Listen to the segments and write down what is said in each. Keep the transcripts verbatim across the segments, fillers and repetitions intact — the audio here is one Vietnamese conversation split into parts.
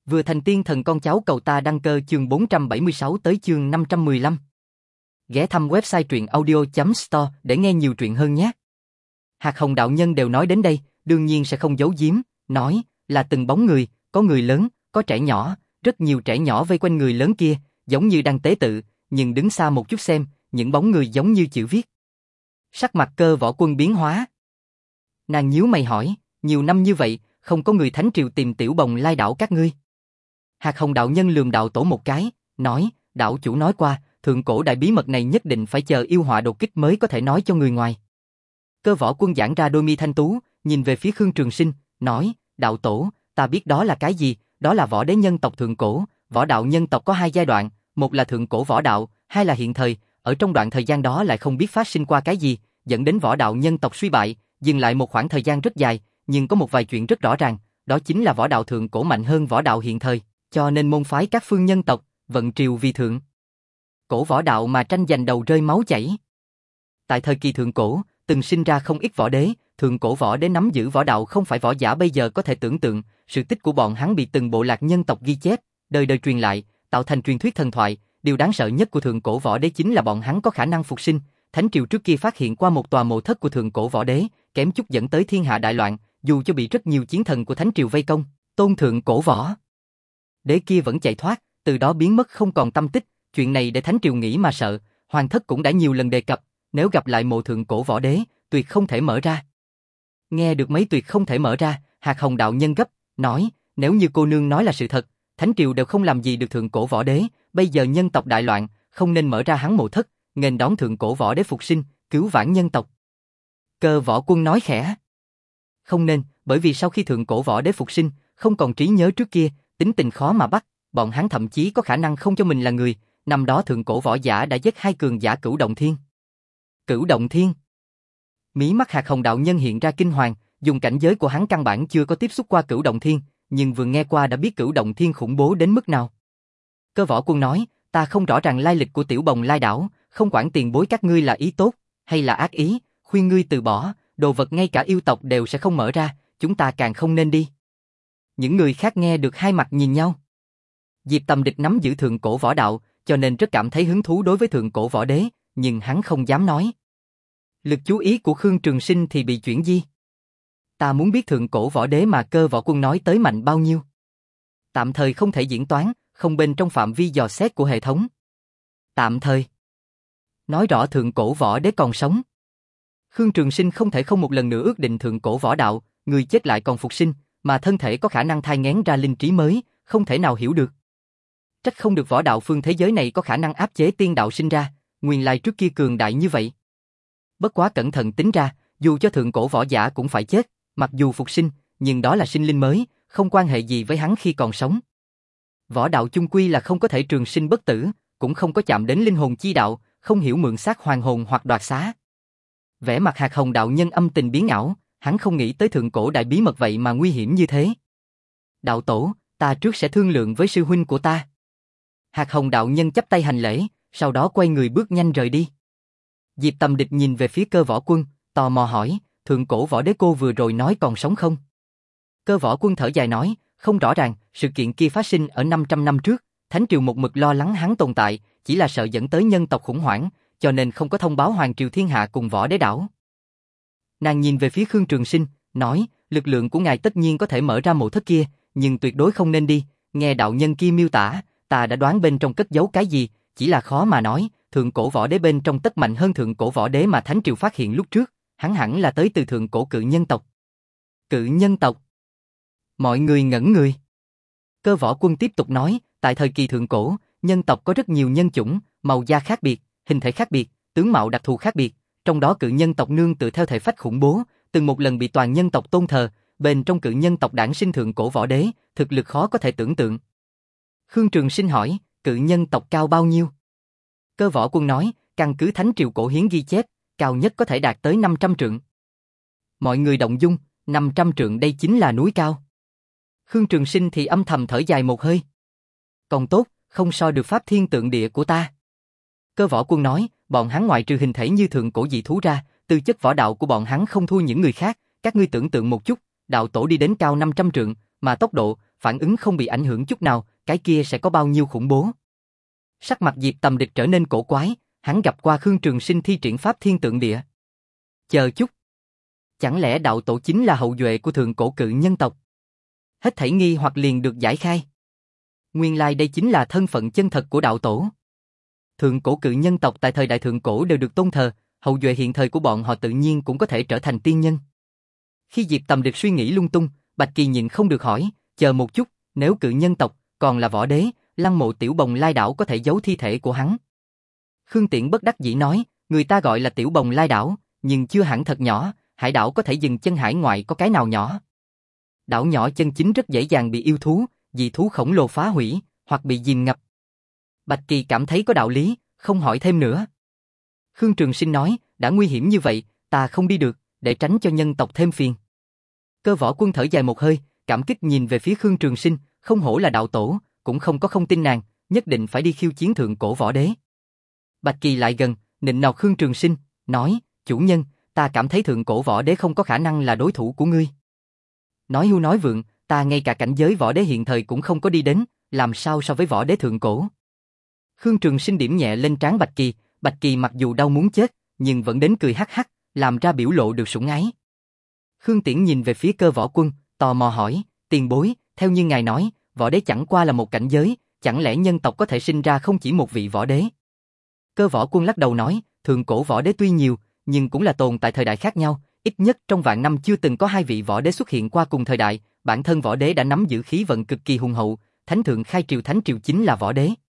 Vừa thành tiên thần con cháu cầu ta đăng cơ chương bốn trăm bảy mươi sáu tới chương năm trăm mười lăm. Ghé thăm website truyện audio chấm store để nghe nhiều truyện hơn nhé. Hạc Hồng đạo nhân đều nói đến đây, đương nhiên sẽ không giấu giếm, nói là từng bóng người, có người lớn, có trẻ nhỏ, rất nhiều trẻ nhỏ vây quanh người lớn kia, giống như đang tế tự, nhưng đứng xa một chút xem, những bóng người giống như chữ viết. Sắc mặt Cơ Võ Quân biến hóa. Nàng nhíu mày hỏi, nhiều năm như vậy, không có người thánh triều tìm Tiểu Bồng Lai đảo các ngươi. Hạc Hồng đạo nhân lườm đạo tổ một cái, nói, đạo chủ nói qua, thượng cổ đại bí mật này nhất định phải chờ yêu họa đột kích mới có thể nói cho người ngoài. Cơ Võ Quân giãn ra đôi mi thanh tú, nhìn về phía Khương Trường Sinh, nói, đạo tổ, ta biết đó là cái gì, đó là võ đế nhân tộc thượng cổ, võ đạo nhân tộc có hai giai đoạn, một là thượng cổ võ đạo, hai là hiện thời, ở trong đoạn thời gian đó lại không biết phát sinh qua cái gì, dẫn đến võ đạo nhân tộc suy bại, dừng lại một khoảng thời gian rất dài, nhưng có một vài chuyện rất rõ ràng, đó chính là võ đạo thượng cổ mạnh hơn võ đạo hiện thời, cho nên môn phái các phương nhân tộc, vận triều vì thượng cổ võ đạo mà tranh giành đầu rơi máu chảy. Tại thời kỳ thượng cổ, từng sinh ra không ít võ đế, thượng cổ võ đế nắm giữ võ đạo không phải võ giả bây giờ có thể tưởng tượng, sự tích của bọn hắn bị từng bộ lạc nhân tộc ghi chép, đời đời truyền lại, tạo thành truyền thuyết thần thoại, điều đáng sợ nhất của thượng cổ võ đế chính là bọn hắn có khả năng phục sinh, thánh triều trước kia phát hiện qua một tòa mộ thất của thượng cổ võ đế, kém chút dẫn tới thiên hạ đại loạn, dù cho bị rất nhiều chiến thần của thánh triều vây công, tôn thượng cổ võ đế kia vẫn chạy thoát, từ đó biến mất không còn tâm tích, chuyện này để thánh triều nghĩ mà sợ, hoàng thất cũng đã nhiều lần đề cập, nếu gặp lại mộ thượng cổ võ đế, tuyệt không thể mở ra. Nghe được mấy tuyệt không thể mở ra, Hạc Hồng đạo nhân gấp, nói, nếu như cô nương nói là sự thật, thánh triều đều không làm gì được thượng cổ võ đế, bây giờ nhân tộc đại loạn, không nên mở ra hắn mộ thất, nghênh đón thượng cổ võ đế phục sinh, cứu vãn nhân tộc. Cơ Võ Quân nói khẽ. Không nên, bởi vì sau khi thượng cổ võ đế phục sinh, không còn trí nhớ trước kia, tính tình khó mà bắt, bọn hắn thậm chí có khả năng không cho mình là người, năm đó thượng cổ võ giả đã giết hai cường giả Cửu Động Thiên. Cửu Động Thiên? Mí mắt Hạc Hồng đạo nhân hiện ra kinh hoàng, dùng cảnh giới của hắn căn bản chưa có tiếp xúc qua Cửu Động Thiên, nhưng vừa nghe qua đã biết Cửu Động Thiên khủng bố đến mức nào. Cơ Võ Quân nói, ta không rõ ràng lai lịch của Tiểu Bồng Lai đảo, không quản tiền bối các ngươi là ý tốt hay là ác ý, khuyên ngươi từ bỏ, đồ vật ngay cả yêu tộc đều sẽ không mở ra, chúng ta càng không nên đi. Những người khác nghe được hai mặt nhìn nhau. Diệp Tầm Địch nắm giữ thượng cổ võ đạo, cho nên rất cảm thấy hứng thú đối với thượng cổ võ đế, nhưng hắn không dám nói. Lực chú ý của Khương Trường Sinh thì bị chuyển di. Ta muốn biết thượng cổ võ đế mà Cơ Võ Quân nói tới mạnh bao nhiêu. Tạm thời không thể diễn toán, không bên trong phạm vi dò xét của hệ thống. Tạm thời. Nói rõ thượng cổ võ đế còn sống. Khương Trường Sinh không thể không một lần nữa ước định thượng cổ võ đạo, người chết lại còn phục sinh, mà thân thể có khả năng thai nghén ra linh trí mới, không thể nào hiểu được. Trách không được võ đạo phương thế giới này có khả năng áp chế tiên đạo sinh ra, nguyên lai trước kia cường đại như vậy. Bất quá cẩn thận tính ra, dù cho thượng cổ võ giả cũng phải chết, mặc dù phục sinh, nhưng đó là sinh linh mới, không quan hệ gì với hắn khi còn sống. Võ đạo chung quy là không có thể trường sinh bất tử, cũng không có chạm đến linh hồn chi đạo, không hiểu mượn xác hoàn hồn hoặc đoạt xá. Vẻ mặt Hạc Hồng đạo nhân âm tình biến ảo, hắn không nghĩ tới thượng cổ đại bí mật vậy mà nguy hiểm như thế. Đạo tổ, ta trước sẽ thương lượng với sư huynh của ta. Hạc Hồng đạo nhân chắp tay hành lễ, sau đó quay người bước nhanh rời đi. Diệp Tầm Địch nhìn về phía Cơ Võ Quân, tò mò hỏi, thượng cổ võ đế cô vừa rồi nói còn sống không? Cơ Võ Quân thở dài nói, không rõ ràng, sự kiện kia phát sinh ở năm trăm năm trước, thánh triều một mực lo lắng hắn tồn tại, chỉ là sợ dẫn tới nhân tộc khủng hoảng, cho nên không có thông báo hoàng triều thiên hạ cùng võ đế đảo. Nàng nhìn về phía Khương Trường Sinh, nói, lực lượng của ngài tất nhiên có thể mở ra mộ thất kia, nhưng tuyệt đối không nên đi, nghe đạo nhân kia miêu tả, ta đã đoán bên trong cất giấu cái gì, chỉ là khó mà nói, thượng cổ võ đế bên trong tất mạnh hơn thượng cổ võ đế mà thánh triều phát hiện lúc trước, hắn hẳn là tới từ thượng cổ cự nhân tộc. Cự nhân tộc? Mọi người ngẩn người. Cơ Võ Quân tiếp tục nói, tại thời kỳ thượng cổ, nhân tộc có rất nhiều nhân chủng, màu da khác biệt, hình thể khác biệt, tướng mạo đặc thù khác biệt, trong đó cự nhân tộc nương tựa theo thể phách khủng bố, từng một lần bị toàn nhân tộc tôn thờ, bên trong cự nhân tộc đản sinh thượng cổ võ đế, thực lực khó có thể tưởng tượng. Khương Trường Sinh hỏi, cự nhân tộc cao bao nhiêu? Cơ Võ Quân nói, căn cứ thánh triều cổ hiến ghi chép, cao nhất có thể đạt tới năm trăm trượng. Mọi người động dung, năm trăm trượng đây chính là núi cao. Khương Trường Sinh thì âm thầm thở dài một hơi. Còn tốt, không so được pháp thiên tượng địa của ta. Cơ Võ Quân nói, bọn hắn ngoại trừ hình thể như thượng cổ dị thú ra, tư chất võ đạo của bọn hắn không thua những người khác, các ngươi tưởng tượng một chút, đạo tổ đi đến cao năm trăm trượng, mà tốc độ, phản ứng không bị ảnh hưởng chút nào, cái kia sẽ có bao nhiêu khủng bố. Sắc mặt Diệp Tầm Địch trở nên cổ quái, hắn gặp qua Khương Trường Sinh thi triển pháp thiên tượng địa. Chờ chút. Chẳng lẽ đạo tổ chính là hậu duệ của thượng cổ cự nhân tộc? Hết thảy nghi hoặc liền được giải khai. Nguyên lai đây chính là thân phận chân thật của đạo tổ. Thượng cổ cự nhân tộc tại thời đại thượng cổ đều được tôn thờ, hậu duệ hiện thời của bọn họ tự nhiên cũng có thể trở thành tiên nhân. Khi Diệp Tầm Địch suy nghĩ lung tung, Bạch Kỳ nhịn không được hỏi, chờ một chút, nếu cự nhân tộc còn là võ đế, Lăng Mộ Tiểu Bồng Lai đảo có thể giấu thi thể của hắn. Khương Tiễn bất đắc dĩ nói, người ta gọi là Tiểu Bồng Lai đảo, nhưng chưa hẳn thật nhỏ, hải đảo có thể dừng chân hải ngoại có cái nào nhỏ. Đảo nhỏ chân chính rất dễ dàng bị yêu thú, dị thú khổng lồ phá hủy, hoặc bị dìm ngập. Bạch Kỳ cảm thấy có đạo lý, không hỏi thêm nữa. Khương Trường Sinh nói, đã nguy hiểm như vậy, ta không đi được, để tránh cho nhân tộc thêm phiền. Cơ Võ Quân thở dài một hơi, cảm kích nhìn về phía Khương Trường Sinh, không hổ là đạo tổ, cũng không có không tin nàng, nhất định phải đi khiêu chiến thượng cổ võ đế. Bạch Kỳ lại gần, nịnh nọt Khương Trường Sinh, nói, chủ nhân, ta cảm thấy thượng cổ võ đế không có khả năng là đối thủ của ngươi. Nói hưu nói vượng, ta ngay cả cảnh giới võ đế hiện thời cũng không có đi đến, làm sao so với võ đế thượng cổ. Khương Trường Sinh điểm nhẹ lên trán Bạch Kỳ, Bạch Kỳ mặc dù đau muốn chết, nhưng vẫn đến cười hắc hắc, làm ra biểu lộ được sủng ái. Khương Tiễn nhìn về phía Cơ Võ Quân, tò mò hỏi, tiền bối, theo như ngài nói, võ đế chẳng qua là một cảnh giới, chẳng lẽ nhân tộc có thể sinh ra không chỉ một vị võ đế? Cơ Võ Quân lắc đầu nói, thượng cổ võ đế tuy nhiều, nhưng cũng là tồn tại thời đại khác nhau, ít nhất trong vạn năm chưa từng có hai vị võ đế xuất hiện qua cùng thời đại, bản thân võ đế đã nắm giữ khí vận cực kỳ hùng hậu, thánh thượng khai triều thánh triều chính là võ đế.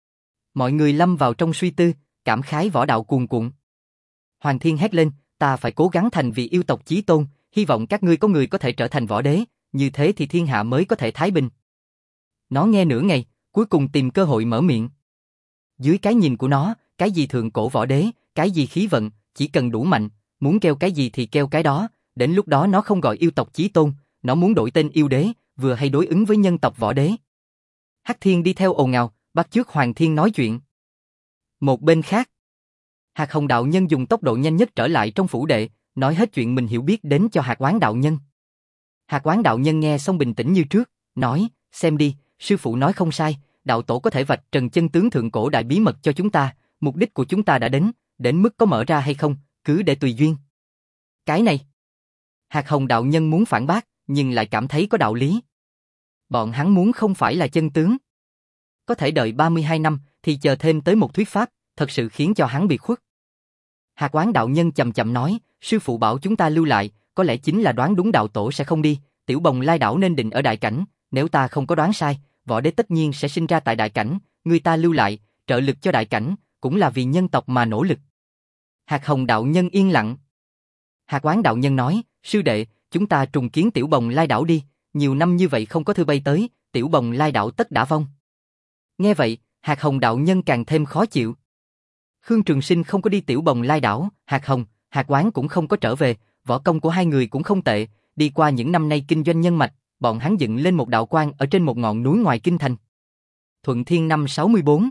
Mọi người lâm vào trong suy tư, cảm khái võ đạo cuồn cuộn. Hoàng Thiên hét lên, ta phải cố gắng thành vị yêu tộc chí tôn, hy vọng các ngươi có người có thể trở thành võ đế, như thế thì thiên hạ mới có thể thái bình. Nó nghe nửa ngày, cuối cùng tìm cơ hội mở miệng. Dưới cái nhìn của nó, cái gì thượng cổ võ đế, cái gì khí vận, chỉ cần đủ mạnh, muốn kêu cái gì thì kêu cái đó, đến lúc đó nó không gọi yêu tộc chí tôn, nó muốn đổi tên yêu đế, vừa hay đối ứng với nhân tộc võ đế. Hắc Thiên đi theo ồn ào, bắt chước Hoàng Thiên nói chuyện. Một bên khác, Hạc Hồng đạo nhân dùng tốc độ nhanh nhất trở lại trong phủ đệ, nói hết chuyện mình hiểu biết đến cho Hạc Oán đạo nhân. Hạc Oán đạo nhân nghe xong bình tĩnh như trước, nói, xem đi, sư phụ nói không sai, đạo tổ có thể vạch trần chân tướng thượng cổ đại bí mật cho chúng ta, mục đích của chúng ta đã đến, đến mức có mở ra hay không, cứ để tùy duyên. Cái này, Hạc Hồng đạo nhân muốn phản bác, nhưng lại cảm thấy có đạo lý. Bọn hắn muốn không phải là chân tướng. Có thể đợi ba mươi hai năm, thì chờ thêm tới một thuyết pháp, thật sự khiến cho hắn bị khuất. Hạc Oán đạo nhân chậm chậm nói, sư phụ bảo chúng ta lưu lại, có lẽ chính là đoán đúng đạo tổ sẽ không đi, Tiểu Bồng Lai đảo nên định ở đại cảnh, nếu ta không có đoán sai, võ đế tất nhiên sẽ sinh ra tại đại cảnh, người ta lưu lại, trợ lực cho đại cảnh, cũng là vì nhân tộc mà nỗ lực. Hạc Hồng đạo nhân yên lặng. Hạc Oán đạo nhân nói, sư đệ, chúng ta trùng kiến Tiểu Bồng Lai đảo đi, nhiều năm như vậy không có thư bay tới, Tiểu Bồng Lai đảo tất đã vong. Nghe vậy, Hạc Hồng đạo nhân càng thêm khó chịu. Khương Trường Sinh không có đi Tiểu Bồng Lai đảo, Hạc Hồng, Hạc Oán cũng không có trở về, võ công của hai người cũng không tệ, đi qua những năm nay kinh doanh nhân mạch, bọn hắn dựng lên một đạo quan ở trên một ngọn núi ngoài kinh thành. Thuận Thiên năm sáu mươi bốn.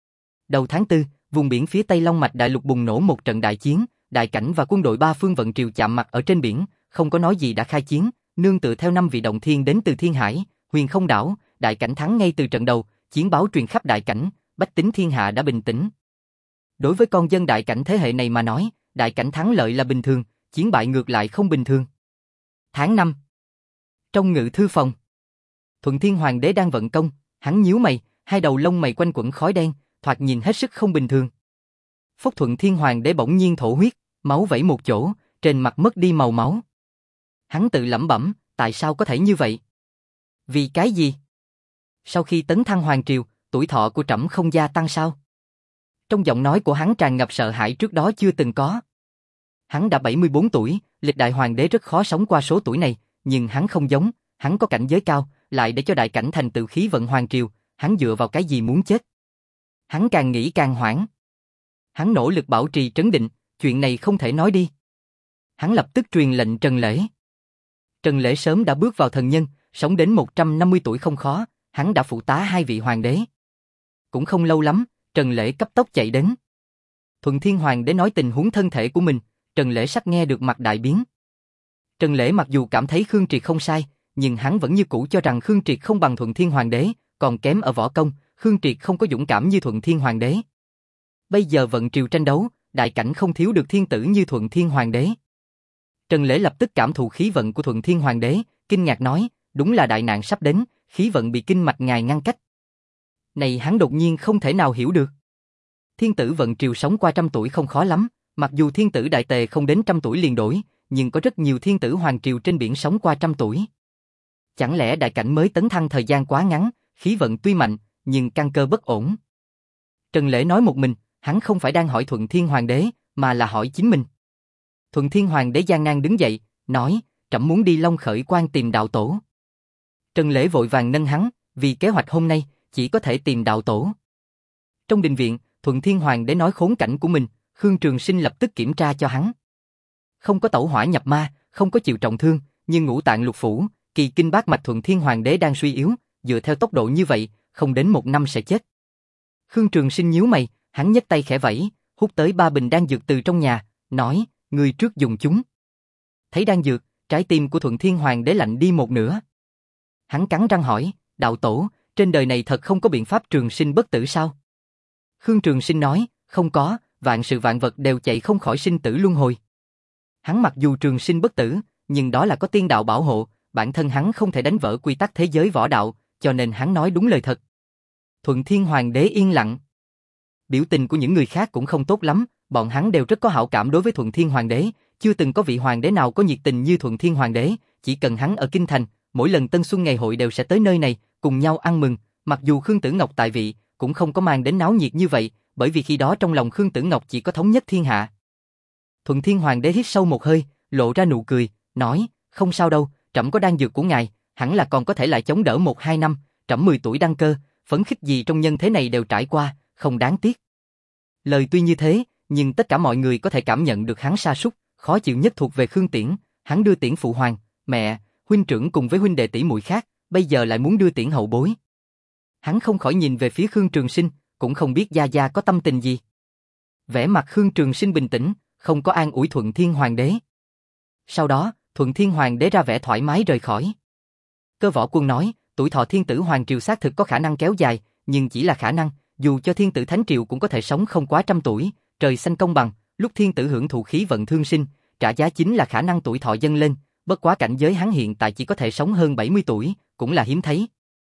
Đầu tháng tư, vùng biển phía Tây Long Mạch đại lục bùng nổ một trận đại chiến, đại cảnh và quân đội ba phương vận triều chạm mặt ở trên biển, không có nói gì đã khai chiến, nương tựa theo năm vị động thiên đến từ Thiên Hải, Huyền Không đảo, đại cảnh thắng ngay từ trận đầu, chiến báo truyền khắp đại cảnh, bách tính thiên hạ đã bình tĩnh. Đối với con dân đại cảnh thế hệ này mà nói, đại cảnh thắng lợi là bình thường, chiến bại ngược lại không bình thường. Tháng năm. Trong ngự thư phòng, Thuận Thiên Hoàng đế đang vận công, hắn nhíu mày, hai đầu lông mày quanh quẩn khói đen, thoạt nhìn hết sức không bình thường. Phúc Thuận Thiên Hoàng đế bỗng nhiên thổ huyết, máu vẩy một chỗ, trên mặt mất đi màu máu. Hắn tự lẩm bẩm, tại sao có thể như vậy? Vì cái gì? Sau khi tấn thăng hoàng triều, tuổi thọ của trẫm không gia tăng sao? Trong giọng nói của hắn tràn ngập sợ hãi trước đó chưa từng có. Hắn đã bảy mươi bốn tuổi, lịch đại hoàng đế rất khó sống qua số tuổi này, nhưng hắn không giống, hắn có cảnh giới cao, lại để cho đại cảnh thành tựu khí vận hoàng triều, hắn dựa vào cái gì muốn chết? Hắn càng nghĩ càng hoảng. Hắn nỗ lực bảo trì trấn định, chuyện này không thể nói đi. Hắn lập tức truyền lệnh Trần Lễ. Trần Lễ sớm đã bước vào thần nhân, sống đến một trăm năm mươi tuổi không khó, hắn đã phụ tá hai vị hoàng đế. Cũng không lâu lắm, Trần Lễ cấp tốc chạy đến. Thuận Thiên Hoàng đế nói tình huống thân thể của mình, Trần Lễ sắc nghe được mặt đại biến. Trần Lễ mặc dù cảm thấy Khương Triệt không sai, nhưng hắn vẫn như cũ cho rằng Khương Triệt không bằng Thuận Thiên Hoàng đế, còn kém ở võ công, Khương Triệt không có dũng cảm như Thuận Thiên Hoàng đế. Bây giờ vận triều tranh đấu, đại cảnh không thiếu được thiên tử như Thuận Thiên Hoàng đế. Trần Lễ lập tức cảm thụ khí vận của Thuận Thiên Hoàng đế, kinh ngạc nói, đúng là đại nạn sắp đến, khí vận bị kinh mạch ngài ngăn cách. Này hắn đột nhiên không thể nào hiểu được. Thiên tử vận triều sống qua trăm tuổi không khó lắm, mặc dù thiên tử đại tề không đến trăm tuổi liền đổi, nhưng có rất nhiều thiên tử hoàng triều trên biển sống qua trăm tuổi. Chẳng lẽ đại cảnh mới tấn thăng thời gian quá ngắn, khí vận tuy mạnh, nhưng căn cơ bất ổn. Trần Lễ nói một mình, hắn không phải đang hỏi Thuận Thiên Hoàng đế, mà là hỏi chính mình. Thuận Thiên Hoàng đế gian nan đứng dậy, nói, trẫm muốn đi Long Khởi Quan tìm đạo tổ. Trần Lễ vội vàng nâng hắn, vì kế hoạch hôm nay, chỉ có thể tìm đạo tổ. Trong đình viện, Thuận Thiên Hoàng đế nói khốn cảnh của mình, Khương Trường Sinh lập tức kiểm tra cho hắn. Không có tẩu hỏa nhập ma, không có chịu trọng thương, nhưng ngũ tạng lục phủ, kỳ kinh bát mạch Thuận Thiên Hoàng đế đang suy yếu, dựa theo tốc độ như vậy, không đến một năm sẽ chết. Khương Trường Sinh nhíu mày, hắn nhấc tay khẽ vẫy, hút tới ba bình đan dược từ trong nhà, nói, ngươi trước dùng chúng. Thấy đan dược, trái tim của Thuận Thiên Hoàng đế lạnh đi một nửa. Hắn cắn răng hỏi, đạo tổ, trên đời này thật không có biện pháp trường sinh bất tử sao? Khương Trường Sinh nói, không có, vạn sự vạn vật đều chạy không khỏi sinh tử luân hồi. Hắn mặc dù trường sinh bất tử, nhưng đó là có tiên đạo bảo hộ, bản thân hắn không thể đánh vỡ quy tắc thế giới võ đạo, cho nên hắn nói đúng lời thật. Thuận Thiên Hoàng đế yên lặng. Biểu tình của những người khác cũng không tốt lắm, bọn hắn đều rất có hảo cảm đối với Thuận Thiên Hoàng đế, chưa từng có vị hoàng đế nào có nhiệt tình như Thuận Thiên Hoàng đế, chỉ cần hắn ở kinh thành, mỗi lần Tân Xuân ngày hội đều sẽ tới nơi này, cùng nhau ăn mừng, mặc dù Khương Tử Ngọc tại vị, cũng không có mang đến náo nhiệt như vậy, bởi vì khi đó trong lòng Khương Tử Ngọc chỉ có thống nhất thiên hạ. Thuận Thiên Hoàng đế hít sâu một hơi, lộ ra nụ cười, nói, không sao đâu, trẫm có đan dược của ngài, hẳn là còn có thể lại chống đỡ một hai năm, trẫm mười tuổi đăng cơ, phấn khích gì trong nhân thế này đều trải qua, không đáng tiếc. Lời tuy như thế, nhưng tất cả mọi người có thể cảm nhận được hắn sa sút, khó chịu nhất thuộc về Khương Tiễn, hắn đưa tiễn phụ hoàng, mẹ, huynh trưởng cùng với huynh đệ tỷ muội khác, bây giờ lại muốn đưa tiễn hậu bối. Hắn không khỏi nhìn về phía Khương Trường Sinh, cũng không biết gia gia có tâm tình gì. Vẻ mặt Khương Trường Sinh bình tĩnh, không có an ủi Thuận Thiên Hoàng đế. Sau đó, Thuận Thiên Hoàng đế ra vẻ thoải mái rời khỏi. Cơ Võ Quân nói, tuổi thọ thiên tử hoàng triều xác thực có khả năng kéo dài, nhưng chỉ là khả năng, dù cho thiên tử thánh triều cũng có thể sống không quá trăm tuổi, trời xanh công bằng, lúc thiên tử hưởng thụ khí vận thương sinh, trả giá chính là khả năng tuổi thọ dâng lên, bất quá cảnh giới hắn hiện tại chỉ có thể sống hơn bảy mươi tuổi, cũng là hiếm thấy.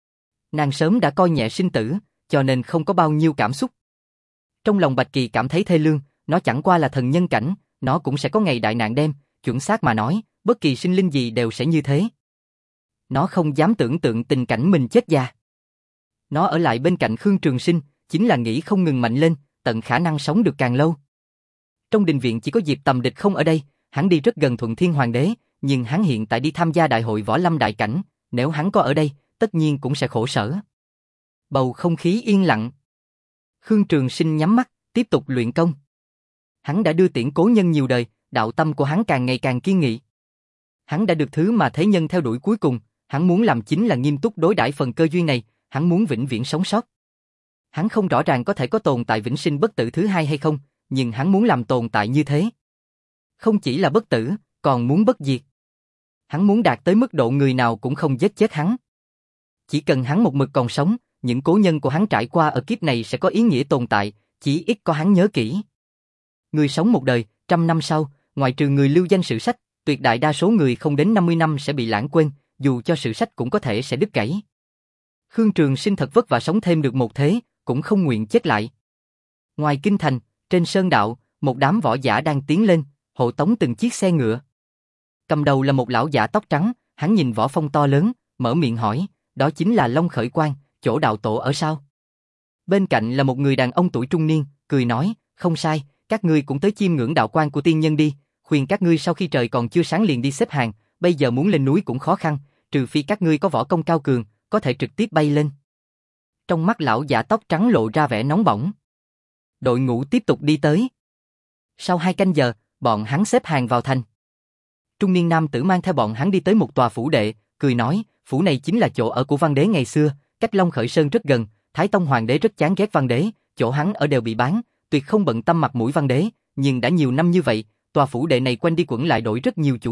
Nàng sớm đã coi nhẹ sinh tử, cho nên không có bao nhiêu cảm xúc. Trong lòng Bạch Kỳ cảm thấy thê lương, nó chẳng qua là thần nhân cảnh, nó cũng sẽ có ngày đại nạn đem, chuẩn xác mà nói, bất kỳ sinh linh gì đều sẽ như thế. Nó không dám tưởng tượng tình cảnh mình chết già. Nó ở lại bên cạnh Khương Trường Sinh, chính là nghĩ không ngừng mạnh lên, tận khả năng sống được càng lâu. Trong đình viện chỉ có Diệp Tầm Địch không ở đây, hắn đi rất gần Thuận Thiên Hoàng đế, nhưng hắn hiện tại đi tham gia đại hội võ lâm đại cảnh, nếu hắn có ở đây, tất nhiên cũng sẽ khổ sở. Bầu không khí yên lặng. Khương Trường Sinh nhắm mắt, tiếp tục luyện công. Hắn đã đưa tiễn cố nhân nhiều đời, đạo tâm của hắn càng ngày càng kiên nghị. Hắn đã được thứ mà thế nhân theo đuổi cuối cùng, hắn muốn làm chính là nghiêm túc đối đãi phần cơ duyên này, hắn muốn vĩnh viễn sống sót. Hắn không rõ ràng có thể có tồn tại vĩnh sinh bất tử thứ hai hay không, nhưng hắn muốn làm tồn tại như thế. Không chỉ là bất tử, còn muốn bất diệt. Hắn muốn đạt tới mức độ người nào cũng không giết chết hắn. Chỉ cần hắn một mực còn sống, những cố nhân của hắn trải qua ở kiếp này sẽ có ý nghĩa tồn tại, chỉ ít có hắn nhớ kỹ. Người sống một đời, trăm năm sau, ngoại trừ người lưu danh sử sách, tuyệt đại đa số người không đến năm mươi năm sẽ bị lãng quên, dù cho sử sách cũng có thể sẽ đứt gãy. Khương Trường Sinh thật vất vả sống thêm được một thế, cũng không nguyện chết lại. Ngoài kinh thành, trên sơn đạo, một đám võ giả đang tiến lên, hộ tống từng chiếc xe ngựa. Cầm đầu là một lão giả tóc trắng, hắn nhìn võ phong to lớn, mở miệng hỏi, đó chính là Long Khởi Quan, chỗ đạo tổ ở sao? Bên cạnh là một người đàn ông tuổi trung niên, cười nói, không sai, các ngươi cũng tới chiêm ngưỡng đạo quan của tiên nhân đi, khuyên các ngươi sau khi trời còn chưa sáng liền đi xếp hàng, bây giờ muốn lên núi cũng khó khăn, trừ phi các ngươi có võ công cao cường, có thể trực tiếp bay lên. Trong mắt lão giả tóc trắng lộ ra vẻ nóng bỏng. Đội ngũ tiếp tục đi tới. Sau hai canh giờ, bọn hắn xếp hàng vào thành. Trung niên nam tử mang theo bọn hắn đi tới một tòa phủ đệ, cười nói, phủ này chính là chỗ ở của Văn Đế ngày xưa, cách Long Khởi Sơn rất gần, Thái Tông Hoàng đế rất chán ghét Văn Đế, chỗ hắn ở đều bị bán, tuyệt không bận tâm mặt mũi Văn Đế, nhưng đã nhiều năm như vậy, tòa phủ đệ này quanh đi quẩn lại đổi rất nhiều chủ nhân,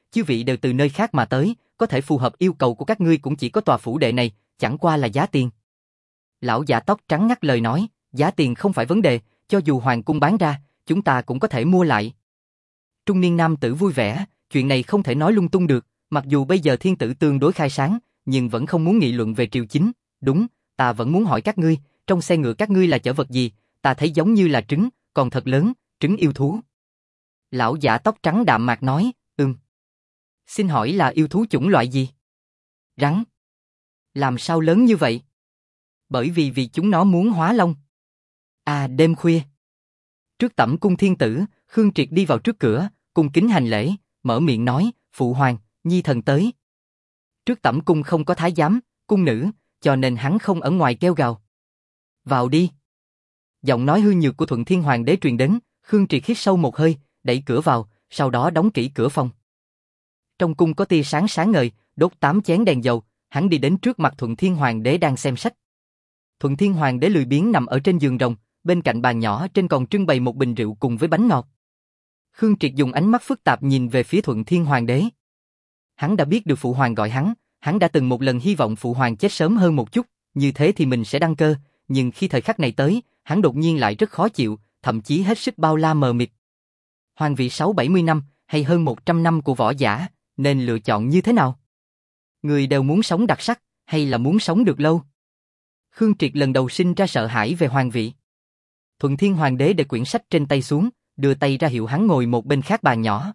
chư vị đều từ nơi khác mà tới, có thể phù hợp yêu cầu của các ngươi cũng chỉ có tòa phủ đệ này, chẳng qua là giá tiền. Lão già tóc trắng ngắt lời nói, giá tiền không phải vấn đề, cho dù hoàng cung bán ra, chúng ta cũng có thể mua lại. Trung niên nam tử vui vẻ, chuyện này không thể nói lung tung được, mặc dù bây giờ thiên tử tương đối khai sáng, nhưng vẫn không muốn nghị luận về triều chính. Đúng, ta vẫn muốn hỏi các ngươi, trong xe ngựa các ngươi là chở vật gì, ta thấy giống như là trứng, còn thật lớn, trứng yêu thú. Lão giả tóc trắng đạm mạc nói, ừm. Xin hỏi là yêu thú chủng loại gì? Rắn. Làm sao lớn như vậy? Bởi vì vì chúng nó muốn hóa long. À, đêm khuya. Trước tẩm cung thiên tử, Khương Triệt đi vào trước cửa, cung kính hành lễ, mở miệng nói, phụ hoàng, nhi thần tới. Trước tẩm cung không có thái giám, cung nữ, cho nên hắn không ở ngoài kêu gào. Vào đi. Giọng nói hư nhược của Thuận Thiên Hoàng đế truyền đến, Khương Triệt hít sâu một hơi, đẩy cửa vào, sau đó đóng kỹ cửa phòng. Trong cung có tia sáng sáng ngời, đốt tám chén đèn dầu, hắn đi đến trước mặt Thuận Thiên Hoàng đế đang xem sách. Thuận Thiên Hoàng đế lười biếng nằm ở trên giường rồng, bên cạnh bàn nhỏ trên còn trưng bày một bình rượu cùng với bánh ngọt. Khương Triệt dùng ánh mắt phức tạp nhìn về phía Thuận Thiên Hoàng đế. Hắn đã biết được phụ hoàng gọi hắn, hắn đã từng một lần hy vọng phụ hoàng chết sớm hơn một chút, như thế thì mình sẽ đăng cơ, nhưng khi thời khắc này tới, hắn đột nhiên lại rất khó chịu, thậm chí hết sức bao la mờ mịt. Hoàng vị sáu bảy mươi năm hay hơn một trăm năm của võ giả, nên lựa chọn như thế nào? Người đều muốn sống đặc sắc, hay là muốn sống được lâu? Khương Triệt lần đầu sinh ra sợ hãi về hoàng vị. Thuận Thiên Hoàng đế để quyển sách trên tay xuống, đưa tay ra hiệu hắn ngồi một bên khác bàn nhỏ.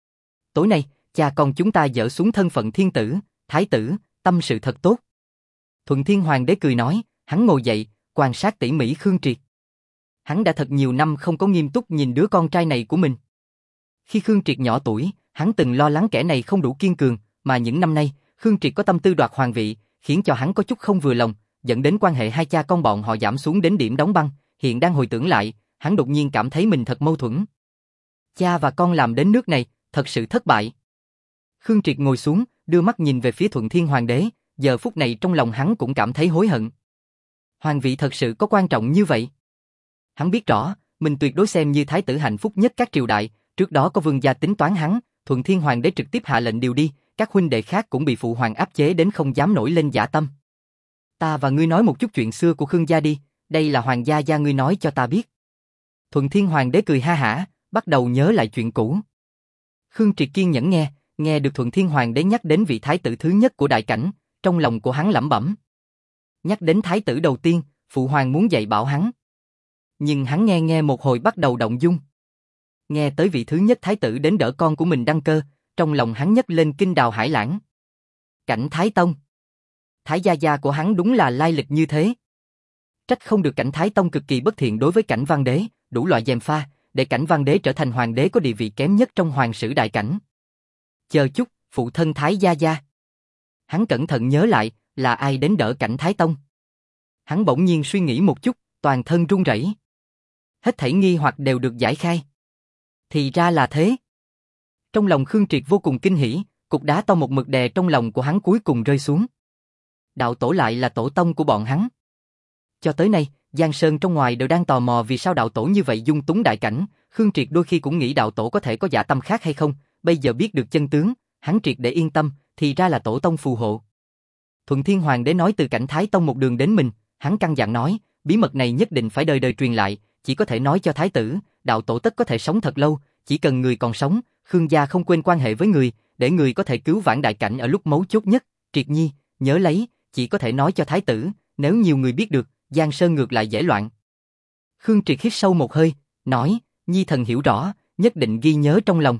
Tối nay, cha con chúng ta dỡ xuống thân phận thiên tử, thái tử, tâm sự thật tốt. Thuận Thiên Hoàng đế cười nói, hắn ngồi dậy, quan sát tỉ mỉ Khương Triệt. Hắn đã thật nhiều năm không có nghiêm túc nhìn đứa con trai này của mình. Khi Khương Triệt nhỏ tuổi, hắn từng lo lắng kẻ này không đủ kiên cường, mà những năm nay, Khương Triệt có tâm tư đoạt hoàng vị, khiến cho hắn có chút không vừa lòng, dẫn đến quan hệ hai cha con bọn họ giảm xuống đến điểm đóng băng. Hiện đang hồi tưởng lại, hắn đột nhiên cảm thấy mình thật mâu thuẫn. Cha và con làm đến nước này, thật sự thất bại. Khương Triệt ngồi xuống, đưa mắt nhìn về phía Thuận Thiên Hoàng đế, giờ phút này trong lòng hắn cũng cảm thấy hối hận. Hoàng vị thật sự có quan trọng như vậy? Hắn biết rõ, mình tuyệt đối xem như thái tử hạnh phúc nhất các triều đại, trước đó có vương gia tính toán hắn, Thuận Thiên Hoàng đế trực tiếp hạ lệnh điều đi, các huynh đệ khác cũng bị phụ hoàng áp chế đến không dám nổi lên dã tâm. Ta và ngươi nói một chút chuyện xưa của Khương gia đi, đây là hoàng gia gia ngươi nói cho ta biết. Thuận Thiên Hoàng đế cười ha hả, bắt đầu nhớ lại chuyện cũ. Khương Triệt kiên nhẫn nghe, nghe được Thuận Thiên Hoàng đế nhắc đến vị thái tử thứ nhất của đại cảnh, trong lòng của hắn lẩm bẩm. Nhắc đến thái tử đầu tiên, phụ hoàng muốn dạy bảo hắn. Nhưng hắn nghe nghe một hồi bắt đầu động dung. Nghe tới vị thứ nhất thái tử đến đỡ con của mình đăng cơ, trong lòng hắn nhấc lên kinh đào hải lãng. Cảnh Thái Tông. Thái gia gia của hắn đúng là lai lịch như thế. Trách không được Cảnh Thái Tông cực kỳ bất thiện đối với Cảnh Văn đế, đủ loại gièm pha, để Cảnh Văn đế trở thành hoàng đế có địa vị kém nhất trong hoàng sử đại cảnh. Chờ chút, phụ thân Thái gia gia. Hắn cẩn thận nhớ lại, là ai đến đỡ Cảnh Thái Tông. Hắn bỗng nhiên suy nghĩ một chút, toàn thân run rẩy. Hết thảy nghi hoặc đều được giải khai. Thì ra là thế. Trong lòng Khương Triệt vô cùng kinh hỉ, cục đá to một mực đè trong lòng của hắn cuối cùng rơi xuống. Đạo tổ lại là tổ tông của bọn hắn. Cho tới nay, Giang Sơn trong ngoài đều đang tò mò vì sao đạo tổ như vậy dung túng đại cảnh, Khương Triệt đôi khi cũng nghĩ đạo tổ có thể có dạ tâm khác hay không, bây giờ biết được chân tướng, hắn triệt để yên tâm, thì ra là tổ tông phù hộ. Thuận Thiên Hoàng đế nói từ Cảnh Thái Tông một đường đến mình, hắn căn dặn nói, bí mật này nhất định phải đời đời truyền lại, chỉ có thể nói cho thái tử, đạo tổ tất có thể sống thật lâu, chỉ cần người còn sống, Khương gia không quên quan hệ với người, để người có thể cứu vãn đại cảnh ở lúc mấu chốt nhất. Triệt nhi, nhớ lấy, chỉ có thể nói cho thái tử, nếu nhiều người biết được, Giang Sơn ngược lại dễ loạn. Khương Triệt hít sâu một hơi, nói, nhi thần hiểu rõ, nhất định ghi nhớ trong lòng.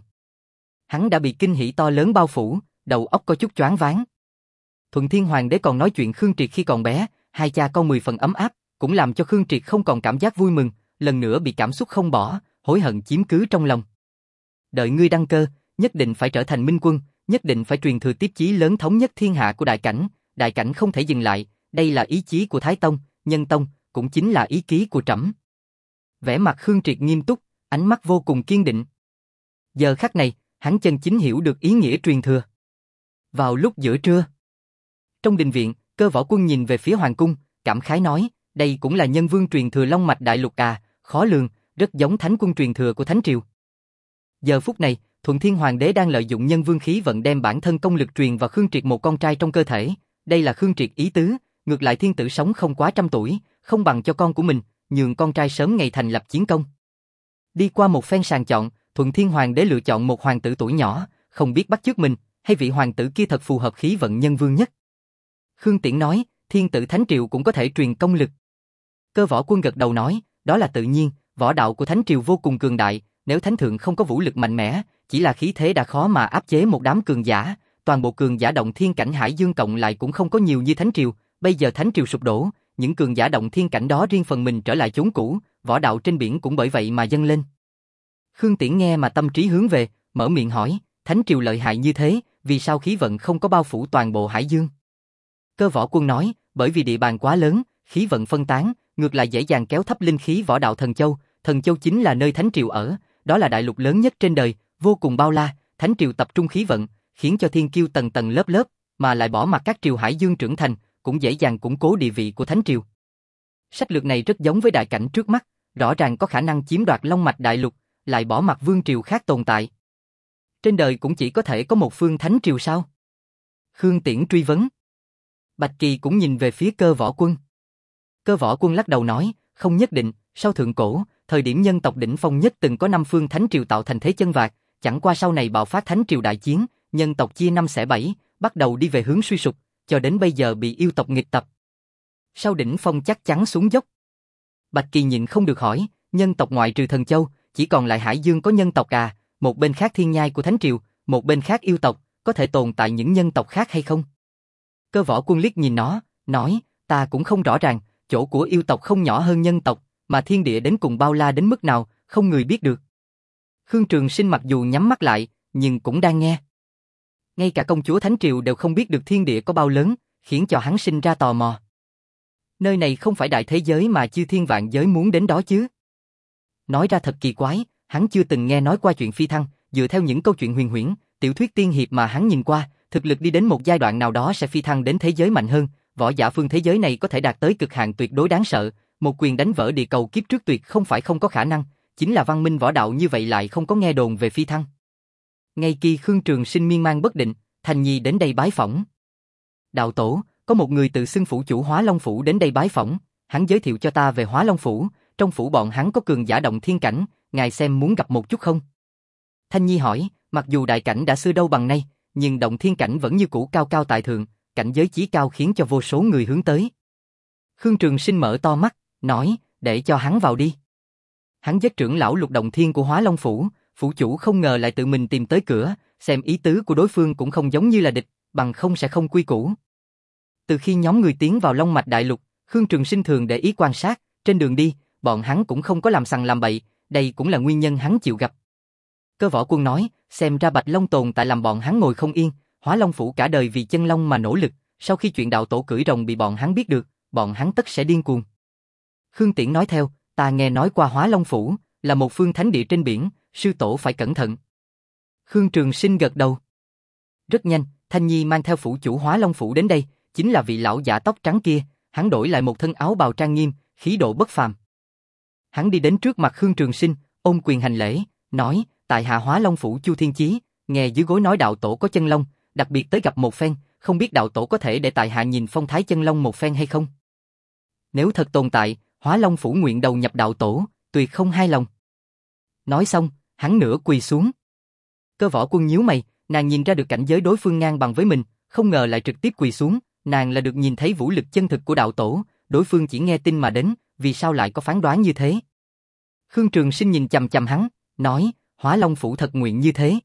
Hắn đã bị kinh hỉ to lớn bao phủ, đầu óc có chút choáng váng. Thuận Thiên Hoàng đế còn nói chuyện Khương Triệt khi còn bé, hai cha con mười phần ấm áp, cũng làm cho Khương Triệt không còn cảm giác vui mừng, lần nữa bị cảm xúc không bỏ, hối hận chiếm cứ trong lòng. Đợi ngươi đăng cơ, nhất định phải trở thành minh quân, nhất định phải truyền thừa tiếp chí lớn thống nhất thiên hạ của đại cảnh, đại cảnh không thể dừng lại, đây là ý chí của Thái Tông, Nhân Tông, cũng chính là ý chí của trẫm. Vẻ mặt Khương Triệt nghiêm túc, ánh mắt vô cùng kiên định. Giờ khắc này, hắn chân chính hiểu được ý nghĩa truyền thừa. Vào lúc giữa trưa, trong đình viện, Cơ Võ Quân nhìn về phía hoàng cung, cảm khái nói, đây cũng là nhân vương truyền thừa Long mạch đại lục à, khó lường, rất giống thánh quân truyền thừa của thánh triều. Giờ phút này, Thuận Thiên Hoàng đế đang lợi dụng nhân vương khí vận đem bản thân công lực truyền vào Khương Triệt một con trai trong cơ thể. Đây là Khương Triệt ý tứ, ngược lại thiên tử sống không quá trăm tuổi, không bằng cho con của mình, nhường con trai sớm ngày thành lập chiến công. Đi qua một phen sàng chọn, Thuận Thiên Hoàng đế lựa chọn một hoàng tử tuổi nhỏ, không biết bắt chước mình, hay vị hoàng tử kia thật phù hợp khí vận nhân vương nhất. Khương Tiễn nói, thiên tử Thánh Triều cũng có thể truyền công lực. Cơ Võ Quân gật đầu nói, đó là tự nhiên, võ đạo của Thánh Triều vô cùng cường đại, nếu Thánh Thượng không có vũ lực mạnh mẽ, chỉ là khí thế đã khó mà áp chế một đám cường giả, toàn bộ cường giả động thiên cảnh Hải Dương cộng lại cũng không có nhiều như Thánh Triều, bây giờ Thánh Triều sụp đổ, những cường giả động thiên cảnh đó riêng phần mình trở lại chốn cũ, võ đạo trên biển cũng bởi vậy mà dâng lên. Khương Tiễn nghe mà tâm trí hướng về, mở miệng hỏi, Thánh Triều lợi hại như thế, vì sao khí vận không có bao phủ toàn bộ Hải Dương? Cơ Võ Quân nói, bởi vì địa bàn quá lớn, khí vận phân tán, ngược lại dễ dàng kéo thấp linh khí võ đạo Thần Châu, Thần Châu chính là nơi Thánh Triều ở, đó là đại lục lớn nhất trên đời, vô cùng bao la, Thánh Triều tập trung khí vận, khiến cho thiên kiêu tầng tầng lớp lớp, mà lại bỏ mặc các triều Hải Dương trưởng thành, cũng dễ dàng củng cố địa vị của Thánh Triều. Sách lược này rất giống với đại cảnh trước mắt, rõ ràng có khả năng chiếm đoạt Long Mạch đại lục, lại bỏ mặc vương triều khác tồn tại. Trên đời cũng chỉ có thể có một phương Thánh Triều sao? Khương Tiễn truy vấn. Bạch Kỳ cũng nhìn về phía Cơ Võ Quân. Cơ Võ Quân lắc đầu nói, không nhất định, sau thượng cổ, thời điểm nhân tộc đỉnh phong nhất từng có năm phương Thánh Triều tạo thành thế chân vạc, chẳng qua sau này bạo phát Thánh Triều đại chiến, nhân tộc chia năm xẻ bảy, bắt đầu đi về hướng suy sụp, cho đến bây giờ bị yêu tộc nghịch tập. Sau đỉnh phong chắc chắn xuống dốc. Bạch Kỳ nhịn không được hỏi, nhân tộc ngoại trừ Thần Châu, chỉ còn lại Hải Dương có nhân tộc à, một bên khác thiên nhai của Thánh Triều, một bên khác yêu tộc, có thể tồn tại những nhân tộc khác hay không? Cơ Võ Quân liếc nhìn nó, nói, ta cũng không rõ ràng, chỗ của yêu tộc không nhỏ hơn nhân tộc, mà thiên địa đến cùng bao la đến mức nào, không người biết được. Khương Trường Sinh mặc dù nhắm mắt lại, nhưng cũng đang nghe. Ngay cả công chúa Thánh Triều đều không biết được thiên địa có bao lớn, khiến cho hắn sinh ra tò mò. Nơi này không phải đại thế giới mà chư thiên vạn giới muốn đến đó chứ. Nói ra thật kỳ quái, hắn chưa từng nghe nói qua chuyện phi thăng, dựa theo những câu chuyện huyền huyễn, tiểu thuyết tiên hiệp mà hắn nhìn qua, thực lực đi đến một giai đoạn nào đó sẽ phi thăng đến thế giới mạnh hơn, võ giả phương thế giới này có thể đạt tới cực hạn tuyệt đối đáng sợ, một quyền đánh vỡ địa cầu kiếp trước tuyệt không phải không có khả năng, chính là văn minh võ đạo như vậy lại không có nghe đồn về phi thăng. Ngay khi Khương Trường Sinh miên man bất định, Thành Nhi đến đây bái phỏng. Đạo tổ, có một người tự xưng phủ chủ Hóa Long Phủ đến đây bái phỏng, hắn giới thiệu cho ta về Hóa Long Phủ, trong phủ bọn hắn có cường giả động thiên cảnh, ngài xem muốn gặp một chút không? Thanh Nhi hỏi, mặc dù đại cảnh đã xưa đâu bằng nay, nhưng động thiên cảnh vẫn như cũ cao cao tại thượng, cảnh giới chí cao khiến cho vô số người hướng tới. Khương Trường Sinh mở to mắt, nói, để cho hắn vào đi. Hắn giết trưởng lão Lục Động Thiên của Hóa Long Phủ, phủ chủ không ngờ lại tự mình tìm tới cửa, xem ý tứ của đối phương cũng không giống như là địch, bằng không sẽ không quy củ. Từ khi nhóm người tiến vào Long Mạch Đại Lục, Khương Trường Sinh thường để ý quan sát, trên đường đi, bọn hắn cũng không có làm sằng làm bậy, đây cũng là nguyên nhân hắn chịu gặp. Cơ Võ Quân nói, xem ra Bạch Long tồn tại làm bọn hắn ngồi không yên, Hóa Long Phủ cả đời vì chân long mà nỗ lực, sau khi chuyện đạo tổ cưỡi rồng bị bọn hắn biết được, bọn hắn tất sẽ điên cuồng. Khương Tiễn nói theo, ta nghe nói qua Hóa Long Phủ, là một phương thánh địa trên biển, sư tổ phải cẩn thận. Khương Trường Sinh gật đầu. Rất nhanh, Thanh Nhi mang theo phủ chủ Hóa Long Phủ đến đây, chính là vị lão giả tóc trắng kia, hắn đổi lại một thân áo bào trang nghiêm, khí độ bất phàm. Hắn đi đến trước mặt Khương Trường Sinh, ôm quyền hành lễ, nói, tại hạ Hóa Long Phủ Chu Thiên Chí, nghe dưới gối nói đạo tổ có chân long, đặc biệt tới gặp một phen, không biết đạo tổ có thể để tại hạ nhìn phong thái chân long một phen hay không? Nếu thật tồn tại, Hóa Long Phủ nguyện đầu nhập đạo tổ, tuyệt không hai lòng. Nói xong, hắn nửa quỳ xuống. Cơ Võ Quân nhíu mày, nàng nhìn ra được cảnh giới đối phương ngang bằng với mình, không ngờ lại trực tiếp quỳ xuống, nàng là được nhìn thấy vũ lực chân thực của đạo tổ, đối phương chỉ nghe tin mà đến, vì sao lại có phán đoán như thế? Khương Trường Sinh nhìn chằm chằm hắn, nói, Hóa Long Phủ thật nguyện như thế.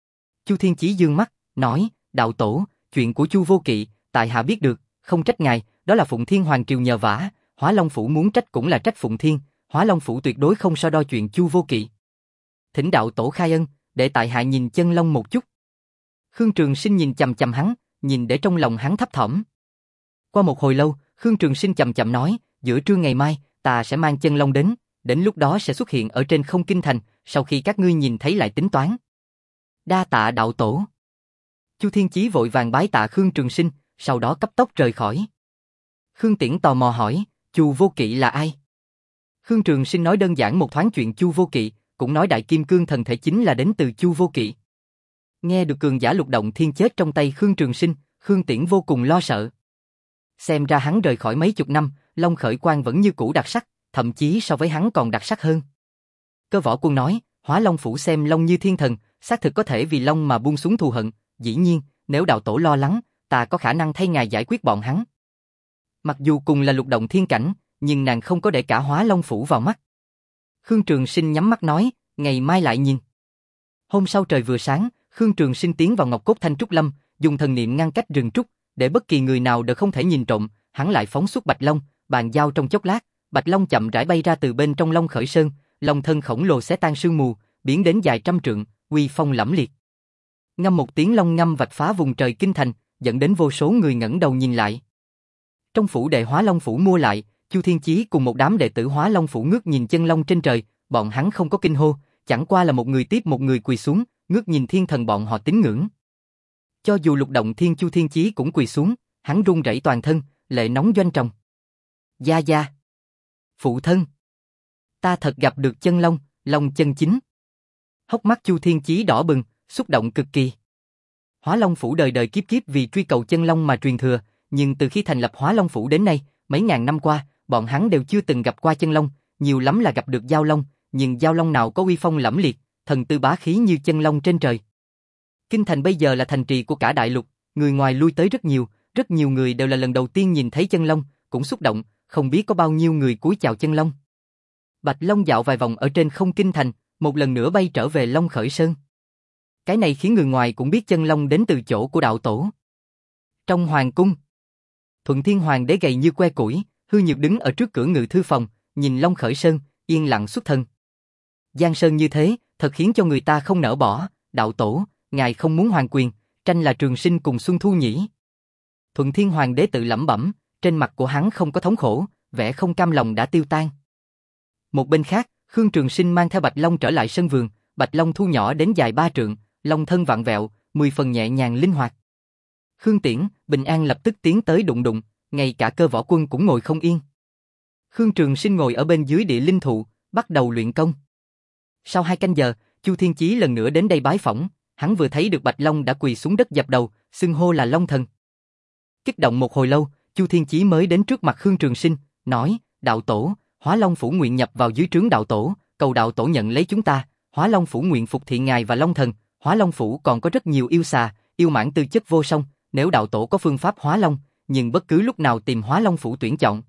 Chu Thiên Chí dương mắt, nói, đạo tổ, chuyện của Chu Vô Kỵ, tại hạ biết được, không trách ngài, đó là Phụng Thiên Hoàng Triều nhờ vả, Hóa Long Phủ muốn trách cũng là trách Phụng Thiên, Hóa Long Phủ tuyệt đối không so đo chuyện Chu Vô Kỵ. Thỉnh đạo tổ khai ân, để tại hạ nhìn chân long một chút. Khương Trường Sinh nhìn chằm chằm hắn, nhìn để trong lòng hắn thấp thỏm. Qua một hồi lâu, Khương Trường Sinh chậm chậm nói, giữa trưa ngày mai, ta sẽ mang chân long đến, đến lúc đó sẽ xuất hiện ở trên không kinh thành, sau khi các ngươi nhìn thấy lại tính toán. Đa tạ đạo tổ. Chu Thiên Chí vội vàng bái tạ Khương Trường Sinh, sau đó cấp tốc rời khỏi. Khương Tiễn tò mò hỏi, Chu Vô Kỵ là ai? Khương Trường Sinh nói đơn giản một thoáng chuyện Chu Vô Kỵ, cũng nói Đại Kim Cương thần thể chính là đến từ Chu Vô Kỵ. Nghe được cường giả Lục Động Thiên chết trong tay Khương Trường Sinh, Khương Tiễn vô cùng lo sợ. Xem ra hắn rời khỏi mấy chục năm, Long Khởi Quang vẫn như cũ đặc sắc, thậm chí so với hắn còn đặc sắc hơn. Cơ Võ Quân nói, Hóa Long Phủ xem Long như thiên thần, xác thực có thể vì Long mà buông xuống thù hận, dĩ nhiên, nếu đạo tổ lo lắng, ta có khả năng thay ngài giải quyết bọn hắn. Mặc dù cùng là Lục Động Thiên cảnh, nhưng nàng không có để cả Hóa Long Phủ vào mắt. Khương Trường Sinh nhắm mắt nói, ngày mai lại nhìn. Hôm sau trời vừa sáng, Khương Trường Sinh tiến vào Ngọc Cốt Thanh Trúc Lâm, dùng thần niệm ngăn cách rừng trúc, để bất kỳ người nào đều không thể nhìn trộm, hắn lại phóng xuất Bạch Long, bàn giao trong chốc lát, Bạch Long chậm rãi bay ra từ bên trong Long Khởi Sơn, long thân khổng lồ xé tan sương mù, biến đến dài trăm trượng, uy phong lẫm liệt. Ngâm một tiếng long ngâm vạch phá vùng trời kinh thành, dẫn đến vô số người ngẩng đầu nhìn lại. Trong phủ đệ Hóa Long Phủ mua lại, Chu Thiên Chí cùng một đám đệ tử Hóa Long Phủ ngước nhìn chân long trên trời, bọn hắn không có kinh hô, chẳng qua là một người tiếp một người quỳ xuống, ngước nhìn thiên thần bọn họ tín ngưỡng. Cho dù Lục Động Thiên Chu Thiên Chí cũng quỳ xuống, hắn run rẩy toàn thân, lệ nóng doanh tròng. Gia gia, phụ thân, ta thật gặp được chân long, long chân chính. Hốc mắt Chu Thiên Chí đỏ bừng, xúc động cực kỳ. Hóa Long Phủ đời đời kiếp kiếp vì truy cầu chân long mà truyền thừa, nhưng từ khi thành lập Hóa Long Phủ đến nay, mấy ngàn năm qua, bọn hắn đều chưa từng gặp qua chân long, nhiều lắm là gặp được giao long, nhưng giao long nào có uy phong lẫm liệt, thần tư bá khí như chân long trên trời. Kinh thành bây giờ là thành trì của cả đại lục, người ngoài lui tới rất nhiều, rất nhiều người đều là lần đầu tiên nhìn thấy chân long, cũng xúc động, không biết có bao nhiêu người cúi chào chân long. Bạch Long dạo vài vòng ở trên không kinh thành, một lần nữa bay trở về Long Khởi Sơn. Cái này khiến người ngoài cũng biết chân long đến từ chỗ của đạo tổ. Trong hoàng cung, Thuận Thiên Hoàng đế gầy như que củi, hư nhược đứng ở trước cửa ngự thư phòng, nhìn Long Khởi Sơn, yên lặng xuất thân. Giang sơn như thế, thật khiến cho người ta không nỡ bỏ, đạo tổ, ngài không muốn hoàng quyền, tranh là Trường Sinh cùng Xuân Thu nhỉ? Thuận Thiên Hoàng đế tự lẩm bẩm, trên mặt của hắn không có thống khổ, vẻ không cam lòng đã tiêu tan. Một bên khác, Khương Trường Sinh mang theo Bạch Long trở lại sân vườn, Bạch Long thu nhỏ đến dài ba trượng, long thân vặn vẹo, mười phần nhẹ nhàng linh hoạt. Khương Tiễn, Bình An lập tức tiến tới đụng đụng, ngay cả Cơ Võ Quân cũng ngồi không yên. Khương Trường Sinh ngồi ở bên dưới địa linh thụ, bắt đầu luyện công. Sau hai canh giờ, Chu Thiên Chí lần nữa đến đây bái phỏng, hắn vừa thấy được Bạch Long đã quỳ xuống đất dập đầu, xưng hô là Long Thần. Kích động một hồi lâu, Chu Thiên Chí mới đến trước mặt Khương Trường Sinh, nói, đạo tổ, Hóa Long Phủ nguyện nhập vào dưới trướng đạo tổ, cầu đạo tổ nhận lấy chúng ta, Hóa Long Phủ nguyện phục thị ngài và Long Thần, Hóa Long Phủ còn có rất nhiều yêu xà, yêu mãng tư chất vô song, nếu đạo tổ có phương pháp Hóa Long, nhưng bất cứ lúc nào tìm Hóa Long Phủ tuyển chọn.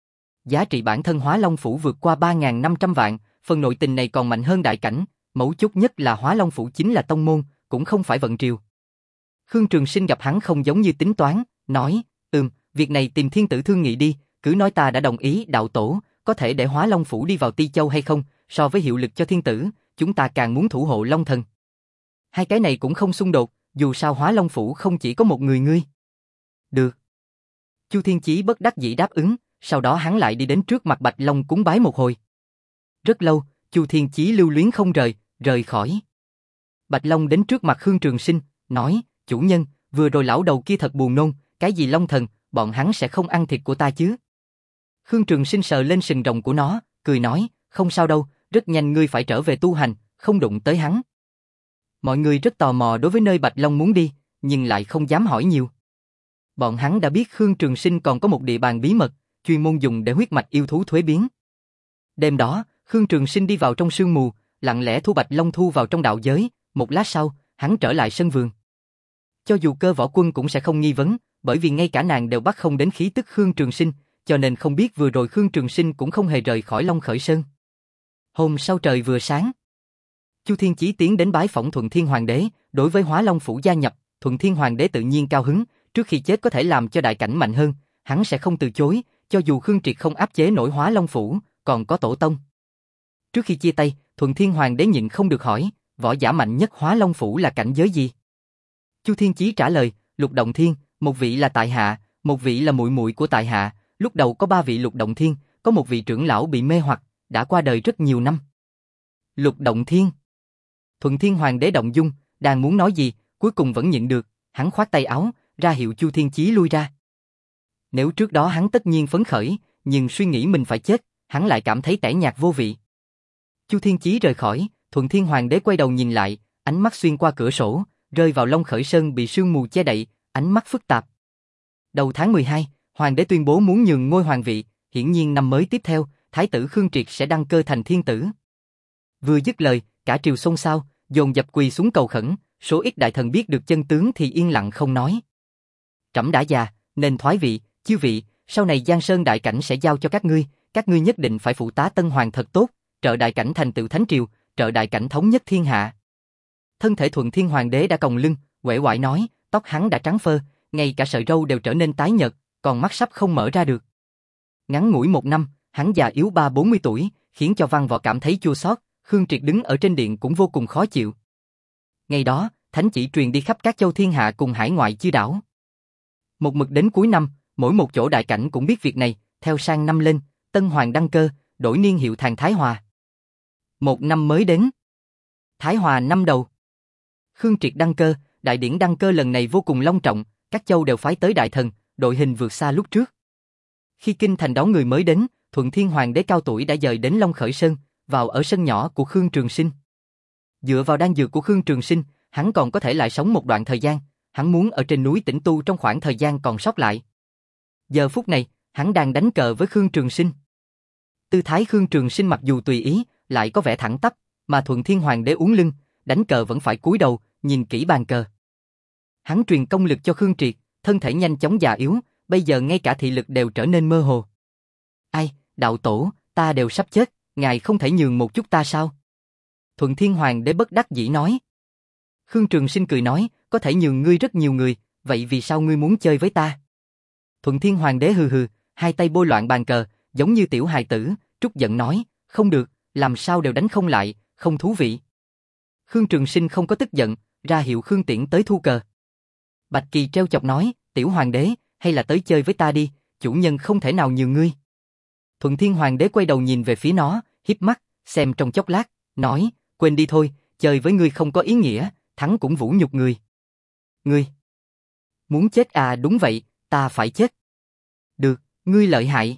Giá trị bản thân Hóa Long Phủ vượt qua ba nghìn năm trăm vạn, phần nội tình này còn mạnh hơn đại cảnh, mấu chốt nhất là Hóa Long Phủ chính là tông môn, cũng không phải vận triều. Khương Trường Sinh gặp hắn không giống như tính toán, nói, ừm, việc này tìm thiên tử thương nghị đi, cứ nói ta đã đồng ý đạo tổ, có thể để Hóa Long Phủ đi vào Ti Châu hay không, so với hiệu lực cho thiên tử, chúng ta càng muốn thủ hộ Long Thần. Hai cái này cũng không xung đột, dù sao Hóa Long Phủ không chỉ có một người ngươi. Được. Chu Thiên Chí bất đắc dĩ đáp ứng, sau đó hắn lại đi đến trước mặt Bạch Long cúng bái một hồi. Rất lâu, Chu Thiên Chí lưu luyến không rời, rời khỏi. Bạch Long đến trước mặt Khương Trường Sinh, nói, chủ nhân, vừa rồi lão đầu kia thật buồn nôn, cái gì Long Thần, bọn hắn sẽ không ăn thịt của ta chứ? Khương Trường Sinh sờ lên sừng rồng của nó, cười nói, không sao đâu, rất nhanh ngươi phải trở về tu hành, không đụng tới hắn. Mọi người rất tò mò đối với nơi Bạch Long muốn đi, nhưng lại không dám hỏi nhiều. Bọn hắn đã biết Khương Trường Sinh còn có một địa bàn bí mật, chuyên môn dùng để huyết mạch yêu thú thuế biến. Đêm đó, Khương Trường Sinh đi vào trong sương mù, lặng lẽ thu Bạch Long thu vào trong đạo giới, một lát sau, hắn trở lại sân vườn. Cho dù Cơ Võ Quân cũng sẽ không nghi vấn, bởi vì ngay cả nàng đều bắt không đến khí tức Khương Trường Sinh, cho nên không biết vừa rồi Khương Trường Sinh cũng không hề rời khỏi Long Khởi Sơn. Hôm sau trời vừa sáng, Chu Thiên Chí tiến đến bái phỏng Thuận Thiên Hoàng đế, đối với Hóa Long Phủ gia nhập, Thuận Thiên Hoàng đế tự nhiên cao hứng, trước khi chết có thể làm cho đại cảnh mạnh hơn, hắn sẽ không từ chối, cho dù Khương Triệt không áp chế nổi Hóa Long Phủ, còn có tổ tông. Trước khi chia tay, Thuận Thiên Hoàng đế nhịn không được hỏi, võ giả mạnh nhất Hóa Long Phủ là cảnh giới gì? Chu Thiên Chí trả lời, Lục Động Thiên, một vị là tại hạ, một vị là muội muội của tại hạ, lúc đầu có ba vị Lục Động Thiên, có một vị trưởng lão bị mê hoặc, đã qua đời rất nhiều năm. Lục Động Thiên. Thuận Thiên Hoàng đế động dung, đang muốn nói gì, cuối cùng vẫn nhịn được, hắn khoát tay áo, ra hiệu Chu Thiên Chí lui ra. Nếu trước đó hắn tất nhiên phấn khởi, nhưng suy nghĩ mình phải chết, hắn lại cảm thấy tẻ nhạt vô vị. Chu Thiên Chí rời khỏi, Thuận Thiên Hoàng đế quay đầu nhìn lại, ánh mắt xuyên qua cửa sổ, rơi vào Long Khởi Sơn bị sương mù che đậy, ánh mắt phức tạp. Đầu tháng mười hai, hoàng đế tuyên bố muốn nhường ngôi hoàng vị, hiển nhiên năm mới tiếp theo, thái tử Khương Triệt sẽ đăng cơ thành thiên tử. Vừa dứt lời, cả triều xôn xao, dồn dập quỳ xuống cầu khẩn, số ít đại thần biết được chân tướng thì yên lặng không nói. Trẫm đã già, nên thoái vị, chư vị, sau này Giang Sơn đại cảnh sẽ giao cho các ngươi, các ngươi nhất định phải phụ tá Tân Hoàng thật tốt, trợ đại cảnh thành tựu thánh triều, trợ đại cảnh thống nhất thiên hạ. Thân thể Thuận Thiên Hoàng đế đã còng lưng, uể oải nói, tóc hắn đã trắng phơ, ngay cả sợi râu đều trở nên tái nhợt, còn mắt sắp không mở ra được. Ngắn ngủi một năm, hắn già yếu ba bốn mươi tuổi, khiến cho văn võ cảm thấy chua xót. Khương Triệt đứng ở trên điện cũng vô cùng khó chịu. Ngày đó, thánh chỉ truyền đi khắp các châu thiên hạ cùng hải ngoại chư đảo. Một mực đến cuối năm, mỗi một chỗ đại cảnh cũng biết việc này, theo sang năm lên, Tân Hoàng đăng cơ, đổi niên hiệu thành Thái Hòa. Một năm mới đến. Thái Hòa năm đầu. Khương Triệt đăng cơ, đại điển đăng cơ lần này vô cùng long trọng, các châu đều phái tới đại thần, đội hình vượt xa lúc trước. Khi kinh thành đón người mới đến, Thuận Thiên Hoàng đế cao tuổi đã dời đến Long Khởi Sơn, vào ở sân nhỏ của Khương Trường Sinh. Dựa vào đan dược của Khương Trường Sinh, hắn còn có thể lại sống một đoạn thời gian, hắn muốn ở trên núi tĩnh tu trong khoảng thời gian còn sót lại. Giờ phút này, hắn đang đánh cờ với Khương Trường Sinh. Tư thái Khương Trường Sinh mặc dù tùy ý, lại có vẻ thẳng tắp, mà Thuận Thiên Hoàng đế uốn lưng, đánh cờ vẫn phải cúi đầu, nhìn kỹ bàn cờ. Hắn truyền công lực cho Khương Triệt, thân thể nhanh chóng già yếu, bây giờ ngay cả thị lực đều trở nên mơ hồ. Ai, đạo tổ, ta đều sắp chết, ngài không thể nhường một chút ta sao? Thuận Thiên Hoàng đế bất đắc dĩ nói. Khương Trường Sinh cười nói, có thể nhường ngươi rất nhiều người, vậy vì sao ngươi muốn chơi với ta? Thuận Thiên Hoàng đế hừ hừ, hai tay bôi loạn bàn cờ, giống như tiểu hài tử, trút giận nói, không được, làm sao đều đánh không lại, không thú vị. Khương Trường Sinh không có tức giận, ra hiệu Khương Tiễn tới thu cờ. Bạch Kỳ treo chọc nói, tiểu hoàng đế, hay là tới chơi với ta đi, chủ nhân không thể nào nhường ngươi. Thuận Thiên Hoàng đế quay đầu nhìn về phía nó, híp mắt, xem trong chốc lát, nói, quên đi thôi, chơi với ngươi không có ý nghĩa, thắng cũng vũ nhục ngươi. Ngươi muốn chết à? Đúng vậy, ta phải chết. Được, ngươi lợi hại.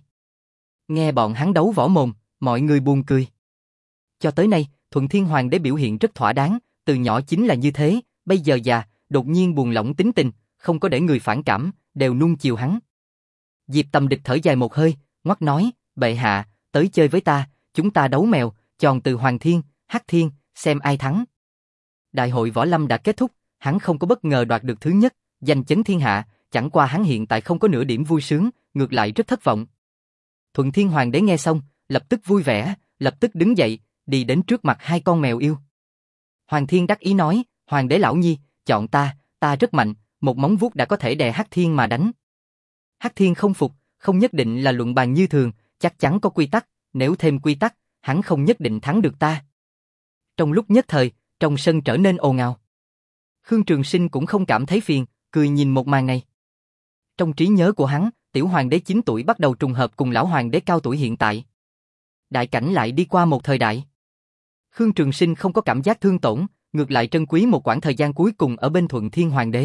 Nghe bọn hắn đấu võ mồm, mọi người buồn cười. Cho tới nay, Thuận Thiên Hoàng đế biểu hiện rất thỏa đáng, từ nhỏ chính là như thế, bây giờ già, đột nhiên buồn lỏng tính tình, không có để người phản cảm, đều nuông chiều hắn. Diệp Tầm Địch thở dài một hơi, ngoắc nói, bệ hạ, tới chơi với ta, chúng ta đấu mèo, tròn từ Hoàng Thiên, Hắc Thiên, xem ai thắng. Đại hội võ lâm đã kết thúc, hắn không có bất ngờ đoạt được thứ nhất, danh chấn thiên hạ, chẳng qua hắn hiện tại không có nửa điểm vui sướng, ngược lại rất thất vọng. Thuận Thiên Hoàng đế nghe xong, lập tức vui vẻ, lập tức đứng dậy, đi đến trước mặt hai con mèo yêu. Hoàng Thiên đắc ý nói, Hoàng đế lão nhi, chọn ta, ta rất mạnh, một móng vuốt đã có thể đè Hắc Thiên mà đánh. Hắc Thiên không phục, không nhất định là luận bàn như thường, chắc chắn có quy tắc, nếu thêm quy tắc, hắn không nhất định thắng được ta. Trong lúc nhất thời, trong sân trở nên ồn ào. Khương Trường Sinh cũng không cảm thấy phiền, cười nhìn một màn này. Trong trí nhớ của hắn, tiểu hoàng đế chín tuổi bắt đầu trùng hợp cùng lão hoàng đế cao tuổi hiện tại. Đại cảnh lại đi qua một thời đại. Khương Trường Sinh không có cảm giác thương tổn, ngược lại trân quý một quãng thời gian cuối cùng ở bên Thuận Thiên Hoàng đế.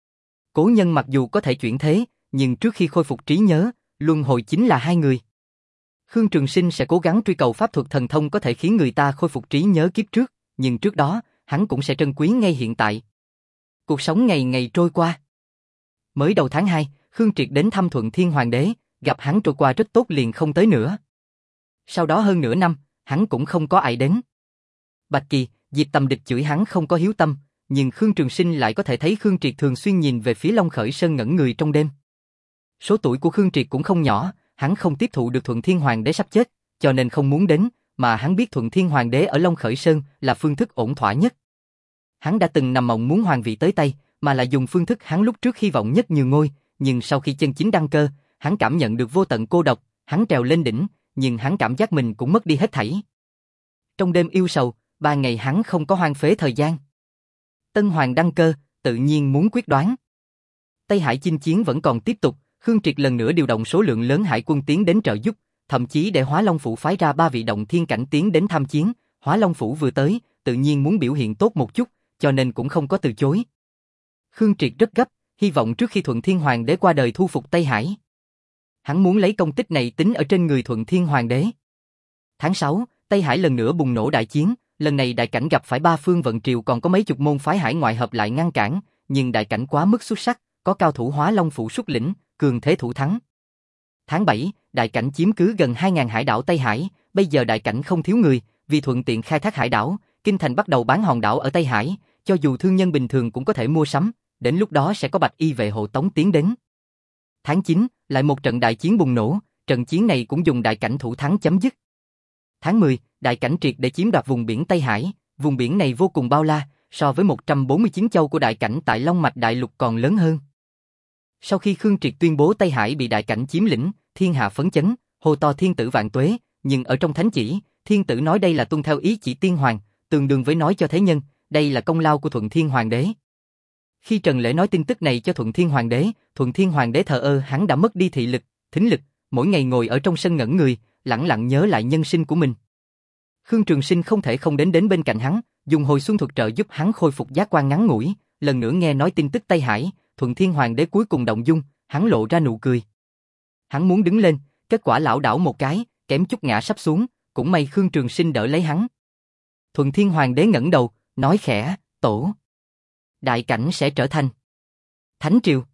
Cố nhân mặc dù có thể chuyển thế, nhưng trước khi khôi phục trí nhớ, luân hồi chính là hai người. Khương Trường Sinh sẽ cố gắng truy cầu pháp thuật thần thông có thể khiến người ta khôi phục trí nhớ kiếp trước, nhưng trước đó, hắn cũng sẽ trân quý ngay hiện tại. Cuộc sống ngày ngày trôi qua. Mới đầu tháng hai, Khương Triệt đến thăm Thuận Thiên Hoàng đế, gặp hắn trôi qua rất tốt liền không tới nữa. Sau đó hơn nửa năm, hắn cũng không có ai đến. Bạch Kỳ, Diệp Tầm Địch chửi hắn không có hiếu tâm, nhưng Khương Trường Sinh lại có thể thấy Khương Triệt thường xuyên nhìn về phía Long Khởi Sơn ngẩn người trong đêm. Số tuổi của Khương Triệt cũng không nhỏ, hắn không tiếp thụ được Thuận Thiên Hoàng đế sắp chết, cho nên không muốn đến, mà hắn biết Thuận Thiên Hoàng đế ở Long Khởi Sơn là phương thức ổn thỏa nhất. Hắn đã từng nằm mộng muốn hoàng vị tới tay, mà là dùng phương thức hắn lúc trước hy vọng nhất nhường ngôi, nhưng sau khi chân chính đăng cơ, hắn cảm nhận được vô tận cô độc, hắn trèo lên đỉnh, nhưng hắn cảm giác mình cũng mất đi hết thảy. Trong đêm yêu sầu, ba ngày hắn không có hoang phế thời gian. Tân Hoàng đăng cơ, tự nhiên muốn quyết đoán. Tây Hải chinh chiến vẫn còn tiếp tục, Khương Triệt lần nữa điều động số lượng lớn hải quân tiến đến trợ giúp, thậm chí để Hóa Long Phủ phái ra ba vị động thiên cảnh tiến đến tham chiến. Hóa Long Phủ vừa tới, tự nhiên muốn biểu hiện tốt một chút, cho nên cũng không có từ chối. Khương Triệt rất gấp, hy vọng trước khi Thuận Thiên Hoàng đế qua đời thu phục Tây Hải. Hắn muốn lấy công tích này tính ở trên người Thuận Thiên Hoàng đế. Tháng sáu, Tây Hải lần nữa bùng nổ đại chiến, lần này đại cảnh gặp phải ba phương vận triều còn có mấy chục môn phái hải ngoại hợp lại ngăn cản, nhưng đại cảnh quá mức xuất sắc, có cao thủ Hóa Long Phủ xuất lĩnh, cường thế thủ thắng. Tháng bảy, đại cảnh chiếm cứ gần hai nghìn hải đảo Tây Hải, bây giờ đại cảnh không thiếu người, vì thuận tiện khai thác hải đảo, kinh thành bắt đầu bán hòn đảo ở Tây Hải, cho dù thương nhân bình thường cũng có thể mua sắm, đến lúc đó sẽ có bạch y vệ hộ tống tiến đến. Tháng chín, lại một trận đại chiến bùng nổ, trận chiến này cũng dùng đại cảnh thủ thắng chấm dứt. Tháng mười, đại cảnh triệt để chiếm đoạt vùng biển Tây Hải, vùng biển này vô cùng bao la, so với một trăm bốn mươi chín châu của đại cảnh tại Long Mạch Đại Lục còn lớn hơn. Sau khi Khương Triệt tuyên bố Tây Hải bị đại cảnh chiếm lĩnh, thiên hạ phấn chấn, hô to thiên tử vạn tuế, nhưng ở trong thánh chỉ, thiên tử nói đây là tuân theo ý chỉ tiên hoàng, tương đương với nói cho thế nhân, đây là công lao của Thuận Thiên Hoàng đế. Khi Trần Lễ nói tin tức này cho Thuận Thiên Hoàng đế, Thuận Thiên Hoàng đế thờ ơ, hắn đã mất đi thị lực, thính lực, mỗi ngày ngồi ở trong sân ngẩn người, lẳng lặng nhớ lại nhân sinh của mình. Khương Trường Sinh không thể không đến đến bên cạnh hắn, dùng hồi xuân thuật trợ giúp hắn khôi phục giác quan ngắn ngủi, lần nữa nghe nói tin tức Tây Hải, Thuận Thiên Hoàng đế cuối cùng động dung, hắn lộ ra nụ cười. Hắn muốn đứng lên, kết quả lảo đảo một cái, kém chút ngã sắp xuống, cũng may Khương Trường Sinh đỡ lấy hắn. Thuận Thiên Hoàng đế ngẩng đầu, nói khẽ, tổ. Đại cảnh sẽ trở thành Thánh Triều.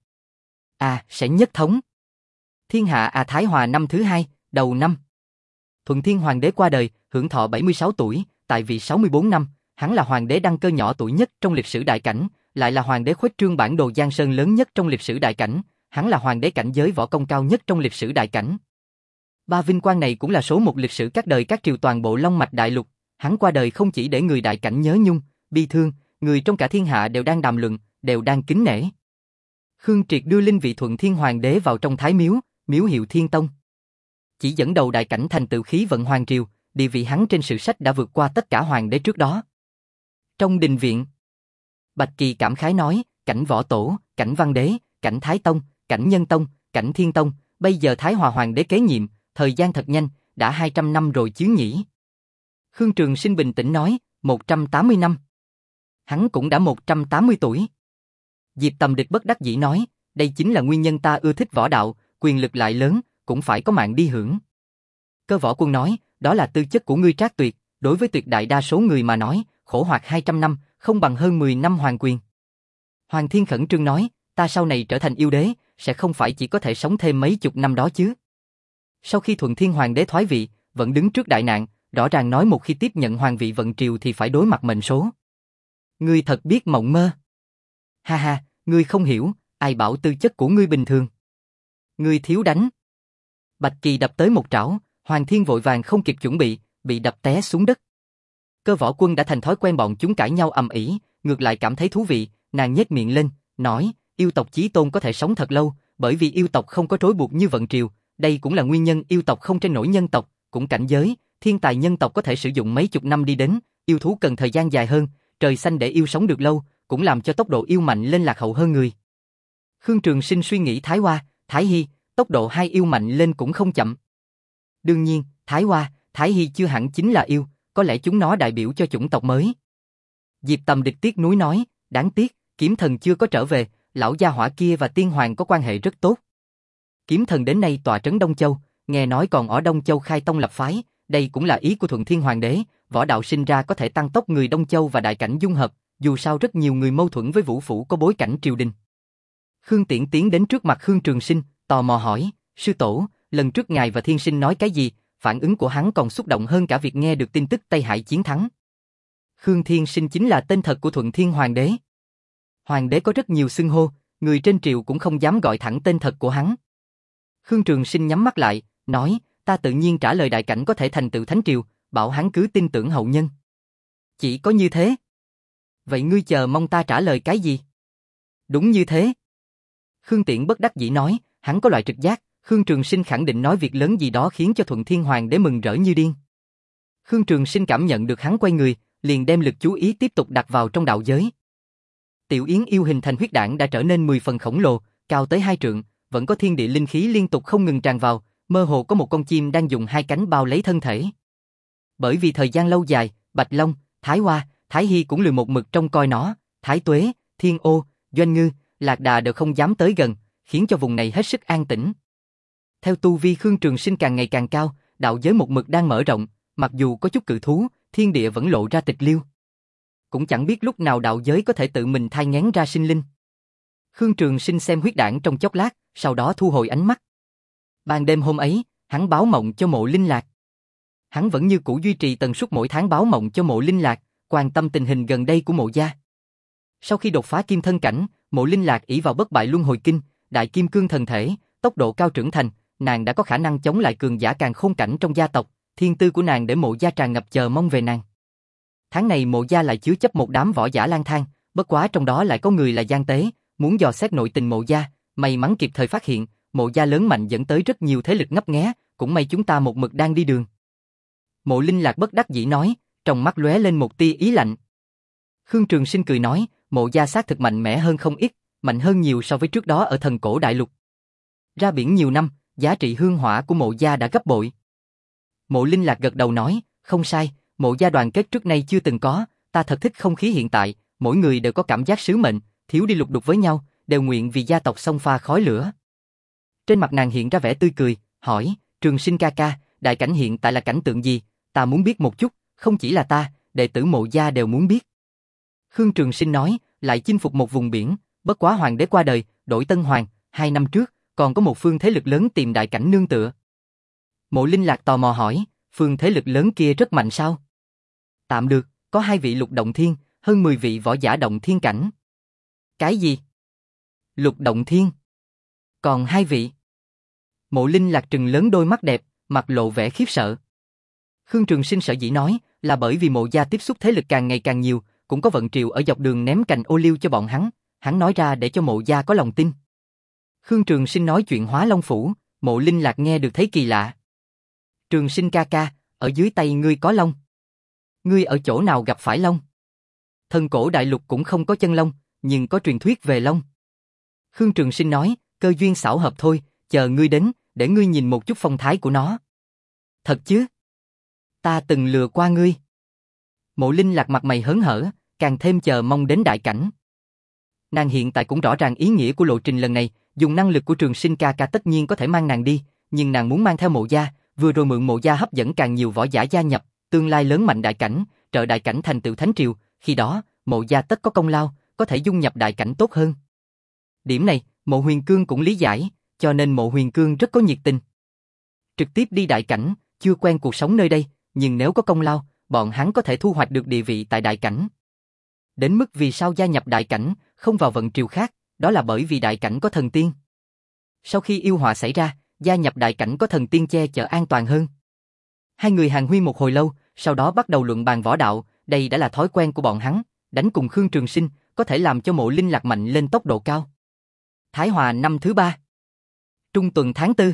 À, sẽ nhất thống. Thiên hạ à Thái Hòa năm thứ hai, đầu năm. Thuận Thiên Hoàng đế qua đời, hưởng thọ bảy mươi sáu tuổi, tại vị sáu mươi bốn năm, hắn là hoàng đế đăng cơ nhỏ tuổi nhất trong lịch sử đại cảnh, lại là hoàng đế khuếch trương bản đồ Giang Sơn lớn nhất trong lịch sử đại cảnh, hắn là hoàng đế cảnh giới võ công cao nhất trong lịch sử đại cảnh. Ba vinh quang này cũng là số một lịch sử các đời các triều toàn bộ Long Mạch Đại Lục, hắn qua đời không chỉ để người đại cảnh nhớ nhung, bi thương, người trong cả thiên hạ đều đang đàm luận, đều đang kính nể. Khương Triệt đưa linh vị Thuận Thiên Hoàng đế vào trong Thái Miếu, miếu hiệu Thiên Tông. Chỉ dẫn đầu đại cảnh thành tựu khí vận hoàng triều, địa vị hắn trên sử sách đã vượt qua tất cả hoàng đế trước đó. Trong đình viện, Bạch Kỳ cảm khái nói, cảnh Võ Tổ, cảnh Văn Đế, cảnh Thái Tông, cảnh Nhân Tông, cảnh Thiên Tông, bây giờ Thái Hòa Hoàng đế kế nhiệm, thời gian thật nhanh, đã hai trăm năm rồi chứ nhỉ. Khương Trường Sinh bình tĩnh nói, một trăm tám mươi năm. Hắn cũng đã một trăm tám mươi tuổi. Diệp Tầm Địch bất đắc dĩ nói, đây chính là nguyên nhân ta ưa thích võ đạo, quyền lực lại lớn, cũng phải có mạng đi hưởng. Cơ Võ Quân nói, đó là tư chất của ngươi Trác Tuyệt, đối với tuyệt đại đa số người mà nói, khổ hoạt hai trăm năm, không bằng hơn mười năm hoàng quyền. Hoàng Thiên khẩn trương nói, ta sau này trở thành yêu đế, sẽ không phải chỉ có thể sống thêm mấy chục năm đó chứ. Sau khi Thuận Thiên Hoàng đế thoái vị, vẫn đứng trước đại nạn, rõ ràng nói một khi tiếp nhận hoàng vị vận triều thì phải đối mặt mệnh số. Ngươi thật biết mộng mơ. Ha ha, ngươi không hiểu, ai bảo tư chất của ngươi bình thường. Ngươi thiếu đánh. Bạch Kỳ đập tới một trảo, Hoàng Thiên vội vàng không kịp chuẩn bị, bị đập té xuống đất. Cơ Võ Quân đã thành thói quen bọn chúng cãi nhau ầm ĩ, ngược lại cảm thấy thú vị, nàng nhếch miệng lên, nói, yêu tộc chí tôn có thể sống thật lâu, bởi vì yêu tộc không có trói buộc như vận triều, đây cũng là nguyên nhân yêu tộc không tranh nổi nhân tộc, cũng cảnh giới, thiên tài nhân tộc có thể sử dụng mấy chục năm đi đến, yêu thú cần thời gian dài hơn, trời xanh để yêu sống được lâu, cũng làm cho tốc độ yêu mạnh lên lạc hậu hơn người. Khương Trường Sinh suy nghĩ Thái Hoa, Thái Hy, tốc độ hai yêu mạnh lên cũng không chậm. Đương nhiên, Thái Hoa, Thái Hy chưa hẳn chính là yêu, có lẽ chúng nó đại biểu cho chủng tộc mới. Diệp Tầm Địch tiếc nuối nói, đáng tiếc, Kiếm Thần chưa có trở về, lão gia hỏa kia và Tiên Hoàng có quan hệ rất tốt. Kiếm Thần đến nay tọa trấn Đông Châu, nghe nói còn ở Đông Châu khai tông lập phái, đây cũng là ý của Thuận Thiên Hoàng đế, võ đạo sinh ra có thể tăng tốc người Đông Châu và đại cảnh dung hợp, dù sao rất nhiều người mâu thuẫn với Vũ Phủ có bối cảnh triều đình. Khương Tiễn tiến đến trước mặt Khương Trường Sinh, tò mò hỏi, sư tổ, lần trước ngài và Thiên Sinh nói cái gì? Phản ứng của hắn còn xúc động hơn cả việc nghe được tin tức Tây Hải chiến thắng. Khương Thiên Sinh chính là tên thật của Thuận Thiên Hoàng đế. Hoàng đế có rất nhiều xưng hô, người trên triều cũng không dám gọi thẳng tên thật của hắn. Khương Trường Sinh nhắm mắt lại, nói, ta tự nhiên trả lời đại cảnh có thể thành tựu thánh triều, bảo hắn cứ tin tưởng hậu nhân. Chỉ có như thế. Vậy ngươi chờ mong ta trả lời cái gì? Đúng như thế. Khương Tiễn bất đắc dĩ nói, hắn có loại trực giác, Khương Trường Sinh khẳng định nói việc lớn gì đó khiến cho Thuận Thiên Hoàng đế mừng rỡ như điên. Khương Trường Sinh cảm nhận được hắn quay người, liền đem lực chú ý tiếp tục đặt vào trong đạo giới. Tiểu Yến yêu hình thành huyết đảng đã trở nên mười phần khổng lồ, cao tới hai trượng, vẫn có thiên địa linh khí liên tục không ngừng tràn vào, mơ hồ có một con chim đang dùng hai cánh bao lấy thân thể. Bởi vì thời gian lâu dài, Bạch Long, Thái Hoa, Thái Hy cũng lười một mực trông coi nó, Thái Tuế, Thiên Ô, Doanh Ngư, Lạc Đà đều không dám tới gần, khiến cho vùng này hết sức an tĩnh. Theo tu vi Khương Trường Sinh càng ngày càng cao, đạo giới một mực đang mở rộng, mặc dù có chút cự thú, thiên địa vẫn lộ ra tịch liêu. Cũng chẳng biết lúc nào đạo giới có thể tự mình thai nghén ra sinh linh. Khương Trường Sinh xem huyết đảng trong chốc lát, sau đó thu hồi ánh mắt. Ban đêm hôm ấy, hắn báo mộng cho Mộ Linh Lạc. Hắn vẫn như cũ duy trì tần suất mỗi tháng báo mộng cho Mộ Linh Lạc, quan tâm tình hình gần đây của Mộ gia. Sau khi đột phá kim thân cảnh, Mộ Linh Lạc ỷ vào bất bại luân hồi kinh, đại kim cương thần thể, tốc độ cao trưởng thành, nàng đã có khả năng chống lại cường giả càn khôn cảnh trong gia tộc, thiên tư của nàng để Mộ gia tràn ngập chờ mong về nàng. Tháng này Mộ gia lại chứa chấp một đám võ giả lang thang, bất quá trong đó lại có người là gian tế, muốn dò xét nội tình Mộ gia, may mắn kịp thời phát hiện, Mộ gia lớn mạnh dẫn tới rất nhiều thế lực ngấp nghé, cũng may chúng ta một mực đang đi đường. Mộ Linh Lạc bất đắc dĩ nói, trong mắt lóe lên một tia ý lạnh. Khương Trường Sinh cười nói, Mộ gia xác thực mạnh mẽ hơn không ít, mạnh hơn nhiều so với trước đó ở thần cổ đại lục. Ra biển nhiều năm, giá trị hương hỏa của Mộ gia đã gấp bội. Mộ Linh Lạc gật đầu nói, không sai, Mộ gia đoàn kết trước nay chưa từng có, ta thật thích không khí hiện tại, mỗi người đều có cảm giác sứ mệnh, thiếu đi lục đục với nhau, đều nguyện vì gia tộc xông pha khói lửa. Trên mặt nàng hiện ra vẻ tươi cười, hỏi, Trường Sinh ca ca, đại cảnh hiện tại là cảnh tượng gì, ta muốn biết một chút, không chỉ là ta, đệ tử Mộ gia đều muốn biết. Khương Trường Sinh nói, lại chinh phục một vùng biển, bất quá hoàng đế qua đời, đổi tân hoàng, hai năm trước, còn có một phương thế lực lớn tìm đại cảnh nương tựa. Mộ Linh Lạc tò mò hỏi, phương thế lực lớn kia rất mạnh sao? Tạm được, có hai vị lục động thiên, hơn mười vị võ giả động thiên cảnh. Cái gì? Lục động thiên? Còn hai vị? Mộ Linh Lạc trừng lớn đôi mắt đẹp, mặt lộ vẻ khiếp sợ. Khương Trường Sinh sở dĩ nói, là bởi vì Mộ gia tiếp xúc thế lực càng ngày càng nhiều, cũng có vận triều ở dọc đường ném cành ô liu cho bọn hắn, hắn nói ra để cho Mộ gia có lòng tin. Khương Trường Sinh nói chuyện Hóa Long Phủ, Mộ Linh Lạc nghe được thấy kỳ lạ. Trường Sinh ca ca, ở dưới tay ngươi có long. Ngươi ở chỗ nào gặp phải long? Thần cổ đại lục cũng không có chân long, nhưng có truyền thuyết về long. Khương Trường Sinh nói, cơ duyên xảo hợp thôi, chờ ngươi đến, để ngươi nhìn một chút phong thái của nó. Thật chứ? Ta từng lừa qua ngươi. Mộ Linh Lạc mặt mày hớn hở, càng thêm chờ mong đến đại cảnh. Nàng hiện tại cũng rõ ràng ý nghĩa của lộ trình lần này, dùng năng lực của Trường Sinh ca ca tất nhiên có thể mang nàng đi, nhưng nàng muốn mang theo Mộ gia, vừa rồi mượn Mộ gia hấp dẫn càng nhiều võ giả gia nhập, tương lai lớn mạnh đại cảnh, trợ đại cảnh thành tựu thánh triều, khi đó, Mộ gia tất có công lao, có thể dung nhập đại cảnh tốt hơn. Điểm này, Mộ Huyền Cương cũng lý giải, cho nên Mộ Huyền Cương rất có nhiệt tình. Trực tiếp đi đại cảnh, chưa quen cuộc sống nơi đây, nhưng nếu có công lao, bọn hắn có thể thu hoạch được địa vị tại đại cảnh. Đến mức vì sao gia nhập đại cảnh, không vào vận triều khác, đó là bởi vì đại cảnh có thần tiên. Sau khi yêu họa xảy ra, gia nhập đại cảnh có thần tiên che chở an toàn hơn. Hai người hàn huyên một hồi lâu, sau đó bắt đầu luận bàn võ đạo, đây đã là thói quen của bọn hắn, đánh cùng Khương Trường Sinh, có thể làm cho Mộ Linh Lạc mạnh lên tốc độ cao. Thái Hòa năm thứ ba. Trung tuần tháng tư.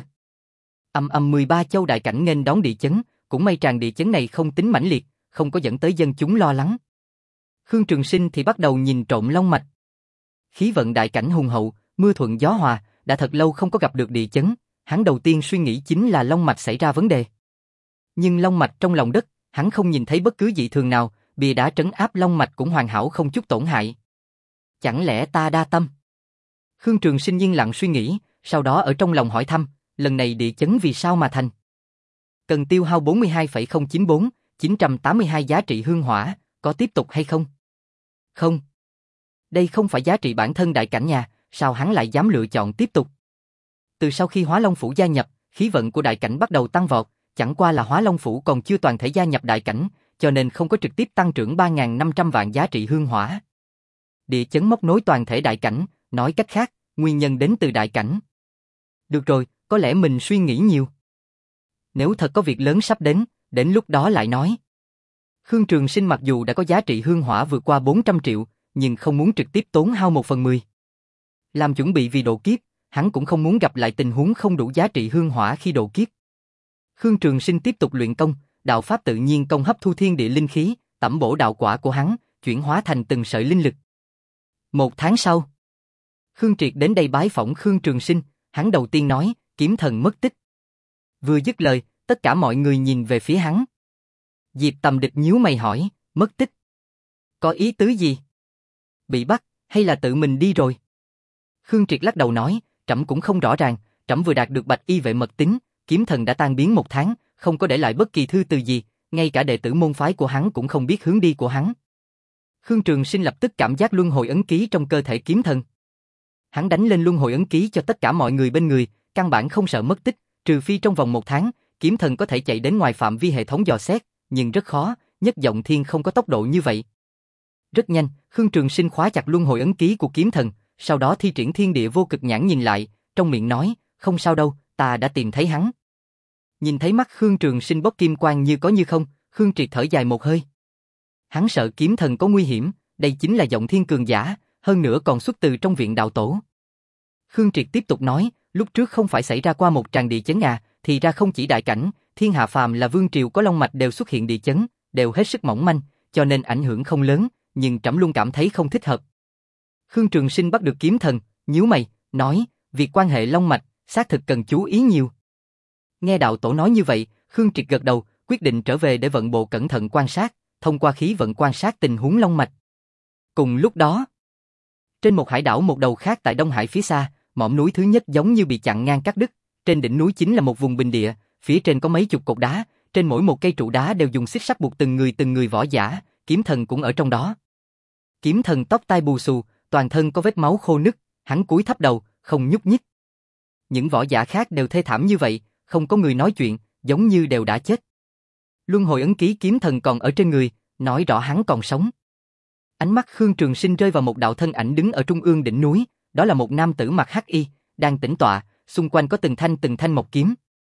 Ầm ầm mười ba châu đại cảnh nghênh đón địa chấn, cũng may tràn địa chấn này không tính mãnh liệt, không có dẫn tới dân chúng lo lắng. Khương Trường Sinh thì bắt đầu nhìn trộm long mạch. Khí vận đại cảnh hùng hậu, mưa thuận gió hòa, đã thật lâu không có gặp được địa chấn, hắn đầu tiên suy nghĩ chính là long mạch xảy ra vấn đề. Nhưng long mạch trong lòng đất, hắn không nhìn thấy bất cứ dị thường nào, bìa đá trấn áp long mạch cũng hoàn hảo không chút tổn hại. Chẳng lẽ ta đa tâm? Khương Trường Sinh yên lặng suy nghĩ, sau đó ở trong lòng hỏi thăm, lần này địa chấn vì sao mà thành? Cần tiêu hao bốn mươi hai phẩy không chín bốn, chín trăm tám mươi hai giá trị hương hỏa, có tiếp tục hay không? Không. Đây không phải giá trị bản thân đại cảnh nhà, sao hắn lại dám lựa chọn tiếp tục? Từ sau khi Hóa Long Phủ gia nhập, khí vận của đại cảnh bắt đầu tăng vọt, chẳng qua là Hóa Long Phủ còn chưa toàn thể gia nhập đại cảnh, cho nên không có trực tiếp tăng trưởng ba nghìn năm trăm vạn giá trị hương hỏa. Địa chấn móc nối toàn thể đại cảnh, nói cách khác, nguyên nhân đến từ đại cảnh. Được rồi, có lẽ mình suy nghĩ nhiều. Nếu thật có việc lớn sắp đến, đến lúc đó lại nói. Khương Trường Sinh mặc dù đã có giá trị hương hỏa vượt qua bốn trăm triệu, nhưng không muốn trực tiếp tốn hao một phần mười. Làm chuẩn bị vì độ kiếp, hắn cũng không muốn gặp lại tình huống không đủ giá trị hương hỏa khi độ kiếp. Khương Trường Sinh tiếp tục luyện công, đạo pháp tự nhiên công hấp thu thiên địa linh khí, tẩm bổ đạo quả của hắn, chuyển hóa thành từng sợi linh lực. Một tháng sau, Khương Triệt đến đây bái phỏng Khương Trường Sinh, hắn đầu tiên nói, kiếm thần mất tích. Vừa dứt lời, tất cả mọi người nhìn về phía hắn. Diệp Tầm Địch nhíu mày hỏi, mất tích? Có ý tứ gì? Bị bắt, hay là tự mình đi rồi? Khương Triệt lắc đầu nói, trẫm cũng không rõ ràng, trẫm vừa đạt được bạch y vệ mật tín, kiếm thần đã tan biến một tháng, không có để lại bất kỳ thư từ gì, ngay cả đệ tử môn phái của hắn cũng không biết hướng đi của hắn. Khương Trường Sinh lập tức cảm giác luân hồi ấn ký trong cơ thể kiếm thần. Hắn đánh lên luân hồi ấn ký cho tất cả mọi người bên người, căn bản không sợ mất tích, trừ phi trong vòng một tháng, kiếm thần có thể chạy đến ngoài phạm vi hệ thống dò xét, nhưng rất khó, Nhất Giọng Thiên không có tốc độ như vậy. Rất nhanh, Khương Trường Sinh khóa chặt luân hồi ấn ký của kiếm thần, sau đó thi triển thiên địa vô cực nhãn nhìn lại, trong miệng nói, không sao đâu, ta đã tìm thấy hắn. Nhìn thấy mắt Khương Trường Sinh bốc kim quang như có như không, Khương Triệt thở dài một hơi. Hắn sợ kiếm thần có nguy hiểm, đây chính là Giọng Thiên cường giả, hơn nữa còn xuất từ trong viện đạo tổ. Khương Triệt tiếp tục nói, lúc trước không phải xảy ra qua một tràng địa chấn à, thì ra không chỉ đại cảnh, thiên hạ phàm là vương triều có long mạch đều xuất hiện địa chấn, đều hết sức mỏng manh, cho nên ảnh hưởng không lớn, nhưng trẫm luôn cảm thấy không thích hợp. Khương Trường Sinh bắt được kiếm thần, nhíu mày, nói, việc quan hệ long mạch, xác thực cần chú ý nhiều. Nghe đạo tổ nói như vậy, Khương Triệt gật đầu, quyết định trở về để vận bộ cẩn thận quan sát, thông qua khí vận quan sát tình huống long mạch. Cùng lúc đó, trên một hải đảo một đầu khác tại Đông Hải phía xa, mỏm núi thứ nhất giống như bị chặn ngang cắt đứt, trên đỉnh núi chính là một vùng bình địa, phía trên có mấy chục cột đá, trên mỗi một cây trụ đá đều dùng xích sắt buộc từng người từng người võ giả, kiếm thần cũng ở trong đó. Kiếm thần tóc tai bù xù, toàn thân có vết máu khô nứt, hắn cúi thấp đầu, không nhúc nhích. Những võ giả khác đều thê thảm như vậy, không có người nói chuyện, giống như đều đã chết. Luân hồi ấn ký kiếm thần còn ở trên người, nói rõ hắn còn sống. Ánh mắt Khương Trường Sinh rơi vào một đạo thân ảnh đứng ở trung ương đỉnh núi, đó là một nam tử mặc hắc y, đang tĩnh tọa, xung quanh có từng thanh từng thanh mộc kiếm.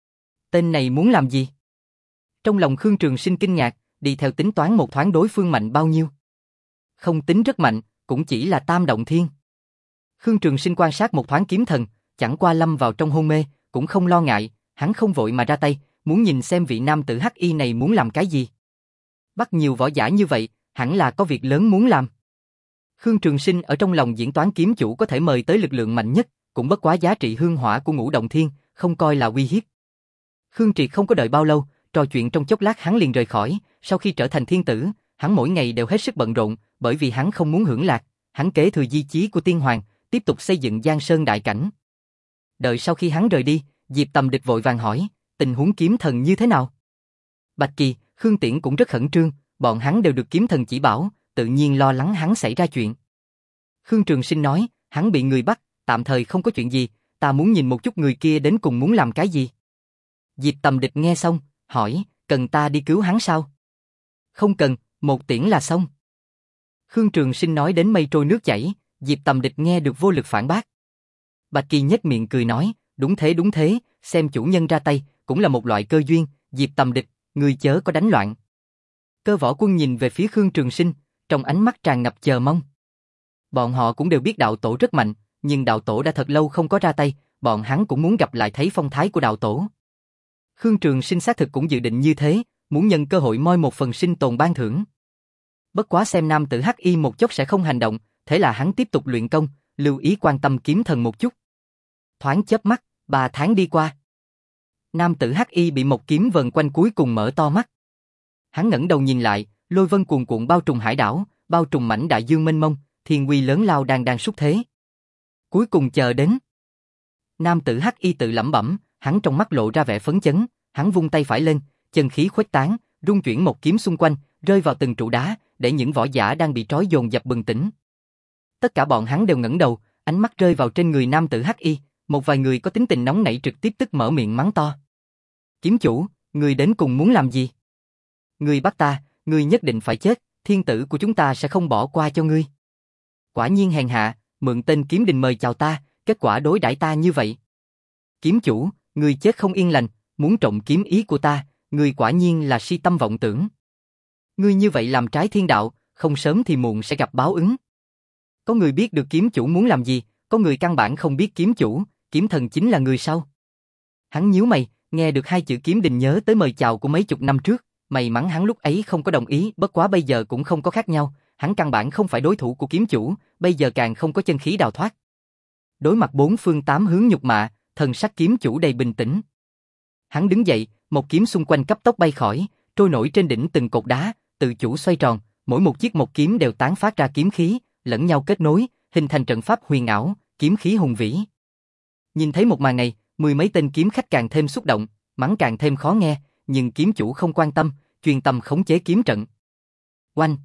Tên này muốn làm gì? Trong lòng Khương Trường Sinh kinh ngạc, đi theo tính toán một thoáng đối phương mạnh bao nhiêu. Không tính rất mạnh, cũng chỉ là tam động thiên. Khương Trường Sinh quan sát một thoáng kiếm thần, chẳng qua lâm vào trong hôn mê, cũng không lo ngại, hắn không vội mà ra tay, muốn nhìn xem vị nam tử hắc y này muốn làm cái gì. Bắt nhiều võ giả như vậy, hẳn là có việc lớn muốn làm. Khương Trường Sinh ở trong lòng diễn toán kiếm chủ có thể mời tới lực lượng mạnh nhất, cũng bất quá giá trị hương hỏa của Ngũ Động Thiên, không coi là uy hiếp. Khương Triệt không có đợi bao lâu, trò chuyện trong chốc lát hắn liền rời khỏi, sau khi trở thành thiên tử, hắn mỗi ngày đều hết sức bận rộn, bởi vì hắn không muốn hưởng lạc, hắn kế thừa di chí của tiên hoàng, tiếp tục xây dựng Giang Sơn đại cảnh. Đợi sau khi hắn rời đi, Diệp Tầm Địch vội vàng hỏi, tình huống kiếm thần như thế nào? Bạch Kỳ, Khương Tiễn cũng rất khẩn trương, bọn hắn đều được kiếm thần chỉ bảo, tự nhiên lo lắng hắn xảy ra chuyện. Khương Trường Sinh nói, hắn bị người bắt, tạm thời không có chuyện gì, ta muốn nhìn một chút người kia đến cùng muốn làm cái gì. Diệp Tầm Địch nghe xong, hỏi, cần ta đi cứu hắn sao? Không cần, một tiễn là xong. Khương Trường Sinh nói đến mây trôi nước chảy, Diệp Tầm Địch nghe được vô lực phản bác. Bạch Kỳ nhếch miệng cười nói, đúng thế đúng thế, xem chủ nhân ra tay, cũng là một loại cơ duyên, Diệp Tầm Địch, người chớ có đánh loạn. Cơ Võ Quân nhìn về phía Khương Trường Sinh, trong ánh mắt tràn ngập chờ mong. Bọn họ cũng đều biết đạo tổ rất mạnh, nhưng đạo tổ đã thật lâu không có ra tay, bọn hắn cũng muốn gặp lại thấy phong thái của đạo tổ. Khương Trường Sinh xác thực cũng dự định như thế, muốn nhân cơ hội moi một phần sinh tồn ban thưởng. Bất quá xem nam tử hắc y một chốc sẽ không hành động, thế là hắn tiếp tục luyện công, lưu ý quan tâm kiếm thần một chút. Thoáng chớp mắt, ba tháng đi qua. Nam tử hắc y bị một kiếm vần quanh cuối cùng mở to mắt. Hắn ngẩng đầu nhìn lại, lôi vân cuồn cuộn bao trùm hải đảo, bao trùm mảnh đại dương mênh mông, thiên uy lớn lao đang đang xuất thế. Cuối cùng chờ đến. Nam tử hắc y tự lẩm bẩm, hắn trong mắt lộ ra vẻ phấn chấn, hắn vung tay phải lên, chân khí khuếch tán, rung chuyển một kiếm xung quanh, rơi vào từng trụ đá, để những võ giả đang bị trói dồn dập bừng tỉnh. Tất cả bọn hắn đều ngẩng đầu, ánh mắt rơi vào trên người nam tử hắc y, một vài người có tính tình nóng nảy trực tiếp tức mở miệng mắng to. Kiếm chủ, người đến cùng muốn làm gì? Người bắt ta, người nhất định phải chết, thiên tử của chúng ta sẽ không bỏ qua cho ngươi. Quả nhiên hèn hạ, mượn tên kiếm đình mời chào ta, kết quả đối đãi ta như vậy. Kiếm chủ, người chết không yên lành, muốn trộm kiếm ý của ta, người quả nhiên là si tâm vọng tưởng. Ngươi như vậy làm trái thiên đạo, không sớm thì muộn sẽ gặp báo ứng. Có người biết được kiếm chủ muốn làm gì, có người căn bản không biết kiếm chủ, kiếm thần chính là người sau. Hắn nhíu mày, nghe được hai chữ kiếm đình nhớ tới mời chào của mấy chục năm trước, may mắn hắn lúc ấy không có đồng ý, bất quá bây giờ cũng không có khác nhau, hắn căn bản không phải đối thủ của kiếm chủ, bây giờ càng không có chân khí đào thoát. Đối mặt bốn phương tám hướng nhục mạ, thần sắc kiếm chủ đầy bình tĩnh. Hắn đứng dậy, một kiếm xung quanh cấp tốc bay khỏi, trôi nổi trên đỉnh từng cột đá, tự chủ xoay tròn, mỗi một chiếc một kiếm đều tán phát ra kiếm khí, lẫn nhau kết nối, hình thành trận pháp huyền ảo, kiếm khí hùng vĩ. Nhìn thấy một màn này, mười mấy tên kiếm khách càng thêm xúc động, mắng càng thêm khó nghe, nhưng kiếm chủ không quan tâm, chuyên tâm khống chế kiếm trận. Oanh!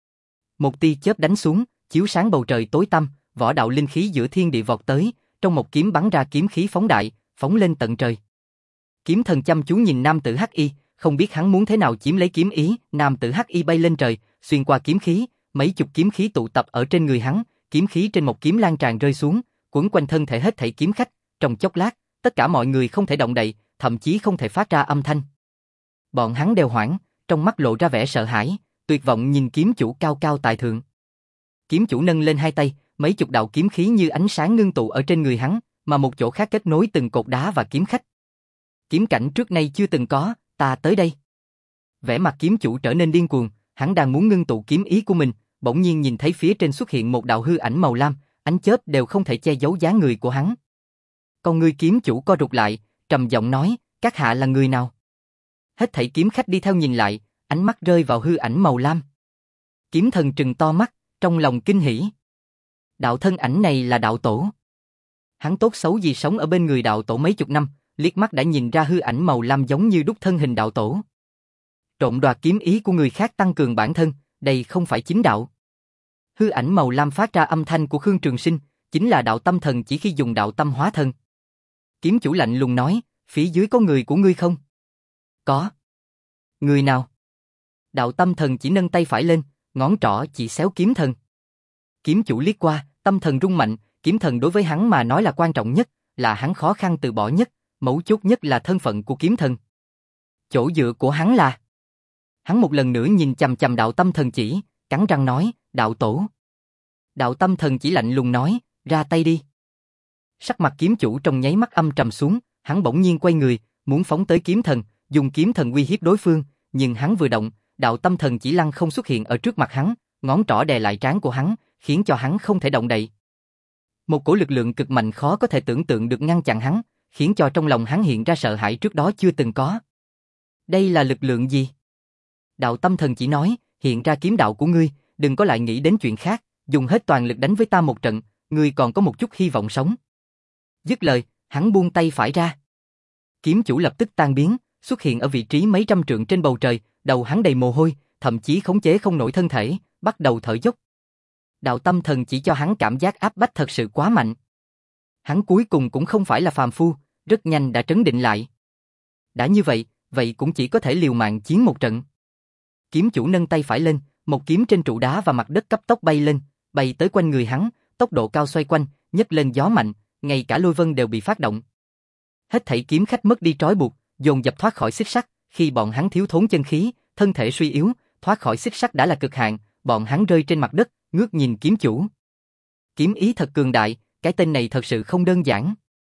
Một tia chớp đánh xuống, chiếu sáng bầu trời tối tăm, võ đạo linh khí giữa thiên địa vọt tới, trong một kiếm bắn ra kiếm khí phóng đại, phóng lên tận trời. Kiếm thần chăm chú nhìn nam tử Hắc Y, không biết hắn muốn thế nào chiếm lấy kiếm ý. Nam tử Hắc Y bay lên trời, xuyên qua kiếm khí, mấy chục kiếm khí tụ tập ở trên người hắn, kiếm khí trên một kiếm lan tràn rơi xuống, quấn quanh thân thể hết thảy kiếm khách. Trong chốc lát, tất cả mọi người không thể động đậy, thậm chí không thể phát ra âm thanh. Bọn hắn đều hoảng, trong mắt lộ ra vẻ sợ hãi, tuyệt vọng nhìn kiếm chủ cao cao tại thượng. Kiếm chủ nâng lên hai tay, mấy chục đạo kiếm khí như ánh sáng ngưng tụ ở trên người hắn, mà một chỗ khác kết nối từng cột đá và kiếm khách. Kiếm cảnh trước nay chưa từng có, ta tới đây. Vẻ mặt kiếm chủ trở nên điên cuồng, hắn đang muốn ngưng tụ kiếm ý của mình, bỗng nhiên nhìn thấy phía trên xuất hiện một đạo hư ảnh màu lam, ánh chớp đều không thể che giấu dáng người của hắn. Con người kiếm chủ co rụt lại, trầm giọng nói, các hạ là người nào? Hết thảy kiếm khách đi theo nhìn lại, ánh mắt rơi vào hư ảnh màu lam. Kiếm thần trừng to mắt, trong lòng kinh hỉ. Đạo thân ảnh này là đạo tổ. Hắn tốt xấu gì sống ở bên người đạo tổ mấy chục năm, liếc mắt đã nhìn ra hư ảnh màu lam giống như đúc thân hình đạo tổ. Trộm đoạt kiếm ý của người khác tăng cường bản thân, đây không phải chính đạo. Hư ảnh màu lam phát ra âm thanh của Khương Trường Sinh, chính là đạo tâm thần chỉ khi dùng đạo tâm hóa thân. Kiếm chủ lạnh lùng nói, phía dưới có người của ngươi không? Có. Người nào? Đạo tâm thần chỉ nâng tay phải lên, ngón trỏ chỉ xéo kiếm thần. Kiếm chủ liếc qua, tâm thần rung mạnh, kiếm thần đối với hắn mà nói là quan trọng nhất, là hắn khó khăn từ bỏ nhất, mấu chốt nhất là thân phận của kiếm thần. Chỗ dựa của hắn là... Hắn một lần nữa nhìn chằm chằm đạo tâm thần chỉ, cắn răng nói, đạo tổ. Đạo tâm thần chỉ lạnh lùng nói, ra tay đi. Sắc mặt kiếm chủ trong nháy mắt âm trầm xuống, hắn bỗng nhiên quay người, muốn phóng tới kiếm thần, dùng kiếm thần uy hiếp đối phương, nhưng hắn vừa động, đạo tâm thần chỉ lăng không xuất hiện ở trước mặt hắn, ngón trỏ đè lại trán của hắn, khiến cho hắn không thể động đậy. Một cổ lực lượng cực mạnh khó có thể tưởng tượng được ngăn chặn hắn, khiến cho trong lòng hắn hiện ra sợ hãi trước đó chưa từng có. Đây là lực lượng gì? Đạo tâm thần chỉ nói, hiện ra kiếm đạo của ngươi, đừng có lại nghĩ đến chuyện khác, dùng hết toàn lực đánh với ta một trận, ngươi còn có một chút hy vọng sống. Dứt lời, hắn buông tay phải ra. Kiếm chủ lập tức tan biến, xuất hiện ở vị trí mấy trăm trượng trên bầu trời, đầu hắn đầy mồ hôi, thậm chí khống chế không nổi thân thể, bắt đầu thở dốc. Đạo tâm thần chỉ cho hắn cảm giác áp bách thật sự quá mạnh. Hắn cuối cùng cũng không phải là phàm phu, rất nhanh đã trấn định lại. Đã như vậy, vậy cũng chỉ có thể liều mạng chiến một trận. Kiếm chủ nâng tay phải lên, một kiếm trên trụ đá và mặt đất cấp tốc bay lên, bay tới quanh người hắn, tốc độ cao xoay quanh, nhấc lên gió mạnh, ngay cả lôi vân đều bị phát động. Hết thảy kiếm khách mất đi trói buộc, dồn dập thoát khỏi xích sắt, khi bọn hắn thiếu thốn chân khí, thân thể suy yếu, thoát khỏi xích sắt đã là cực hạn, bọn hắn rơi trên mặt đất, ngước nhìn kiếm chủ. Kiếm ý thật cường đại, cái tên này thật sự không đơn giản.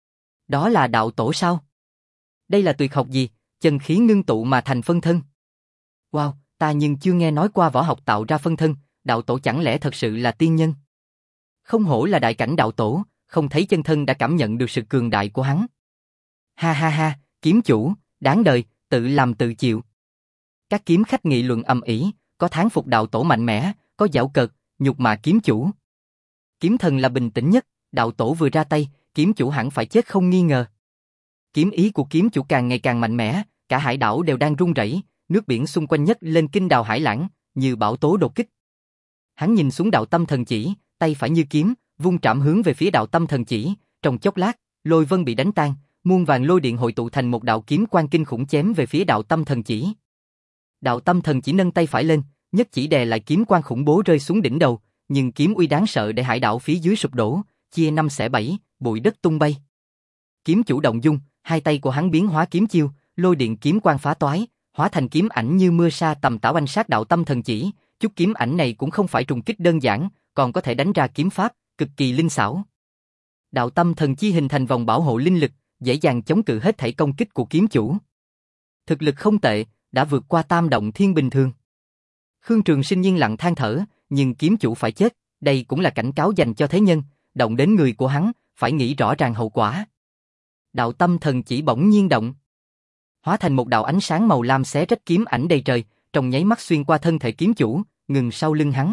Đó là đạo tổ sao? Đây là tuyệt học gì, chân khí ngưng tụ mà thành phân thân? Wow, ta nhưng chưa nghe nói qua võ học tạo ra phân thân, đạo tổ chẳng lẽ thật sự là tiên nhân? Không hổ là đại cảnh đạo tổ, không thấy chân thân đã cảm nhận được sự cường đại của hắn. Ha ha ha, kiếm chủ, đáng đời, tự làm tự chịu. Các kiếm khách nghị luận ầm ĩ, có thán phục đạo tổ mạnh mẽ, có giễu cợt, nhục mạ kiếm chủ. Kiếm thần là bình tĩnh nhất, đạo tổ vừa ra tay, kiếm chủ hẳn phải chết không nghi ngờ. Kiếm ý của kiếm chủ càng ngày càng mạnh mẽ, cả hải đảo đều đang rung rẩy, nước biển xung quanh nhấc lên kinh đào hải lãng, như bão tố đột kích. Hắn nhìn xuống đạo tâm thần chỉ, tay phải như kiếm, vung trảm hướng về phía đạo tâm thần chỉ, trong chốc lát, lôi vân bị đánh tan, muôn vàng lôi điện hội tụ thành một đạo kiếm quang kinh khủng chém về phía đạo tâm thần chỉ. Đạo tâm thần chỉ nâng tay phải lên, nhất chỉ đè lại kiếm quang khủng bố rơi xuống đỉnh đầu, nhưng kiếm uy đáng sợ để hải đảo phía dưới sụp đổ, chia năm xẻ bảy, bụi đất tung bay. Kiếm chủ động dung, hai tay của hắn biến hóa kiếm chiêu, lôi điện kiếm quang phá toái, hóa thành kiếm ảnh như mưa sa tầm tảo anh sát đạo tâm thần chỉ, chút kiếm ảnh này cũng không phải trùng kích đơn giản, còn có thể đánh ra kiếm pháp, cực kỳ linh xảo. Đạo tâm thần chi hình thành vòng bảo hộ linh lực, dễ dàng chống cự hết thảy công kích của kiếm chủ. Thực lực không tệ, đã vượt qua tam động thiên bình thường. Khương Trường Sinh yên lặng than thở, nhưng kiếm chủ phải chết, đây cũng là cảnh cáo dành cho thế nhân, động đến người của hắn, phải nghĩ rõ ràng hậu quả. Đạo tâm thần chỉ bỗng nhiên động, hóa thành một đạo ánh sáng màu lam xé rách kiếm ảnh đầy trời, trong nháy mắt xuyên qua thân thể kiếm chủ, ngừng sau lưng hắn.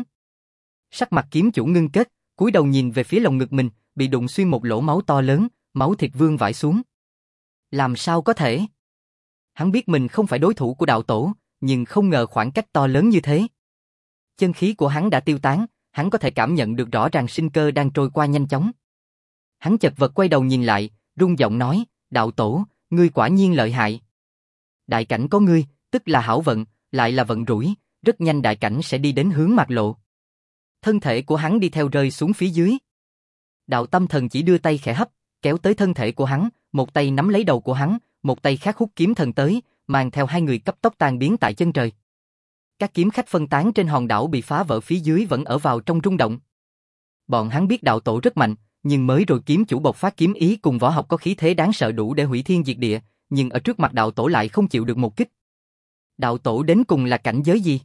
Sắc mặt kiếm chủ ngưng kết, cúi đầu nhìn về phía lồng ngực mình, bị đụng xuyên một lỗ máu to lớn, máu thịt vương vãi xuống. Làm sao có thể? Hắn biết mình không phải đối thủ của đạo tổ, nhưng không ngờ khoảng cách to lớn như thế. Chân khí của hắn đã tiêu tán, hắn có thể cảm nhận được rõ ràng sinh cơ đang trôi qua nhanh chóng. Hắn chật vật quay đầu nhìn lại, rung giọng nói, đạo tổ, ngươi quả nhiên lợi hại. Đại cảnh có ngươi, tức là hảo vận, lại là vận rủi, rất nhanh đại cảnh sẽ đi đến hướng mạc lộ. Thân thể của hắn đi theo rơi xuống phía dưới. Đạo tâm thần chỉ đưa tay khẽ hấp, kéo tới thân thể của hắn, một tay nắm lấy đầu của hắn, một tay khác hút kiếm thần tới, mang theo hai người cấp tốc tan biến tại chân trời. Các kiếm khách phân tán trên hòn đảo bị phá vỡ phía dưới vẫn ở vào trong rung động. Bọn hắn biết đạo tổ rất mạnh, nhưng mới rồi kiếm chủ bộc phát kiếm ý cùng võ học có khí thế đáng sợ đủ để hủy thiên diệt địa, nhưng ở trước mặt đạo tổ lại không chịu được một kích. Đạo tổ đến cùng là cảnh giới gì?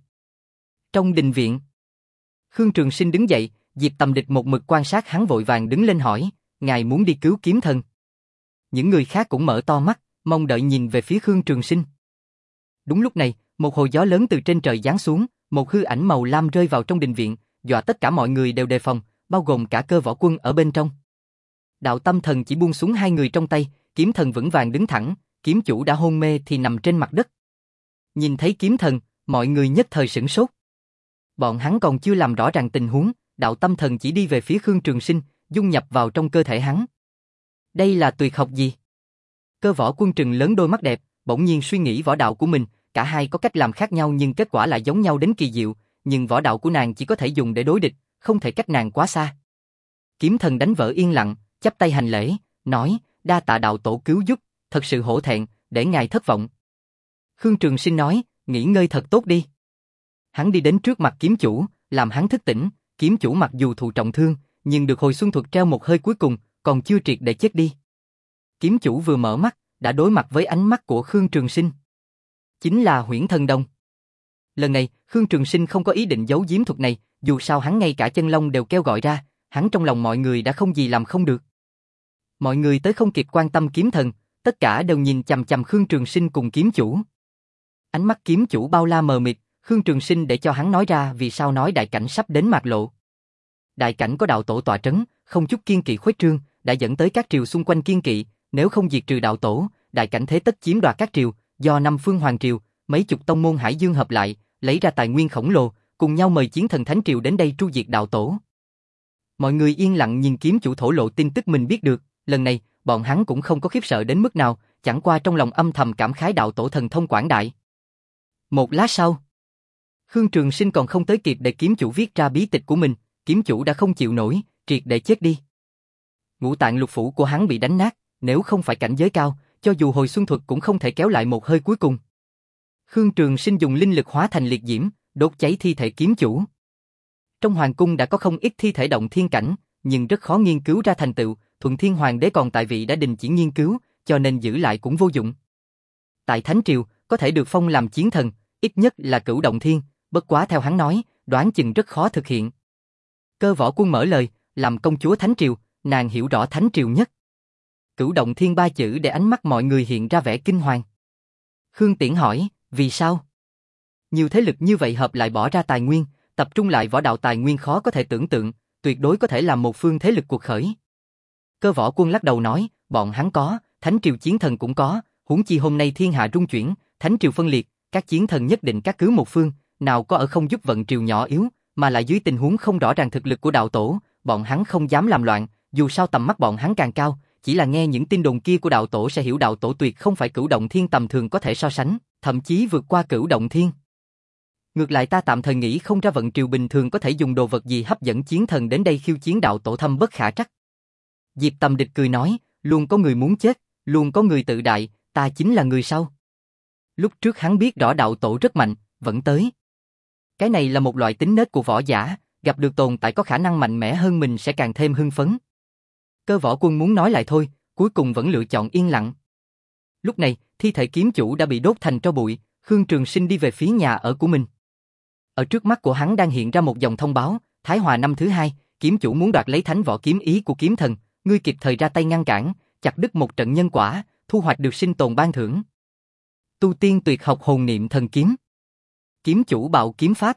Trong đình viện, Khương Trường Sinh đứng dậy, Diệp Tầm Địch một mực quan sát hắn vội vàng đứng lên hỏi, ngài muốn đi cứu kiếm thần? Những người khác cũng mở to mắt, mong đợi nhìn về phía Khương Trường Sinh. Đúng lúc này, một hồi gió lớn từ trên trời giáng xuống, một hư ảnh màu lam rơi vào trong đình viện, dọa tất cả mọi người đều đề phòng, bao gồm cả Cơ Võ Quân ở bên trong. Đạo tâm thần chỉ buông xuống hai người trong tay, kiếm thần vững vàng đứng thẳng, kiếm chủ đã hôn mê thì nằm trên mặt đất. Nhìn thấy kiếm thần, mọi người nhất thời sửng sốt. Bọn hắn còn chưa làm rõ ràng tình huống, đạo tâm thần chỉ đi về phía Khương Trường Sinh, dung nhập vào trong cơ thể hắn. Đây là tuyệt học gì? Cơ Võ Quân trừng lớn đôi mắt đẹp, bỗng nhiên suy nghĩ võ đạo của mình, cả hai có cách làm khác nhau nhưng kết quả lại giống nhau đến kỳ diệu, nhưng võ đạo của nàng chỉ có thể dùng để đối địch, không thể cách nàng quá xa. Kiếm thần đánh vỡ yên lặng, chắp tay hành lễ, nói, đa tạ đạo tổ cứu giúp, thật sự hổ thẹn, để ngài thất vọng. Khương Trường Sinh nói, nghỉ ngơi thật tốt đi. Hắn đi đến trước mặt kiếm chủ, làm hắn thức tỉnh, kiếm chủ mặc dù thụ trọng thương, nhưng được hồi xuân thuật treo một hơi cuối cùng, còn chưa triệt để chết đi. Kiếm chủ vừa mở mắt, đã đối mặt với ánh mắt của Khương Trường Sinh. Chính là Huyễn Thần Đồng. Lần này, Khương Trường Sinh không có ý định giấu giếm thuật này, dù sao hắn ngay cả chân long đều kêu gọi ra, hắn trong lòng mọi người đã không gì làm không được. Mọi người tới không kịp quan tâm kiếm thần, tất cả đều nhìn chằm chằm Khương Trường Sinh cùng kiếm chủ. Ánh mắt kiếm chủ bao la mờ mịt, Khương Trường Sinh để cho hắn nói ra vì sao nói đại cảnh sắp đến mạc lộ. Đại cảnh có đạo tổ tọa trấn, không chút kiên kỵ khuếch trương, đã dẫn tới các triều xung quanh kiên kỵ, nếu không diệt trừ đạo tổ, đại cảnh thế tất chiếm đoạt các triều, do năm phương hoàng triều, mấy chục tông môn hải dương hợp lại, lấy ra tài nguyên khổng lồ, cùng nhau mời chiến thần thánh triều đến đây tru diệt đạo tổ. Mọi người yên lặng nhìn kiếm chủ thổ lộ tin tức mình biết được, lần này, bọn hắn cũng không có khiếp sợ đến mức nào, chẳng qua trong lòng âm thầm cảm khái đạo tổ thần thông quảng đại. Một lát sau, Khương Trường Sinh còn không tới kịp để kiếm chủ viết ra bí tịch của mình, kiếm chủ đã không chịu nổi, triệt để chết đi. Ngũ tạng lục phủ của hắn bị đánh nát, nếu không phải cảnh giới cao, cho dù hồi xuân thuật cũng không thể kéo lại một hơi cuối cùng. Khương Trường Sinh dùng linh lực hóa thành liệt diễm, đốt cháy thi thể kiếm chủ. Trong hoàng cung đã có không ít thi thể động thiên cảnh, nhưng rất khó nghiên cứu ra thành tựu, Thuận Thiên Hoàng đế còn tại vị đã đình chỉ nghiên cứu, cho nên giữ lại cũng vô dụng. Tại Thánh Triều, có thể được phong làm chiến thần, ít nhất là Cửu Động Thiên, bất quá theo hắn nói, đoán chừng rất khó thực hiện. Cơ Võ Quân mở lời, làm công chúa Thánh Triều, nàng hiểu rõ Thánh Triều nhất. Cửu Động Thiên ba chữ để ánh mắt mọi người hiện ra vẻ kinh hoàng. Khương Tiễn hỏi, vì sao? Nhiều thế lực như vậy hợp lại bỏ ra tài nguyên, tập trung lại võ đạo tài nguyên khó có thể tưởng tượng, tuyệt đối có thể làm một phương thế lực cuộc khởi. Cơ Võ Quân lắc đầu nói, bọn hắn có, Thánh Triều chiến thần cũng có, huống chi hôm nay thiên hạ rung chuyển, Thánh Triều phân liệt, các chiến thần nhất định các cứ một phương, nào có ở không giúp vận triều nhỏ yếu, mà lại dưới tình huống không rõ ràng thực lực của đạo tổ, bọn hắn không dám làm loạn, dù sao tầm mắt bọn hắn càng cao, chỉ là nghe những tin đồn kia của đạo tổ sẽ hiểu đạo tổ tuyệt không phải Cửu Động Thiên tầm thường có thể so sánh, thậm chí vượt qua Cửu Động Thiên. Ngược lại ta tạm thời nghĩ không ra vận triều bình thường có thể dùng đồ vật gì hấp dẫn chiến thần đến đây khiêu chiến đạo tổ, thâm bất khả trắc. Diệp Tầm Địch cười nói, luôn có người muốn chết, luôn có người tự đại, ta chính là người sau. Lúc trước hắn biết rõ đạo tổ rất mạnh, vẫn tới. Cái này là một loại tính nết của võ giả, gặp được tồn tại có khả năng mạnh mẽ hơn mình sẽ càng thêm hưng phấn. Cơ Võ Quân muốn nói lại thôi, cuối cùng vẫn lựa chọn yên lặng. Lúc này, thi thể kiếm chủ đã bị đốt thành tro bụi, Khương Trường Sinh đi về phía nhà ở của mình. Ở trước mắt của hắn đang hiện ra một dòng thông báo, Thái Hòa năm thứ hai, kiếm chủ muốn đoạt lấy thánh võ kiếm ý của kiếm thần, ngươi kịp thời ra tay ngăn cản, chặt đứt một trận nhân quả, thu hoạch được sinh tồn ban thưởng. Tu tiên tuyệt học hồn niệm thần kiếm. Kiếm chủ bạo kiếm pháp.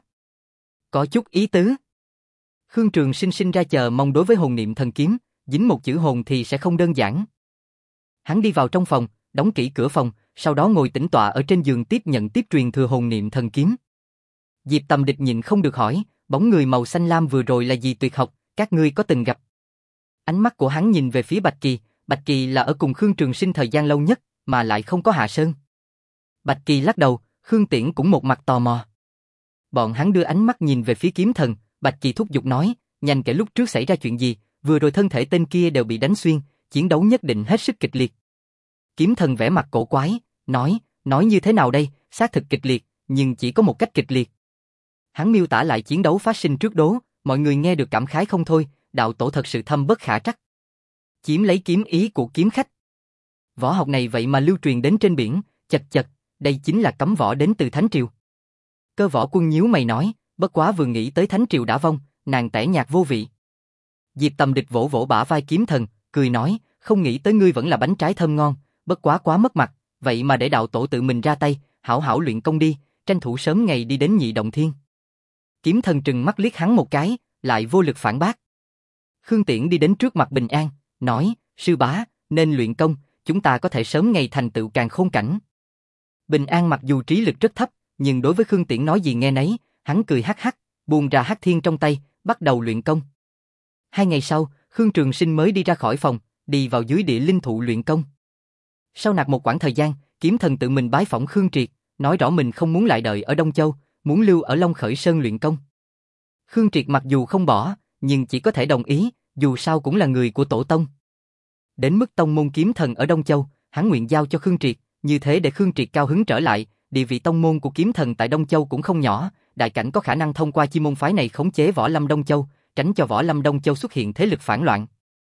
Có chút ý tứ. Khương Trường Sinh sinh ra chờ mong đối với hồn niệm thần kiếm, dính một chữ hồn thì sẽ không đơn giản. Hắn đi vào trong phòng, đóng kỹ cửa phòng, sau đó ngồi tĩnh tọa ở trên giường tiếp nhận tiếp truyền thừa hồn niệm thần kiếm. Diệp Tầm Địch nhịn không được hỏi, bóng người màu xanh lam vừa rồi là gì tuyệt học, các ngươi có từng gặp? Ánh mắt của hắn nhìn về phía Bạch Kỳ, Bạch Kỳ là ở cùng Khương Trường Sinh thời gian lâu nhất, mà lại không có hạ sơn. Bạch Kỳ lắc đầu, Khương Tiễn cũng một mặt tò mò. Bọn hắn đưa ánh mắt nhìn về phía kiếm thần, Bạch Kỳ thúc giục nói, nhanh kể lúc trước xảy ra chuyện gì, vừa rồi thân thể tên kia đều bị đánh xuyên, chiến đấu nhất định hết sức kịch liệt. Kiếm thần vẻ mặt cổ quái, nói, nói như thế nào đây, xác thực kịch liệt, nhưng chỉ có một cách kịch liệt. Hắn miêu tả lại chiến đấu phát sinh trước đó, mọi người nghe được cảm khái không thôi, đạo tổ thật sự thâm bất khả trắc. Chiếm lấy kiếm ý của kiếm khách. Võ học này vậy mà lưu truyền đến trên biển, chật chật, đây chính là cấm võ đến từ Thánh Triều. Cơ Võ Quân nhíu mày nói, bất quá vừa nghĩ tới Thánh Triều đã vong, nàng tẻ nhạt vô vị. Diệp Tầm Địch vỗ vỗ bả vai kiếm thần, cười nói, không nghĩ tới ngươi vẫn là bánh trái thơm ngon, bất quá quá mất mặt, vậy mà để đạo tổ tự mình ra tay, hảo hảo luyện công đi, tranh thủ sớm ngày đi đến Nhị Động Thiên. Kiếm thần trừng mắt liếc hắn một cái, lại vô lực phản bác. Khương Tiễn đi đến trước mặt Bình An, nói, sư bá, nên luyện công, chúng ta có thể sớm ngày thành tựu càn khôn cảnh. Bình An mặc dù trí lực rất thấp, nhưng đối với Khương Tiễn nói gì nghe nấy, hắn cười hắc hắc, buông ra hắc thiên trong tay, bắt đầu luyện công. Hai ngày sau, Khương Trường Sinh mới đi ra khỏi phòng, đi vào dưới địa linh thụ luyện công. Sau nạp một quãng thời gian, kiếm thần tự mình bái phỏng Khương Triệt, nói rõ mình không muốn lại đợi ở Đông Châu, muốn lưu ở Long Khởi Sơn luyện công. Khương Triệt mặc dù không bỏ, nhưng chỉ có thể đồng ý, dù sao cũng là người của tổ tông. Đến mức tông môn kiếm thần ở Đông Châu, hắn nguyện giao cho Khương Triệt, như thế để Khương Triệt cao hứng trở lại, địa vị tông môn của kiếm thần tại Đông Châu cũng không nhỏ, đại cảnh có khả năng thông qua chi môn phái này khống chế võ lâm Đông Châu, tránh cho võ lâm Đông Châu xuất hiện thế lực phản loạn.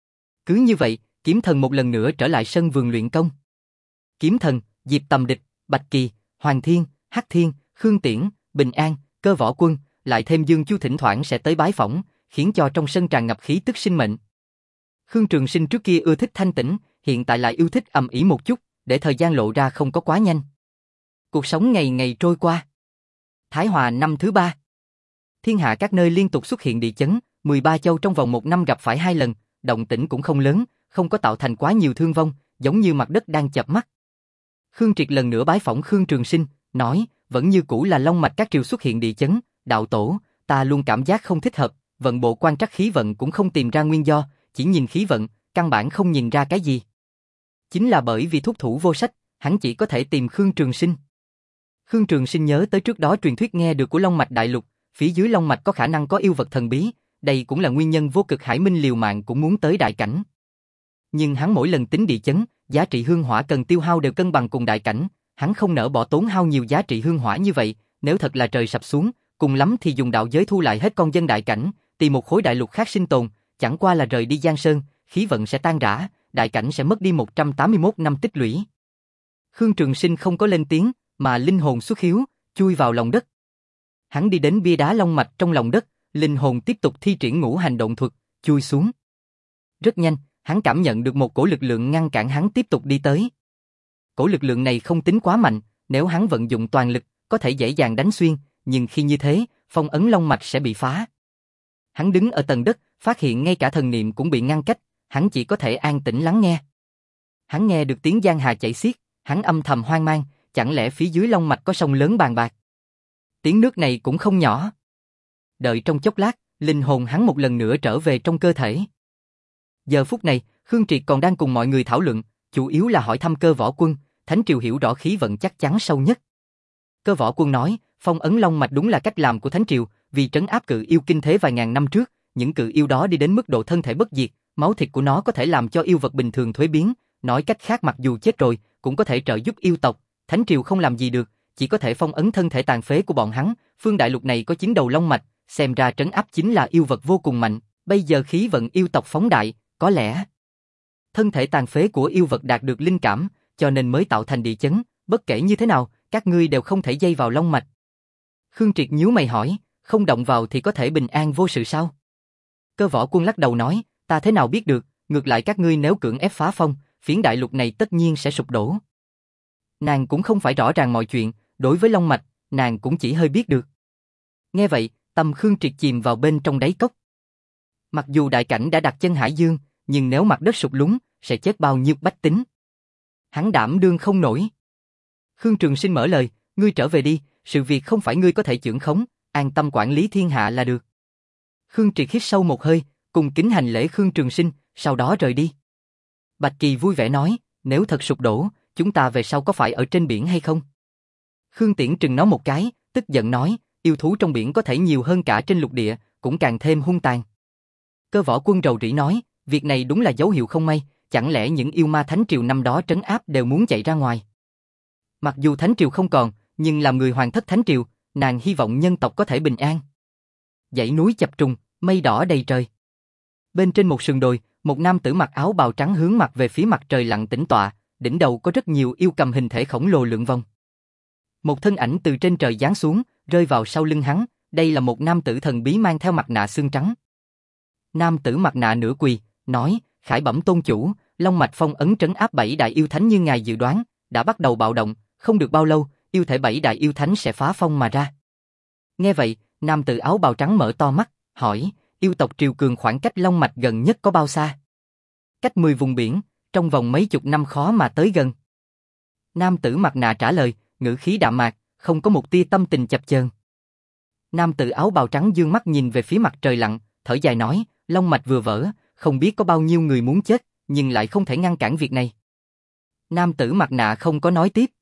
Cứ như vậy, kiếm thần một lần nữa trở lại sân vườn luyện công. Kiếm thần, Diệp Tầm Địch, Bạch Kỳ, Hoàng Thiên, Hắc Thiên, Khương Tiễn, Bình An, Cơ Võ Quân, lại thêm Dương Chu thỉnh thoảng sẽ tới bái phỏng, khiến cho trong sân tràn ngập khí tức sinh mệnh. Khương Trường Sinh trước kia ưa thích thanh tĩnh, hiện tại lại yêu thích ầm ĩ một chút, để thời gian lộ ra không có quá nhanh. Cuộc sống ngày ngày trôi qua. Thái Hòa năm thứ ba. Thiên hạ các nơi liên tục xuất hiện địa chấn, mười ba châu trong vòng một năm gặp phải hai lần, động tĩnh cũng không lớn, không có tạo thành quá nhiều thương vong, giống như mặt đất đang chập mắt. Khương Triệt lần nữa bái phỏng Khương Trường Sinh, nói, vẫn như cũ là long mạch các triều xuất hiện địa chấn, đạo tổ, ta luôn cảm giác không thích hợp, vận bộ quan trắc khí vận cũng không tìm ra nguyên do, chỉ nhìn khí vận, căn bản không nhìn ra cái gì. Chính là bởi vì thúc thủ vô sách, hắn chỉ có thể tìm Khương Trường Sinh. Khương Trường Sinh nhớ tới trước đó truyền thuyết nghe được của Long Mạch Đại Lục, phía dưới Long Mạch có khả năng có yêu vật thần bí, đây cũng là nguyên nhân Vô Cực Hải Minh liều mạng cũng muốn tới đại cảnh. Nhưng hắn mỗi lần tính địa chấn, giá trị hương hỏa cần tiêu hao đều cân bằng cùng đại cảnh, hắn không nỡ bỏ tốn hao nhiều giá trị hương hỏa như vậy, nếu thật là trời sập xuống, cùng lắm thì dùng đạo giới thu lại hết con dân đại cảnh, tìm một khối đại lục khác sinh tồn, chẳng qua là rời đi Giang Sơn, khí vận sẽ tan rã, đại cảnh sẽ mất đi một trăm tám mươi mốt năm tích lũy. Khương Trường Sinh không có lên tiếng, mà linh hồn xuất hiếu, chui vào lòng đất. Hắn đi đến bia đá long mạch trong lòng đất, linh hồn tiếp tục thi triển ngũ hành động thuật, chui xuống. Rất nhanh, hắn cảm nhận được một cổ lực lượng ngăn cản hắn tiếp tục đi tới. Cổ lực lượng này không tính quá mạnh, nếu hắn vận dụng toàn lực, có thể dễ dàng đánh xuyên, nhưng khi như thế, phong ấn long mạch sẽ bị phá. Hắn đứng ở tầng đất, phát hiện ngay cả thần niệm cũng bị ngăn cách, hắn chỉ có thể an tĩnh lắng nghe. Hắn nghe được tiếng giang hà chảy xiết, hắn âm thầm hoang mang, chẳng lẽ phía dưới long mạch có sông lớn bàn bạc? Tiếng nước này cũng không nhỏ. Đợi trong chốc lát, linh hồn hắn một lần nữa trở về trong cơ thể. Giờ phút này, Khương Triệt còn đang cùng mọi người thảo luận, chủ yếu là hỏi thăm Cơ Võ Quân, Thánh Triều hiểu rõ khí vận chắc chắn sâu nhất. Cơ Võ Quân nói, phong ấn long mạch đúng là cách làm của Thánh Triều, vì trấn áp cự yêu kinh thế vài ngàn năm trước, những cự yêu đó đi đến mức độ thân thể bất diệt, máu thịt của nó có thể làm cho yêu vật bình thường thuế biến, nói cách khác mặc dù chết rồi, cũng có thể trợ giúp yêu tộc, Thánh Triều không làm gì được, chỉ có thể phong ấn thân thể tàn phế của bọn hắn, phương đại lục này có chín đầu long mạch, xem ra trấn áp chính là yêu vật vô cùng mạnh, bây giờ khí vận yêu tộc phóng đại, có lẽ thân thể tàn phế của yêu vật đạt được linh cảm, cho nên mới tạo thành địa chấn, bất kể như thế nào, các ngươi đều không thể dây vào long mạch. Khương Triệt nhíu mày hỏi, không động vào thì có thể bình an vô sự sao? Cơ Võ Quân lắc đầu nói, ta thế nào biết được, ngược lại các ngươi nếu cưỡng ép phá phong, phiến đại lục này tất nhiên sẽ sụp đổ. Nàng cũng không phải rõ ràng mọi chuyện, đối với long mạch, nàng cũng chỉ hơi biết được. Nghe vậy, tâm Khương Triệt chìm vào bên trong đáy cốc. Mặc dù đại cảnh đã đặt chân hải dương, nhưng nếu mặt đất sụp lún, sẽ chết bao nhiêu bách tính. Hắn đảm đương không nổi. Khương Trường Sinh mở lời, ngươi trở về đi, sự việc không phải ngươi có thể chưởng khống, an tâm quản lý thiên hạ là được. Khương Triệt hít sâu một hơi, cùng kính hành lễ Khương Trường Sinh, sau đó rời đi. Bạch Kỳ vui vẻ nói, nếu thật sụp đổ, chúng ta về sau có phải ở trên biển hay không? Khương Tiễn trừng nó một cái, tức giận nói, yêu thú trong biển có thể nhiều hơn cả trên lục địa, cũng càng thêm hung tàn. Cơ Võ Quân rầu rĩ nói, việc này đúng là dấu hiệu không may, chẳng lẽ những yêu ma Thánh Triều năm đó trấn áp đều muốn chạy ra ngoài? Mặc dù Thánh Triều không còn, nhưng làm người hoàng thất Thánh Triều, nàng hy vọng nhân tộc có thể bình an. Dãy núi chập trùng, mây đỏ đầy trời. Bên trên một sườn đồi, một nam tử mặc áo bào trắng hướng mặt về phía mặt trời lặn tĩnh tọa, đỉnh đầu có rất nhiều yêu cầm hình thể khổng lồ lượn vòng. Một thân ảnh từ trên trời giáng xuống, rơi vào sau lưng hắn, đây là một nam tử thần bí mang theo mặt nạ xương trắng. Nam tử mặt nạ nửa quỳ, nói, khải bẩm tôn chủ, long mạch phong ấn trấn áp bảy đại yêu thánh như ngài dự đoán, đã bắt đầu bạo động, không được bao lâu, yêu thể bảy đại yêu thánh sẽ phá phong mà ra. Nghe vậy, nam tử áo bào trắng mở to mắt, hỏi, yêu tộc triều cường khoảng cách long mạch gần nhất có bao xa? Cách mười vùng biển, trong vòng mấy chục năm khó mà tới gần. Nam tử mặt nạ trả lời, ngữ khí đạm mạc, không có một tia tâm tình chập chờn. Nam tử áo bào trắng dương mắt nhìn về phía mặt trời lặn, thở dài nói, long mạch vừa vỡ, không biết có bao nhiêu người muốn chết, nhưng lại không thể ngăn cản việc này. Nam tử mặt nạ không có nói tiếp.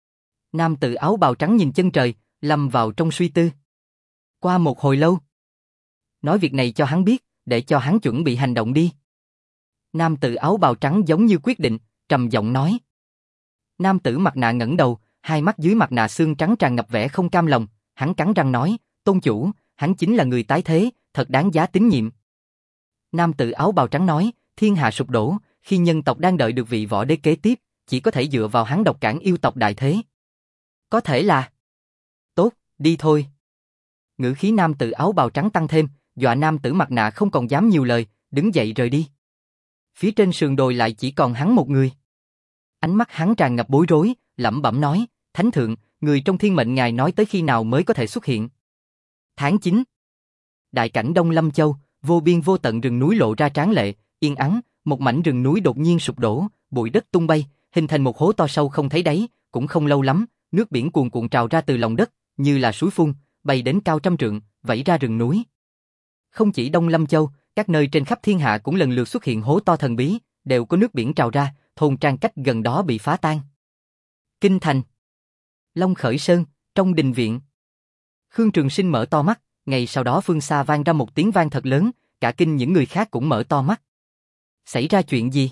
Nam tử áo bào trắng nhìn chân trời, lâm vào trong suy tư. Qua một hồi lâu, nói việc này cho hắn biết, để cho hắn chuẩn bị hành động đi. Nam tử áo bào trắng giống như quyết định, trầm giọng nói. Nam tử mặt nạ ngẩng đầu, hai mắt dưới mặt nạ xương trắng tràn ngập vẻ không cam lòng, hắn cắn răng nói, tôn chủ, hắn chính là người tái thế, thật đáng giá tín nhiệm. Nam tử áo bào trắng nói, thiên hạ sụp đổ, khi nhân tộc đang đợi được vị võ đế kế tiếp, chỉ có thể dựa vào hắn độc cản yêu tộc đại thế. Có thể là... Tốt, đi thôi. Ngữ khí nam tử áo bào trắng tăng thêm, dọa nam tử mặt nạ không còn dám nhiều lời, đứng dậy rời đi. Phía trên sườn đồi lại chỉ còn hắn một người. Ánh mắt hắn tràn ngập bối rối, lẩm bẩm nói, Thánh thượng, người trong thiên mệnh ngài nói tới khi nào mới có thể xuất hiện. Tháng chín. Đại cảnh Đông Lâm Châu, vô biên vô tận rừng núi lộ ra tráng lệ, yên ắng, một mảnh rừng núi đột nhiên sụp đổ, bụi đất tung bay, hình thành một hố to sâu không thấy đáy, cũng không lâu lắm, nước biển cuồn cuộn trào ra từ lòng đất, như là suối phun, bay đến cao trăm trượng, vẩy ra rừng núi. Không chỉ Đông Lâm Châu, các nơi trên khắp thiên hạ cũng lần lượt xuất hiện hố to thần bí, đều có nước biển trào ra, thôn trang cách gần đó bị phá tan. Kinh thành, Long Khởi Sơn, trong đình viện. Khương Trường Sinh mở to mắt, ngay sau đó phương xa vang ra một tiếng vang thật lớn, cả kinh những người khác cũng mở to mắt. Xảy ra chuyện gì?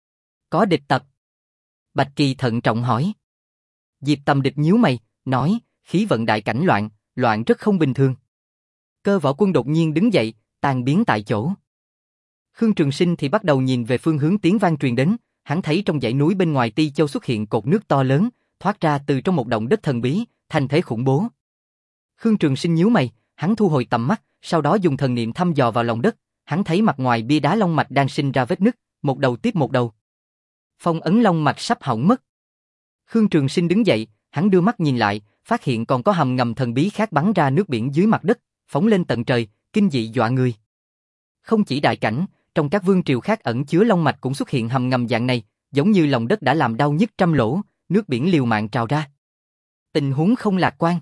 Có địch tập. Bạch Kỳ thận trọng hỏi. Diệp Tầm Địch nhíu mày, nói, khí vận đại cảnh loạn, loạn rất không bình thường. Cơ Võ Quân đột nhiên đứng dậy, tan biến tại chỗ. Khương Trường Sinh thì bắt đầu nhìn về phương hướng tiếng vang truyền đến, hắn thấy trong dãy núi bên ngoài Ti Châu xuất hiện cột nước to lớn, thoát ra từ trong một động đất thần bí, thành thế khủng bố. Khương Trường Sinh nhíu mày, hắn thu hồi tầm mắt, sau đó dùng thần niệm thăm dò vào lòng đất, hắn thấy mặt ngoài bia đá long mạch đang sinh ra vết nứt, một đầu tiếp một đầu. Phong ấn long mạch sắp hỏng mất. Khương Trường Sinh đứng dậy, hắn đưa mắt nhìn lại, phát hiện còn có hầm ngầm thần bí khác bắn ra nước biển dưới mặt đất, phóng lên tận trời, kinh dị dọa người. Không chỉ đại cảnh, trong các vương triều khác ẩn chứa long mạch cũng xuất hiện hầm ngầm dạng này, giống như lòng đất đã làm đau nhức trăm lỗ, nước biển liều mạng trào ra. Tình huống không lạc quan.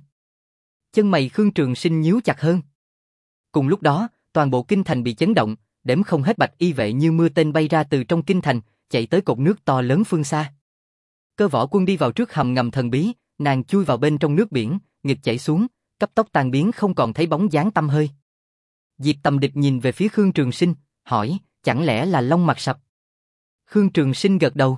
Chân mày Khương Trường Sinh nhíu chặt hơn. Cùng lúc đó, toàn bộ kinh thành bị chấn động, đếm không hết bạch y vệ như mưa tên bay ra từ trong kinh thành, chạy tới cột nước to lớn phương xa. Cơ Võ Quân đi vào trước hầm ngầm thần bí, nàng chui vào bên trong nước biển, nghịch chảy xuống, cấp tốc tan biến không còn thấy bóng dáng tăm hơi. Diệp Tầm Địch nhìn về phía Khương Trường Sinh, hỏi, chẳng lẽ là long mạch sập? Khương Trường Sinh gật đầu.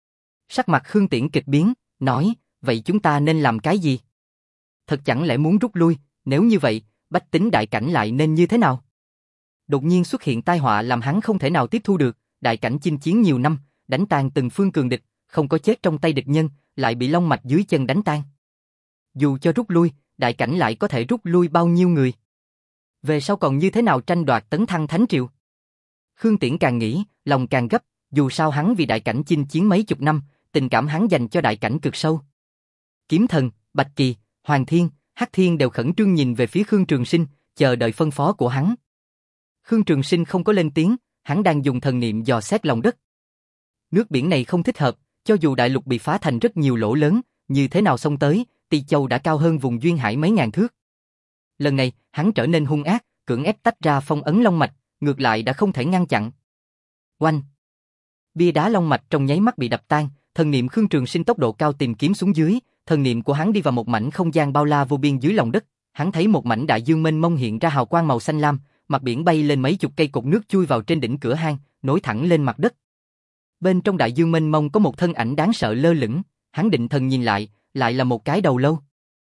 Sắc mặt Khương Tiễn kịch biến, nói, vậy chúng ta nên làm cái gì? Thật chẳng lẽ muốn rút lui, nếu như vậy, bách tính đại cảnh lại nên như thế nào? Đột nhiên xuất hiện tai họa làm hắn không thể nào tiếp thu được, đại cảnh chinh chiến nhiều năm, đánh tan từng phương cường địch, không có chết trong tay địch nhân, lại bị long mạch dưới chân đánh tan. Dù cho rút lui, đại cảnh lại có thể rút lui bao nhiêu người? Về sau còn như thế nào tranh đoạt tấn thăng thánh triều? Khương Tiễn càng nghĩ, lòng càng gấp, dù sao hắn vì đại cảnh chinh chiến mấy chục năm, tình cảm hắn dành cho đại cảnh cực sâu. Kiếm Thần, Bạch Kỳ, Hoàng Thiên, Hắc Thiên đều khẩn trương nhìn về phía Khương Trường Sinh, chờ đợi phân phó của hắn. Khương Trường Sinh không có lên tiếng, hắn đang dùng thần niệm dò xét lòng đất. Nước biển này không thích hợp, cho dù đại lục bị phá thành rất nhiều lỗ lớn, như thế nào xông tới, Ti Châu đã cao hơn vùng duyên hải mấy ngàn thước. Lần này, hắn trở nên hung ác, cưỡng ép tách ra phong ấn long mạch, ngược lại đã không thể ngăn chặn. Oanh! Bia đá long mạch trong nháy mắt bị đập tan, thần niệm Khương Trường Sinh tốc độ cao tìm kiếm xuống dưới, thần niệm của hắn đi vào một mảnh không gian bao la vô biên dưới lòng đất, hắn thấy một mảnh đại dương mênh mông hiện ra hào quang màu xanh lam, mặt biển bay lên mấy chục cây cột nước chui vào trên đỉnh cửa hang, nối thẳng lên mặt đất. Bên trong đại dương mênh mông có một thân ảnh đáng sợ lơ lửng, hắn định thần nhìn lại, lại là một cái đầu lâu.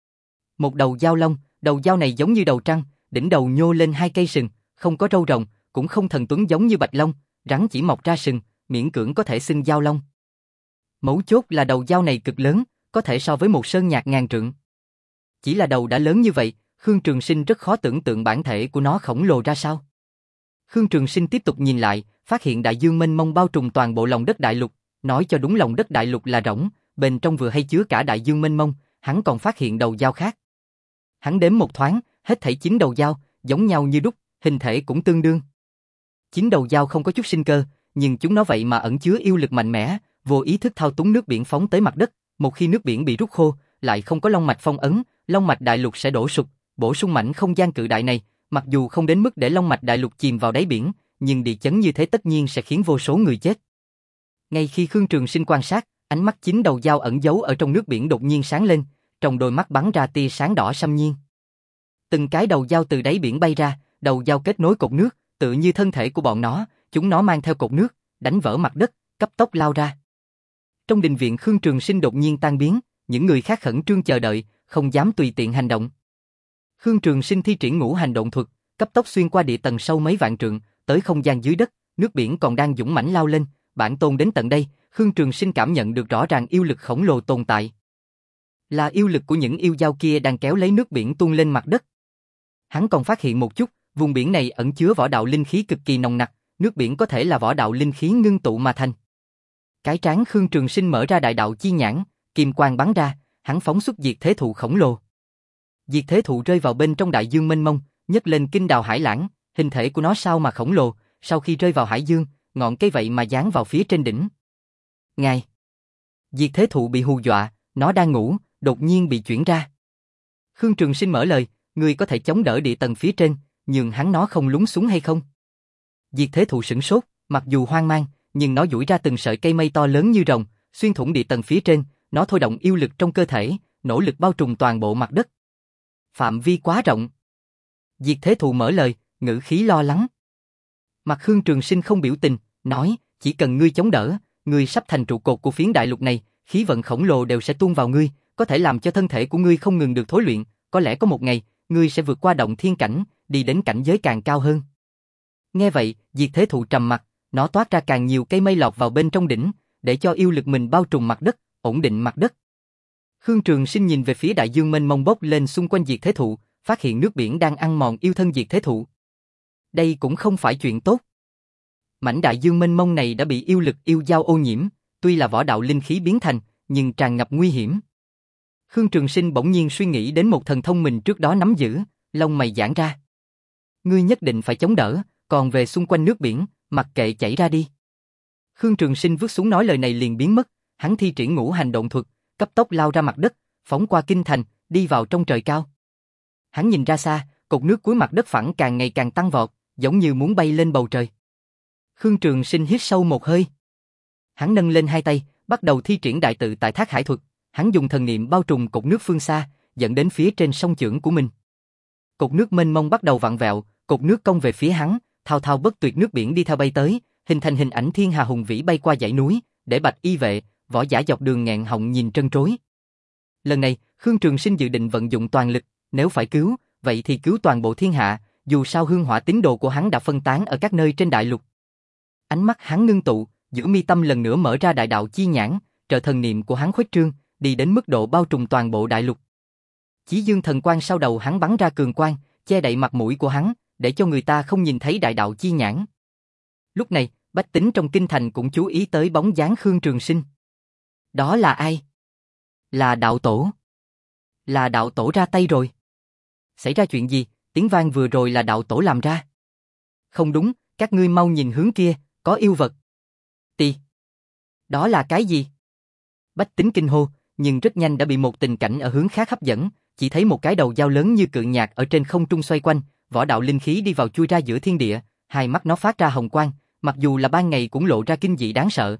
Một đầu dao long, đầu dao này giống như đầu trăng, đỉnh đầu nhô lên hai cây sừng, không có râu rồng, cũng không thần tuấn giống như bạch long, rắn chỉ mọc ra sừng, miễn cưỡng có thể xưng dao long. Mấu chốt là đầu dao này cực lớn, có thể so với một sơn nhạc ngàn trượng. Chỉ là đầu đã lớn như vậy, Khương Trường Sinh rất khó tưởng tượng bản thể của nó khổng lồ ra sao. Khương Trường Sinh tiếp tục nhìn lại, phát hiện đại dương mênh mông bao trùm toàn bộ lòng đất đại lục, nói cho đúng lòng đất đại lục là rỗng, bên trong vừa hay chứa cả đại dương mênh mông, hắn còn phát hiện đầu dao khác. Hắn đếm một thoáng, hết thảy chín đầu dao, giống nhau như đúc, hình thể cũng tương đương. Chín đầu dao không có chút sinh cơ, nhưng chúng nó vậy mà ẩn chứa yêu lực mạnh mẽ, vô ý thức thao túng nước biển phóng tới mặt đất, một khi nước biển bị rút khô, lại không có long mạch phong ấn, long mạch đại lục sẽ đổ sụp, bổ sung mảnh không gian cự đại này, mặc dù không đến mức để long mạch đại lục chìm vào đáy biển, nhưng địa chấn như thế tất nhiên sẽ khiến vô số người chết. Ngay khi Khương Trường Sinh quan sát, ánh mắt chín đầu dao ẩn giấu ở trong nước biển đột nhiên sáng lên, trong đôi mắt bắn ra tia sáng đỏ xâm nhiên. Từng cái đầu dao từ đáy biển bay ra, đầu dao kết nối cột nước, tự như thân thể của bọn nó, chúng nó mang theo cột nước, đánh vỡ mặt đất, cấp tốc lao ra. Trong đình viện Khương Trường Sinh đột nhiên tan biến, những người khác khẩn trương chờ đợi, không dám tùy tiện hành động. Khương Trường Sinh thi triển ngũ hành động thuật, cấp tốc xuyên qua địa tầng sâu mấy vạn trượng, tới không gian dưới đất, nước biển còn đang dũng mãnh lao lên, bản tôn đến tận đây, Khương Trường Sinh cảm nhận được rõ ràng yêu lực khổng lồ tồn tại. Là yêu lực của những yêu dao kia đang kéo lấy nước biển tuôn lên mặt đất. Hắn còn phát hiện một chút, vùng biển này ẩn chứa võ đạo linh khí cực kỳ nồng nặc, nước biển có thể là võ đạo linh khí ngưng tụ mà thành. Cái trán Khương Trường Sinh mở ra đại đạo chi nhãn, kim quang bắn ra, hắn phóng xuất diệt thế thụ khổng lồ. Diệt thế thụ rơi vào bên trong đại dương mênh mông, nhấc lên kinh đào hải lãng, hình thể của nó sao mà khổng lồ, sau khi rơi vào hải dương, ngọn cây vậy mà dán vào phía trên đỉnh. Ngài! Diệt thế thụ bị hù dọa, nó đang ngủ, đột nhiên bị chuyển ra. Khương Trường Sinh mở lời, ngươi có thể chống đỡ địa tầng phía trên, nhường hắn nó không lún xuống hay không? Diệt thế thụ sửng sốt, mặc dù hoang mang, nhưng nó duỗi ra từng sợi cây mây to lớn như rồng, xuyên thủng địa tầng phía trên, nó thôi động yêu lực trong cơ thể, nỗ lực bao trùm toàn bộ mặt đất. Phạm vi quá rộng. Diệt thế thụ mở lời, ngữ khí lo lắng. Mặt Khương Trường Sinh không biểu tình, nói, chỉ cần ngươi chống đỡ, ngươi sắp thành trụ cột của phiến đại lục này, khí vận khổng lồ đều sẽ tuôn vào ngươi, có thể làm cho thân thể của ngươi không ngừng được thối luyện, có lẽ có một ngày, ngươi sẽ vượt qua động thiên cảnh, đi đến cảnh giới càng cao hơn. Nghe vậy, Diệt thế thụ trầm mặt, nó toát ra càng nhiều cây mây lọt vào bên trong đỉnh, để cho yêu lực mình bao trùm mặt đất, ổn định mặt đất. Khương Trường Sinh nhìn về phía đại dương mênh mông bốc lên xung quanh Diệt thế thụ, phát hiện nước biển đang ăn mòn yêu thân Diệt thế thụ. Đây cũng không phải chuyện tốt. Mảnh đại dương mênh mông này đã bị yêu lực yêu dao ô nhiễm, tuy là võ đạo linh khí biến thành, nhưng tràn ngập nguy hiểm. Khương Trường Sinh bỗng nhiên suy nghĩ đến một thần thông mình trước đó nắm giữ, lông mày giãn ra. Ngươi nhất định phải chống đỡ, còn về xung quanh nước biển, mặc kệ chảy ra đi. Khương Trường Sinh vứt xuống nói lời này liền biến mất, hắn thi triển ngũ hành động thuật, cấp tốc lao ra mặt đất, phóng qua kinh thành, đi vào trong trời cao. Hắn nhìn ra xa, cột nước cuối mặt đất phẳng càng ngày càng tăng vọt, giống như muốn bay lên bầu trời. Khương Trường Sinh hít sâu một hơi. Hắn nâng lên hai tay, bắt đầu thi triển đại tự tại thác hải thuật, hắn dùng thần niệm bao trùm cột nước phương xa, dẫn đến phía trên sông chưởng của mình. Cột nước mênh mông bắt đầu vặn vẹo, cột nước cong về phía hắn, thao thao bất tuyệt nước biển đi theo bay tới, hình thành hình ảnh thiên hà hùng vĩ bay qua dãy núi, để Bạch Y vệ, võ giả dọc đường nghẹn họng nhìn trân trối. Lần này, Khương Trường Sinh dự định vận dụng toàn lực, nếu phải cứu, vậy thì cứu toàn bộ thiên hạ, dù sao hương hỏa tín đồ của hắn đã phân tán ở các nơi trên đại lục. Ánh mắt hắn ngưng tụ, giữa mi tâm lần nữa mở ra đại đạo chi nhãn, trợ thần niệm của hắn khuếch trương, đi đến mức độ bao trùm toàn bộ đại lục. Chí dương thần quang sau đầu hắn bắn ra cường quang, che đậy mặt mũi của hắn, để cho người ta không nhìn thấy đại đạo chi nhãn. Lúc này, bách tính trong kinh thành cũng chú ý tới bóng dáng Khương Trường Sinh. Đó là ai? Là đạo tổ. Là đạo tổ ra tay rồi. Xảy ra chuyện gì? Tiếng vang vừa rồi là đạo tổ làm ra. Không đúng, các ngươi mau nhìn hướng kia, có yêu vật. Tì. Đó là cái gì? Bách tính kinh hô, nhưng rất nhanh đã bị một tình cảnh ở hướng khác hấp dẫn, chỉ thấy một cái đầu dao lớn như cự nhạc ở trên không trung xoay quanh, võ đạo linh khí đi vào chui ra giữa thiên địa, hai mắt nó phát ra hồng quang, mặc dù là ban ngày cũng lộ ra kinh dị đáng sợ.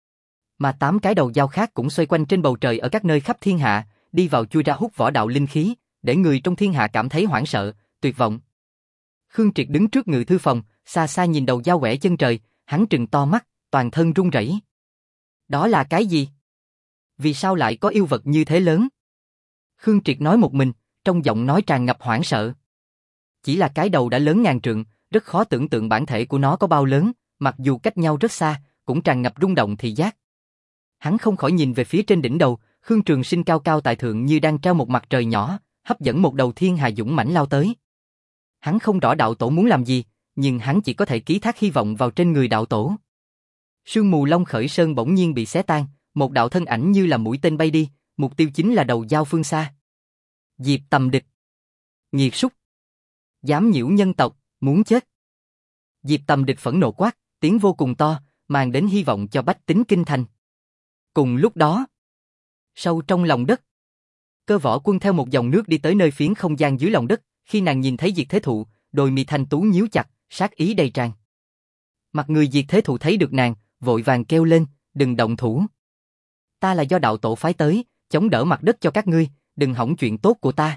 Mà tám cái đầu dao khác cũng xoay quanh trên bầu trời ở các nơi khắp thiên hạ, đi vào chui ra hút võ đạo linh khí, để người trong thiên hạ cảm thấy hoảng sợ, tuyệt vọng. Khương Triệt đứng trước ngự thư phòng, xa xa nhìn đầu dao quẻ chân trời, hắn trừng to mắt, toàn thân run rẩy. Đó là cái gì? Vì sao lại có yêu vật như thế lớn? Khương Triệt nói một mình, trong giọng nói tràn ngập hoảng sợ. Chỉ là cái đầu đã lớn ngàn trượng, rất khó tưởng tượng bản thể của nó có bao lớn, mặc dù cách nhau rất xa, cũng tràn ngập rung động thị giác. Hắn không khỏi nhìn về phía trên đỉnh đầu, Khương Trường Sinh cao cao tại thượng như đang treo một mặt trời nhỏ, hấp dẫn một đầu thiên hà dũng mãnh lao tới. Hắn không rõ đạo tổ muốn làm gì, nhưng hắn chỉ có thể ký thác hy vọng vào trên người đạo tổ. Sương mù Long Khởi Sơn bỗng nhiên bị xé tan, một đạo thân ảnh như là mũi tên bay đi, mục tiêu chính là đầu dao phương xa. Diệp Tầm Địch. Nghiệt súc. Dám nhiễu nhân tộc, muốn chết. Diệp Tầm Địch phẫn nộ quát, tiếng vô cùng to, mang đến hy vọng cho bách tính kinh thành. Cùng lúc đó, sâu trong lòng đất, Cơ Võ Quân theo một dòng nước đi tới nơi phiến không gian dưới lòng đất, khi nàng nhìn thấy Diệt Thế Thụ, đôi mi thanh tú nhíu chặt, sát ý đầy tràn. Mặt người Diệt Thế Thụ thấy được nàng, vội vàng kêu lên, đừng động thủ. Ta là do đạo tổ phái tới, chống đỡ mặt đất cho các ngươi, đừng hỏng chuyện tốt của ta.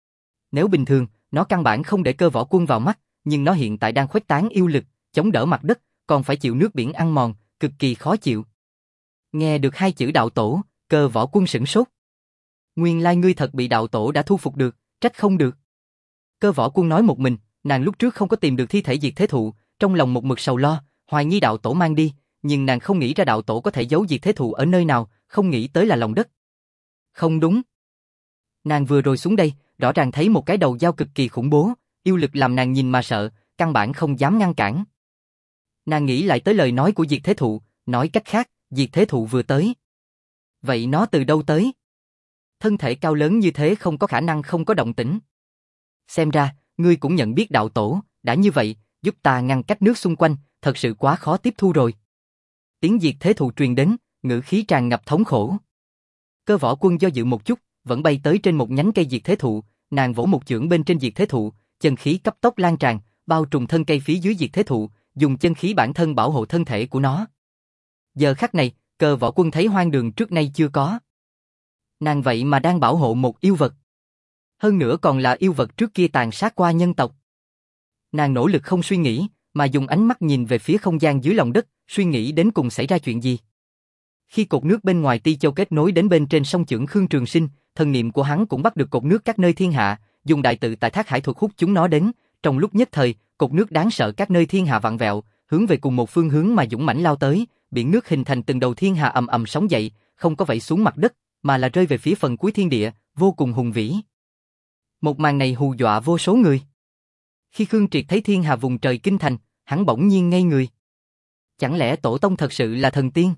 Nếu bình thường, nó căn bản không để Cơ Võ Quân vào mắt, nhưng nó hiện tại đang khuếch tán yêu lực, chống đỡ mặt đất, còn phải chịu nước biển ăn mòn, cực kỳ khó chịu. Nghe được hai chữ đạo tổ, Cơ Võ Quân sửng sốt. Nguyên lai ngươi thật bị đạo tổ đã thu phục được, trách không được. Cơ Võ Quân nói một mình, nàng lúc trước không có tìm được thi thể Diệt Thế Thụ, trong lòng một mực sầu lo, hoài nghi đạo tổ mang đi, nhưng nàng không nghĩ ra đạo tổ có thể giấu Diệt Thế Thụ ở nơi nào, không nghĩ tới là lòng đất. Không đúng. Nàng vừa rồi xuống đây, rõ ràng thấy một cái đầu dao cực kỳ khủng bố, yêu lực làm nàng nhìn mà sợ, căn bản không dám ngăn cản. Nàng nghĩ lại tới lời nói của Diệt Thế Thụ, nói cách khác, Diệt Thế Thụ vừa tới. Vậy nó từ đâu tới? Thân thể cao lớn như thế không có khả năng không có động tĩnh. Xem ra, ngươi cũng nhận biết đạo tổ, đã như vậy, giúp ta ngăn cách nước xung quanh, thật sự quá khó tiếp thu rồi. Tiếng Diệt Thế Thụ truyền đến, ngữ khí tràn ngập thống khổ. Cơ Võ Quân do dự một chút, vẫn bay tới trên một nhánh cây Diệt Thế Thụ, nàng vỗ một chưởng bên trên Diệt Thế Thụ, chân khí cấp tốc lan tràn, bao trùm thân cây phía dưới Diệt Thế Thụ, dùng chân khí bản thân bảo hộ thân thể của nó. Giờ khắc này, Cơ Võ Quân thấy hoang đường trước nay chưa có. Nàng vậy mà đang bảo hộ một yêu vật. Hơn nữa còn là yêu vật trước kia tàn sát qua nhân tộc. Nàng nỗ lực không suy nghĩ, mà dùng ánh mắt nhìn về phía không gian dưới lòng đất, suy nghĩ đến cùng xảy ra chuyện gì. Khi cột nước bên ngoài Ti Châu kết nối đến bên trên sông Chưởng Khương Trường Sinh, thần niệm của hắn cũng bắt được cột nước các nơi thiên hạ, dùng đại tự tại thác hải thuật hút chúng nó đến, trong lúc nhất thời, cột nước đáng sợ các nơi thiên hạ vặn vẹo, hướng về cùng một phương hướng mà dũng mãnh lao tới, biển nước hình thành từng đầu thiên hà ầm ầm sóng dậy, không có vẩy xuống mặt đất, mà là rơi về phía phần cuối thiên địa, vô cùng hùng vĩ. Một màn này hù dọa vô số người. Khi Khương Triệt thấy thiên hà vùng trời kinh thành, hắn bỗng nhiên ngây người. Chẳng lẽ tổ tông thật sự là thần tiên?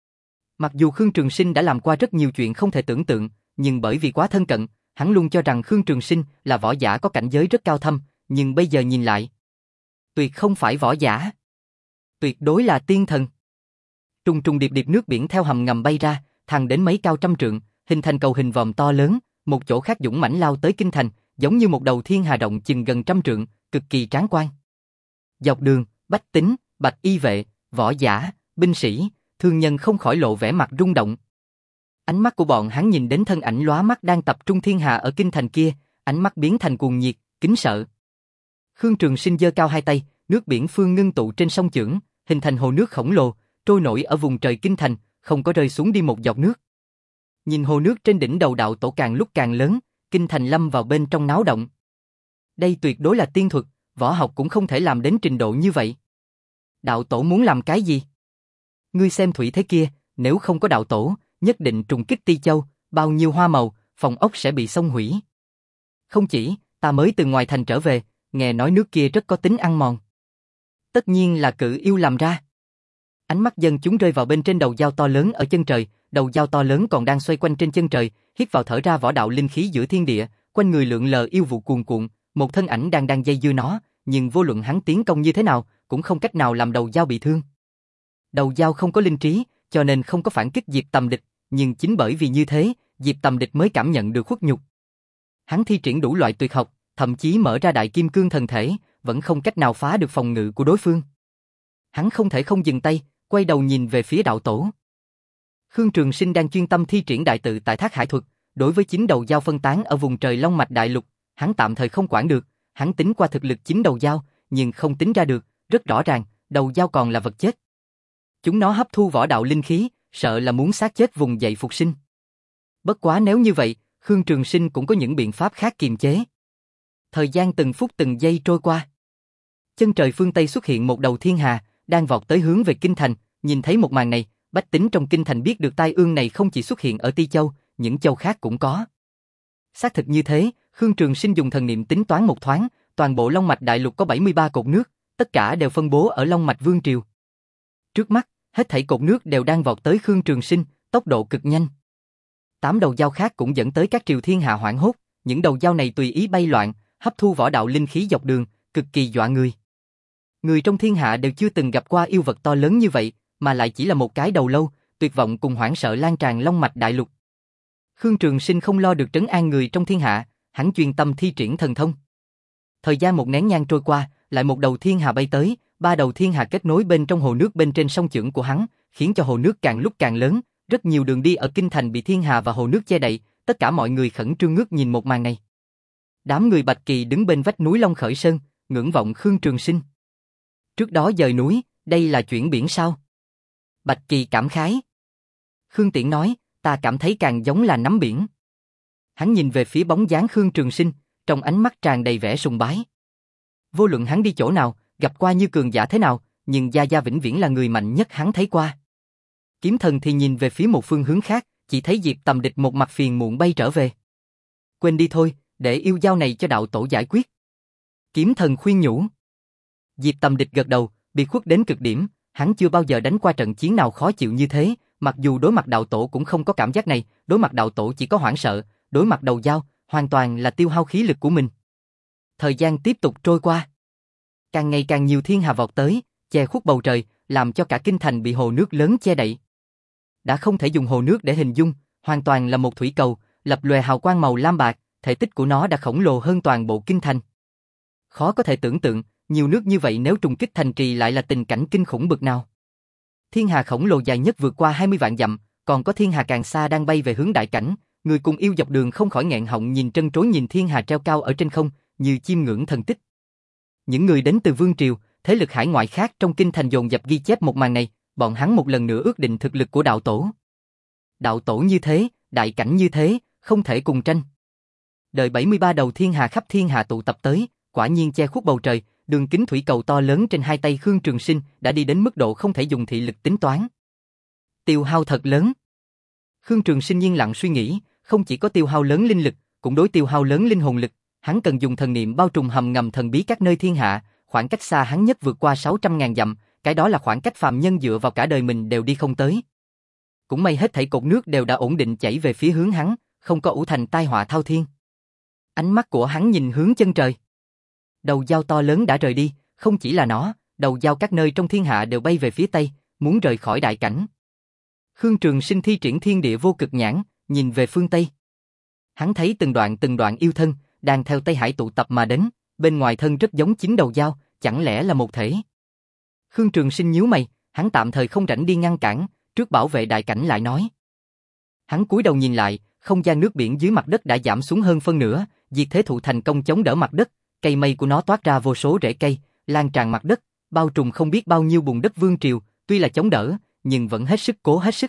Mặc dù Khương Trường Sinh đã làm qua rất nhiều chuyện không thể tưởng tượng, nhưng bởi vì quá thân cận, hắn luôn cho rằng Khương Trường Sinh là võ giả có cảnh giới rất cao thâm, nhưng bây giờ nhìn lại, tuyệt không phải võ giả, tuyệt đối là tiên thần. Trùng trùng điệp điệp nước biển theo hầm ngầm bay ra, thẳng đến mấy cao trăm trượng, hình thành cầu hình vòm to lớn, một chỗ khác dũng mãnh lao tới kinh thành, giống như một đầu thiên hà rộng chừng gần trăm trượng, cực kỳ tráng quan. Dọc đường, bách tính, bạch y vệ, võ giả, binh sĩ, thương nhân không khỏi lộ vẻ mặt rung động. Ánh mắt của bọn hắn nhìn đến thân ảnh lóa mắt đang tập trung thiên hà ở kinh thành kia, ánh mắt biến thành cuồng nhiệt, kính sợ. Khương Trường Sinh giơ cao hai tay, nước biển phương ngưng tụ trên sông Chưởng, hình thành hồ nước khổng lồ, trôi nổi ở vùng trời kinh thành, không có rơi xuống đi một giọt nước. Nhìn hồ nước trên đỉnh đầu đạo tổ càng lúc càng lớn, kinh thành lâm vào bên trong náo động. Đây tuyệt đối là tiên thuật, võ học cũng không thể làm đến trình độ như vậy. Đạo tổ muốn làm cái gì? Ngươi xem thủy thế kia, nếu không có đạo tổ, nhất định trùng kích Ti Châu, bao nhiêu hoa màu, phòng ốc sẽ bị xông hủy. Không chỉ, ta mới từ ngoài thành trở về, nghe nói nước kia rất có tính ăn mòn. Tất nhiên là cự yêu làm ra. Ánh mắt dân chúng rơi vào bên trên đầu dao to lớn ở chân trời, đầu dao to lớn còn đang xoay quanh trên chân trời, hít vào thở ra võ đạo linh khí giữa thiên địa, quanh người lượn lờ yêu vụ cuồn cuộn, một thân ảnh đang đang dây dưa nó, nhưng vô luận hắn tiến công như thế nào, cũng không cách nào làm đầu dao bị thương. Đầu dao không có linh trí, cho nên không có phản kích Diệp Tầm Địch, nhưng chính bởi vì như thế, Diệp Tầm Địch mới cảm nhận được khuất nhục. Hắn thi triển đủ loại tuyệt học, thậm chí mở ra đại kim cương thần thể, vẫn không cách nào phá được phòng ngự của đối phương. Hắn không thể không dừng tay, quay đầu nhìn về phía đạo tổ. Khương Trường Sinh đang chuyên tâm thi triển đại tự tại Thác Hải thuật, đối với chín đầu dao phân tán ở vùng trời Long Mạch Đại Lục, hắn tạm thời không quản được, hắn tính qua thực lực chín đầu dao, nhưng không tính ra được, rất rõ ràng, đầu dao còn là vật chết. Chúng nó hấp thu võ đạo linh khí, sợ là muốn xác chết vùng dậy phục sinh. Bất quá nếu như vậy, Khương Trường Sinh cũng có những biện pháp khác kiềm chế. Thời gian từng phút từng giây trôi qua. Chân trời phương Tây xuất hiện một đầu thiên hà, đang vọt tới hướng về kinh thành, nhìn thấy một màn này, bách tính trong kinh thành biết được tai ương này không chỉ xuất hiện ở Ti Châu, những châu khác cũng có. Xác thực như thế, Khương Trường Sinh dùng thần niệm tính toán một thoáng, toàn bộ Long Mạch Đại Lục có bảy mươi ba cột nước, tất cả đều phân bố ở Long Mạch Vương Triều. Trước mắt, hết thảy cột nước đều đang vọt tới Khương Trường Sinh, tốc độ cực nhanh. Tám đầu dao khác cũng dẫn tới các triều thiên hạ hoảng hốt, những đầu dao này tùy ý bay loạn, hấp thu võ đạo linh khí dọc đường, cực kỳ dọa người. Người trong thiên hạ đều chưa từng gặp qua yêu vật to lớn như vậy, mà lại chỉ là một cái đầu lâu, tuyệt vọng cùng hoảng sợ lan tràn Long Mạch Đại Lục. Khương Trường Sinh không lo được trấn an người trong thiên hạ, hắn chuyên tâm thi triển thần thông. Thời gian một nén nhang trôi qua, lại một đầu thiên hà bay tới, ba đầu thiên hà kết nối bên trong hồ nước bên trên sông chưởng của hắn, khiến cho hồ nước càng lúc càng lớn, rất nhiều đường đi ở kinh thành bị thiên hà và hồ nước che đậy, tất cả mọi người khẩn trương ngước nhìn một màn này. Đám người Bạch Kỳ đứng bên vách núi Long Khởi Sơn, ngưỡng vọng Khương Trường Sinh. Trước đó dời núi, đây là chuyển biển sao? Bạch Kỳ cảm khái. Khương Tiễn nói, ta cảm thấy càng giống là nắm biển. Hắn nhìn về phía bóng dáng Khương Trường Sinh, trong ánh mắt tràn đầy vẻ sùng bái. Vô luận hắn đi chỗ nào, gặp qua như cường giả thế nào, nhưng Gia Gia vĩnh viễn là người mạnh nhất hắn thấy qua. Kiếm Thần thì nhìn về phía một phương hướng khác, chỉ thấy Diệp Tầm Địch một mặt phiền muộn bay trở về. Quên đi thôi, để yêu dao này cho đạo tổ giải quyết. Kiếm Thần khuyên nhủ. Diệp Tầm Địch gật đầu, bị khuất đến cực điểm, hắn chưa bao giờ đánh qua trận chiến nào khó chịu như thế, mặc dù đối mặt đạo tổ cũng không có cảm giác này, đối mặt đạo tổ chỉ có hoảng sợ, đối mặt đầu dao, hoàn toàn là tiêu hao khí lực của mình. Thời gian tiếp tục trôi qua. Càng ngày càng nhiều thiên hà vọt tới, che khuất bầu trời, làm cho cả kinh thành bị hồ nước lớn che đậy. Đã không thể dùng hồ nước để hình dung, hoàn toàn là một thủy cầu, lập lòe hào quang màu lam bạc, thể tích của nó đã khổng lồ hơn toàn bộ kinh thành. Khó có thể tưởng tượng, nhiều nước như vậy nếu trùng kích thành trì lại là tình cảnh kinh khủng bực nào. Thiên hà khổng lồ dài nhất vượt qua hai mươi vạn dặm, còn có thiên hà càng xa đang bay về hướng đại cảnh, người cùng yêu dọc đường không khỏi nghẹn họng nhìn trân trối nhìn thiên hà treo cao ở trên không, như chiêm ngưỡng thần tích. Những người đến từ vương triều, thế lực hải ngoại khác trong kinh thành dồn dập ghi chép một màn này, bọn hắn một lần nữa ước định thực lực của đạo tổ. Đạo tổ như thế, đại cảnh như thế, không thể cùng tranh. Đợi bảy mươi ba đầu thiên hà khắp thiên hà tụ tập tới, quả nhiên che khuất bầu trời, đường kính thủy cầu to lớn trên hai tay Khương Trường Sinh đã đi đến mức độ không thể dùng thị lực tính toán. Tiêu hao thật lớn. Khương Trường Sinh yên lặng suy nghĩ, không chỉ có tiêu hao lớn linh lực, cũng đối tiêu hao lớn linh hồn lực, hắn cần dùng thần niệm bao trùm hầm ngầm thần bí các nơi thiên hạ, khoảng cách xa hắn nhất vượt qua sáu trăm ngàn dặm, cái đó là khoảng cách phàm nhân dựa vào cả đời mình đều đi không tới. Cũng may hết thảy cột nước đều đã ổn định chảy về phía hướng hắn, không có ủ thành tai họa thao thiên. Ánh mắt của hắn nhìn hướng chân trời. Đầu dao to lớn đã rời đi, không chỉ là nó, đầu dao các nơi trong thiên hạ đều bay về phía tây, muốn rời khỏi đại cảnh. Khương Trường Sinh thi triển thiên địa vô cực nhãn, nhìn về phương tây. Hắn thấy từng đoạn từng đoạn yêu thân, đang theo Tây Hải tụ tập mà đến, bên ngoài thân rất giống chín đầu dao, chẳng lẽ là một thể. Khương Trường Sinh nhíu mày, hắn tạm thời không rảnh đi ngăn cản, trước bảo vệ đại cảnh lại nói. Hắn cúi đầu nhìn lại, không gian nước biển dưới mặt đất đã giảm xuống hơn phân nửa, diệt thế thụ thành công chống đỡ mặt đất, cây mây của nó toát ra vô số rễ cây, lan tràn mặt đất, bao trùm không biết bao nhiêu vùng đất vương triều, tuy là chống đỡ, nhưng vẫn hết sức cố hết sức.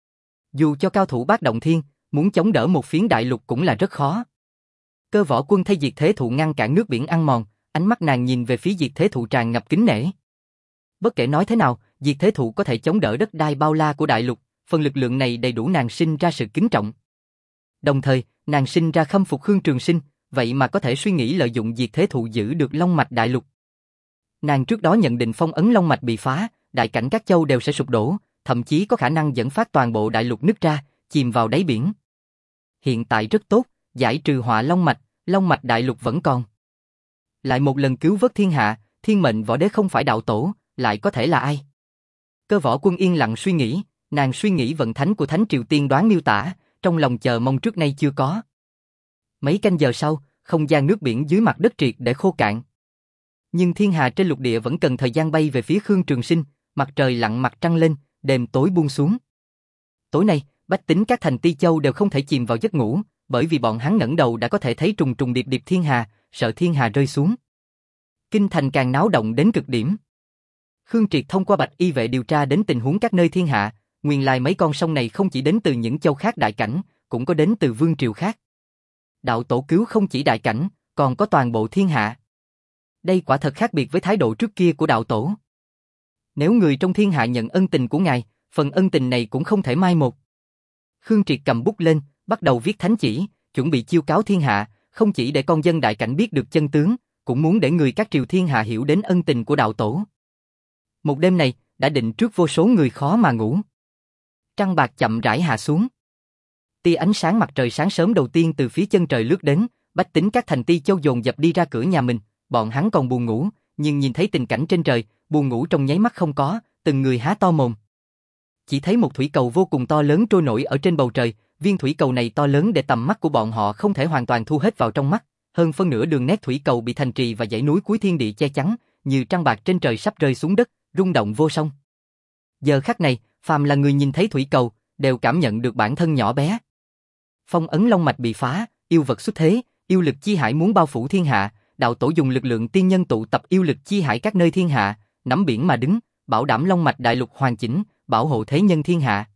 Dù cho cao thủ bát động thiên, muốn chống đỡ một phiến đại lục cũng là rất khó. Cơ võ quân thay diệt thế thụ ngăn cản nước biển ăn mòn, ánh mắt nàng nhìn về phía diệt thế thụ tràn ngập kính nể. Bất kể nói thế nào, diệt thế thụ có thể chống đỡ đất đai bao la của đại lục, phần lực lượng này đầy đủ nàng sinh ra sự kính trọng. Đồng thời, nàng sinh ra khâm phục Khương Trường Sinh, vậy mà có thể suy nghĩ lợi dụng diệt thế thụ giữ được long mạch đại lục. Nàng trước đó nhận định phong ấn long mạch bị phá, đại cảnh các châu đều sẽ sụp đổ, thậm chí có khả năng dẫn phát toàn bộ đại lục nứt ra, chìm vào đáy biển. Hiện tại rất tốt, giải trừ họa long mạch, long mạch đại lục vẫn còn. Lại một lần cứu vớt thiên hạ, thiên mệnh võ đế không phải đạo tổ, lại có thể là ai? Cơ võ quân yên lặng suy nghĩ, nàng suy nghĩ vận thánh của Thánh Triều Tiên đoán miêu tả, trong lòng chờ mong trước nay chưa có. Mấy canh giờ sau, không gian nước biển dưới mặt đất triệt để khô cạn. Nhưng thiên hà trên lục địa vẫn cần thời gian bay về phía Khương Trường Sinh, mặt trời lặn mặt trăng lên, đêm tối buông xuống. Tối nay, bách tính các thành Ti Châu đều không thể chìm vào giấc ngủ, bởi vì bọn hắn ngẩng đầu đã có thể thấy trùng trùng điệp điệp thiên hà, sợ thiên hà rơi xuống. Kinh thành càng náo động đến cực điểm. Khương Triệt thông qua Bạch Y vệ điều tra đến tình huống các nơi thiên hạ, nguyên lai mấy con sông này không chỉ đến từ những châu khác đại cảnh, cũng có đến từ vương triều khác. Đạo tổ cứu không chỉ đại cảnh, còn có toàn bộ thiên hạ. Đây quả thật khác biệt với thái độ trước kia của đạo tổ. Nếu người trong thiên hạ nhận ân tình của ngài, phần ân tình này cũng không thể mai một. Khương Triệt cầm bút lên, bắt đầu viết thánh chỉ, chuẩn bị chiêu cáo thiên hạ, không chỉ để con dân đại cảnh biết được chân tướng, cũng muốn để người các triều thiên hạ hiểu đến ân tình của đạo tổ. Một đêm này, đã định trước vô số người khó mà ngủ. Trăng bạc chậm rãi hạ xuống. Tia ánh sáng mặt trời sáng sớm đầu tiên từ phía chân trời lướt đến, bách tính các thành Ti Châu dồn dập đi ra cửa nhà mình, bọn hắn còn buồn ngủ, nhưng nhìn thấy tình cảnh trên trời, buồn ngủ trong nháy mắt không có, từng người há to mồm. Chỉ thấy một thủy cầu vô cùng to lớn trôi nổi ở trên bầu trời, viên thủy cầu này to lớn để tầm mắt của bọn họ không thể hoàn toàn thu hết vào trong mắt, hơn phân nửa đường nét thủy cầu bị thành trì và dãy núi cuối thiên địa che chắn, như trăng bạc trên trời sắp rơi xuống đất, rung động vô song. Giờ khắc này, phàm là người nhìn thấy thủy cầu, đều cảm nhận được bản thân nhỏ bé. Phong ấn long mạch bị phá, yêu vật xuất thế, yêu lực chi hải muốn bao phủ thiên hạ, đạo tổ dùng lực lượng tiên nhân tụ tập yêu lực chi hải các nơi thiên hạ, nắm biển mà đứng, bảo đảm long mạch đại lục hoàn chỉnh, bảo hộ thế nhân thiên hạ.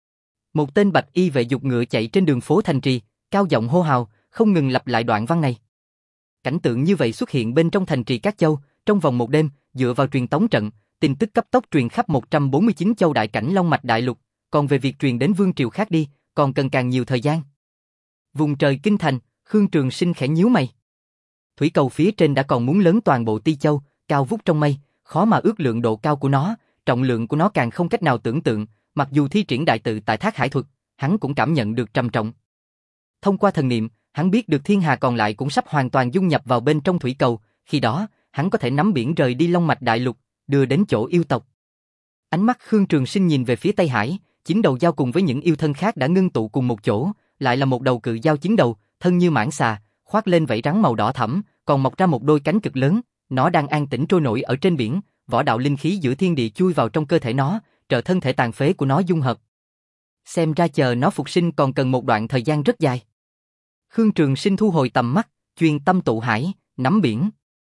Một tên Bạch Y vệ dục ngựa chạy trên đường phố thành trì, cao giọng hô hào, không ngừng lặp lại đoạn văn này. Cảnh tượng như vậy xuất hiện bên trong thành trì các châu, trong vòng một đêm, dựa vào truyền tống trận, tin tức cấp tốc truyền khắp một trăm bốn mươi chín châu đại cảnh long mạch đại lục, còn về việc truyền đến vương triều khác đi, còn cần càng nhiều thời gian. Vùng trời kinh thành, Khương Trường Sinh khẽ nhíu mày. Thủy cầu phía trên đã còn muốn lớn toàn bộ Ti Châu, cao vút trong mây, khó mà ước lượng độ cao của nó, trọng lượng của nó càng không cách nào tưởng tượng, mặc dù thi triển đại tự tại Thác Hải thuật, hắn cũng cảm nhận được trầm trọng. Thông qua thần niệm, hắn biết được thiên hà còn lại cũng sắp hoàn toàn dung nhập vào bên trong thủy cầu, khi đó, hắn có thể nắm biển rời đi long mạch đại lục, đưa đến chỗ yêu tộc. Ánh mắt Khương Trường Sinh nhìn về phía Tây Hải, chín đầu dao cùng với những yêu thân khác đã ngưng tụ cùng một chỗ, lại là một đầu cự dao chín đầu, thân như mãng xà, khoác lên vảy rắn màu đỏ thẫm, còn mọc ra một đôi cánh cực lớn, nó đang an tĩnh trôi nổi ở trên biển, võ đạo linh khí giữa thiên địa chui vào trong cơ thể nó, trợ thân thể tàn phế của nó dung hợp. Xem ra chờ nó phục sinh còn cần một đoạn thời gian rất dài. Khương Trường Sinh thu hồi tầm mắt, chuyên tâm tụ hải, nắm biển.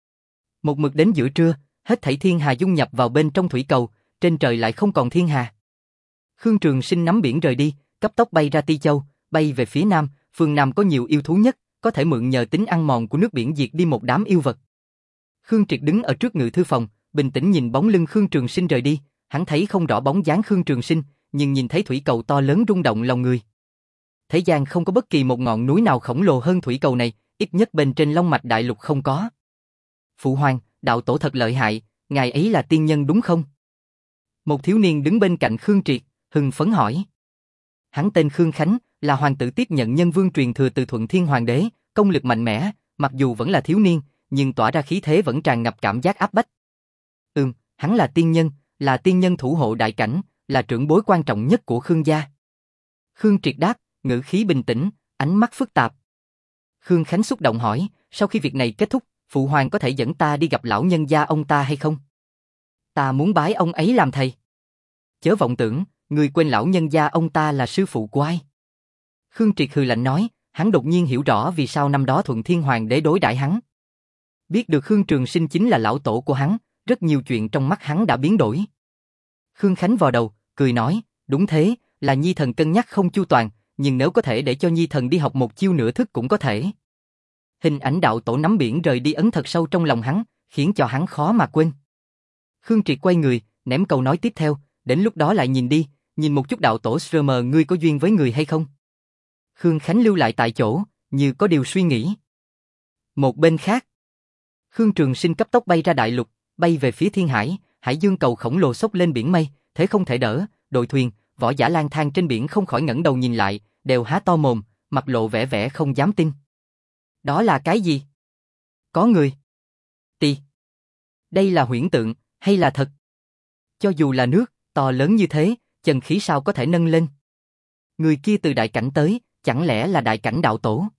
Một mực đến giữa trưa, hết thảy thiên hà dung nhập vào bên trong thủy cầu, trên trời lại không còn thiên hà. Khương Trường Sinh nắm biển rời đi, cấp tốc bay ra Ti Châu, bay về phía nam, phương nam có nhiều yêu thú nhất, có thể mượn nhờ tính ăn mòn của nước biển diệt đi một đám yêu vật. Khương Triệt đứng ở trước ngự thư phòng, bình tĩnh nhìn bóng lưng Khương Trường Sinh rời đi, hắn thấy không rõ bóng dáng Khương Trường Sinh, nhưng nhìn thấy thủy cầu to lớn rung động lòng người. Thế gian không có bất kỳ một ngọn núi nào khổng lồ hơn thủy cầu này, ít nhất bên trên long mạch đại lục không có. Phụ hoàng, đạo tổ thật lợi hại, ngài ấy là tiên nhân đúng không? Một thiếu niên đứng bên cạnh Khương Triệt, hưng phấn hỏi. Hắn tên Khương Khánh, là hoàng tử tiếp nhận nhân vương truyền thừa từ Thuận Thiên Hoàng đế, công lực mạnh mẽ, mặc dù vẫn là thiếu niên, nhưng tỏa ra khí thế vẫn tràn ngập cảm giác áp bách. Ừm, hắn là tiên nhân, là tiên nhân thủ hộ đại cảnh, là trưởng bối quan trọng nhất của Khương gia. Khương Triệt đáp, ngữ khí bình tĩnh, ánh mắt phức tạp. Khương Khánh xúc động hỏi, sau khi việc này kết thúc, phụ hoàng có thể dẫn ta đi gặp lão nhân gia ông ta hay không? Ta muốn bái ông ấy làm thầy. Chớ vọng tưởng, người quên lão nhân gia ông ta là sư phụ của ai? Khương Triệt hừ lạnh nói, hắn đột nhiên hiểu rõ vì sao năm đó Thuận Thiên Hoàng đế đối đãi hắn. Biết được Khương Trường Sinh chính là lão tổ của hắn, rất nhiều chuyện trong mắt hắn đã biến đổi. Khương Khánh vò đầu, cười nói, đúng thế, là Nhi thần cân nhắc không chu toàn, nhưng nếu có thể để cho Nhi thần đi học một chiêu nửa thức cũng có thể. Hình ảnh đạo tổ nắm biển rời đi ấn thật sâu trong lòng hắn, khiến cho hắn khó mà quên. Khương Triệt quay người, ném câu nói tiếp theo, đến lúc đó lại nhìn đi, nhìn một chút đạo tổ Srm ngươi có duyên với người hay không? Khương Khánh lưu lại tại chỗ, như có điều suy nghĩ. Một bên khác, Khương Trường Sinh cấp tốc bay ra đại lục, bay về phía thiên hải, hải dương cầu khổng lồ xốc lên biển mây, thế không thể đỡ, đội thuyền, võ giả lang thang trên biển không khỏi ngẩng đầu nhìn lại, đều há to mồm, mặt lộ vẻ vẻ không dám tin. Đó là cái gì? Có người. Tì. Đây là huyễn tượng, hay là thật? Cho dù là nước, to lớn như thế, chân khí sao có thể nâng lên? Người kia từ đại cảnh tới, chẳng lẽ là đại cảnh đạo tổ?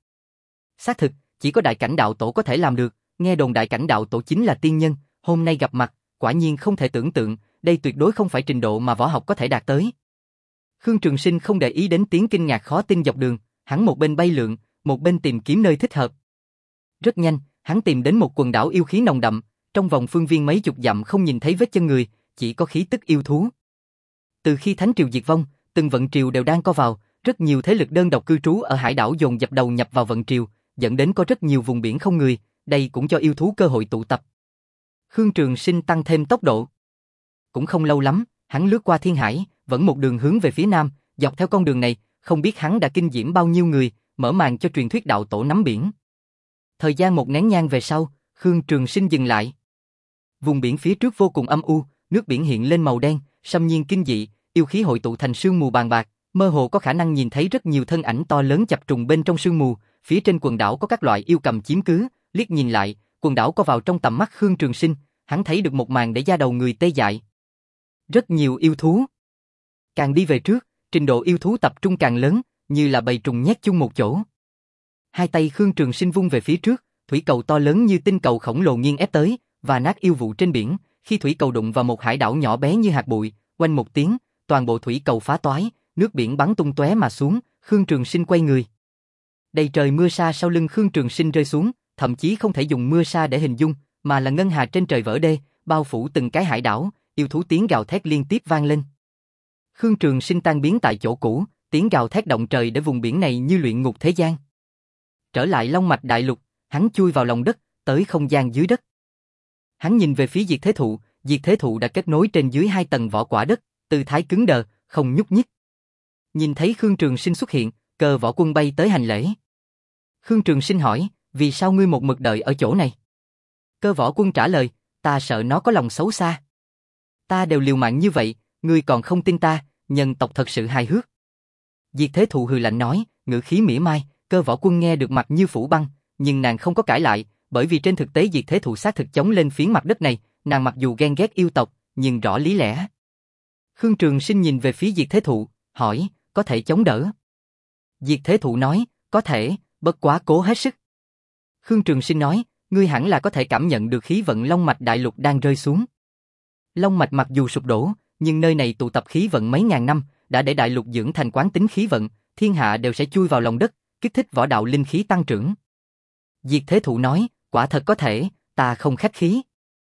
Xác thực, chỉ có đại cảnh đạo tổ có thể làm được, nghe đồn đại cảnh đạo tổ chính là tiên nhân, hôm nay gặp mặt, quả nhiên không thể tưởng tượng, đây tuyệt đối không phải trình độ mà võ học có thể đạt tới. Khương Trường Sinh không để ý đến tiếng kinh ngạc khó tin dọc đường, hắn một bên bay lượn, một bên tìm kiếm nơi thích hợp. Rất nhanh, hắn tìm đến một quần đảo yêu khí nồng đậm, trong vòng phương viên mấy chục dặm không nhìn thấy vết chân người, chỉ có khí tức yêu thú. Từ khi Thánh Triều diệt vong, từng vận triều đều đang co vào, rất nhiều thế lực đơn độc cư trú ở hải đảo dồn dập đầu nhập vào vận triều, dẫn đến có rất nhiều vùng biển không người, đây cũng cho yêu thú cơ hội tụ tập. Khương Trường Sinh tăng thêm tốc độ. Cũng không lâu lắm, hắn lướt qua thiên hải, vẫn một đường hướng về phía nam, dọc theo con đường này, không biết hắn đã kinh diễm bao nhiêu người, mở màn cho truyền thuyết đạo tổ nắm biển. Thời gian một nén nhang về sau, Khương Trường Sinh dừng lại. Vùng biển phía trước vô cùng âm u, nước biển hiện lên màu đen, xâm nhiên kinh dị, yêu khí hội tụ thành sương mù bàn bạc, mơ hồ có khả năng nhìn thấy rất nhiều thân ảnh to lớn chập trùng bên trong sương mù, phía trên quần đảo có các loại yêu cầm chiếm cứ, liếc nhìn lại, quần đảo có vào trong tầm mắt Khương Trường Sinh, hắn thấy được một màn để da đầu người tê dại. Rất nhiều yêu thú. Càng đi về trước, trình độ yêu thú tập trung càng lớn, như là bầy trùng nhét chung một chỗ. Hai tay Khương Trường Sinh vung về phía trước, thủy cầu to lớn như tinh cầu khổng lồ nghiêng ép tới, và nát yêu vụ trên biển, khi thủy cầu đụng vào một hải đảo nhỏ bé như hạt bụi, oanh một tiếng, toàn bộ thủy cầu phá toái, nước biển bắn tung tóe mà xuống, Khương Trường Sinh quay người. Đầy trời mưa sa sau lưng Khương Trường Sinh rơi xuống, thậm chí không thể dùng mưa sa để hình dung, mà là ngân hà trên trời vỡ đê, bao phủ từng cái hải đảo, yêu thú tiếng gào thét liên tiếp vang lên. Khương Trường Sinh tan biến tại chỗ cũ, tiếng gào thét động trời để vùng biển này như luyện ngục thế gian. Trở lại Long Mạch Đại Lục, hắn chui vào lòng đất, tới không gian dưới đất. Hắn nhìn về phía Diệt Thế Thụ, Diệt Thế Thụ đã kết nối trên dưới hai tầng vỏ quả đất, tư thái cứng đờ, không nhúc nhích. Nhìn thấy Khương Trường Sinh xuất hiện, Cơ Võ Quân bay tới hành lễ. Khương Trường Sinh hỏi, vì sao ngươi một mực đợi ở chỗ này? Cơ Võ Quân trả lời, ta sợ nó có lòng xấu xa. Ta đều liều mạng như vậy, ngươi còn không tin ta, nhân tộc thật sự hài hước. Diệt Thế Thụ hừ lạnh nói, ngữ khí mỉa mai. Cơ Võ Quân nghe được mặt như phủ băng, nhưng nàng không có cãi lại, bởi vì trên thực tế Diệt Thế Thụ xác thực chống lên phiến mặt đất này, nàng mặc dù ghen ghét yêu tộc, nhưng rõ lý lẽ. Khương Trường Sinh nhìn về phía Diệt Thế Thụ, hỏi, có thể chống đỡ? Diệt Thế Thụ nói, có thể, bất quá cố hết sức. Khương Trường Sinh nói, ngươi hẳn là có thể cảm nhận được khí vận Long Mạch Đại Lục đang rơi xuống. Long Mạch mặc dù sụp đổ, nhưng nơi này tụ tập khí vận mấy ngàn năm, đã để Đại Lục dưỡng thành quán tính khí vận, thiên hạ đều sẽ chui vào lòng đất, kích thích võ đạo linh khí tăng trưởng. Diệt Thế Thụ nói, quả thật có thể, ta không khách khí.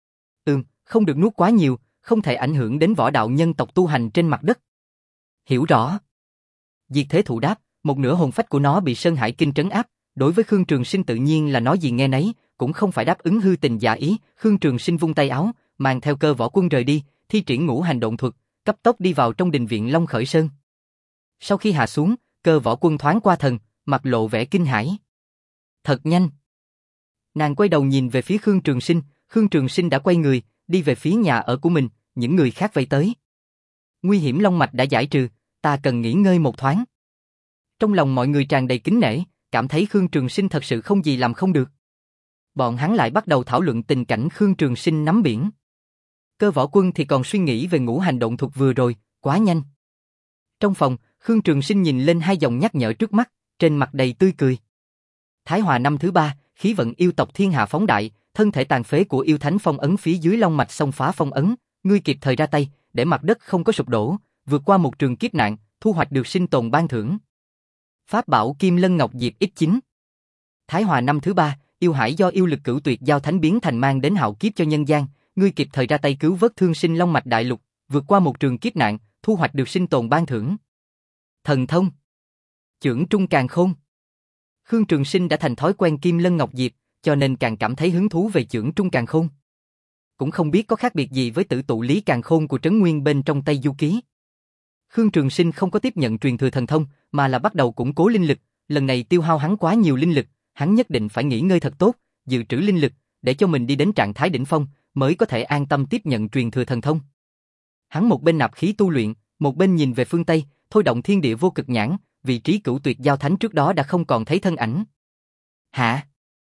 Ừm, không được nuốt quá nhiều, không thể ảnh hưởng đến võ đạo nhân tộc tu hành trên mặt đất. Hiểu rõ. Diệt Thế Thụ đáp, một nửa hồn phách của nó bị Sơn Hải Kinh trấn áp, đối với Khương Trường Sinh tự nhiên là nói gì nghe nấy, cũng không phải đáp ứng hư tình giả ý. Khương Trường Sinh vung tay áo, mang theo Cơ Võ Quân rời đi, thi triển ngũ hành độn thuật, cấp tốc đi vào trong đình viện Long Khởi Sơn. Sau khi hạ xuống, Cơ Võ Quân thoáng qua thần, mặt lộ vẻ kinh hãi. Thật nhanh. Nàng quay đầu nhìn về phía Khương Trường Sinh, Khương Trường Sinh đã quay người, đi về phía nhà ở của mình, những người khác vây tới. Nguy hiểm Long Mạch đã giải trừ, ta cần nghỉ ngơi một thoáng. Trong lòng mọi người tràn đầy kính nể, cảm thấy Khương Trường Sinh thật sự không gì làm không được. Bọn hắn lại bắt đầu thảo luận tình cảnh Khương Trường Sinh nắm biển. Cơ Võ Quân thì còn suy nghĩ về ngũ hành độn thuật vừa rồi, quá nhanh. Trong phòng, Khương Trường Sinh nhìn lên hai dòng nhắc nhở trước mắt, trên mặt đầy tươi cười. Thái Hòa năm thứ ba, khí vận yêu tộc thiên hạ phóng đại, thân thể tàn phế của yêu thánh phong ấn phía dưới long mạch xông phá phong ấn, ngươi kịp thời ra tay, để mặt đất không có sụp đổ, vượt qua một trường kiếp nạn, thu hoạch được sinh tồn ban thưởng. Pháp bảo Kim Lân Ngọc Diệp ích chín. Thái Hòa năm thứ ba, yêu hải do yêu lực cửu tuyệt giao thánh biến thành mang đến hạo kiếp cho nhân gian, ngươi kịp thời ra tay cứu vớt thương sinh long mạch đại lục, vượt qua một trường kiếp nạn, thu hoạch được sinh tồn ban thưởng. Thần thông Chưởng Trung Càn Khôn. Khương Trường Sinh đã thành thói quen Kim Lân Ngọc Diệp, cho nên càng cảm thấy hứng thú về Chưởng Trung Càn Khôn. Cũng không biết có khác biệt gì với Tử Tụ Lý Càn Khôn của Trấn Nguyên bên trong Tây Du Ký. Khương Trường Sinh không có tiếp nhận truyền thừa thần thông, mà là bắt đầu củng cố linh lực, lần này tiêu hao hắn quá nhiều linh lực, hắn nhất định phải nghỉ ngơi thật tốt, dự trữ linh lực, để cho mình đi đến trạng thái đỉnh phong, mới có thể an tâm tiếp nhận truyền thừa thần thông. Hắn một bên nạp khí tu luyện, một bên nhìn về phương Tây, thôi động thiên địa vô cực nhãn, vị trí cửu tuyệt giao thánh trước đó đã không còn thấy thân ảnh. Hả?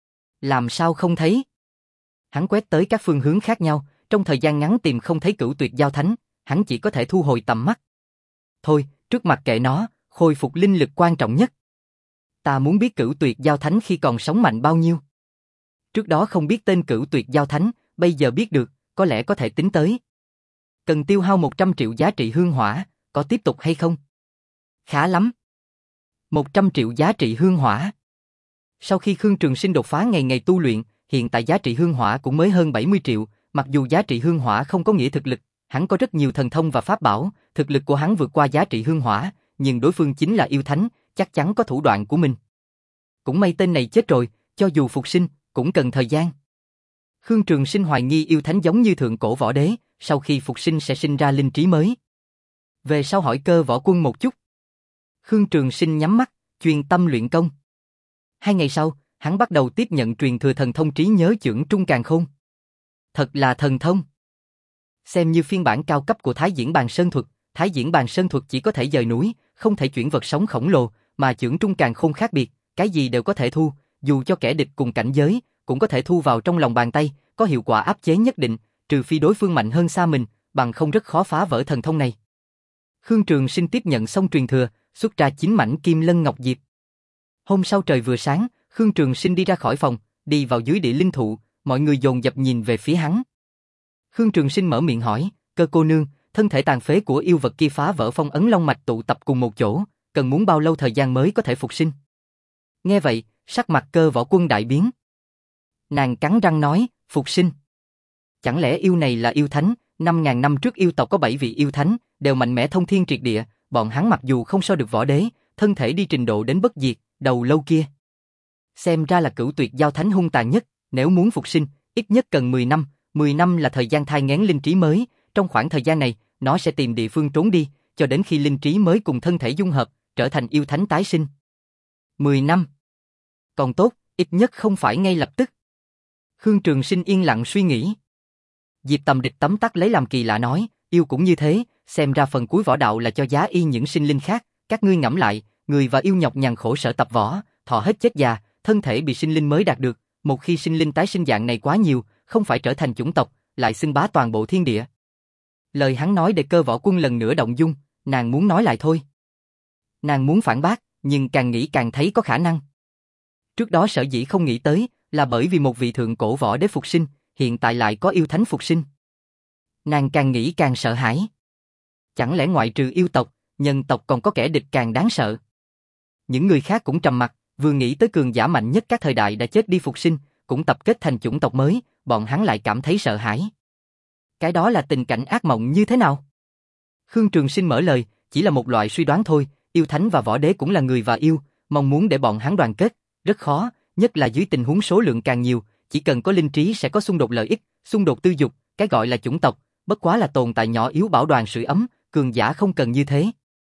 Làm sao không thấy? Hắn quét tới các phương hướng khác nhau, trong thời gian ngắn tìm không thấy cửu tuyệt giao thánh, hắn chỉ có thể thu hồi tầm mắt. Thôi, trước mặt kệ nó, khôi phục linh lực quan trọng nhất. Ta muốn biết Cửu Tuyệt Giao Thánh khi còn sống mạnh bao nhiêu. Trước đó không biết tên Cửu Tuyệt Giao Thánh, bây giờ biết được, có lẽ có thể tính tới. Cần tiêu hao một trăm triệu giá trị hương hỏa, có tiếp tục hay không? Khá lắm. một trăm triệu giá trị hương hỏa. Sau khi Khương Trường Sinh đột phá ngày ngày tu luyện, hiện tại giá trị hương hỏa cũng mới hơn bảy mươi triệu, mặc dù giá trị hương hỏa không có nghĩa thực lực, hắn có rất nhiều thần thông và pháp bảo, thực lực của hắn vượt qua giá trị hương hỏa, nhưng đối phương chính là yêu thánh, chắc chắn có thủ đoạn của mình. Cũng may tên này chết rồi, cho dù phục sinh, cũng cần thời gian. Khương Trường Sinh hoài nghi yêu thánh giống như thượng cổ võ đế, sau khi phục sinh sẽ sinh ra linh trí mới. Về sau hỏi Cơ Võ Quân một chút. Khương Trường Sinh nhắm mắt, chuyên tâm luyện công. Hai ngày sau, hắn bắt đầu tiếp nhận truyền thừa thần thông trí nhớ chưởng trung càn khôn. Thật là thần thông. Xem như phiên bản cao cấp của Thái Diễn Bàn Sơn Thuật, Thái Diễn Bàn Sơn Thuật chỉ có thể dời núi, không thể chuyển vật sống khổng lồ, mà chưởng trung càn khôn khác biệt, cái gì đều có thể thu, dù cho kẻ địch cùng cảnh giới, cũng có thể thu vào trong lòng bàn tay, có hiệu quả áp chế nhất định, trừ phi đối phương mạnh hơn xa mình, bằng không rất khó phá vỡ thần thông này. Khương Trường Sinh tiếp nhận xong truyền thừa, xuất ra chín mảnh kim lân ngọc diệp. Hôm sau trời vừa sáng, Khương Trường Sinh đi ra khỏi phòng, đi vào dưới địa linh thụ, mọi người dồn dập nhìn về phía hắn. Khương Trường Sinh mở miệng hỏi, Cơ cô nương, thân thể tàn phế của yêu vật kia phá vỡ phong ấn long mạch tụ tập cùng một chỗ, cần muốn bao lâu thời gian mới có thể phục sinh? Nghe vậy, sắc mặt Cơ Võ Quân đại biến. Nàng cắn răng nói, phục sinh. Chẳng lẽ yêu này là yêu thánh? Năm ngàn năm trước yêu tộc có bảy vị yêu thánh, đều mạnh mẽ thông thiên triệt địa, bọn hắn mặc dù không so được võ đế, thân thể đi trình độ đến bất diệt, đầu lâu kia. Xem ra là Cửu Tuyệt Giao Thánh hung tàn nhất, nếu muốn phục sinh, ít nhất cần mười năm, mười năm là thời gian thai nghén linh trí mới, trong khoảng thời gian này, nó sẽ tìm địa phương trốn đi, cho đến khi linh trí mới cùng thân thể dung hợp, trở thành yêu thánh tái sinh. mười năm. Còn tốt, ít nhất không phải ngay lập tức. Khương Trường Sinh yên lặng suy nghĩ. Diệp Tầm Địch tấm tắc lấy làm kỳ lạ nói, yêu cũng như thế, xem ra phần cuối võ đạo là cho giá y những sinh linh khác, các ngươi ngẫm lại, người và yêu nhọc nhằn khổ sở tập võ, thọ hết chết già, thân thể bị sinh linh mới đạt được, một khi sinh linh tái sinh dạng này quá nhiều, không phải trở thành chủng tộc, lại xưng bá toàn bộ thiên địa. Lời hắn nói để Cơ Võ Quân lần nữa động dung, nàng muốn nói lại thôi. Nàng muốn phản bác, nhưng càng nghĩ càng thấy có khả năng. Trước đó sở dĩ không nghĩ tới, là bởi vì một vị thượng cổ võ đế phục sinh, hiện tại lại có yêu thánh phục sinh. Nàng càng nghĩ càng sợ hãi. Chẳng lẽ ngoại trừ yêu tộc, nhân tộc còn có kẻ địch càng đáng sợ? Những người khác cũng trầm mặc, vừa nghĩ tới cường giả mạnh nhất các thời đại đã chết đi phục sinh, cũng tập kết thành chủng tộc mới, bọn hắn lại cảm thấy sợ hãi. Cái đó là tình cảnh ác mộng như thế nào? Khương Trường Sinh mở lời, chỉ là một loại suy đoán thôi, yêu thánh và võ đế cũng là người và yêu, mong muốn để bọn hắn đoàn kết, rất khó, nhất là dưới tình huống số lượng càng nhiều, chỉ cần có linh trí sẽ có xung đột lợi ích, xung đột tư dục, cái gọi là chủng tộc, bất quá là tồn tại nhỏ yếu bảo đoàn sưởi ấm, cường giả không cần như thế.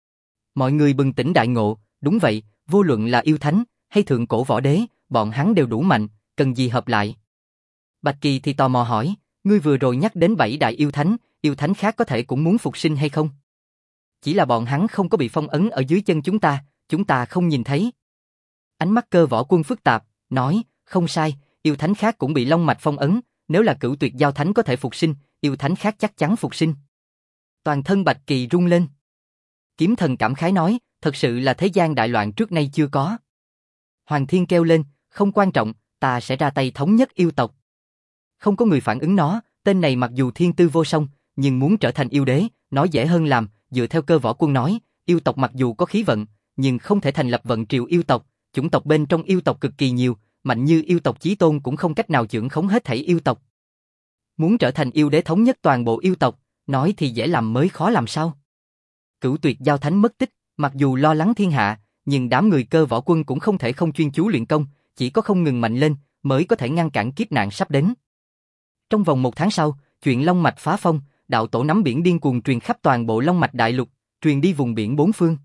Mọi người bừng tỉnh đại ngộ, đúng vậy, vô luận là yêu thánh hay thượng cổ võ đế, bọn hắn đều đủ mạnh, cần gì hợp lại. Bạch Kỳ thì tò mò hỏi, ngươi vừa rồi nhắc đến bảy đại yêu thánh, yêu thánh khác có thể cũng muốn phục sinh hay không? Chỉ là bọn hắn không có bị phong ấn ở dưới chân chúng ta, chúng ta không nhìn thấy. Ánh mắt Cơ Võ Quân phức tạp, nói, không sai, yêu thánh khác cũng bị long mạch phong ấn, nếu là Cửu Tuyệt Giao Thánh có thể phục sinh, yêu thánh khác chắc chắn phục sinh. Toàn thân Bạch Kỳ rung lên. Kiếm Thần cảm khái nói, thật sự là thế gian đại loạn trước nay chưa có. Hoàng Thiên kêu lên, không quan trọng, ta sẽ ra tay thống nhất yêu tộc. Không có người phản ứng nó, tên này mặc dù thiên tư vô song, nhưng muốn trở thành yêu đế, nói dễ hơn làm, dựa theo Cơ Võ Quân nói, yêu tộc mặc dù có khí vận, nhưng không thể thành lập vận triều yêu tộc, chủng tộc bên trong yêu tộc cực kỳ nhiều, mạnh như yêu tộc Chí Tôn cũng không cách nào chưởng khống hết thảy yêu tộc. Muốn trở thành yêu đế thống nhất toàn bộ yêu tộc, nói thì dễ làm mới khó làm sao. Cửu Tuyệt Giao Thánh mất tích, mặc dù lo lắng thiên hạ, nhưng đám người Cơ Võ Quân cũng không thể không chuyên chú luyện công, chỉ có không ngừng mạnh lên, mới có thể ngăn cản kiếp nạn sắp đến. Trong vòng một tháng sau, chuyện Long Mạch phá phong, đạo tổ nắm biển điên cuồng truyền khắp toàn bộ Long Mạch đại lục, truyền đi vùng biển bốn phương.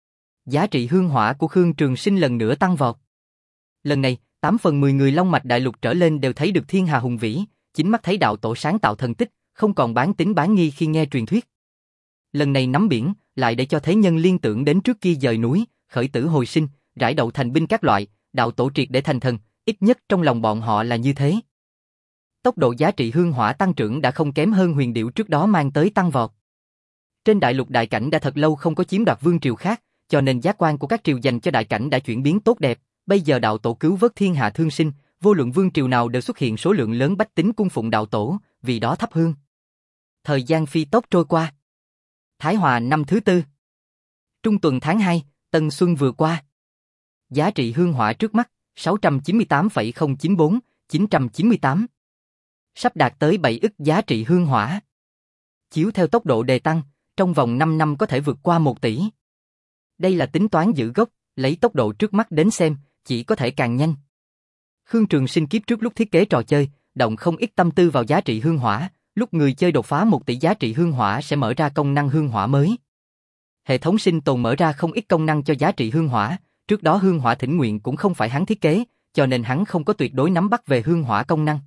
Giá trị hương hỏa của Khương Trường Sinh lần nữa tăng vọt. Lần này, tám phần mười người Long Mạch đại lục trở lên đều thấy được thiên hà hùng vĩ, chính mắt thấy đạo tổ sáng tạo thần tích, không còn bán tín bán nghi khi nghe truyền thuyết. Lần này nắm biển, lại để cho thế nhân liên tưởng đến trước kia dời núi, khởi tử hồi sinh, rải đậu thành binh các loại, đạo tổ triệt để thành thần, ít nhất trong lòng bọn họ là như thế. Tốc độ giá trị hương hỏa tăng trưởng đã không kém hơn huyền điệu trước đó mang tới tăng vọt. Trên đại lục đại cảnh đã thật lâu không có chiếm đoạt vương triều khác, cho nên giác quan của các triều dành cho đại cảnh đã chuyển biến tốt đẹp. Bây giờ đạo tổ cứu vớt thiên hạ thương sinh, vô luận vương triều nào đều xuất hiện số lượng lớn bách tính cung phụng đạo tổ, vì đó thắp hương. Thời gian phi tốc trôi qua. Thái Hòa năm thứ tư. Trung tuần tháng hai, Tân Xuân vừa qua. Giá trị hương hỏa trước mắt, sáu trăm chín mươi tám phẩy không chín bốn, chín trăm chín mươi tám. Sắp đạt tới bảy ức giá trị hương hỏa. Chiếu theo tốc độ đề tăng, trong vòng năm năm có thể vượt qua một tỷ. Đây là tính toán giữ gốc, lấy tốc độ trước mắt đến xem, chỉ có thể càng nhanh. Khương Trường Sinh kiếp trước lúc thiết kế trò chơi, động không ít tâm tư vào giá trị hương hỏa, lúc người chơi đột phá một tỷ giá trị hương hỏa sẽ mở ra công năng hương hỏa mới. Hệ thống sinh tồn mở ra không ít công năng cho giá trị hương hỏa, trước đó hương hỏa thỉnh nguyện cũng không phải hắn thiết kế, cho nên hắn không có tuyệt đối nắm bắt về hương hỏa công năng.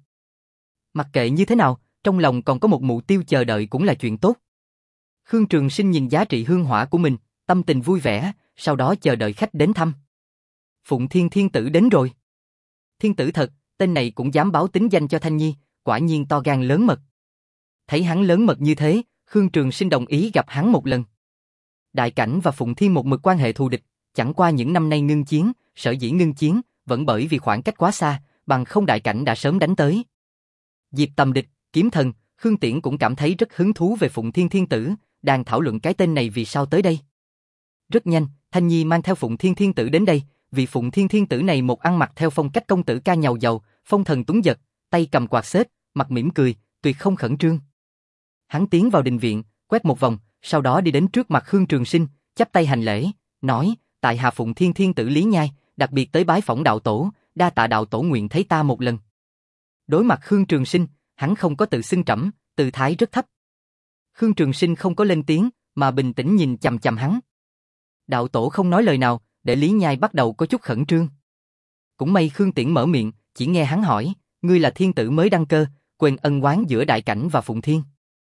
Mặc kệ như thế nào, trong lòng còn có một mục tiêu chờ đợi cũng là chuyện tốt. Khương Trường Sinh nhìn giá trị hương hỏa của mình, tâm tình vui vẻ, sau đó chờ đợi khách đến thăm. Phụng Thiên Thiên Tử đến rồi. Thiên tử thật, tên này cũng dám báo tính danh cho Thanh Nhi, quả nhiên to gan lớn mật. Thấy hắn lớn mật như thế, Khương Trường Sinh đồng ý gặp hắn một lần. Đại Cảnh và Phụng Thiên một mực quan hệ thù địch, chẳng qua những năm nay ngưng chiến, sở dĩ ngưng chiến, vẫn bởi vì khoảng cách quá xa, bằng không Đại Cảnh đã sớm đánh tới. Diệp Tầm Địch, Kiếm Thần, Khương Tiễn cũng cảm thấy rất hứng thú về Phụng Thiên Thiên Tử, đang thảo luận cái tên này vì sao tới đây. Rất nhanh, Thanh Nhi mang theo Phụng Thiên Thiên Tử đến đây, vì Phụng Thiên Thiên Tử này một ăn mặc theo phong cách công tử ca nhàu giàu, phong thần tuấn giật, tay cầm quạt xếp, mặt mỉm cười, tuyệt không khẩn trương. Hắn tiến vào đình viện, quét một vòng, sau đó đi đến trước mặt Khương Trường Sinh, chắp tay hành lễ, nói: tại hạ Phụng Thiên Thiên Tử Lý Nhai, đặc biệt tới bái phỏng đạo tổ, đa tạ đạo tổ nguyện thấy ta một lần. Đối mặt Khương Trường Sinh, hắn không có tự xưng trẫm, tư thái rất thấp. Khương Trường Sinh không có lên tiếng, mà bình tĩnh nhìn chằm chằm hắn. Đạo tổ không nói lời nào, để Lý Nhai bắt đầu có chút khẩn trương. Cũng may Khương Tiễn mở miệng, chỉ nghe hắn hỏi: ngươi là thiên tử mới đăng cơ, quên ân oán giữa Đại Cảnh và Phụng Thiên.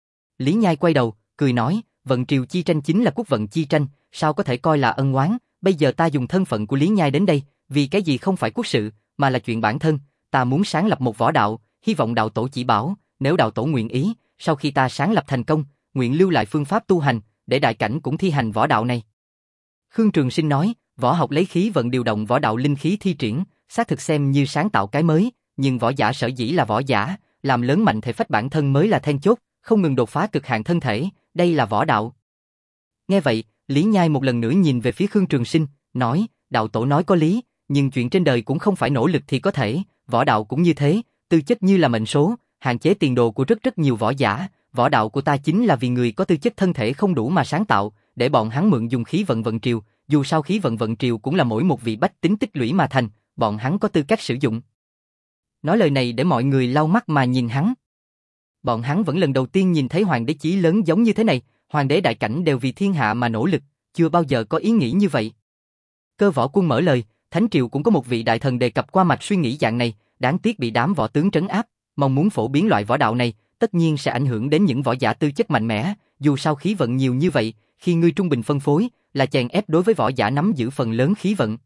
Lý Nhai quay đầu, cười nói: vận triều chi tranh chính là quốc vận chi tranh, sao có thể coi là ân oán? Bây giờ ta dùng thân phận của Lý Nhai đến đây, vì cái gì không phải quốc sự, mà là chuyện bản thân. Ta muốn sáng lập một võ đạo, hy vọng đạo tổ chỉ bảo, nếu đạo tổ nguyện ý, sau khi ta sáng lập thành công, nguyện lưu lại phương pháp tu hành, để Đại Cảnh cũng thi hành võ đạo này. Khương Trường Sinh nói: võ học lấy khí vận điều động võ đạo linh khí thi triển, xác thực xem như sáng tạo cái mới, nhưng võ giả sở dĩ là võ giả, làm lớn mạnh thể phách bản thân mới là then chốt, không ngừng đột phá cực hạn thân thể, đây là võ đạo. Nghe vậy, Lý Nhai một lần nữa nhìn về phía Khương Trường Sinh, nói: đạo tổ nói có lý, nhưng chuyện trên đời cũng không phải nỗ lực thì có thể, võ đạo cũng như thế, tư chất như là mệnh số, hạn chế tiền đồ của rất rất nhiều võ giả, võ đạo của ta chính là vì người có tư chất thân thể không đủ mà sáng tạo, để bọn hắn mượn dùng khí vận vận triều, dù sao khí vận vận triều cũng là mỗi một vị bách tính tích lũy mà thành, bọn hắn có tư cách sử dụng. Nói lời này để mọi người lau mắt mà nhìn hắn. Bọn hắn vẫn lần đầu tiên nhìn thấy hoàng đế chí lớn giống như thế này, hoàng đế Đại Cảnh đều vì thiên hạ mà nỗ lực, chưa bao giờ có ý nghĩ như vậy. Cơ Võ Quân mở lời, Thánh Triều cũng có một vị đại thần đề cập qua mạch suy nghĩ dạng này, đáng tiếc bị đám võ tướng trấn áp, mong muốn phổ biến loại võ đạo này, tất nhiên sẽ ảnh hưởng đến những võ giả tư chất mạnh mẽ, dù sao khí vận nhiều như vậy, khi ngươi trung bình phân phối, là chèn ép đối với võ giả nắm giữ phần lớn khí vận.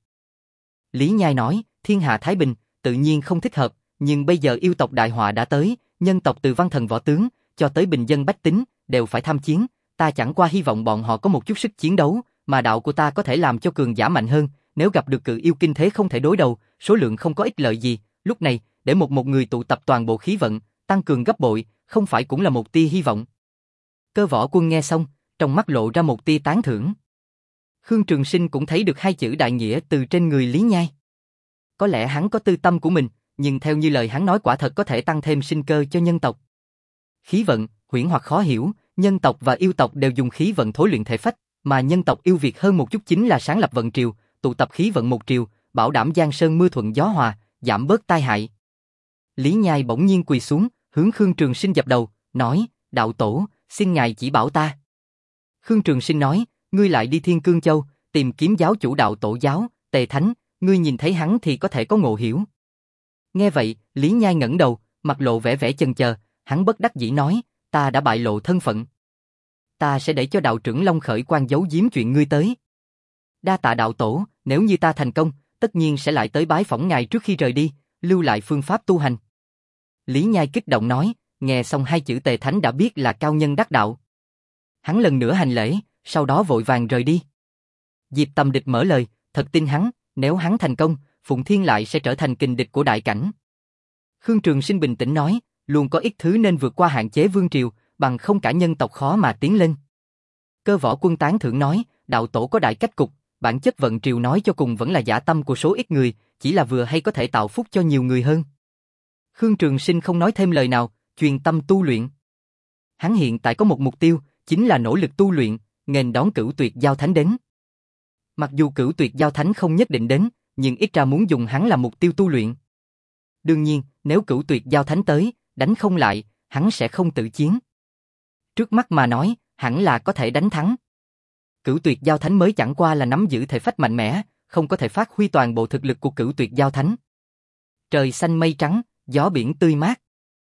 Lý Nhai nói: thiên hạ thái bình, tự nhiên không thích hợp, nhưng bây giờ yêu tộc đại họa đã tới, nhân tộc từ văn thần võ tướng, cho tới bình dân bách tính, đều phải tham chiến, ta chẳng qua hy vọng bọn họ có một chút sức chiến đấu, mà đạo của ta có thể làm cho cường giả mạnh hơn, nếu gặp được cự yêu kinh thế không thể đối đầu, số lượng không có ích lợi gì, lúc này, để một một người tụ tập toàn bộ khí vận, tăng cường gấp bội, không phải cũng là một tia hy vọng. Cơ Võ Quân nghe xong, trong mắt lộ ra một tia tán thưởng. Khương Trường Sinh cũng thấy được hai chữ đại nghĩa từ trên người Lý Nhai. Có lẽ hắn có tư tâm của mình, nhưng theo như lời hắn nói quả thật có thể tăng thêm sinh cơ cho nhân tộc. Khí vận, huyễn hoặc khó hiểu, nhân tộc và yêu tộc đều dùng khí vận thối luyện thể phách, mà nhân tộc yêu Việt hơn một chút chính là sáng lập vận triều, tụ tập khí vận một triều, bảo đảm giang sơn mưa thuận gió hòa, giảm bớt tai hại. Lý Nhai bỗng nhiên quỳ xuống, hướng Khương Trường Sinh dập đầu, nói: đạo tổ, xin ngài chỉ bảo ta. Khương Trường Sinh nói: ngươi lại đi Thiên Cương Châu, tìm kiếm giáo chủ đạo tổ giáo, Tề Thánh, ngươi nhìn thấy hắn thì có thể có ngộ hiểu. Nghe vậy, Lý Nhai ngẩng đầu, mặt lộ vẻ vẻ chần chờ, hắn bất đắc dĩ nói: ta đã bại lộ thân phận. Ta sẽ để cho đạo trưởng Long Khởi Quan giấu giếm chuyện ngươi tới. Đa tạ đạo tổ, nếu như ta thành công, tất nhiên sẽ lại tới bái phỏng ngài trước khi rời đi, lưu lại phương pháp tu hành. Lý Nhai kích động nói, nghe xong hai chữ Tề Thánh đã biết là cao nhân đắc đạo. Hắn lần nữa hành lễ, sau đó vội vàng rời đi. Diệp Tầm Địch mở lời, thật tin hắn, nếu hắn thành công, Phụng Thiên lại sẽ trở thành kình địch của đại cảnh. Khương Trường Sinh bình tĩnh nói, luôn có ít thứ nên vượt qua hạn chế vương triều, bằng không cả nhân tộc khó mà tiến lên. Cơ Võ Quân tán thưởng nói, đạo tổ có đại cách cục, bản chất vận triều nói cho cùng vẫn là dã tâm của số ít người, chỉ là vừa hay có thể tạo phúc cho nhiều người hơn. Khương Trường Sinh không nói thêm lời nào, chuyên tâm tu luyện. Hắn hiện tại có một mục tiêu, chính là nỗ lực tu luyện, nghênh đón Cửu Tuyệt Giao Thánh đến. Mặc dù Cửu Tuyệt Giao Thánh không nhất định đến, nhưng ít ra muốn dùng hắn làm mục tiêu tu luyện. Đương nhiên, nếu Cửu Tuyệt Giao Thánh tới, đánh không lại, hắn sẽ không tự chiến. Trước mắt mà nói, hẳn là có thể đánh thắng. Cửu Tuyệt Giao Thánh mới chẳng qua là nắm giữ thể phách mạnh mẽ, không có thể phát huy toàn bộ thực lực của Cửu Tuyệt Giao Thánh. Trời xanh mây trắng, gió biển tươi mát.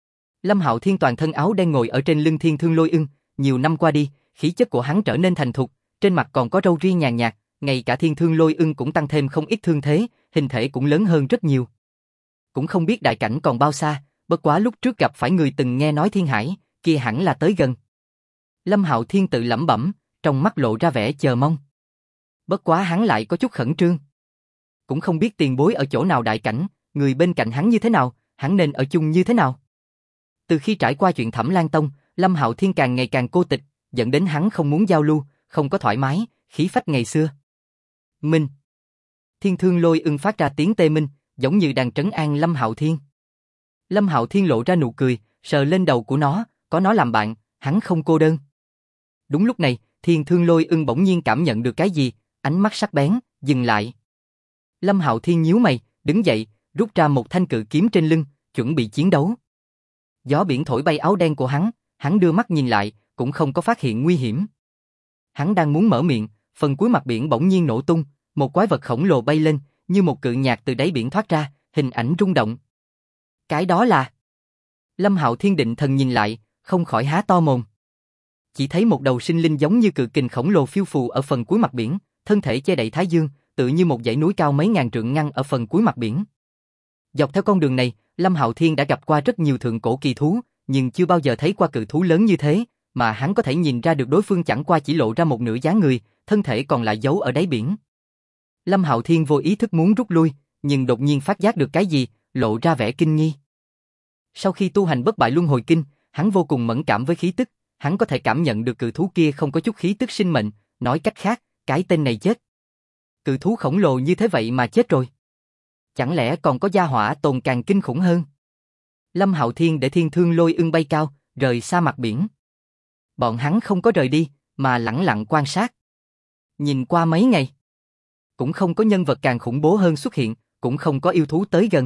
Lâm Hạo Thiên toàn thân áo đen ngồi ở trên lưng Thiên Thương Lôi Ưng, nhiều năm qua đi, khí chất của hắn trở nên thành thục, trên mặt còn có râu ria nhàn nhạt, ngay cả Thiên Thương Lôi Ưng cũng tăng thêm không ít thương thế, hình thể cũng lớn hơn rất nhiều. Cũng không biết đại cảnh còn bao xa, bất quá lúc trước gặp phải người từng nghe nói Thiên Hải, kia hẳn là tới gần. Lâm Hạo Thiên tự lẩm bẩm, trong mắt lộ ra vẻ chờ mong. Bất quá hắn lại có chút khẩn trương. Cũng không biết tiền bối ở chỗ nào đại cảnh, người bên cạnh hắn như thế nào, hắn nên ở chung như thế nào. Từ khi trải qua chuyện Thẩm Lan Tông, Lâm Hạo Thiên càng ngày càng cô tịch, dẫn đến hắn không muốn giao lưu, không có thoải mái, khí phách ngày xưa. Minh. Thiên Thương Lôi Ưng phát ra tiếng tê minh, giống như đang trấn an Lâm Hạo Thiên. Lâm Hạo Thiên lộ ra nụ cười, sờ lên đầu của nó, có nó làm bạn, hắn không cô đơn. Đúng lúc này, Thiên Thương Lôi Ưng bỗng nhiên cảm nhận được cái gì, ánh mắt sắc bén, dừng lại. Lâm Hạo Thiên nhíu mày, đứng dậy, rút ra một thanh cự kiếm trên lưng, chuẩn bị chiến đấu. Gió biển thổi bay áo đen của hắn, hắn đưa mắt nhìn lại, cũng không có phát hiện nguy hiểm. Hắn đang muốn mở miệng, phần cuối mặt biển bỗng nhiên nổ tung, một quái vật khổng lồ bay lên, như một cự nhạc từ đáy biển thoát ra, hình ảnh rung động. Cái đó là... Lâm Hạo Thiên định thần nhìn lại, không khỏi há to mồm. Chỉ thấy một đầu sinh linh giống như cự kình khổng lồ phiêu phù ở phần cuối mặt biển, thân thể che đậy thái dương, tự như một dãy núi cao mấy ngàn trượng ngăn ở phần cuối mặt biển. Dọc theo con đường này, Lâm Hạo Thiên đã gặp qua rất nhiều thượng cổ kỳ thú, nhưng chưa bao giờ thấy qua cự thú lớn như thế, mà hắn có thể nhìn ra được đối phương chẳng qua chỉ lộ ra một nửa dáng người, thân thể còn lại giấu ở đáy biển. Lâm Hạo Thiên vô ý thức muốn rút lui, nhưng đột nhiên phát giác được cái gì, lộ ra vẻ kinh nghi. Sau khi tu hành bất bại luân hồi kinh, hắn vô cùng mẫn cảm với khí tức, hắn có thể cảm nhận được cự thú kia không có chút khí tức sinh mệnh, nói cách khác, cái tên này chết. Cự thú khổng lồ như thế vậy mà chết rồi. Chẳng lẽ còn có gia hỏa tồn càng kinh khủng hơn? Lâm Hạo Thiên để Thiên Thương Lôi Ưng bay cao, rời xa mặt biển. Bọn hắn không có rời đi, mà lẳng lặng quan sát. Nhìn qua mấy ngày, cũng không có nhân vật càng khủng bố hơn xuất hiện, cũng không có yêu thú tới gần.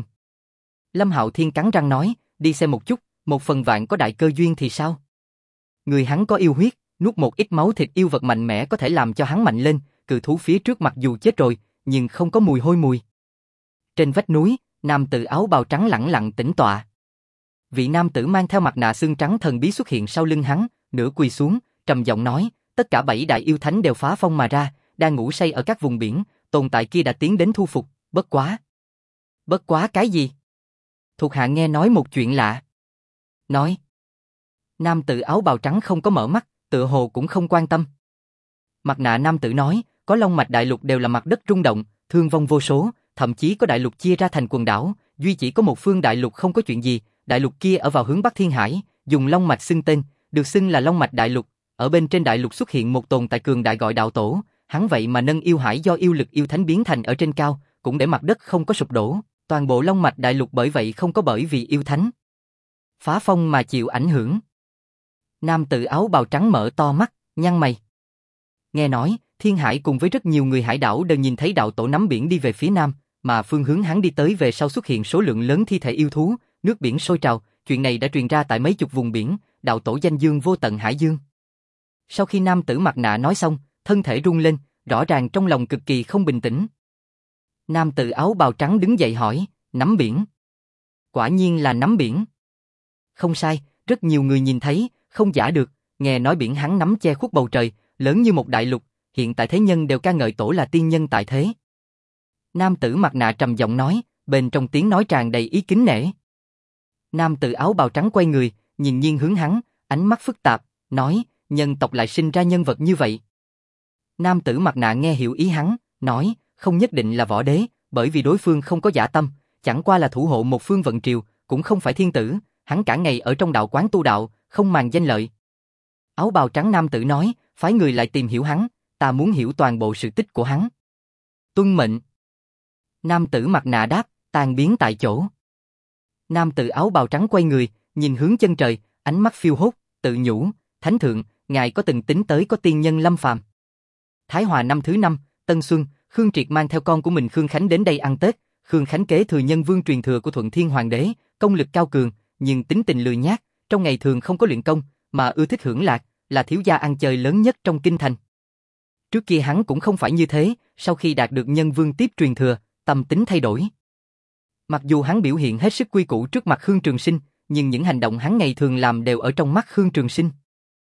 Lâm Hạo Thiên cắn răng nói, đi xem một chút, một phần vạn có đại cơ duyên thì sao? Người hắn có yêu huyết, nuốt một ít máu thịt yêu vật mạnh mẽ có thể làm cho hắn mạnh lên, cự thú phía trước mặc dù chết rồi, nhưng không có mùi hôi mùi. Trên vách núi, nam tử áo bào trắng lẳng lặng tĩnh tọa. Vị nam tử mang theo mặt nạ xương trắng thần bí xuất hiện sau lưng hắn, nửa quỳ xuống, trầm giọng nói, tất cả bảy đại yêu thánh đều phá phong mà ra, đang ngủ say ở các vùng biển, tồn tại kia đã tiến đến thu phục, bất quá. Bất quá cái gì? Thuộc hạ nghe nói một chuyện lạ. Nói. Nam tử áo bào trắng không có mở mắt, tựa hồ cũng không quan tâm. Mặt nạ nam tử nói, có long mạch đại lục đều là mặt đất rung động, thương vong vô số, thậm chí có đại lục chia ra thành quần đảo, duy chỉ có một phương đại lục không có chuyện gì, đại lục kia ở vào hướng Bắc Thiên Hải, dùng long mạch xưng tên, được xưng là long mạch đại lục, ở bên trên đại lục xuất hiện một tồn tại cường đại gọi đạo tổ, hắn vậy mà nâng yêu hải do yêu lực yêu thánh biến thành ở trên cao, cũng để mặt đất không có sụp đổ, toàn bộ long mạch đại lục bởi vậy không có bởi vì yêu thánh phá phong mà chịu ảnh hưởng. Nam tử áo bào trắng mở to mắt, nhăn mày. Nghe nói, Thiên Hải cùng với rất nhiều người hải đảo đều nhìn thấy đạo tổ nắm biển đi về phía nam, mà phương hướng hắn đi tới về sau xuất hiện số lượng lớn thi thể yêu thú, nước biển sôi trào, chuyện này đã truyền ra tại mấy chục vùng biển, đạo tổ danh dương vô tận hải dương. Sau khi nam tử mặt nạ nói xong, thân thể rung lên, rõ ràng trong lòng cực kỳ không bình tĩnh. Nam tử áo bào trắng đứng dậy hỏi, nắm biển. Quả nhiên là nắm biển. Không sai, rất nhiều người nhìn thấy, không giả được, nghe nói biển hắn nắm che khuất bầu trời, lớn như một đại lục, hiện tại thế nhân đều ca ngợi tổ là tiên nhân tại thế. Nam tử mặt nạ trầm giọng nói, bên trong tiếng nói tràn đầy ý kính nể. Nam tử áo bào trắng quay người, nhìn Nhiên hướng hắn, ánh mắt phức tạp, nói, nhân tộc lại sinh ra nhân vật như vậy. Nam tử mặt nạ nghe hiểu ý hắn, nói, không nhất định là võ đế, bởi vì đối phương không có dạ tâm, chẳng qua là thủ hộ một phương vận triều, cũng không phải thiên tử, hắn cả ngày ở trong đạo quán tu đạo, không màng danh lợi. Áo bào trắng nam tử nói, phái người lại tìm hiểu hắn, ta muốn hiểu toàn bộ sự tích của hắn. Tuân mệnh. Nam tử mặt nạ đáp, tan biến tại chỗ. Nam tử áo bào trắng quay người, nhìn hướng chân trời, ánh mắt phiêu hốt, tự nhủ, thánh thượng, ngài có từng tính tới có tiên nhân lâm phàm. Thái Hòa năm thứ năm, Tân Xuân, Khương Triệt mang theo con của mình Khương Khánh đến đây ăn Tết. Khương Khánh kế thừa nhân vương truyền thừa của Thuận Thiên Hoàng đế, công lực cao cường, nhưng tính tình lười nhác, trong ngày thường không có luyện công, mà ưa thích hưởng lạc, là thiếu gia ăn chơi lớn nhất trong kinh thành. Trước kia hắn cũng không phải như thế, sau khi đạt được nhân vương tiếp truyền thừa, tâm tính thay đổi. Mặc dù hắn biểu hiện hết sức quy củ trước mặt Khương Trường Sinh, nhưng những hành động hắn ngày thường làm đều ở trong mắt Khương Trường Sinh.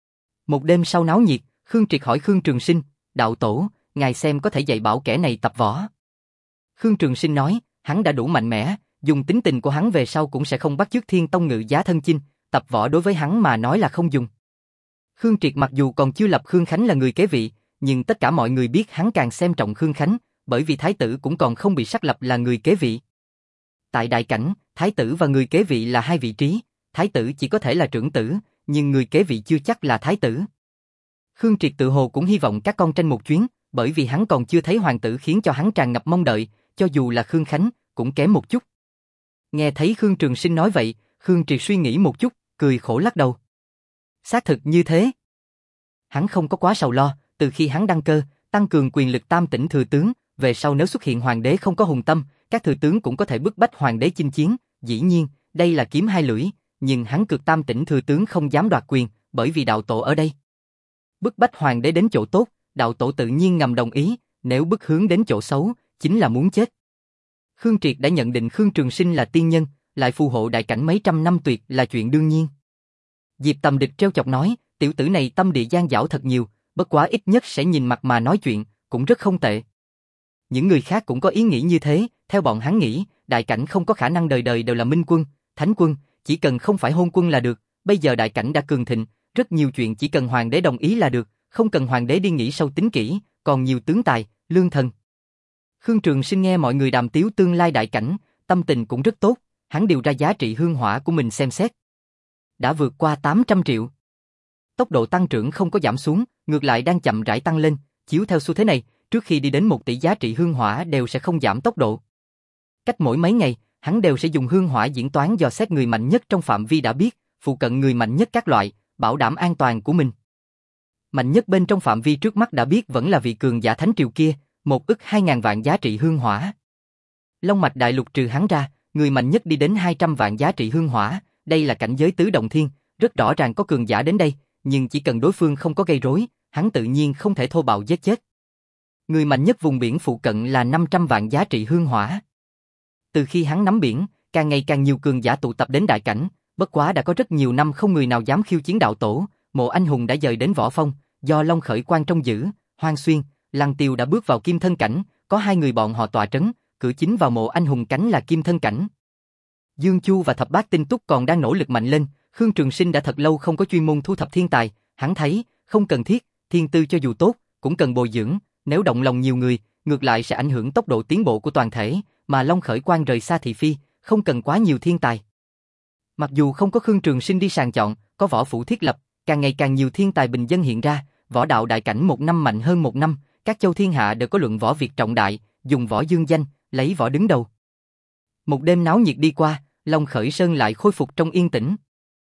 Một đêm sau náo nhiệt, Khương Triệt hỏi Khương Trường Sinh, đạo tổ, ngài xem có thể dạy bảo kẻ này tập võ. Khương Trường Sinh nói, hắn đã đủ mạnh mẽ, dùng tính tình của hắn về sau cũng sẽ không bắt chước Thiên Tông Ngự Giá Thân Chinh, tập võ đối với hắn mà nói là không dùng. Khương Triệt mặc dù còn chưa lập Khương Khánh là người kế vị, nhưng tất cả mọi người biết hắn càng xem trọng Khương Khánh, bởi vì thái tử cũng còn không bị xác lập là người kế vị. Tại đại cảnh, thái tử và người kế vị là hai vị trí, thái tử chỉ có thể là trưởng tử, nhưng người kế vị chưa chắc là thái tử. Khương Triệt tự hồ cũng hy vọng các con tranh một chuyến, bởi vì hắn còn chưa thấy hoàng tử khiến cho hắn tràn ngập mong đợi, cho dù là Khương Khánh, cũng kém một chút. Nghe thấy Khương Trường Sinh nói vậy, Khương Triệt suy nghĩ một chút, cười khổ lắc đầu. Xác thực như thế. Hắn không có quá sầu lo, từ khi hắn đăng cơ, tăng cường quyền lực tam tỉnh thừa tướng, về sau nếu xuất hiện hoàng đế không có hùng tâm, các thừa tướng cũng có thể bức bách hoàng đế chinh chiến, dĩ nhiên, đây là kiếm hai lưỡi, nhưng hắn cực tam tỉnh thừa tướng không dám đoạt quyền, bởi vì đạo tổ ở đây. Bức bách hoàng đế đến chỗ tốt, đạo tổ tự nhiên ngầm đồng ý, nếu bức hướng đến chỗ xấu, chính là muốn chết. Khương Triệt đã nhận định Khương Trường Sinh là tiên nhân, lại phù hộ đại cảnh mấy trăm năm tuyệt là chuyện đương nhiên. Diệp Tầm Địch trêu chọc nói, tiểu tử này tâm địa gian dảo thật nhiều, bất quá ít nhất sẽ nhìn mặt mà nói chuyện, cũng rất không tệ. Những người khác cũng có ý nghĩ như thế, theo bọn hắn nghĩ, đại cảnh không có khả năng đời đời đều là minh quân, thánh quân, chỉ cần không phải hôn quân là được, bây giờ đại cảnh đã cường thịnh, rất nhiều chuyện chỉ cần hoàng đế đồng ý là được, không cần hoàng đế đi nghĩ sâu tính kỹ, còn nhiều tướng tài, lương thần. Khương Trường Sinh nghe mọi người đàm tiếu tương lai đại cảnh, tâm tình cũng rất tốt, hắn điều ra giá trị hương hỏa của mình xem xét. Đã vượt qua tám trăm triệu. Tốc độ tăng trưởng không có giảm xuống, ngược lại đang chậm rãi tăng lên, chiếu theo xu thế này, trước khi đi đến một tỷ giá trị hương hỏa đều sẽ không giảm tốc độ. Cách mỗi mấy ngày, hắn đều sẽ dùng hương hỏa diễn toán dò xét người mạnh nhất trong phạm vi đã biết, phụ cận người mạnh nhất các loại, bảo đảm an toàn của mình. Mạnh nhất bên trong phạm vi trước mắt đã biết vẫn là vị cường giả thánh triều kia, một ức hai ngàn vạn giá trị hương hỏa. Long mạch đại lục trừ hắn ra, người mạnh nhất đi đến hai trăm vạn giá trị hương hỏa, đây là cảnh giới tứ động thiên, rất rõ ràng có cường giả đến đây, nhưng chỉ cần đối phương không có gây rối, hắn tự nhiên không thể thô bạo giết chết. Người mạnh nhất vùng biển phụ cận là năm trăm vạn giá trị hương hỏa. Từ khi hắn nắm biển, càng ngày càng nhiều cường giả tụ tập đến đại cảnh, bất quá đã có rất nhiều năm không người nào dám khiêu chiến đạo tổ, Mộ Anh Hùng đã dời đến võ phong, do Long Khởi Quan trông giữ, Hoang Xuyên, Lăng Tiêu đã bước vào kim thân cảnh, có hai người bọn họ tọa trấn, cử chính vào Mộ Anh Hùng cánh là kim thân cảnh. Dương Chu và Thập Bát Tinh Túc còn đang nỗ lực mạnh lên, Khương Trường Sinh đã thật lâu không có chuyên môn thu thập thiên tài, hắn thấy, không cần thiết, thiên tư cho dù tốt, cũng cần bồi dưỡng, nếu động lòng nhiều người, ngược lại sẽ ảnh hưởng tốc độ tiến bộ của toàn thể, mà Long Khởi Quan rời xa thị phi, không cần quá nhiều thiên tài. Mặc dù không có Khương Trường Sinh đi sàng chọn, có võ phủ thiết lập, càng ngày càng nhiều thiên tài bình dân hiện ra, võ đạo đại cảnh một năm mạnh hơn một năm, các châu thiên hạ đều có luận võ việc trọng đại, dùng võ dương danh, lấy võ đứng đầu. Một đêm náo nhiệt đi qua, Long Khởi Sơn lại khôi phục trong yên tĩnh.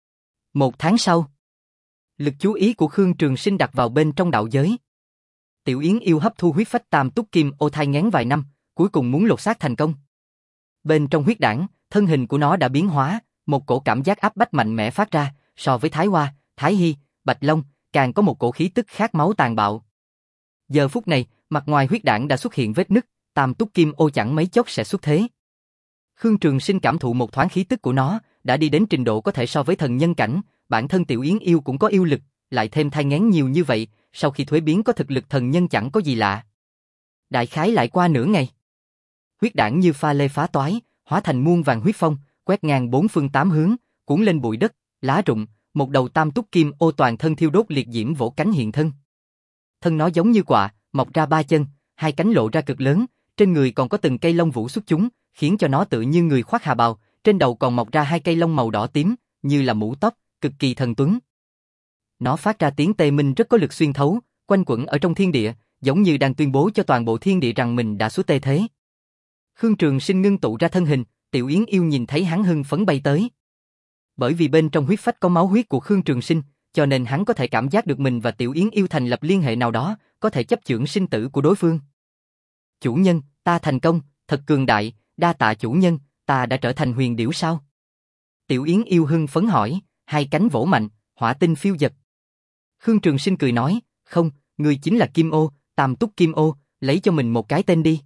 Một tháng sau, lực chú ý của Khương Trường Sinh đặt vào bên trong đạo giới. Tiểu Yến yêu hấp thu huyết phách tam túc kim ô thai ngén vài năm, cuối cùng muốn lột xác thành công. Bên trong huyết đảng, thân hình của nó đã biến hóa, một cổ cảm giác áp bách mạnh mẽ phát ra, so với Thái Hoa, Thái Hy, Bạch Long, càng có một cổ khí tức khát máu tàn bạo. Giờ phút này, mặt ngoài huyết đảng đã xuất hiện vết nứt, tam túc kim ô chẳng mấy chốc sẽ xuất thế. Khương Trường Sinh cảm thụ một thoáng khí tức của nó, đã đi đến trình độ có thể so với thần nhân cảnh, bản thân Tiểu Yến yêu cũng có yêu lực, lại thêm thai nghén nhiều như vậy, sau khi thuế biến có thực lực thần nhân chẳng có gì lạ. Đại khái lại qua nửa ngày, huyết đảng như pha lê phá toái, hóa thành muôn vàng huyết phong, quét ngang bốn phương tám hướng, cuốn lên bụi đất, lá rụng, một đầu tam túc kim ô toàn thân thiêu đốt liệt diễm vỗ cánh hiện thân. Thân nó giống như quạ, mọc ra ba chân, hai cánh lộ ra cực lớn, trên người còn có từng cây lông vũ xuất chúng, khiến cho nó tự như người khoác hà bào, trên đầu còn mọc ra hai cây lông màu đỏ tím, như là mũ tóc, cực kỳ thần tuấn. Nó phát ra tiếng tê minh rất có lực xuyên thấu, quanh quẩn ở trong thiên địa, giống như đang tuyên bố cho toàn bộ thiên địa rằng mình đã xuống tê thế. Khương Trường Sinh ngưng tụ ra thân hình, Tiểu Yến Yêu nhìn thấy hắn hưng phấn bay tới. Bởi vì bên trong huyết phách có máu huyết của Khương Trường Sinh, cho nên hắn có thể cảm giác được mình và Tiểu Yến Yêu thành lập liên hệ nào đó, có thể chấp chưởng sinh tử của đối phương. Chủ nhân, ta thành công, thật cường đại, đa tạ chủ nhân, ta đã trở thành huyền điểu sao? Tiểu Yến Yêu hưng phấn hỏi, hai cánh vỗ mạnh, hỏa tinh phiêu dật. Khương Trường Sinh cười nói, không, ngươi chính là Kim Ô, Tam Túc Kim Ô, lấy cho mình một cái tên đi.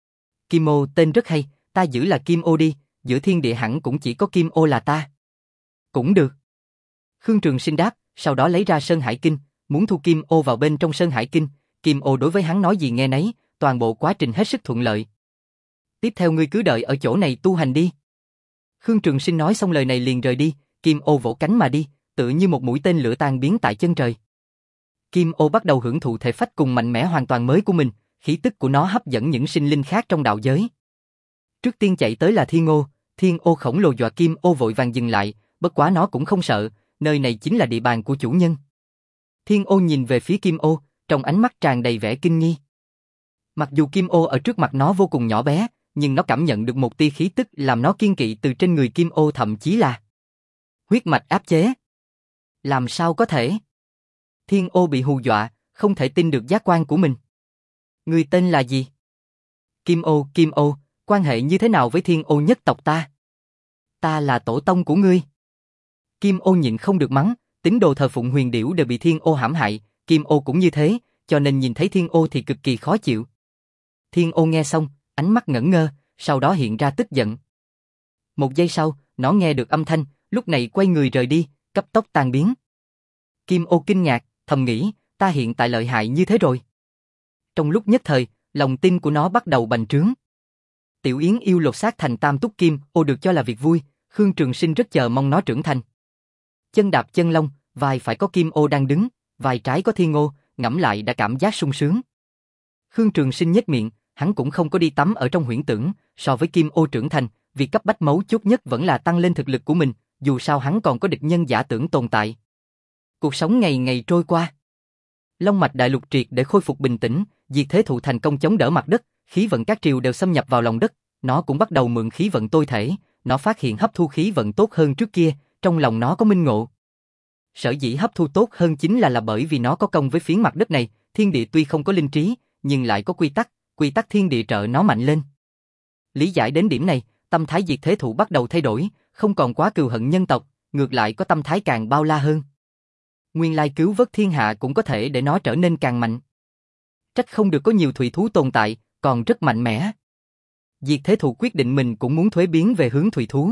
Kim Ô tên rất hay, ta giữ là Kim Ô đi, giữa thiên địa hẳn cũng chỉ có Kim Ô là ta. Cũng được. Khương Trường Sinh đáp, sau đó lấy ra Sơn Hải Kinh, muốn thu Kim Ô vào bên trong Sơn Hải Kinh. Kim Ô đối với hắn nói gì nghe nấy, toàn bộ quá trình hết sức thuận lợi. Tiếp theo ngươi cứ đợi ở chỗ này tu hành đi. Khương Trường Sinh nói xong lời này liền rời đi, Kim Ô vỗ cánh mà đi, tự như một mũi tên lửa tan biến tại chân trời. Kim Ô bắt đầu hưởng thụ thể phách cùng mạnh mẽ hoàn toàn mới của mình, khí tức của nó hấp dẫn những sinh linh khác trong đạo giới. Trước tiên chạy tới là Thiên Ô, Thiên Ô khổng lồ dọa Kim Ô vội vàng dừng lại, bất quá nó cũng không sợ, nơi này chính là địa bàn của chủ nhân. Thiên Ô nhìn về phía Kim Ô, trong ánh mắt tràn đầy vẻ kinh nghi. Mặc dù Kim Ô ở trước mặt nó vô cùng nhỏ bé, nhưng nó cảm nhận được một tia khí tức làm nó kiêng kỵ từ trên người Kim Ô, thậm chí là huyết mạch áp chế. Làm sao có thể? Thiên Ô bị hù dọa, không thể tin được giác quan của mình. Người tên là gì? Kim Ô, Kim Ô, quan hệ như thế nào với Thiên Ô nhất tộc ta? Ta là tổ tông của ngươi. Kim Ô nhịn không được mắng, tín đồ thờ phụng huyền điểu đều bị Thiên Ô hãm hại, Kim Ô cũng như thế, cho nên nhìn thấy Thiên Ô thì cực kỳ khó chịu. Thiên Ô nghe xong, ánh mắt ngẩn ngơ, sau đó hiện ra tức giận. Một giây sau, nó nghe được âm thanh, lúc này quay người rời đi, cấp tốc tan biến. Kim Ô kinh ngạc, thầm nghĩ, ta hiện tại lợi hại như thế rồi. Trong lúc nhất thời, lòng tin của nó bắt đầu bành trướng. Tiểu Yến Yêu lột xác thành Tam Túc Kim Ô được cho là việc vui, Khương Trường Sinh rất chờ mong nó trưởng thành. Chân đạp chân long, vai phải có Kim Ô đang đứng, vai trái có Thiên Ô, ngẫm lại đã cảm giác sung sướng. Khương Trường Sinh nhếch miệng, hắn cũng không có đi tắm ở trong huyễn tưởng, so với Kim Ô trưởng thành, việc cấp bách mấu chốt nhất vẫn là tăng lên thực lực của mình, dù sao hắn còn có địch nhân giả tưởng tồn tại. Cuộc sống ngày ngày trôi qua. Long mạch đại lục triệt để khôi phục bình tĩnh, Diệt Thế Thụ thành công chống đỡ mặt đất, khí vận các triều đều xâm nhập vào lòng đất, nó cũng bắt đầu mượn khí vận tôi thể, nó phát hiện hấp thu khí vận tốt hơn trước kia, trong lòng nó có minh ngộ. Sở dĩ hấp thu tốt hơn chính là là bởi vì nó có công với phiến mặt đất này, thiên địa tuy không có linh trí, nhưng lại có quy tắc, quy tắc thiên địa trợ nó mạnh lên. Lý giải đến điểm này, tâm thái Diệt Thế Thụ bắt đầu thay đổi, không còn quá cừu hận nhân tộc, ngược lại có tâm thái càng bao la hơn. Nguyên lai cứu vớt thiên hạ cũng có thể để nó trở nên càng mạnh. Trách không được có nhiều thủy thú tồn tại, còn rất mạnh mẽ. Diệt Thế Thụ quyết định mình cũng muốn thuế biến về hướng thủy thú.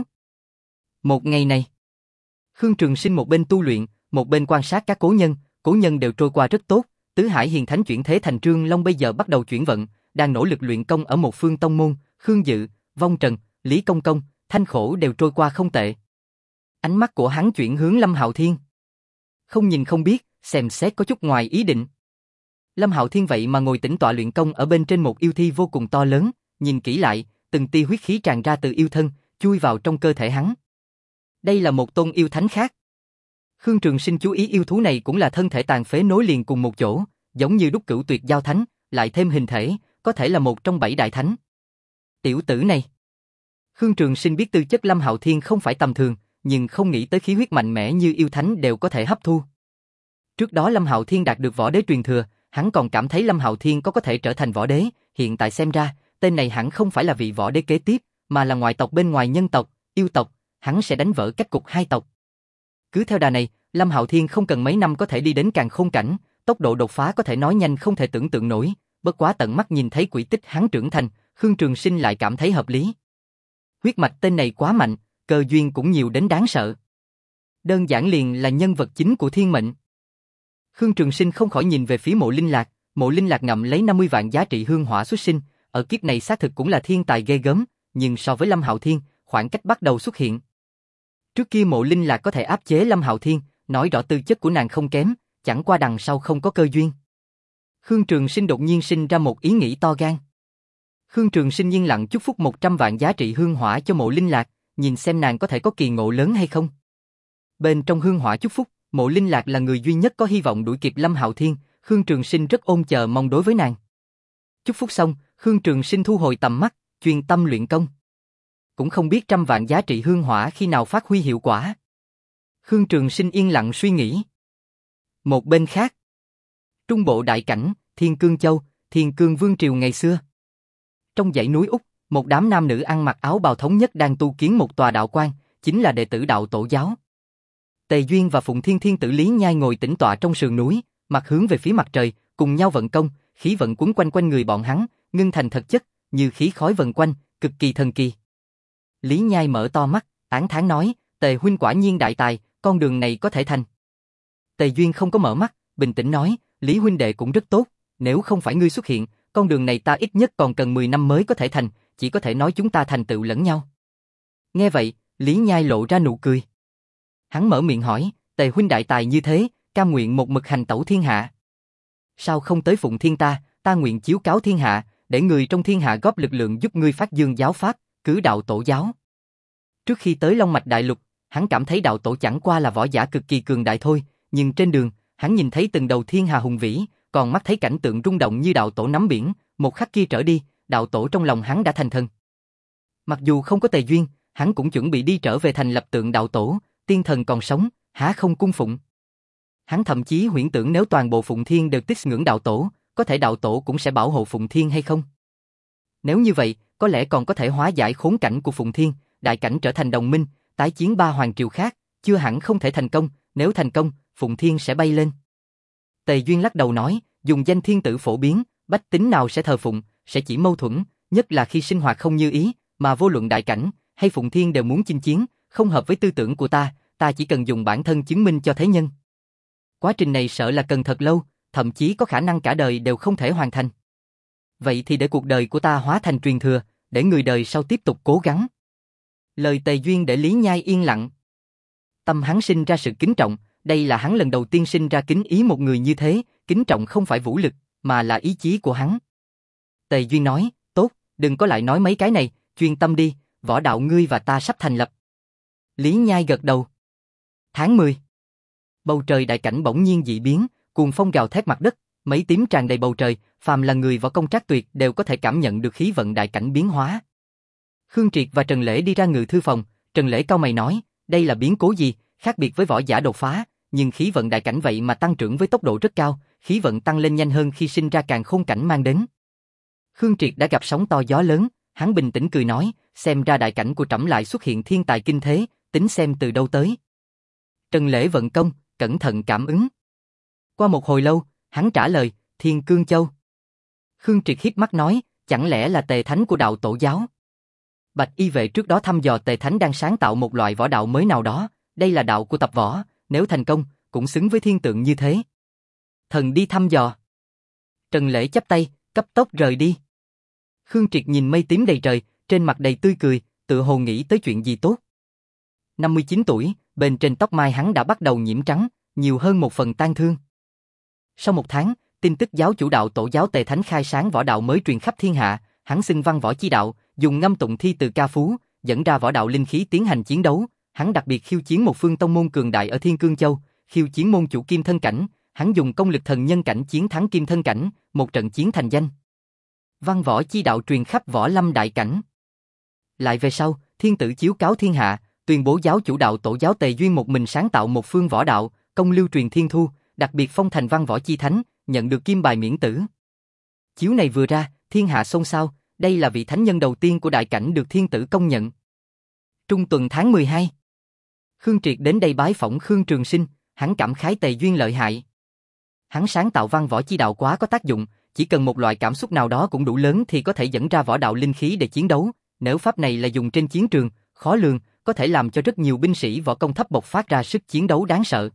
Một ngày này, Khương Trường Sinh một bên tu luyện, một bên quan sát các cố nhân, cố nhân đều trôi qua rất tốt, Tứ Hải Hiền Thánh chuyển thế thành Trương Long bây giờ bắt đầu chuyển vận, đang nỗ lực luyện công ở một phương tông môn, Khương Dự, Vong Trần, Lý Công Công, Thanh Khổ đều trôi qua không tệ. Ánh mắt của hắn chuyển hướng Lâm Hạo Thiên. Không nhìn không biết, xem xét có chút ngoài ý định. Lâm Hạo Thiên vậy mà ngồi tĩnh tọa luyện công ở bên trên một yêu thi vô cùng to lớn, nhìn kỹ lại, từng tia huyết khí tràn ra từ yêu thân, chui vào trong cơ thể hắn. Đây là một tôn yêu thánh khác. Khương Trường Sinh chú ý yêu thú này cũng là thân thể tàn phế nối liền cùng một chỗ, giống như Đúc Cửu Tuyệt Giao Thánh, lại thêm hình thể, có thể là một trong bảy đại thánh. Tiểu tử này. Khương Trường Sinh biết tư chất Lâm Hạo Thiên không phải tầm thường, nhưng không nghĩ tới khí huyết mạnh mẽ như yêu thánh đều có thể hấp thu. Trước đó Lâm Hạo Thiên đạt được võ đế truyền thừa, hắn còn cảm thấy Lâm Hạo Thiên có có thể trở thành võ đế, hiện tại xem ra, tên này hẳn không phải là vị võ đế kế tiếp, mà là ngoại tộc bên ngoài nhân tộc, yêu tộc, hắn sẽ đánh vỡ cách cục hai tộc. Cứ theo đà này, Lâm Hạo Thiên không cần mấy năm có thể đi đến càn khôn cảnh, tốc độ đột phá có thể nói nhanh không thể tưởng tượng nổi, bất quá tận mắt nhìn thấy quỹ tích hắn trưởng thành, Khương Trường Sinh lại cảm thấy hợp lý. Huyết mạch tên này quá mạnh, cơ duyên cũng nhiều đến đáng sợ. Đơn giản liền là nhân vật chính của thiên mệnh. Khương Trường Sinh không khỏi nhìn về phía Mộ Linh Lạc, Mộ Linh Lạc ngậm lấy năm mươi vạn giá trị hương hỏa xuất sinh, ở kiếp này xác thực cũng là thiên tài ghê gớm, nhưng so với Lâm Hạo Thiên, khoảng cách bắt đầu xuất hiện. Trước kia Mộ Linh Lạc có thể áp chế Lâm Hạo Thiên, nói rõ tư chất của nàng không kém, chẳng qua đằng sau không có cơ duyên. Khương Trường Sinh đột nhiên sinh ra một ý nghĩ to gan. Khương Trường Sinh yên lặng chúc phúc một trăm vạn giá trị hương hỏa cho Mộ Linh Lạc, nhìn xem nàng có thể có kỳ ngộ lớn hay không. Bên trong hương hỏa chúc phúc, Mộ Linh Lạc là người duy nhất có hy vọng đuổi kịp Lâm Hạo Thiên, Khương Trường Sinh rất ôm chờ mong đối với nàng. Chúc phúc xong, Khương Trường Sinh thu hồi tầm mắt, chuyên tâm luyện công. Cũng không biết trăm vạn giá trị hương hỏa khi nào phát huy hiệu quả. Khương Trường Sinh yên lặng suy nghĩ. Một bên khác, Trung Bộ đại cảnh, Thiên Cương Châu, Thiên Cương Vương triều ngày xưa. Trong dãy núi Úc, một đám nam nữ ăn mặc áo bào thống nhất đang tu kiến một tòa đạo quan, chính là đệ tử đạo tổ giáo. Tề Duyên và Phụng Thiên Thiên tử Lý Nhai ngồi tĩnh tọa trong sườn núi, mặt hướng về phía mặt trời, cùng nhau vận công, khí vận quấn quanh quanh người bọn hắn, ngưng thành thật chất, như khí khói vần quanh, cực kỳ thần kỳ. Lý Nhai mở to mắt, tán thán nói, Tề huynh quả nhiên đại tài, con đường này có thể thành. Tề Duyên không có mở mắt, bình tĩnh nói, Lý huynh đệ cũng rất tốt, nếu không phải ngươi xuất hiện, con đường này ta ít nhất còn cần mười năm mới có thể thành, chỉ có thể nói chúng ta thành tựu lẫn nhau. Nghe vậy, Lý Nhai lộ ra nụ cười. Hắn mở miệng hỏi, Tề huynh đại tài như thế, cam nguyện một mực hành tẩu thiên hạ. Sao không tới Phụng Thiên ta, ta nguyện chiếu cáo thiên hạ, để người trong thiên hạ góp lực lượng giúp ngươi phát dương giáo pháp, cứ đạo tổ giáo. Trước khi tới Long Mạch Đại Lục, hắn cảm thấy đạo tổ chẳng qua là võ giả cực kỳ cường đại thôi, nhưng trên đường, hắn nhìn thấy từng đầu thiên hà hùng vĩ, còn mắt thấy cảnh tượng rung động như đạo tổ nắm biển, một khắc kia trở đi, đạo tổ trong lòng hắn đã thành thân. Mặc dù không có Tề Duyên, hắn cũng chuẩn bị đi trở về thành lập tượng đạo tổ, tiên thần còn sống, há không cung phụng. Hắn thậm chí huyễn tưởng nếu toàn bộ Phụng Thiên đều tín ngưỡng đạo tổ, có thể đạo tổ cũng sẽ bảo hộ Phụng Thiên hay không? Nếu như vậy, có lẽ còn có thể hóa giải khốn cảnh của Phụng Thiên, đại cảnh trở thành đồng minh, tái chiến ba hoàng triều khác, chưa hẳn không thể thành công, nếu thành công, Phụng Thiên sẽ bay lên. Tề Duyên lắc đầu nói, dùng danh thiên tử phổ biến, bách tính nào sẽ thờ phụng, sẽ chỉ mâu thuẫn, nhất là khi sinh hoạt không như ý, mà vô luận đại cảnh hay Phụng Thiên đều muốn chinh chiến, không hợp với tư tưởng của ta, ta chỉ cần dùng bản thân chứng minh cho thế nhân. Quá trình này sợ là cần thật lâu, thậm chí có khả năng cả đời đều không thể hoàn thành. Vậy thì để cuộc đời của ta hóa thành truyền thừa, để người đời sau tiếp tục cố gắng. Lời Tề Duyên để Lý Nhai yên lặng. Tâm hắn sinh ra sự kính trọng, đây là hắn lần đầu tiên sinh ra kính ý một người như thế, kính trọng không phải vũ lực, mà là ý chí của hắn. Tề Duyên nói, tốt, đừng có lại nói mấy cái này, chuyên tâm đi, võ đạo ngươi và ta sắp thành lập. Lý Nhai gật đầu. Tháng mười. Bầu trời đại cảnh bỗng nhiên dị biến, cuồng phong gào thét mặt đất, mấy tím tràn đầy bầu trời, phàm là người võ công trác tuyệt đều có thể cảm nhận được khí vận đại cảnh biến hóa. Khương Triệt và Trần Lễ đi ra ngự thư phòng, Trần Lễ cau mày nói, đây là biến cố gì, khác biệt với võ giả đột phá, nhưng khí vận đại cảnh vậy mà tăng trưởng với tốc độ rất cao, khí vận tăng lên nhanh hơn khi sinh ra càn khôn cảnh mang đến. Khương Triệt đã gặp sóng to gió lớn, hắn bình tĩnh cười nói, xem ra đại cảnh của trẫm lại xuất hiện thiên tài kinh thế, tính xem từ đâu tới. Trần Lễ vận công, cẩn thận cảm ứng. Qua một hồi lâu, hắn trả lời, Thiên Cương Châu. Khương Triệt híp mắt nói, chẳng lẽ là Tề Thánh của đạo tổ giáo? Bạch Y Vệ trước đó thăm dò Tề Thánh đang sáng tạo một loại võ đạo mới nào đó, đây là đạo của tập võ, nếu thành công, cũng xứng với thiên tượng như thế. Thần đi thăm dò. Trần Lễ chắp tay, cấp tốc rời đi. Khương Triệt nhìn mây tím đầy trời, trên mặt đầy tươi cười, tự hồ nghĩ tới chuyện gì tốt. năm mươi chín tuổi, bên trên tóc mai hắn đã bắt đầu nhiễm trắng, nhiều hơn một phần tang thương. Sau một tháng, tin tức giáo chủ đạo tổ giáo Tề Thánh khai sáng võ đạo mới truyền khắp thiên hạ, hắn xưng văn võ chi đạo, dùng ngâm tụng thi từ ca phú, dẫn ra võ đạo linh khí tiến hành chiến đấu, hắn đặc biệt khiêu chiến một phương tông môn cường đại ở Thiên Cương Châu, khiêu chiến môn chủ Kim Thân cảnh, hắn dùng công lực thần nhân cảnh chiến thắng Kim Thân cảnh, một trận chiến thành danh. Văn võ chi đạo truyền khắp võ lâm đại cảnh. Lại về sau, thiên tử chiếu cáo thiên hạ, tuyên bố giáo chủ đạo tổ giáo Tề Duyên một mình sáng tạo một phương võ đạo, công lưu truyền thiên thu, đặc biệt phong thành văn võ chi thánh, nhận được kim bài miễn tử. Chiếu này vừa ra, thiên hạ xôn xao, đây là vị thánh nhân đầu tiên của đại cảnh được thiên tử công nhận. Trung tuần tháng mười hai, Khương Triệt đến đây bái phỏng Khương Trường Sinh, hắn cảm khái Tề Duyên lợi hại. Hắn sáng tạo văn võ chi đạo quá có tác dụng, chỉ cần một loại cảm xúc nào đó cũng đủ lớn thì có thể dẫn ra võ đạo linh khí để chiến đấu, nếu pháp này là dùng trên chiến trường, khó lường, có thể làm cho rất nhiều binh sĩ võ công thấp bộc phát ra sức chiến đấu đáng sợ.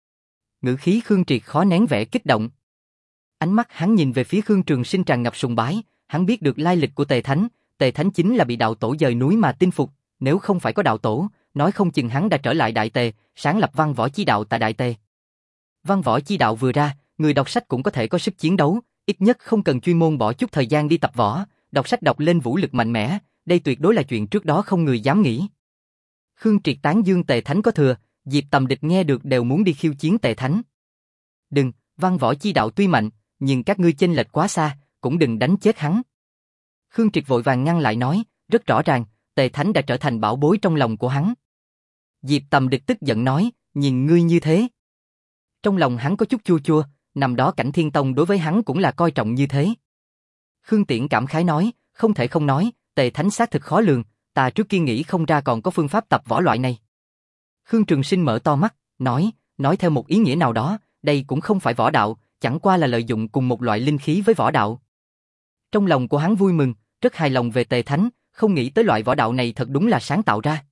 Ngữ khí Khương Triệt khó nén vẻ kích động. Ánh mắt hắn nhìn về phía Khương Trường Sinh tràn ngập sùng bái, hắn biết được lai lịch của Tề Thánh, Tề Thánh chính là bị đạo tổ dời núi mà tinh phục, nếu không phải có đạo tổ, nói không chừng hắn đã trở lại Đại Tề, sáng lập văn võ chi đạo tại Đại Tề. Văn võ chi đạo vừa ra, người đọc sách cũng có thể có sức chiến đấu, ít nhất không cần chuyên môn bỏ chút thời gian đi tập võ, đọc sách đọc lên vũ lực mạnh mẽ, đây tuyệt đối là chuyện trước đó không người dám nghĩ. Khương Triệt tán dương Tề Thánh có thừa, Diệp Tầm Địch nghe được đều muốn đi khiêu chiến Tề Thánh. Đừng, văn võ chi đạo tuy mạnh, nhưng các ngươi chênh lệch quá xa, cũng đừng đánh chết hắn. Khương Triệt vội vàng ngăn lại nói, rất rõ ràng, Tề Thánh đã trở thành bảo bối trong lòng của hắn. Diệp Tầm Địch tức giận nói, nhìn ngươi như thế. Trong lòng hắn có chút chua chua, năm đó Cảnh Thiên Tông đối với hắn cũng là coi trọng như thế. Khương Tiễn cảm khái nói, không thể không nói, Tề Thánh xác thực khó lường, ta trước kia nghĩ không ra còn có phương pháp tập võ loại này. Khương Trường Sinh mở to mắt, nói, nói theo một ý nghĩa nào đó, đây cũng không phải võ đạo, chẳng qua là lợi dụng cùng một loại linh khí với võ đạo. Trong lòng của hắn vui mừng, rất hài lòng về Tề Thánh, không nghĩ tới loại võ đạo này thật đúng là sáng tạo ra.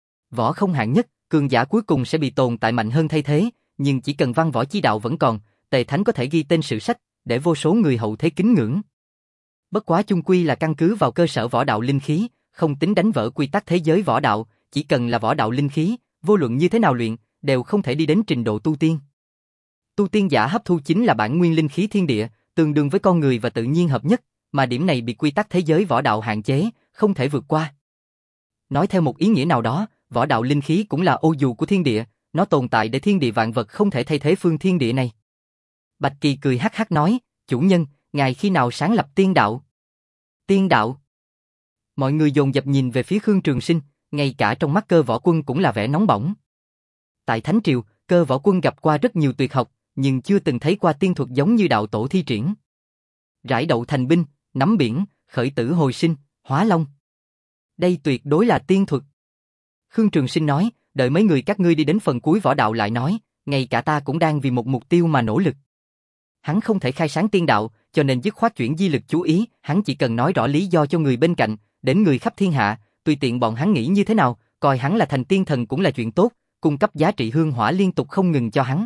Võ không hạng nhất, cường giả cuối cùng sẽ bị tồn tại mạnh hơn thay thế, nhưng chỉ cần văn võ chi đạo vẫn còn, Tề Thánh có thể ghi tên sử sách, để vô số người hậu thế kính ngưỡng. Bất quá chung quy là căn cứ vào cơ sở võ đạo linh khí, không tính đánh vỡ quy tắc thế giới võ đạo, chỉ cần là võ đạo linh khí, vô luận như thế nào luyện, đều không thể đi đến trình độ tu tiên. Tu tiên giả hấp thu chính là bản nguyên linh khí thiên địa, tương đương với con người và tự nhiên hợp nhất, mà điểm này bị quy tắc thế giới võ đạo hạn chế, không thể vượt qua. Nói theo một ý nghĩa nào đó, võ đạo linh khí cũng là ô dù của thiên địa, nó tồn tại để thiên địa vạn vật không thể thay thế phương thiên địa này. Bạch Kỳ cười hắc hắc nói, chủ nhân, ngài khi nào sáng lập tiên đạo? Tiên đạo? Mọi người dồn dập nhìn về phía Khương Trường Sinh, ngay cả trong mắt Cơ Võ Quân cũng là vẻ nóng bỏng. Tại Thánh Triều, Cơ Võ Quân gặp qua rất nhiều tuyệt học, nhưng chưa từng thấy qua tiên thuật giống như đạo tổ thi triển. Rải đậu thành binh, nắm biển, khởi tử hồi sinh, hóa long. Đây tuyệt đối là tiên thuật. Khương Trường Sinh nói, đợi mấy người các ngươi đi đến phần cuối võ đạo lại nói, ngay cả ta cũng đang vì một mục tiêu mà nỗ lực. Hắn không thể khai sáng tiên đạo, cho nên dứt khoát chuyển di lực chú ý, hắn chỉ cần nói rõ lý do cho người bên cạnh, đến người khắp thiên hạ, tùy tiện bọn hắn nghĩ như thế nào, coi hắn là thành tiên thần cũng là chuyện tốt, cung cấp giá trị hương hỏa liên tục không ngừng cho hắn.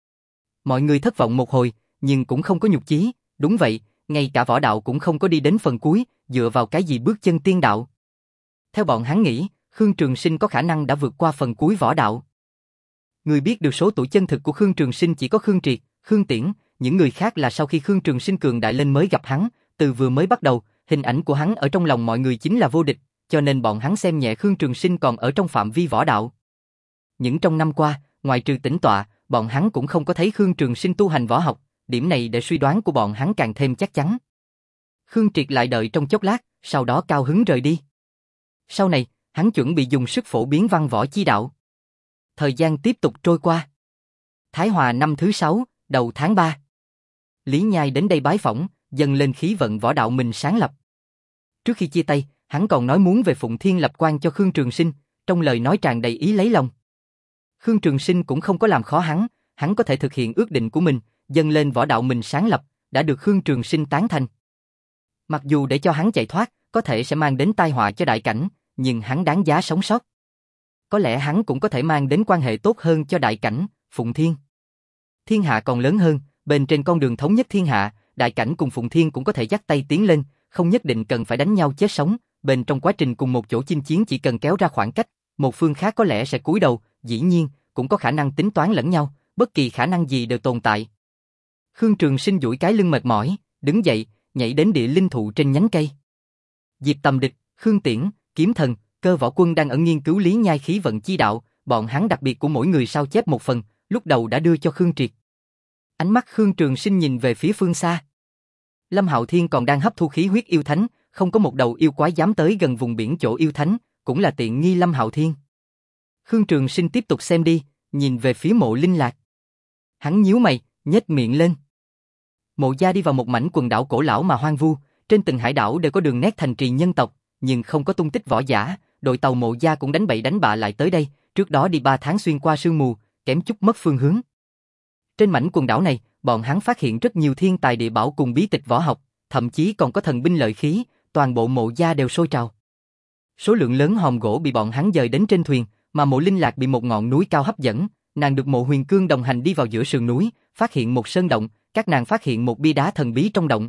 Mọi người thất vọng một hồi, nhưng cũng không có nhục chí, đúng vậy, ngay cả võ đạo cũng không có đi đến phần cuối, dựa vào cái gì bước chân tiên đạo. Theo bọn hắn nghĩ, Khương Trường Sinh có khả năng đã vượt qua phần cuối võ đạo. Người biết được số tuổi chân thực của Khương Trường Sinh chỉ có Khương Triệt, Khương Tiễn, những người khác là sau khi Khương Trường Sinh cường đại lên mới gặp hắn, từ vừa mới bắt đầu, hình ảnh của hắn ở trong lòng mọi người chính là vô địch, cho nên bọn hắn xem nhẹ Khương Trường Sinh còn ở trong phạm vi võ đạo. Những trong năm qua, ngoài trừ tĩnh tọa, bọn hắn cũng không có thấy Khương Trường Sinh tu hành võ học, điểm này để suy đoán của bọn hắn càng thêm chắc chắn. Khương Triệt lại đợi trong chốc lát, sau đó cao hứng rời đi. Sau này, hắn chuẩn bị dùng sức phổ biến văn võ chi đạo. Thời gian tiếp tục trôi qua. Thái Hòa năm thứ sáu, đầu tháng ba. Lý Nhai đến đây bái phỏng, dâng lên khí vận võ đạo mình sáng lập. Trước khi chia tay, hắn còn nói muốn về Phụng Thiên lập quan cho Khương Trường Sinh, trong lời nói tràn đầy ý lấy lòng. Khương Trường Sinh cũng không có làm khó hắn, hắn có thể thực hiện ước định của mình, dâng lên võ đạo mình sáng lập, đã được Khương Trường Sinh tán thành. Mặc dù để cho hắn chạy thoát, có thể sẽ mang đến tai họa cho đại cảnh, nhưng hắn đáng giá sống sót. Có lẽ hắn cũng có thể mang đến quan hệ tốt hơn cho đại cảnh, Phụng Thiên. Thiên hạ còn lớn hơn, bên trên con đường thống nhất thiên hạ, đại cảnh cùng Phụng Thiên cũng có thể dắt tay tiến lên, không nhất định cần phải đánh nhau chết sống, bên trong quá trình cùng một chỗ chinh chiến chỉ cần kéo ra khoảng cách, một phương khác có lẽ sẽ cúi đầu, dĩ nhiên, cũng có khả năng tính toán lẫn nhau, bất kỳ khả năng gì đều tồn tại. Khương Trường Sinh duỗi cái lưng mệt mỏi, đứng dậy, nhảy đến địa linh thụ trên nhánh cây. Diệp Tầm Địch, Khương Tiễn, Kiếm Thần, Cơ Võ Quân đang ở nghiên cứu Lý Nhai khí vận chi đạo, bọn hắn đặc biệt của mỗi người sao chép một phần, lúc đầu đã đưa cho Khương Triệt. Ánh mắt Khương Trường Sinh nhìn về phía phương xa. Lâm Hạo Thiên còn đang hấp thu khí huyết yêu thánh, không có một đầu yêu quái dám tới gần vùng biển chỗ yêu thánh, cũng là tiện nghi Lâm Hạo Thiên. Khương Trường Sinh tiếp tục xem đi, nhìn về phía Mộ Linh Lạc. Hắn nhíu mày, nhếch miệng lên. Mộ gia đi vào một mảnh quần đảo cổ lão mà hoang vu, trên từng hải đảo đều có đường nét thành trì nhân tộc, nhưng không có tung tích võ giả, đội tàu Mộ gia cũng đánh bậy đánh bạ lại tới đây, trước đó đi ba tháng xuyên qua sương mù, kém chút mất phương hướng. Trên mảnh quần đảo này, bọn hắn phát hiện rất nhiều thiên tài địa bảo cùng bí tịch võ học, thậm chí còn có thần binh lợi khí, toàn bộ Mộ gia đều sôi trào. Số lượng lớn hòm gỗ bị bọn hắn dời đến trên thuyền, mà Mộ Linh Lạc bị một ngọn núi cao hấp dẫn, nàng được Mộ Huyền Cương đồng hành đi vào giữa sườn núi, phát hiện một sơn động, các nàng phát hiện một bia đá thần bí trong động.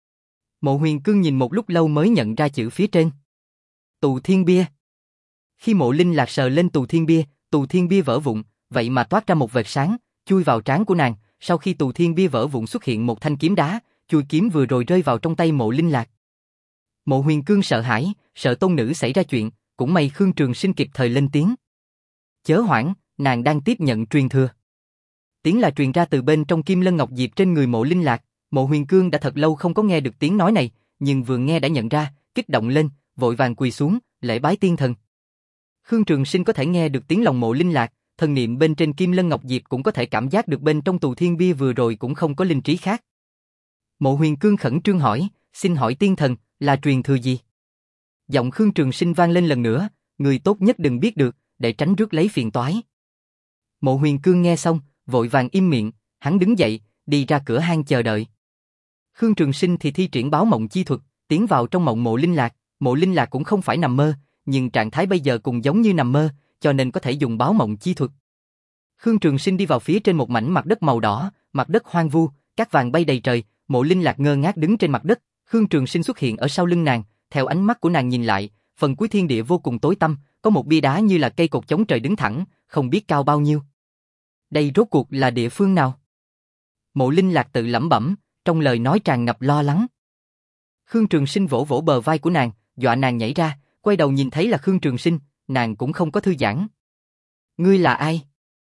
Mộ Huyền Cương nhìn một lúc lâu mới nhận ra chữ phía trên. Tù Thiên Bia. Khi Mộ Linh Lạc sờ lên Tù Thiên Bia, Tù Thiên Bia vỡ vụn, vậy mà toát ra một vệt sáng, chui vào trán của nàng, sau khi Tù Thiên Bia vỡ vụn xuất hiện một thanh kiếm đá, chui kiếm vừa rồi rơi vào trong tay Mộ Linh Lạc. Mộ Huyền Cương sợ hãi, sợ tôn nữ xảy ra chuyện, cũng may Khương Trường Sinh kịp thời lên tiếng. Chớ hoảng, nàng đang tiếp nhận truyền thừa. Tiếng là truyền ra từ bên trong Kim Lân Ngọc Diệp trên người Mộ Linh Lạc. Mộ Huyền Cương đã thật lâu không có nghe được tiếng nói này, nhưng vừa nghe đã nhận ra, kích động lên, vội vàng quỳ xuống, lễ bái tiên thần. Khương Trường Sinh có thể nghe được tiếng lòng Mộ Linh Lạc, thần niệm bên trên Kim Lân Ngọc Diệp cũng có thể cảm giác được bên trong tù thiên bia vừa rồi cũng không có linh trí khác. Mộ Huyền Cương khẩn trương hỏi, xin hỏi tiên thần, là truyền thừa gì? Giọng Khương Trường Sinh vang lên lần nữa, người tốt nhất đừng biết được, để tránh rước lấy phiền toái. Mộ Huyền Cương nghe xong, vội vàng im miệng, hắn đứng dậy, đi ra cửa hang chờ đợi. Khương Trường Sinh thì thi triển báo mộng chi thuật, tiến vào trong mộng Mộ Linh Lạc. Mộ Linh Lạc cũng không phải nằm mơ, nhưng trạng thái bây giờ cũng giống như nằm mơ, cho nên có thể dùng báo mộng chi thuật. Khương Trường Sinh đi vào phía trên một mảnh mặt đất màu đỏ, mặt đất hoang vu, cát vàng bay đầy trời. Mộ Linh Lạc ngơ ngác đứng trên mặt đất. Khương Trường Sinh xuất hiện ở sau lưng nàng, theo ánh mắt của nàng nhìn lại, phần cuối thiên địa vô cùng tối tăm, có một bia đá như là cây cột chống trời đứng thẳng, không biết cao bao nhiêu. Đây rốt cuộc là địa phương nào? Mộ Linh Lạc tự lẩm bẩm, trong lời nói tràn ngập lo lắng. Khương Trường Sinh vỗ vỗ bờ vai của nàng, dọa nàng nhảy ra, quay đầu nhìn thấy là Khương Trường Sinh, nàng cũng không có thư giãn. Ngươi là ai?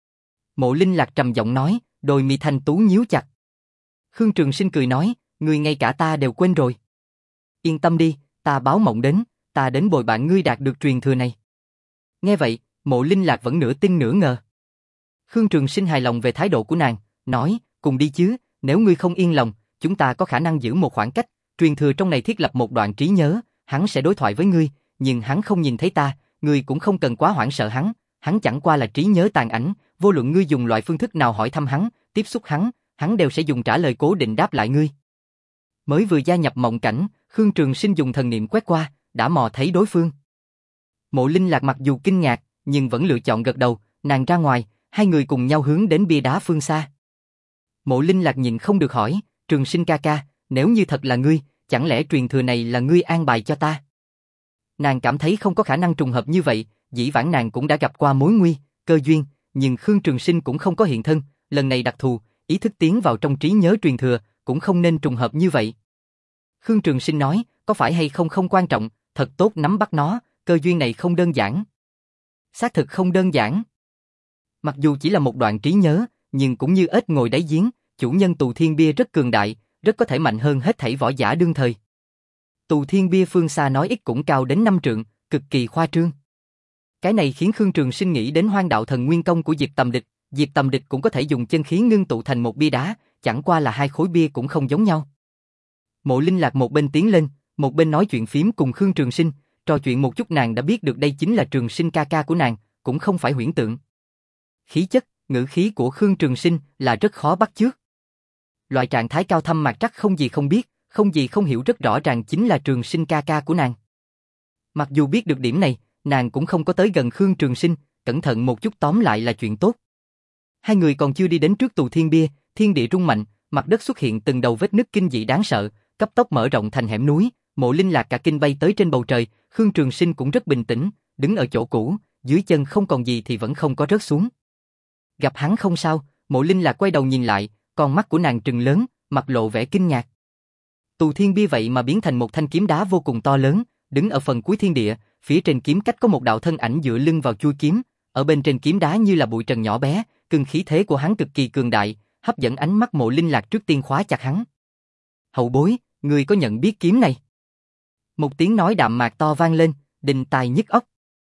Mộ Linh Lạc trầm giọng nói, đôi mi thanh tú nhíu chặt. Khương Trường Sinh cười nói, ngươi ngay cả ta đều quên rồi. Yên tâm đi, ta báo mộng đến, ta đến bồi bạn ngươi đạt được truyền thừa này. Nghe vậy, Mộ Linh Lạc vẫn nửa tin nửa ngờ. Khương Trường Sinh hài lòng về thái độ của nàng, nói, cùng đi chứ, nếu ngươi không yên lòng, chúng ta có khả năng giữ một khoảng cách, truyền thừa trong này thiết lập một đoạn trí nhớ, hắn sẽ đối thoại với ngươi, nhưng hắn không nhìn thấy ta, ngươi cũng không cần quá hoảng sợ hắn, hắn chẳng qua là trí nhớ tàn ảnh, vô luận ngươi dùng loại phương thức nào hỏi thăm hắn, tiếp xúc hắn, hắn đều sẽ dùng trả lời cố định đáp lại ngươi. Mới vừa gia nhập mộng cảnh, Khương Trường Sinh dùng thần niệm quét qua, đã mò thấy đối phương. Mộ Linh Lạc mặc dù kinh ngạc, nhưng vẫn lựa chọn gật đầu, nàng ra ngoài, hai người cùng nhau hướng đến bia đá phương xa. Mộ Linh Lạc nhìn không được hỏi, Trường Sinh ca ca, nếu như thật là ngươi, chẳng lẽ truyền thừa này là ngươi an bài cho ta? Nàng cảm thấy không có khả năng trùng hợp như vậy, dĩ vãng nàng cũng đã gặp qua mối nguy, cơ duyên, nhưng Khương Trường Sinh cũng không có hiện thân, lần này đặc thù, ý thức tiến vào trong trí nhớ truyền thừa, cũng không nên trùng hợp như vậy. Khương Trường Sinh nói, có phải hay không không quan trọng, thật tốt nắm bắt nó, cơ duyên này không đơn giản. Xác thực không đơn giản. Mặc dù chỉ là một đoạn trí nhớ, nhưng cũng như ếch ngồi đáy giếng, chủ nhân tù thiên bia rất cường đại, rất có thể mạnh hơn hết thảy võ giả đương thời. Tù thiên bia phương xa nói ít cũng cao đến năm trượng, cực kỳ khoa trương. Cái này khiến Khương Trường Sinh nghĩ đến Hoang Đạo Thần Nguyên Công của Diệp Tầm Địch, Diệp Tầm Địch cũng có thể dùng chân khí ngưng tụ thành một bia đá, chẳng qua là hai khối bia cũng không giống nhau. Mộ Linh Lạc một bên tiến lên, một bên nói chuyện phím cùng Khương Trường Sinh, trò chuyện một chút nàng đã biết được đây chính là Trường Sinh ca ca của nàng, cũng không phải huyễn tượng. Khí chất, ngữ khí của Khương Trường Sinh là rất khó bắt chước. Loại trạng thái cao thâm mạc trắc không gì không biết, không gì không hiểu rất rõ ràng chính là Trường Sinh ca ca của nàng. Mặc dù biết được điểm này, nàng cũng không có tới gần Khương Trường Sinh, cẩn thận một chút tóm lại là chuyện tốt. Hai người còn chưa đi đến trước tù thiên bia, thiên địa rung mạnh, mặt đất xuất hiện từng đầu vết nứt kinh dị đáng sợ, cấp tốc mở rộng thành hẻm núi. Mộ Linh Lạc cả kinh bay tới trên bầu trời, Khương Trường Sinh cũng rất bình tĩnh, đứng ở chỗ cũ, dưới chân không còn gì thì vẫn không có rớt xuống. Gặp hắn không sao, Mộ Linh Lạc quay đầu nhìn lại, con mắt của nàng trừng lớn, mặt lộ vẻ kinh ngạc. Tù thiên bia vậy mà biến thành một thanh kiếm đá vô cùng to lớn, đứng ở phần cuối thiên địa, phía trên kiếm cách có một đạo thân ảnh dựa lưng vào chuôi kiếm, ở bên trên kiếm đá như là bụi trần nhỏ bé, cương khí thế của hắn cực kỳ cường đại, hấp dẫn ánh mắt Mộ Linh Lạc trước tiên khóa chặt hắn. Hậu bối, ngươi có nhận biết kiếm này? Một tiếng nói đạm mạc to vang lên, đinh tai nhức óc.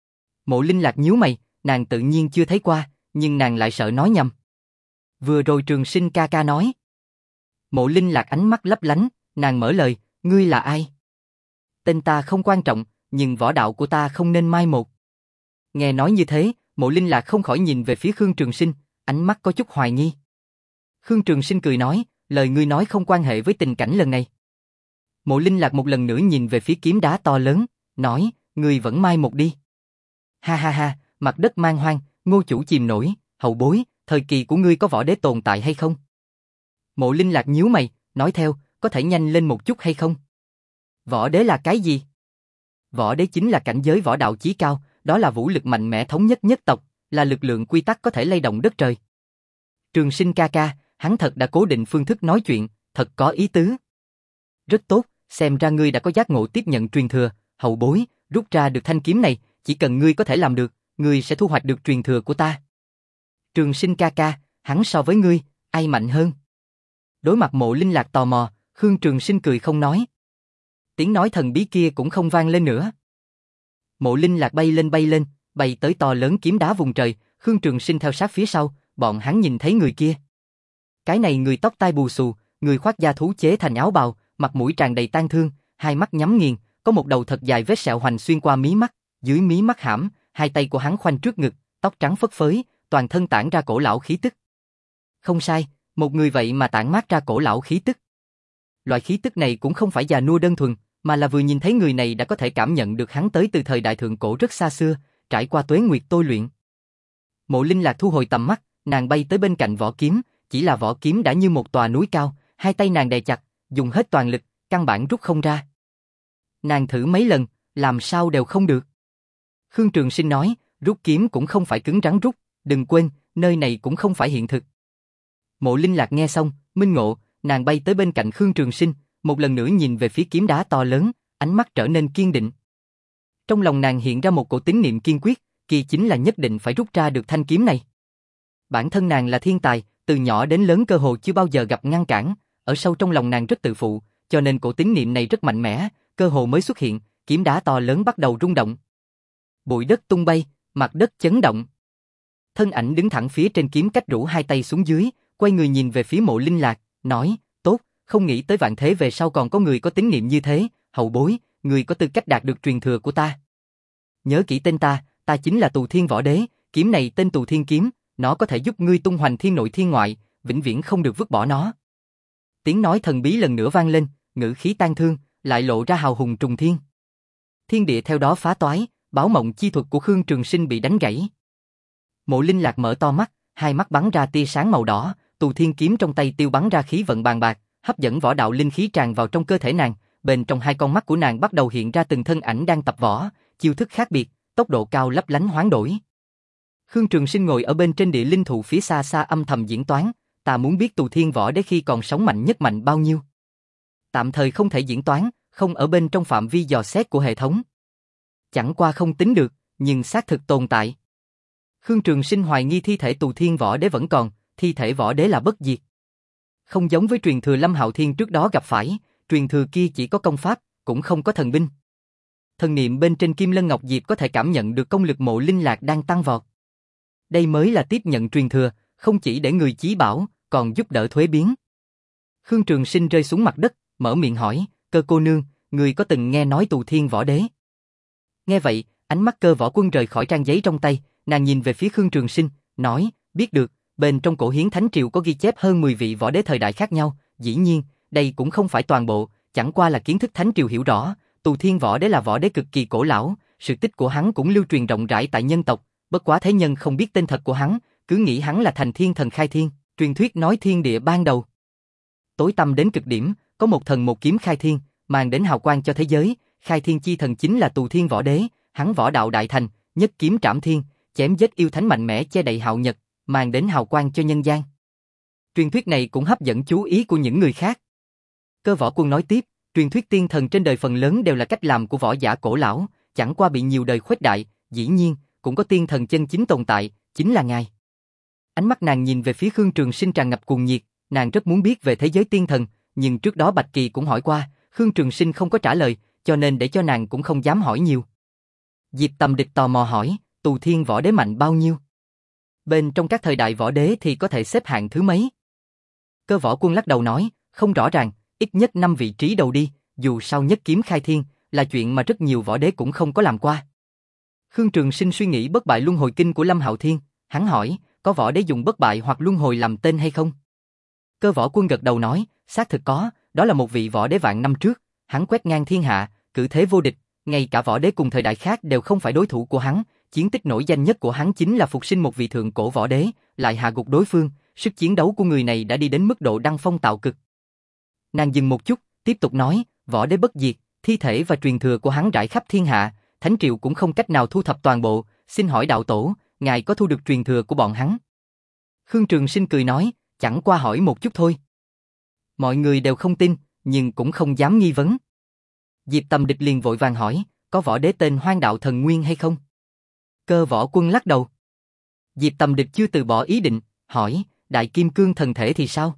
Mộ Linh Lạc nhíu mày, nàng tự nhiên chưa thấy qua, nhưng nàng lại sợ nói nhầm. Vừa rồi Trường Sinh ca ca nói. Mộ Linh Lạc ánh mắt lấp lánh, nàng mở lời, ngươi là ai? Tên ta không quan trọng, nhưng võ đạo của ta không nên mai một. Nghe nói như thế, Mộ Linh Lạc không khỏi nhìn về phía Khương Trường Sinh, ánh mắt có chút hoài nghi. Khương Trường Sinh cười nói, lời ngươi nói không quan hệ với tình cảnh lần này. Mộ Linh Lạc một lần nữa nhìn về phía kiếm đá to lớn, nói, ngươi vẫn mai một đi. Ha ha ha, mặt đất man hoang, ngô chủ chìm nổi, hậu bối, thời kỳ của ngươi có võ đế tồn tại hay không? Mộ Linh Lạc nhíu mày, nói theo, có thể nhanh lên một chút hay không? Võ đế là cái gì? Võ đế chính là cảnh giới võ đạo chí cao, đó là vũ lực mạnh mẽ thống nhất nhất tộc, là lực lượng quy tắc có thể lay động đất trời. Trường Sinh ca ca, hắn thật đã cố định phương thức nói chuyện, thật có ý tứ. Rất tốt, xem ra ngươi đã có giác ngộ tiếp nhận truyền thừa, hậu bối, rút ra được thanh kiếm này, chỉ cần ngươi có thể làm được, ngươi sẽ thu hoạch được truyền thừa của ta. Trường Sinh ca ca, hắn so với ngươi, ai mạnh hơn? Đối mặt Mộ Linh Lạc tò mò, Khương Trường Sinh cười không nói. Tiếng nói thần bí kia cũng không vang lên nữa. Mộ Linh Lạc bay lên bay lên, bay tới to lớn kiếm đá vùng trời, Khương Trường Sinh theo sát phía sau, bọn hắn nhìn thấy người kia. Cái này người tóc tai bù xù, người khoác da thú chế thành áo bào, mặt mũi tràn đầy tang thương, hai mắt nhắm nghiền, có một đầu thật dài vết sẹo hoành xuyên qua mí mắt, dưới mí mắt hãm, hai tay của hắn khoanh trước ngực, tóc trắng phất phới, toàn thân tản ra cổ lão khí tức. Không sai, một người vậy mà tản mát ra cổ lão khí tức. Loại khí tức này cũng không phải già nua đơn thuần, mà là vừa nhìn thấy người này đã có thể cảm nhận được hắn tới từ thời đại thượng cổ rất xa xưa, trải qua tuế nguyệt tôi luyện. Mộ Linh Lạc thu hồi tầm mắt, nàng bay tới bên cạnh vỏ kiếm, chỉ là vỏ kiếm đã như một tòa núi cao, hai tay nàng đè chặt, dùng hết toàn lực, căn bản rút không ra. Nàng thử mấy lần, làm sao đều không được. Khương Trường Sinh nói, rút kiếm cũng không phải cứng rắn rút, đừng quên, nơi này cũng không phải hiện thực. Mộ Linh Lạc nghe xong, minh ngộ, nàng bay tới bên cạnh Khương Trường Sinh, một lần nữa nhìn về phía kiếm đá to lớn, ánh mắt trở nên kiên định. Trong lòng nàng hiện ra một cổ tín niệm kiên quyết, kia chính là nhất định phải rút ra được thanh kiếm này. Bản thân nàng là thiên tài, từ nhỏ đến lớn cơ hồ chưa bao giờ gặp ngăn cản, ở sâu trong lòng nàng rất tự phụ, cho nên cổ tín niệm này rất mạnh mẽ, cơ hồ mới xuất hiện, kiếm đá to lớn bắt đầu rung động. Bụi đất tung bay, mặt đất chấn động. Thân ảnh đứng thẳng phía trên kiếm cách rũ hai tay xuống dưới, quay người nhìn về phía Mộ Linh Lạc, nói, tốt, không nghĩ tới vạn thế về sau còn có người có tín niệm như thế, hậu bối, người có tư cách đạt được truyền thừa của ta. Nhớ kỹ tên ta, ta chính là Tù Thiên Võ Đế, kiếm này tên Tù Thiên Kiếm, nó có thể giúp ngươi tung hoành thiên nội thiên ngoại, vĩnh viễn không được vứt bỏ nó. Tiếng nói thần bí lần nữa vang lên, ngữ khí tang thương, lại lộ ra hào hùng trùng thiên. Thiên địa theo đó phá toái, báo mộng chi thuật của Khương Trường Sinh bị đánh gãy. Mộ Linh Lạc mở to mắt, hai mắt bắn ra tia sáng màu đỏ, Tù Thiên Kiếm trong tay tiêu bắn ra khí vận bàn bạc, hấp dẫn võ đạo linh khí tràn vào trong cơ thể nàng, bên trong hai con mắt của nàng bắt đầu hiện ra từng thân ảnh đang tập võ, chiêu thức khác biệt, tốc độ cao lấp lánh hoán đổi. Khương Trường Sinh ngồi ở bên trên địa linh thụ phía xa xa âm thầm diễn toán, ta muốn biết Tù Thiên Võ Đế khi còn sống mạnh nhất mạnh bao nhiêu. Tạm thời không thể diễn toán, không ở bên trong phạm vi dò xét của hệ thống. Chẳng qua không tính được, nhưng xác thực tồn tại. Khương Trường Sinh hoài nghi thi thể Tù Thiên Võ Đế vẫn còn, thi thể Võ Đế là bất diệt. Không giống với truyền thừa Lâm Hạo Thiên trước đó gặp phải, truyền thừa kia chỉ có công pháp, cũng không có thần binh. Thần niệm bên trên Kim Lân Ngọc Diệp có thể cảm nhận được công lực Mộ Linh Lạc đang tăng vọt. Đây mới là tiếp nhận truyền thừa, không chỉ để người chí bảo, còn giúp đỡ thuế biến. Khương Trường Sinh rơi xuống mặt đất, mở miệng hỏi, Cơ cô nương, người có từng nghe nói Tù Thiên Võ Đế? Nghe vậy, ánh mắt Cơ Võ Quân rời khỏi trang giấy trong tay, nàng nhìn về phía Khương Trường Sinh, nói, biết được, bên trong cổ hiến Thánh Triều có ghi chép hơn mười vị võ đế thời đại khác nhau, dĩ nhiên, đây cũng không phải toàn bộ, chẳng qua là kiến thức Thánh Triều hiểu rõ, Tù Thiên Võ Đế là võ đế cực kỳ cổ lão, sự tích của hắn cũng lưu truyền rộng rãi tại nhân tộc, bất quá thế nhân không biết tên thật của hắn, cứ nghĩ hắn là thành thiên thần khai thiên, truyền thuyết nói thiên địa ban đầu. Tối tăm đến cực điểm, có một thần một kiếm khai thiên, mang đến hào quang cho thế giới, khai thiên chi thần chính là Tù Thiên Võ Đế, hắn võ đạo đại thành, nhất kiếm trảm thiên, chém giết yêu thánh mạnh mẽ che đậy hạo nhật, mang đến hào quang cho nhân gian. Truyền thuyết này cũng hấp dẫn chú ý của những người khác. Cơ Võ Quân nói tiếp, truyền thuyết tiên thần trên đời phần lớn đều là cách làm của võ giả cổ lão, chẳng qua bị nhiều đời khuếch đại, dĩ nhiên, cũng có tiên thần chân chính tồn tại, chính là ngài. Ánh mắt nàng nhìn về phía Khương Trường Sinh tràn ngập cuồng nhiệt, nàng rất muốn biết về thế giới tiên thần, nhưng trước đó Bạch Kỳ cũng hỏi qua, Khương Trường Sinh không có trả lời, cho nên để cho nàng cũng không dám hỏi nhiều. Diệp Tầm Địch tò mò hỏi, Tù Thiên Võ Đế mạnh bao nhiêu? Bên trong các thời đại võ đế thì có thể xếp hạng thứ mấy? Cơ Võ Quân lắc đầu nói, không rõ ràng, ít nhất năm vị trí đầu đi, dù sao nhất kiếm khai thiên, là chuyện mà rất nhiều võ đế cũng không có làm qua. Khương Trường Sinh suy nghĩ bất bại luân hồi kinh của Lâm Hạo Thiên, hắn hỏi, có võ đế dùng bất bại hoặc luân hồi làm tên hay không? Cơ Võ Quân gật đầu nói, xác thực có, đó là một vị võ đế vạn năm trước, hắn quét ngang thiên hạ, cử thế vô địch, ngay cả võ đế cùng thời đại khác đều không phải đối thủ của hắn, chiến tích nổi danh nhất của hắn chính là phục sinh một vị thượng cổ võ đế, lại hạ gục đối phương, sức chiến đấu của người này đã đi đến mức độ đăng phong tạo cực. Nàng dừng một chút, tiếp tục nói, võ đế bất diệt, thi thể và truyền thừa của hắn rải khắp thiên hạ, Thánh Triều cũng không cách nào thu thập toàn bộ, xin hỏi đạo tổ, ngài có thu được truyền thừa của bọn hắn? Khương Trường Sinh cười nói, chẳng qua hỏi một chút thôi. Mọi người đều không tin, nhưng cũng không dám nghi vấn. Diệp Tầm Địch liền vội vàng hỏi, có võ đế tên Hoang Đạo Thần Nguyên hay không? Cơ Võ Quân lắc đầu. Diệp Tầm Địch chưa từ bỏ ý định, hỏi, Đại Kim Cương Thần Thể thì sao?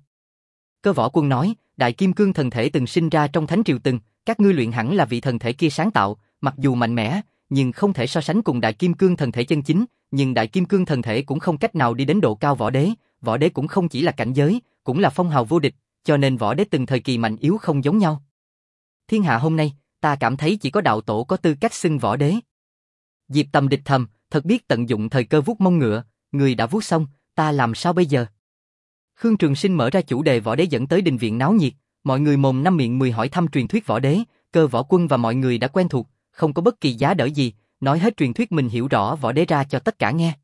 Cơ Võ Quân nói, Đại Kim Cương Thần Thể từng sinh ra trong Thánh Triều từng, các ngươi luyện hẳn là vị thần thể kia sáng tạo, mặc dù mạnh mẽ, nhưng không thể so sánh cùng Đại Kim Cương Thần Thể chân chính, nhưng Đại Kim Cương Thần Thể cũng không cách nào đi đến độ cao võ đế, võ đế cũng không chỉ là cảnh giới, cũng là phong hào vô địch, cho nên võ đế từng thời kỳ mạnh yếu không giống nhau. Thiên hạ hôm nay, ta cảm thấy chỉ có đạo tổ có tư cách xưng võ đế. Diệp Tầm Địch thầm, thật biết tận dụng thời cơ vuốt mông ngựa, người đã vuốt xong, ta làm sao bây giờ? Khương Trường Sinh mở ra chủ đề võ đế dẫn tới đình viện náo nhiệt, mọi người mồm năm miệng mười hỏi thăm truyền thuyết võ đế, Cơ Võ Quân và mọi người đã quen thuộc, không có bất kỳ giá đỡ gì, nói hết truyền thuyết mình hiểu rõ võ đế ra cho tất cả nghe.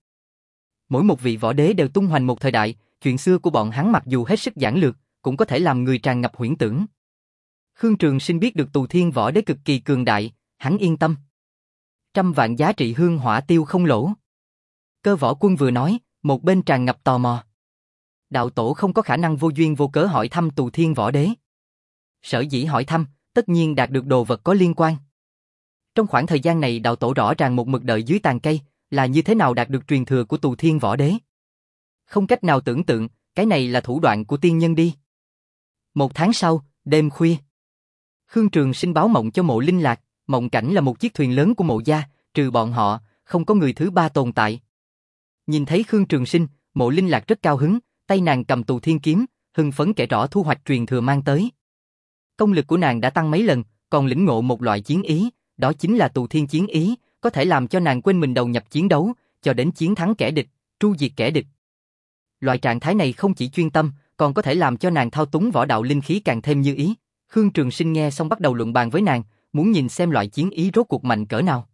Mỗi một vị võ đế đều tung hoành một thời đại, chuyện xưa của bọn hắn mặc dù hết sức giản lược, cũng có thể làm người tràn ngập huyễn tưởng. Khương Trường Sinh biết được Tù Thiên võ đế cực kỳ cường đại, hắn yên tâm. Trăm vạn giá trị hương hỏa tiêu không lỗ. Cơ Võ Quân vừa nói, một bên tràn ngập tò mò. Đạo tổ không có khả năng vô duyên vô cớ hỏi thăm Tù Thiên võ đế. Sở dĩ hỏi thăm, tất nhiên đạt được đồ vật có liên quan. Trong khoảng thời gian này đạo tổ rõ ràng một mực đợi dưới tàn cây, là như thế nào đạt được truyền thừa của Tù Thiên võ đế. Không cách nào tưởng tượng, cái này là thủ đoạn của tiên nhân đi. Một tháng sau, đêm khuya. Khương Trường Sinh báo mộng cho Mộ Linh Lạc, mộng cảnh là một chiếc thuyền lớn của Mộ gia, trừ bọn họ, không có người thứ ba tồn tại. Nhìn thấy Khương Trường Sinh, Mộ Linh Lạc rất cao hứng, tay nàng cầm Tù Thiên kiếm, hưng phấn kể rõ thu hoạch truyền thừa mang tới. Công lực của nàng đã tăng mấy lần, còn lĩnh ngộ một loại chiến ý, đó chính là Tù Thiên chiến ý, có thể làm cho nàng quên mình đầu nhập chiến đấu, cho đến chiến thắng kẻ địch, tru diệt kẻ địch. Loại trạng thái này không chỉ chuyên tâm, còn có thể làm cho nàng thao túng võ đạo linh khí càng thêm như ý. Khương Trường Sinh nghe xong bắt đầu luận bàn với nàng, muốn nhìn xem loại chiến ý rốt cuộc mạnh cỡ nào.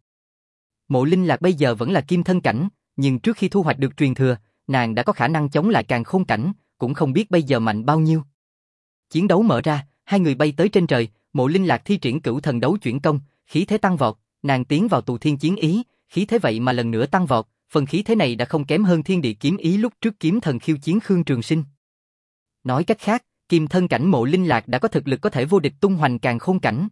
Mộ Linh Lạc bây giờ vẫn là kim thân cảnh, nhưng trước khi thu hoạch được truyền thừa, nàng đã có khả năng chống lại càn khôn cảnh, cũng không biết bây giờ mạnh bao nhiêu. Chiến đấu mở ra, hai người bay tới trên trời, Mộ Linh Lạc thi triển cửu thần đấu chuyển công, khí thế tăng vọt, nàng tiến vào Tù Thiên chiến ý, khí thế vậy mà lần nữa tăng vọt, phần khí thế này đã không kém hơn thiên địa kiếm ý lúc trước kiếm thần khiêu chiến Khương Trường Sinh. Nói cách khác, kim thân cảnh Mộ Linh Lạc đã có thực lực có thể vô địch tung hoành càn khôn cảnh.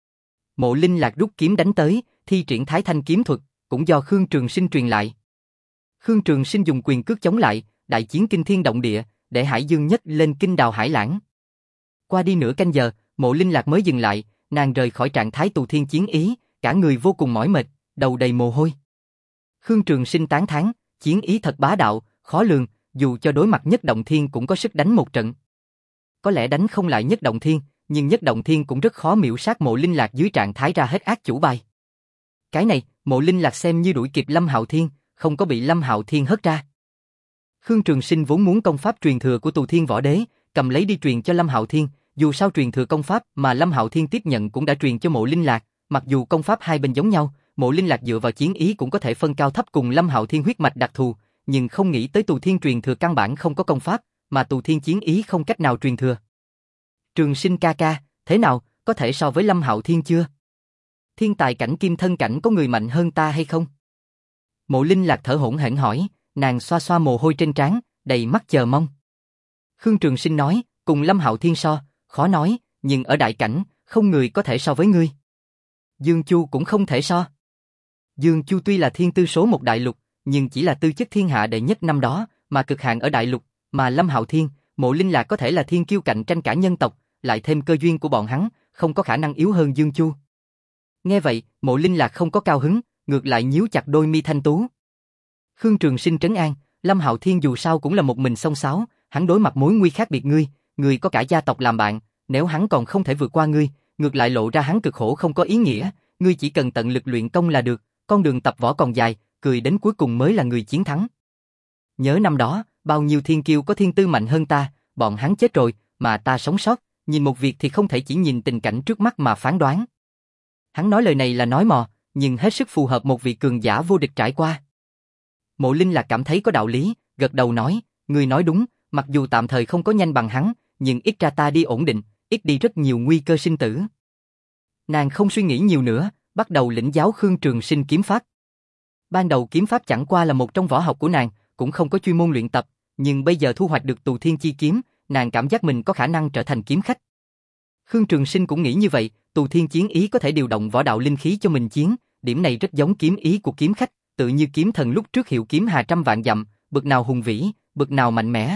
Mộ Linh Lạc rút kiếm đánh tới, thi triển Thái Thanh kiếm thuật, cũng do Khương Trường Sinh truyền lại. Khương Trường Sinh dùng quyền cước chống lại, đại chiến kinh thiên động địa, để Hải Dương nhất lên kinh đào hải lãng. Qua đi nửa canh giờ, Mộ Linh Lạc mới dừng lại, nàng rời khỏi trạng thái Tù Thiên chiến ý, cả người vô cùng mỏi mệt, đầu đầy mồ hôi. Khương Trường Sinh tán thán, chiến ý thật bá đạo, khó lường, dù cho đối mặt Nhất Động Thiên cũng có sức đánh một trận. Có lẽ đánh không lại Nhất Động Thiên, nhưng Nhất Động Thiên cũng rất khó miểu sát Mộ Linh Lạc dưới trạng thái ra hết ác chủ bài. Cái này, Mộ Linh Lạc xem như đuổi kịp Lâm Hạo Thiên, không có bị Lâm Hạo Thiên hất ra. Khương Trường Sinh vốn muốn công pháp truyền thừa của Tù Thiên võ đế, cầm lấy đi truyền cho Lâm Hạo Thiên, dù sao truyền thừa công pháp mà Lâm Hạo Thiên tiếp nhận cũng đã truyền cho Mộ Linh Lạc, mặc dù công pháp hai bên giống nhau, Mộ Linh Lạc dựa vào chiến ý cũng có thể phân cao thấp cùng Lâm Hạo Thiên huyết mạch đặc thù, nhưng không nghĩ tới Tù Thiên truyền thừa căn bản không có công pháp, mà Tù Thiên chiến ý không cách nào truyền thừa. Trường Sinh ca ca, thế nào, có thể so với Lâm Hạo Thiên chưa? Thiên tài cảnh kim thân cảnh có người mạnh hơn ta hay không? Mộ Linh Lạc thở hổn hển hỏi, nàng xoa xoa mồ hôi trên trán, đầy mắt chờ mong. Khương Trường Sinh nói, cùng Lâm Hạo Thiên so, khó nói, nhưng ở đại cảnh, không người có thể so với ngươi. Dương Chu cũng không thể so. Dương Chu tuy là thiên tư số một đại lục, nhưng chỉ là tư chất thiên hạ đệ nhất năm đó, mà cực hạn ở đại lục, mà Lâm Hạo Thiên, Mộ Linh Lạc có thể là thiên kiêu cạnh tranh cả nhân tộc, lại thêm cơ duyên của bọn hắn, không có khả năng yếu hơn Dương Chu. Nghe vậy, Mộ Linh Lạc không có cao hứng, ngược lại nhíu chặt đôi mi thanh tú. Khương Trường Sinh trấn an, Lâm Hạo Thiên dù sao cũng là một mình xông xáo, hắn đối mặt mối nguy khác biệt ngươi, ngươi có cả gia tộc làm bạn, nếu hắn còn không thể vượt qua ngươi, ngược lại lộ ra hắn cực khổ không có ý nghĩa, ngươi chỉ cần tận lực luyện công là được, con đường tập võ còn dài, cười đến cuối cùng mới là người chiến thắng. Nhớ năm đó, bao nhiêu thiên kiêu có thiên tư mạnh hơn ta, bọn hắn chết rồi, mà ta sống sót, nhìn một việc thì không thể chỉ nhìn tình cảnh trước mắt mà phán đoán. Hắn nói lời này là nói mò, nhưng hết sức phù hợp một vị cường giả vô địch trải qua. Mộ Linh Lạc cảm thấy có đạo lý, gật đầu nói, ngươi nói đúng, mặc dù tạm thời không có nhanh bằng hắn, nhưng ít ra ta đi ổn định, ít đi rất nhiều nguy cơ sinh tử. Nàng không suy nghĩ nhiều nữa, bắt đầu lĩnh giáo Khương Trường Sinh kiếm pháp. Ban đầu kiếm pháp chẳng qua là một trong võ học của nàng, cũng không có chuyên môn luyện tập, nhưng bây giờ thu hoạch được Tù Thiên chi kiếm, nàng cảm giác mình có khả năng trở thành kiếm khách. Khương Trường Sinh cũng nghĩ như vậy, Tù Thiên Chiến Ý có thể điều động võ đạo linh khí cho mình chiến, điểm này rất giống kiếm ý của kiếm khách, tự như kiếm thần lúc trước hiệu kiếm hà trăm vạn dặm, bực nào hùng vĩ, bực nào mạnh mẽ.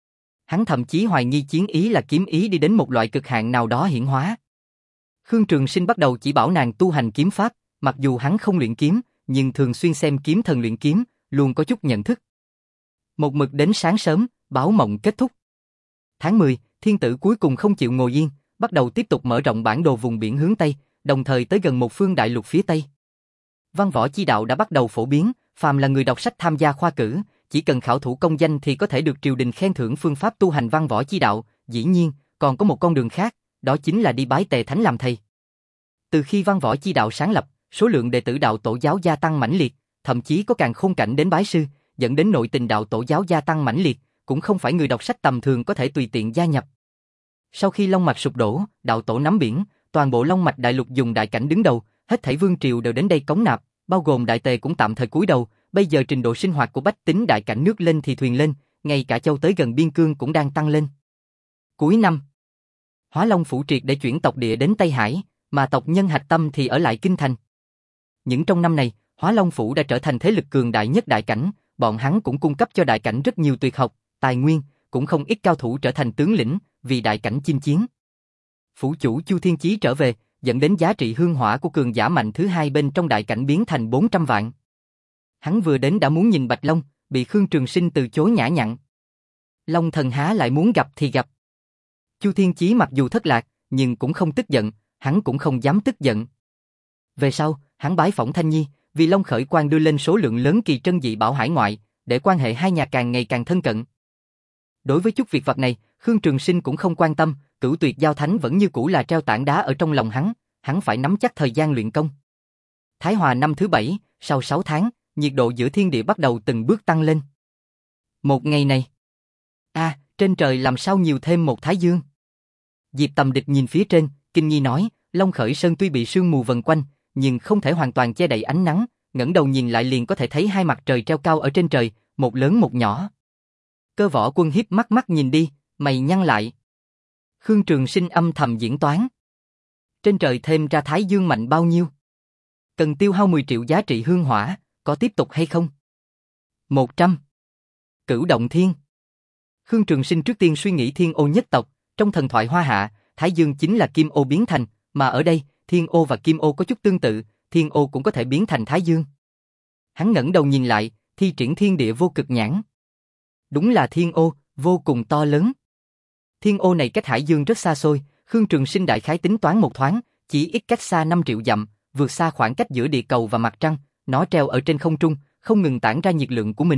Hắn thậm chí hoài nghi chiến ý là kiếm ý đi đến một loại cực hạn nào đó hiển hóa. Khương Trường Sinh bắt đầu chỉ bảo nàng tu hành kiếm pháp, mặc dù hắn không luyện kiếm, nhưng thường xuyên xem kiếm thần luyện kiếm, luôn có chút nhận thức. Một mực đến sáng sớm, báo mộng kết thúc. Tháng mười, thiên tử cuối cùng không chịu ngồi yên, bắt đầu tiếp tục mở rộng bản đồ vùng biển hướng Tây, đồng thời tới gần một phương đại lục phía Tây. Văn võ chi đạo đã bắt đầu phổ biến, phàm là người đọc sách tham gia khoa cử, chỉ cần khảo thủ công danh thì có thể được triều đình khen thưởng phương pháp tu hành văn võ chi đạo, dĩ nhiên, còn có một con đường khác, đó chính là đi bái Tề Thánh làm thầy. Từ khi văn võ chi đạo sáng lập, số lượng đệ tử đạo tổ giáo gia tăng mãnh liệt, thậm chí có càng khôn cảnh đến bái sư, dẫn đến nội tình đạo tổ giáo gia tăng mãnh liệt, cũng không phải người đọc sách tầm thường có thể tùy tiện gia nhập. Sau khi Long Mạch sụp đổ, đạo tổ nắm biển, toàn bộ Long Mạch đại lục dùng đại cảnh đứng đầu, hết thảy vương triều đều đến đây cống nạp, bao gồm Đại Tề cũng tạm thời cúi đầu, bây giờ trình độ sinh hoạt của bách tính đại cảnh nước lên thì thuyền lên, ngay cả châu tới gần biên cương cũng đang tăng lên. Cuối năm, Hóa Long phủ triệt để chuyển tộc địa đến Tây Hải, mà tộc nhân hạch tâm thì ở lại kinh thành. Những trong năm này, Hóa Long phủ đã trở thành thế lực cường đại nhất đại cảnh, bọn hắn cũng cung cấp cho đại cảnh rất nhiều tuyệt học, tài nguyên, cũng không ít cao thủ trở thành tướng lĩnh, vì đại cảnh chinh chiến. Phủ chủ Chu Thiên Chí trở về, dẫn đến giá trị hương hỏa của cường giả mạnh thứ hai bên trong đại cảnh biến thành bốn trăm vạn. Hắn vừa đến đã muốn nhìn Bạch Long, bị Khương Trường Sinh từ chối nhã nhặn. Long thần há lại muốn gặp thì gặp. Chu Thiên Chí mặc dù thất lạc, nhưng cũng không tức giận, hắn cũng không dám tức giận. Về sau, hắn bái phỏng Thanh Nhi, vì Long khởi quan đưa lên số lượng lớn kỳ trân dị bảo hải ngoại, để quan hệ hai nhà càng ngày càng thân cận. Đối với chút việc vặt này, Khương Trường Sinh cũng không quan tâm, Cửu Tuyệt Giao Thánh vẫn như cũ là treo tảng đá ở trong lòng hắn, hắn phải nắm chắc thời gian luyện công. Thái Hòa năm thứ bảy, sau sáu tháng, nhiệt độ giữa thiên địa bắt đầu từng bước tăng lên. Một ngày này, a, à, trên trời làm sao nhiều thêm một thái dương? Diệp Tầm Địch nhìn phía trên, kinh nghi nói, Long Khởi Sơn tuy bị sương mù vần quanh, nhưng không thể hoàn toàn che đậy ánh nắng, ngẩng đầu nhìn lại liền có thể thấy hai mặt trời treo cao ở trên trời, một lớn một nhỏ. Cơ Võ Quân hiếp mắt mắt nhìn đi, mày nhăn lại. Khương Trường Sinh âm thầm diễn toán. Trên trời thêm ra thái dương mạnh bao nhiêu? Cần tiêu hao mười triệu giá trị hương hỏa, có tiếp tục hay không? một trăm. Cửu Động Thiên. Khương Trường Sinh trước tiên suy nghĩ Thiên Ô nhất tộc, trong thần thoại Hoa Hạ, thái dương chính là Kim Ô biến thành, mà ở đây, Thiên Ô và Kim Ô có chút tương tự, Thiên Ô cũng có thể biến thành thái dương. Hắn ngẩng đầu nhìn lại, thi triển thiên địa vô cực nhãn. Đúng là Thiên Ô, vô cùng to lớn. Thiên Ô này cách Hải Dương rất xa xôi, Khương Trường Sinh đại khái tính toán một thoáng, chỉ ít cách xa năm triệu dặm, vượt xa khoảng cách giữa địa cầu và mặt trăng, nó treo ở trên không trung, không ngừng tản ra nhiệt lượng của mình.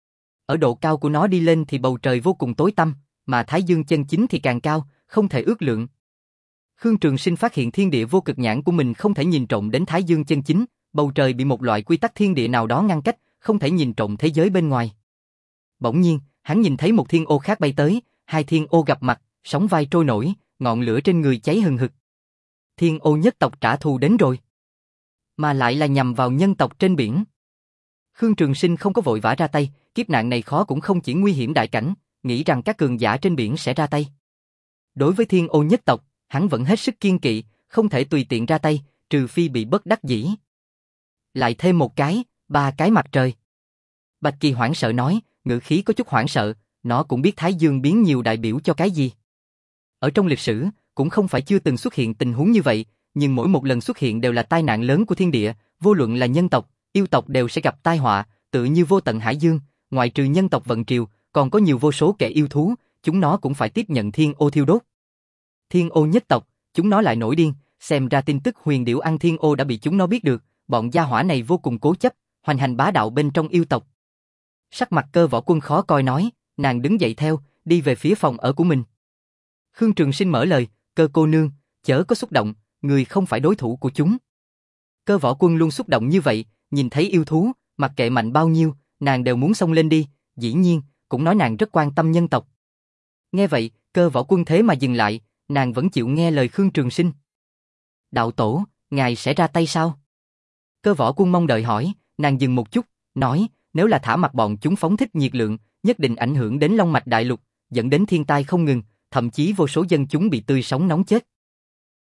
Ở độ cao của nó đi lên thì bầu trời vô cùng tối tăm, mà Thái Dương chân chính thì càng cao, không thể ước lượng. Khương Trường Sinh phát hiện thiên địa vô cực nhãn của mình không thể nhìn trộm đến Thái Dương chân chính, bầu trời bị một loại quy tắc thiên địa nào đó ngăn cách, không thể nhìn trộm thế giới bên ngoài. Bỗng nhiên, hắn nhìn thấy một thiên ô khác bay tới, hai thiên ô gặp mặt, sóng vai trôi nổi, ngọn lửa trên người cháy hừng hực. Thiên Ô nhất tộc trả thù đến rồi, mà lại là nhằm vào nhân tộc trên biển. Khương Trường Sinh không có vội vã ra tay, kiếp nạn này khó cũng không chỉ nguy hiểm đại cảnh, nghĩ rằng các cường giả trên biển sẽ ra tay. Đối với Thiên Ô nhất tộc, hắn vẫn hết sức kiên kỵ, không thể tùy tiện ra tay, trừ phi bị bất đắc dĩ. Lại thêm một cái, ba cái mặt trời. Bạch Kỳ hoảng sợ nói, ngữ khí có chút hoảng sợ, nó cũng biết Thái Dương biến nhiều đại biểu cho cái gì. Ở trong lịch sử, cũng không phải chưa từng xuất hiện tình huống như vậy, nhưng mỗi một lần xuất hiện đều là tai nạn lớn của thiên địa, vô luận là nhân tộc, yêu tộc đều sẽ gặp tai họa, tự như vô tận Hải Dương, ngoại trừ nhân tộc vận triều, còn có nhiều vô số kẻ yêu thú, chúng nó cũng phải tiếp nhận Thiên Ô thiêu đốt. Thiên Ô nhất tộc, chúng nó lại nổi điên, xem ra tin tức huyền điểu ăn Thiên Ô đã bị chúng nó biết được, bọn gia hỏa này vô cùng cố chấp, hoành hành bá đạo bên trong yêu tộc. Sắc mặt Cơ Võ Quân khó coi nói, nàng đứng dậy theo, đi về phía phòng ở của mình. Khương Trường Sinh mở lời, Cơ cô nương, chớ có xúc động, người không phải đối thủ của chúng. Cơ Võ Quân luôn xúc động như vậy, nhìn thấy yêu thú, mặc kệ mạnh bao nhiêu, nàng đều muốn xông lên đi, dĩ nhiên, cũng nói nàng rất quan tâm nhân tộc. Nghe vậy, Cơ Võ Quân thế mà dừng lại, nàng vẫn chịu nghe lời Khương Trường Sinh. Đạo tổ, ngài sẽ ra tay sao? Cơ Võ Quân mong đợi hỏi, nàng dừng một chút, nói, nếu là thả mặc bọn chúng phóng thích nhiệt lượng, nhất định ảnh hưởng đến Long Mạch Đại Lục, dẫn đến thiên tai không ngừng, thậm chí vô số dân chúng bị tươi sống nóng chết.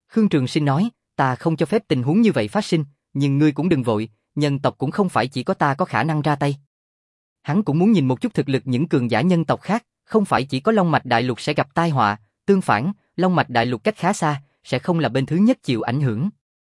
Khương Trường Sinh nói, ta không cho phép tình huống như vậy phát sinh, nhưng ngươi cũng đừng vội, nhân tộc cũng không phải chỉ có ta có khả năng ra tay. Hắn cũng muốn nhìn một chút thực lực những cường giả nhân tộc khác, không phải chỉ có Long Mạch Đại Lục sẽ gặp tai họa, tương phản, Long Mạch Đại Lục cách khá xa, sẽ không là bên thứ nhất chịu ảnh hưởng.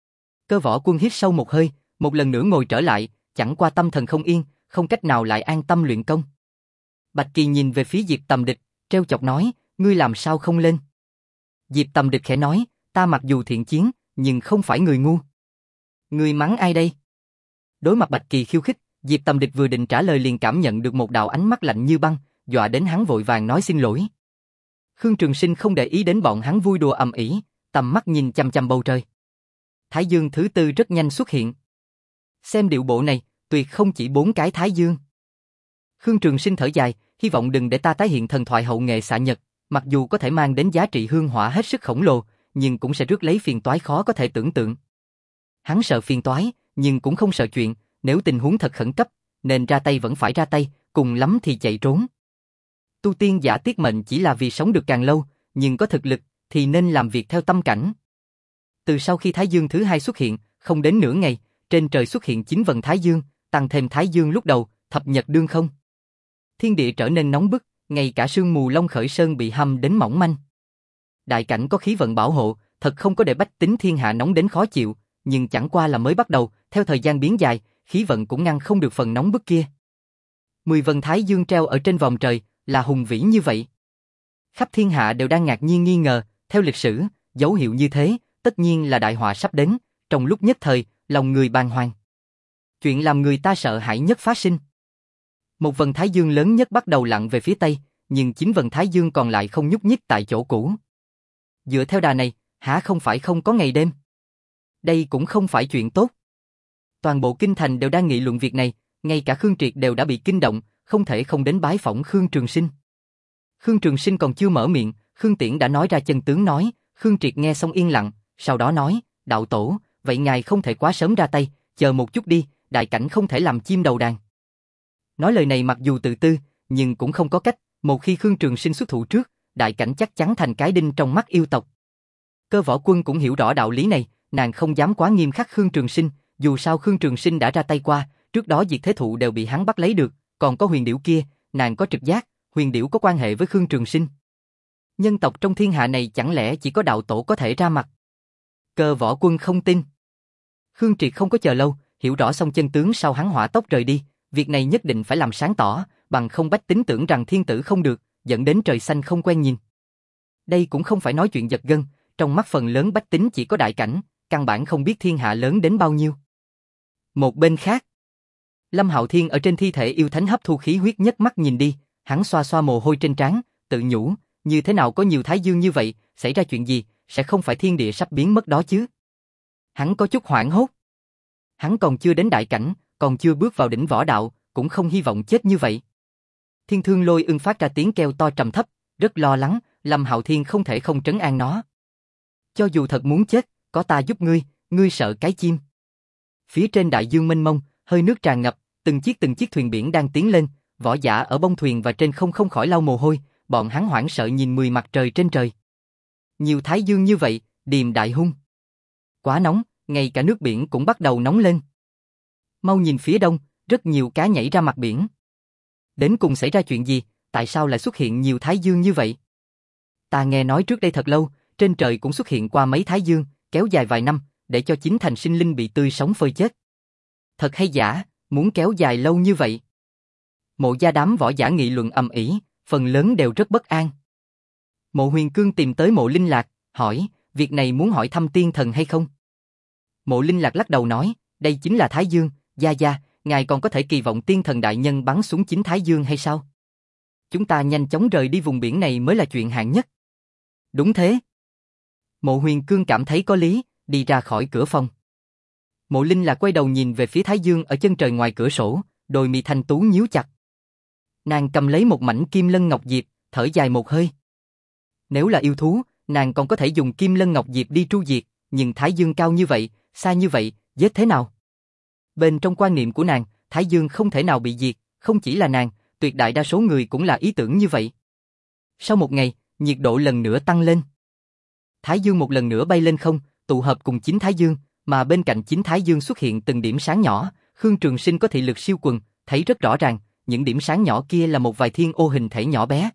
Cơ Võ Quân hít sâu một hơi, một lần nữa ngồi trở lại, chẳng qua tâm thần không yên, không cách nào lại an tâm luyện công. Bạch Kỳ nhìn về phía Diệp Tầm Địch, treo chọc nói, ngươi làm sao không lên? Diệp Tầm Địch khẽ nói, ta mặc dù thiện chiến, nhưng không phải người ngu. Ngươi mắng ai đây? Đối mặt Bạch Kỳ khiêu khích, Diệp Tầm Địch vừa định trả lời liền cảm nhận được một đạo ánh mắt lạnh như băng, dọa đến hắn vội vàng nói xin lỗi. Khương Trường Sinh không để ý đến bọn hắn vui đùa ầm ĩ, tầm mắt nhìn chằm chằm bầu trời. Thái dương thứ tư rất nhanh xuất hiện. Xem điệu bộ này, tuyệt không chỉ bốn cái Thái dương. Khương Trường Sinh thở dài, hy vọng đừng để ta tái hiện thần thoại hậu nghệ xạ nhật, mặc dù có thể mang đến giá trị hương hỏa hết sức khổng lồ, nhưng cũng sẽ rước lấy phiền toái khó có thể tưởng tượng. Hắn sợ phiền toái, nhưng cũng không sợ chuyện, nếu tình huống thật khẩn cấp, nên ra tay vẫn phải ra tay, cùng lắm thì chạy trốn. Tu tiên giả tiết mệnh chỉ là vì sống được càng lâu, nhưng có thực lực thì nên làm việc theo tâm cảnh. Từ sau khi Thái Dương thứ hai xuất hiện, không đến nửa ngày, trên trời xuất hiện chín vần Thái Dương, tăng thêm Thái Dương lúc đầu, thập nhật đương không. Thiên địa trở nên nóng bức, ngay cả sương mù Long Khởi Sơn bị hâm đến mỏng manh. Đại cảnh có khí vận bảo hộ, thật không có để bách tính thiên hạ nóng đến khó chịu, nhưng chẳng qua là mới bắt đầu, theo thời gian biến dài, khí vận cũng ngăn không được phần nóng bức kia. Mười vần Thái Dương treo ở trên vòm trời, là hùng vĩ như vậy. Khắp thiên hạ đều đang ngạc nhiên nghi ngờ, theo lịch sử, dấu hiệu như thế, tất nhiên là đại họa sắp đến, trong lúc nhất thời, lòng người bàng hoàng. Chuyện làm người ta sợ hãi nhất phát sinh. Một vần Thái Dương lớn nhất bắt đầu lặn về phía tây, nhưng chín vần Thái Dương còn lại không nhúc nhích tại chỗ cũ. Dựa theo đà này, hả không phải không có ngày đêm. Đây cũng không phải chuyện tốt. Toàn bộ kinh thành đều đang nghị luận việc này, ngay cả Khương Triệt đều đã bị kinh động, không thể không đến bái phỏng Khương Trường Sinh. Khương Trường Sinh còn chưa mở miệng, Khương Tiễn đã nói ra chân tướng nói, Khương Triệt nghe xong yên lặng, sau đó nói, đạo tổ, vậy ngài không thể quá sớm ra tay, chờ một chút đi, đại cảnh không thể làm chim đầu đàn. Nói lời này mặc dù tự tư, nhưng cũng không có cách, một khi Khương Trường Sinh xuất thủ trước, đại cảnh chắc chắn thành cái đinh trong mắt yêu tộc. Cơ Võ Quân cũng hiểu rõ đạo lý này, nàng không dám quá nghiêm khắc Khương Trường Sinh, dù sao Khương Trường Sinh đã ra tay qua, trước đó Diệt Thế Thụ đều bị hắn bắt lấy được, còn có huyền điểu kia, nàng có trực giác, huyền điểu có quan hệ với Khương Trường Sinh. Nhân tộc trong thiên hạ này chẳng lẽ chỉ có đạo tổ có thể ra mặt? Cơ Võ Quân không tin. Khương Triệt không có chờ lâu, hiểu rõ xong chân tướng sau hắn hỏa tốc rời đi, việc này nhất định phải làm sáng tỏ, bằng không bách tính tưởng rằng thiên tử không được, dẫn đến trời xanh không quen nhìn. Đây cũng không phải nói chuyện giật gân, trong mắt phần lớn bách tính chỉ có đại cảnh, căn bản không biết thiên hạ lớn đến bao nhiêu. Một bên khác, Lâm Hạo Thiên ở trên thi thể yêu thánh hấp thu khí huyết nhất mắt nhìn đi, hắn xoa xoa mồ hôi trên trán, tự nhủ, như thế nào có nhiều Thái Dương như vậy, xảy ra chuyện gì, sẽ không phải thiên địa sắp biến mất đó chứ. Hắn có chút hoảng hốt. Hắn còn chưa đến đại cảnh, còn chưa bước vào đỉnh võ đạo, cũng không hy vọng chết như vậy. Thiên Thương Lôi Ưng phát ra tiếng kêu to trầm thấp, rất lo lắng, Lâm Hạo Thiên không thể không trấn an nó. Cho dù thật muốn chết, có ta giúp ngươi, ngươi sợ cái chim. Phía trên đại dương mênh mông, hơi nước tràn ngập, từng chiếc từng chiếc thuyền biển đang tiến lên, võ giả ở bông thuyền và trên không không khỏi lau mồ hôi, bọn hắn hoảng sợ nhìn mười mặt trời trên trời. Nhiều Thái Dương như vậy, điềm đại hung. Quá nóng, ngay cả nước biển cũng bắt đầu nóng lên. Mau nhìn phía đông, rất nhiều cá nhảy ra mặt biển. Đến cùng xảy ra chuyện gì, tại sao lại xuất hiện nhiều Thái Dương như vậy? Ta nghe nói trước đây thật lâu, trên trời cũng xuất hiện qua mấy Thái Dương, kéo dài vài năm, để cho chính thành sinh linh bị tươi sống phơi chết. Thật hay giả, muốn kéo dài lâu như vậy? Mộ gia đám võ giả nghị luận ầm ĩ, phần lớn đều rất bất an. Mộ Huyền Cương tìm tới Mộ Linh Lạc, hỏi, việc này muốn hỏi thăm tiên thần hay không? Mộ Linh Lạc lắc đầu nói, đây chính là Thái Dương, gia gia, ngài còn có thể kỳ vọng tiên thần đại nhân bắn xuống chính Thái Dương hay sao? Chúng ta nhanh chóng rời đi vùng biển này mới là chuyện hạng nhất. Đúng thế. Mộ Huyền Cương cảm thấy có lý, đi ra khỏi cửa phòng. Mộ Linh Lạc quay đầu nhìn về phía Thái Dương ở chân trời ngoài cửa sổ, đôi mi thanh tú nhíu chặt. Nàng cầm lấy một mảnh kim lân ngọc diệp, thở dài một hơi. Nếu là yêu thú, nàng còn có thể dùng kim lân ngọc diệp đi tru diệt, nhưng Thái Dương cao như vậy, xa như vậy, giết thế nào? Bên trong quan niệm của nàng, Thái Dương không thể nào bị diệt, không chỉ là nàng, tuyệt đại đa số người cũng là ý tưởng như vậy. Sau một ngày, nhiệt độ lần nữa tăng lên. Thái Dương một lần nữa bay lên không, tụ hợp cùng chính Thái Dương, mà bên cạnh chính Thái Dương xuất hiện từng điểm sáng nhỏ. Khương Trường Sinh có thị lực siêu quần, thấy rất rõ ràng, những điểm sáng nhỏ kia là một vài thiên ô hình thể nhỏ bé.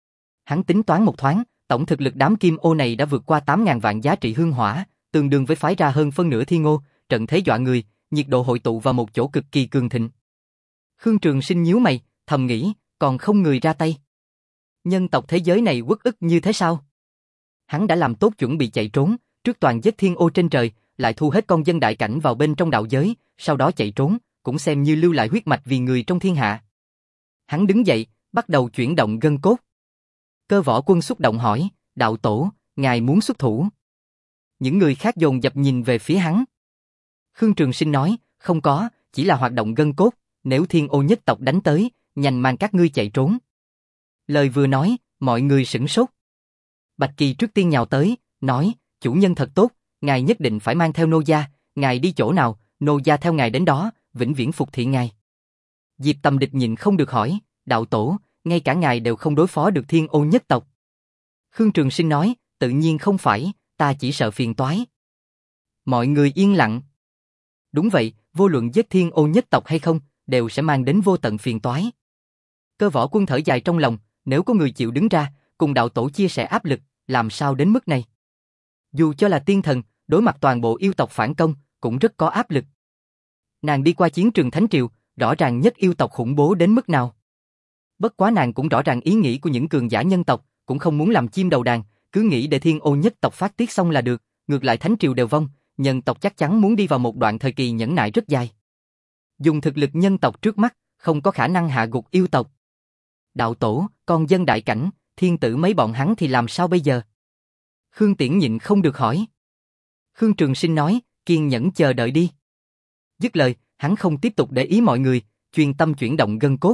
Hắn tính toán một thoáng, tổng thực lực đám kim ô này đã vượt qua tám ngàn vạn giá trị hương hỏa, tương đương với phái ra hơn phân nửa thiên ô, trận thế dọa người, nhiệt độ hội tụ vào một chỗ cực kỳ cường thịnh. Khương Trường Sinh nhíu mày, thầm nghĩ, còn không người ra tay. Nhân tộc thế giới này uất ức như thế sao? Hắn đã làm tốt chuẩn bị chạy trốn, trước toàn giết thiên ô trên trời, lại thu hết con dân đại cảnh vào bên trong đạo giới, sau đó chạy trốn, cũng xem như lưu lại huyết mạch vì người trong thiên hạ. Hắn đứng dậy, bắt đầu chuyển động gân cốt. Cơ Võ Quân xúc động hỏi, đạo tổ, ngài muốn xuất thủ? Những người khác dồn dập nhìn về phía hắn. Khương Trường Sinh nói, không có, chỉ là hoạt động gân cốt, nếu thiên ô nhất tộc đánh tới, nhanh mang các ngươi chạy trốn. Lời vừa nói, mọi người sửng sốt. Bạch Kỳ trước tiên nhào tới, nói, chủ nhân thật tốt, ngài nhất định phải mang theo nô gia, ngài đi chỗ nào, nô gia theo ngài đến đó, vĩnh viễn phục thị ngài. Diệp Tầm Địch nhìn không được hỏi, đạo tổ, ngay cả ngài đều không đối phó được thiên ô nhất tộc. Khương Trường Sinh nói, tự nhiên không phải, ta chỉ sợ phiền toái. Mọi người yên lặng. Đúng vậy, vô luận giết thiên ô nhất tộc hay không, đều sẽ mang đến vô tận phiền toái. Cơ Võ Quân thở dài trong lòng, nếu có người chịu đứng ra, cùng đạo tổ chia sẻ áp lực, làm sao đến mức này? Dù cho là tiên thần, đối mặt toàn bộ yêu tộc phản công, cũng rất có áp lực. Nàng đi qua chiến trường Thánh Triều, rõ ràng nhất yêu tộc khủng bố đến mức nào. Bất quá nàng cũng rõ ràng ý nghĩ của những cường giả nhân tộc, cũng không muốn làm chim đầu đàn, cứ nghĩ để thiên ô nhất tộc phát tiết xong là được, ngược lại Thánh Triều đều vong, nhân tộc chắc chắn muốn đi vào một đoạn thời kỳ nhẫn nại rất dài. Dùng thực lực nhân tộc trước mắt, không có khả năng hạ gục yêu tộc. Đạo tổ, con dân đại cảnh, thiên tử mấy bọn hắn thì làm sao bây giờ? Khương Tiễn nhịn không được hỏi. Khương Trường Sinh nói, kiên nhẫn chờ đợi đi. Dứt lời, hắn không tiếp tục để ý mọi người, chuyên tâm chuyển động gân cốt.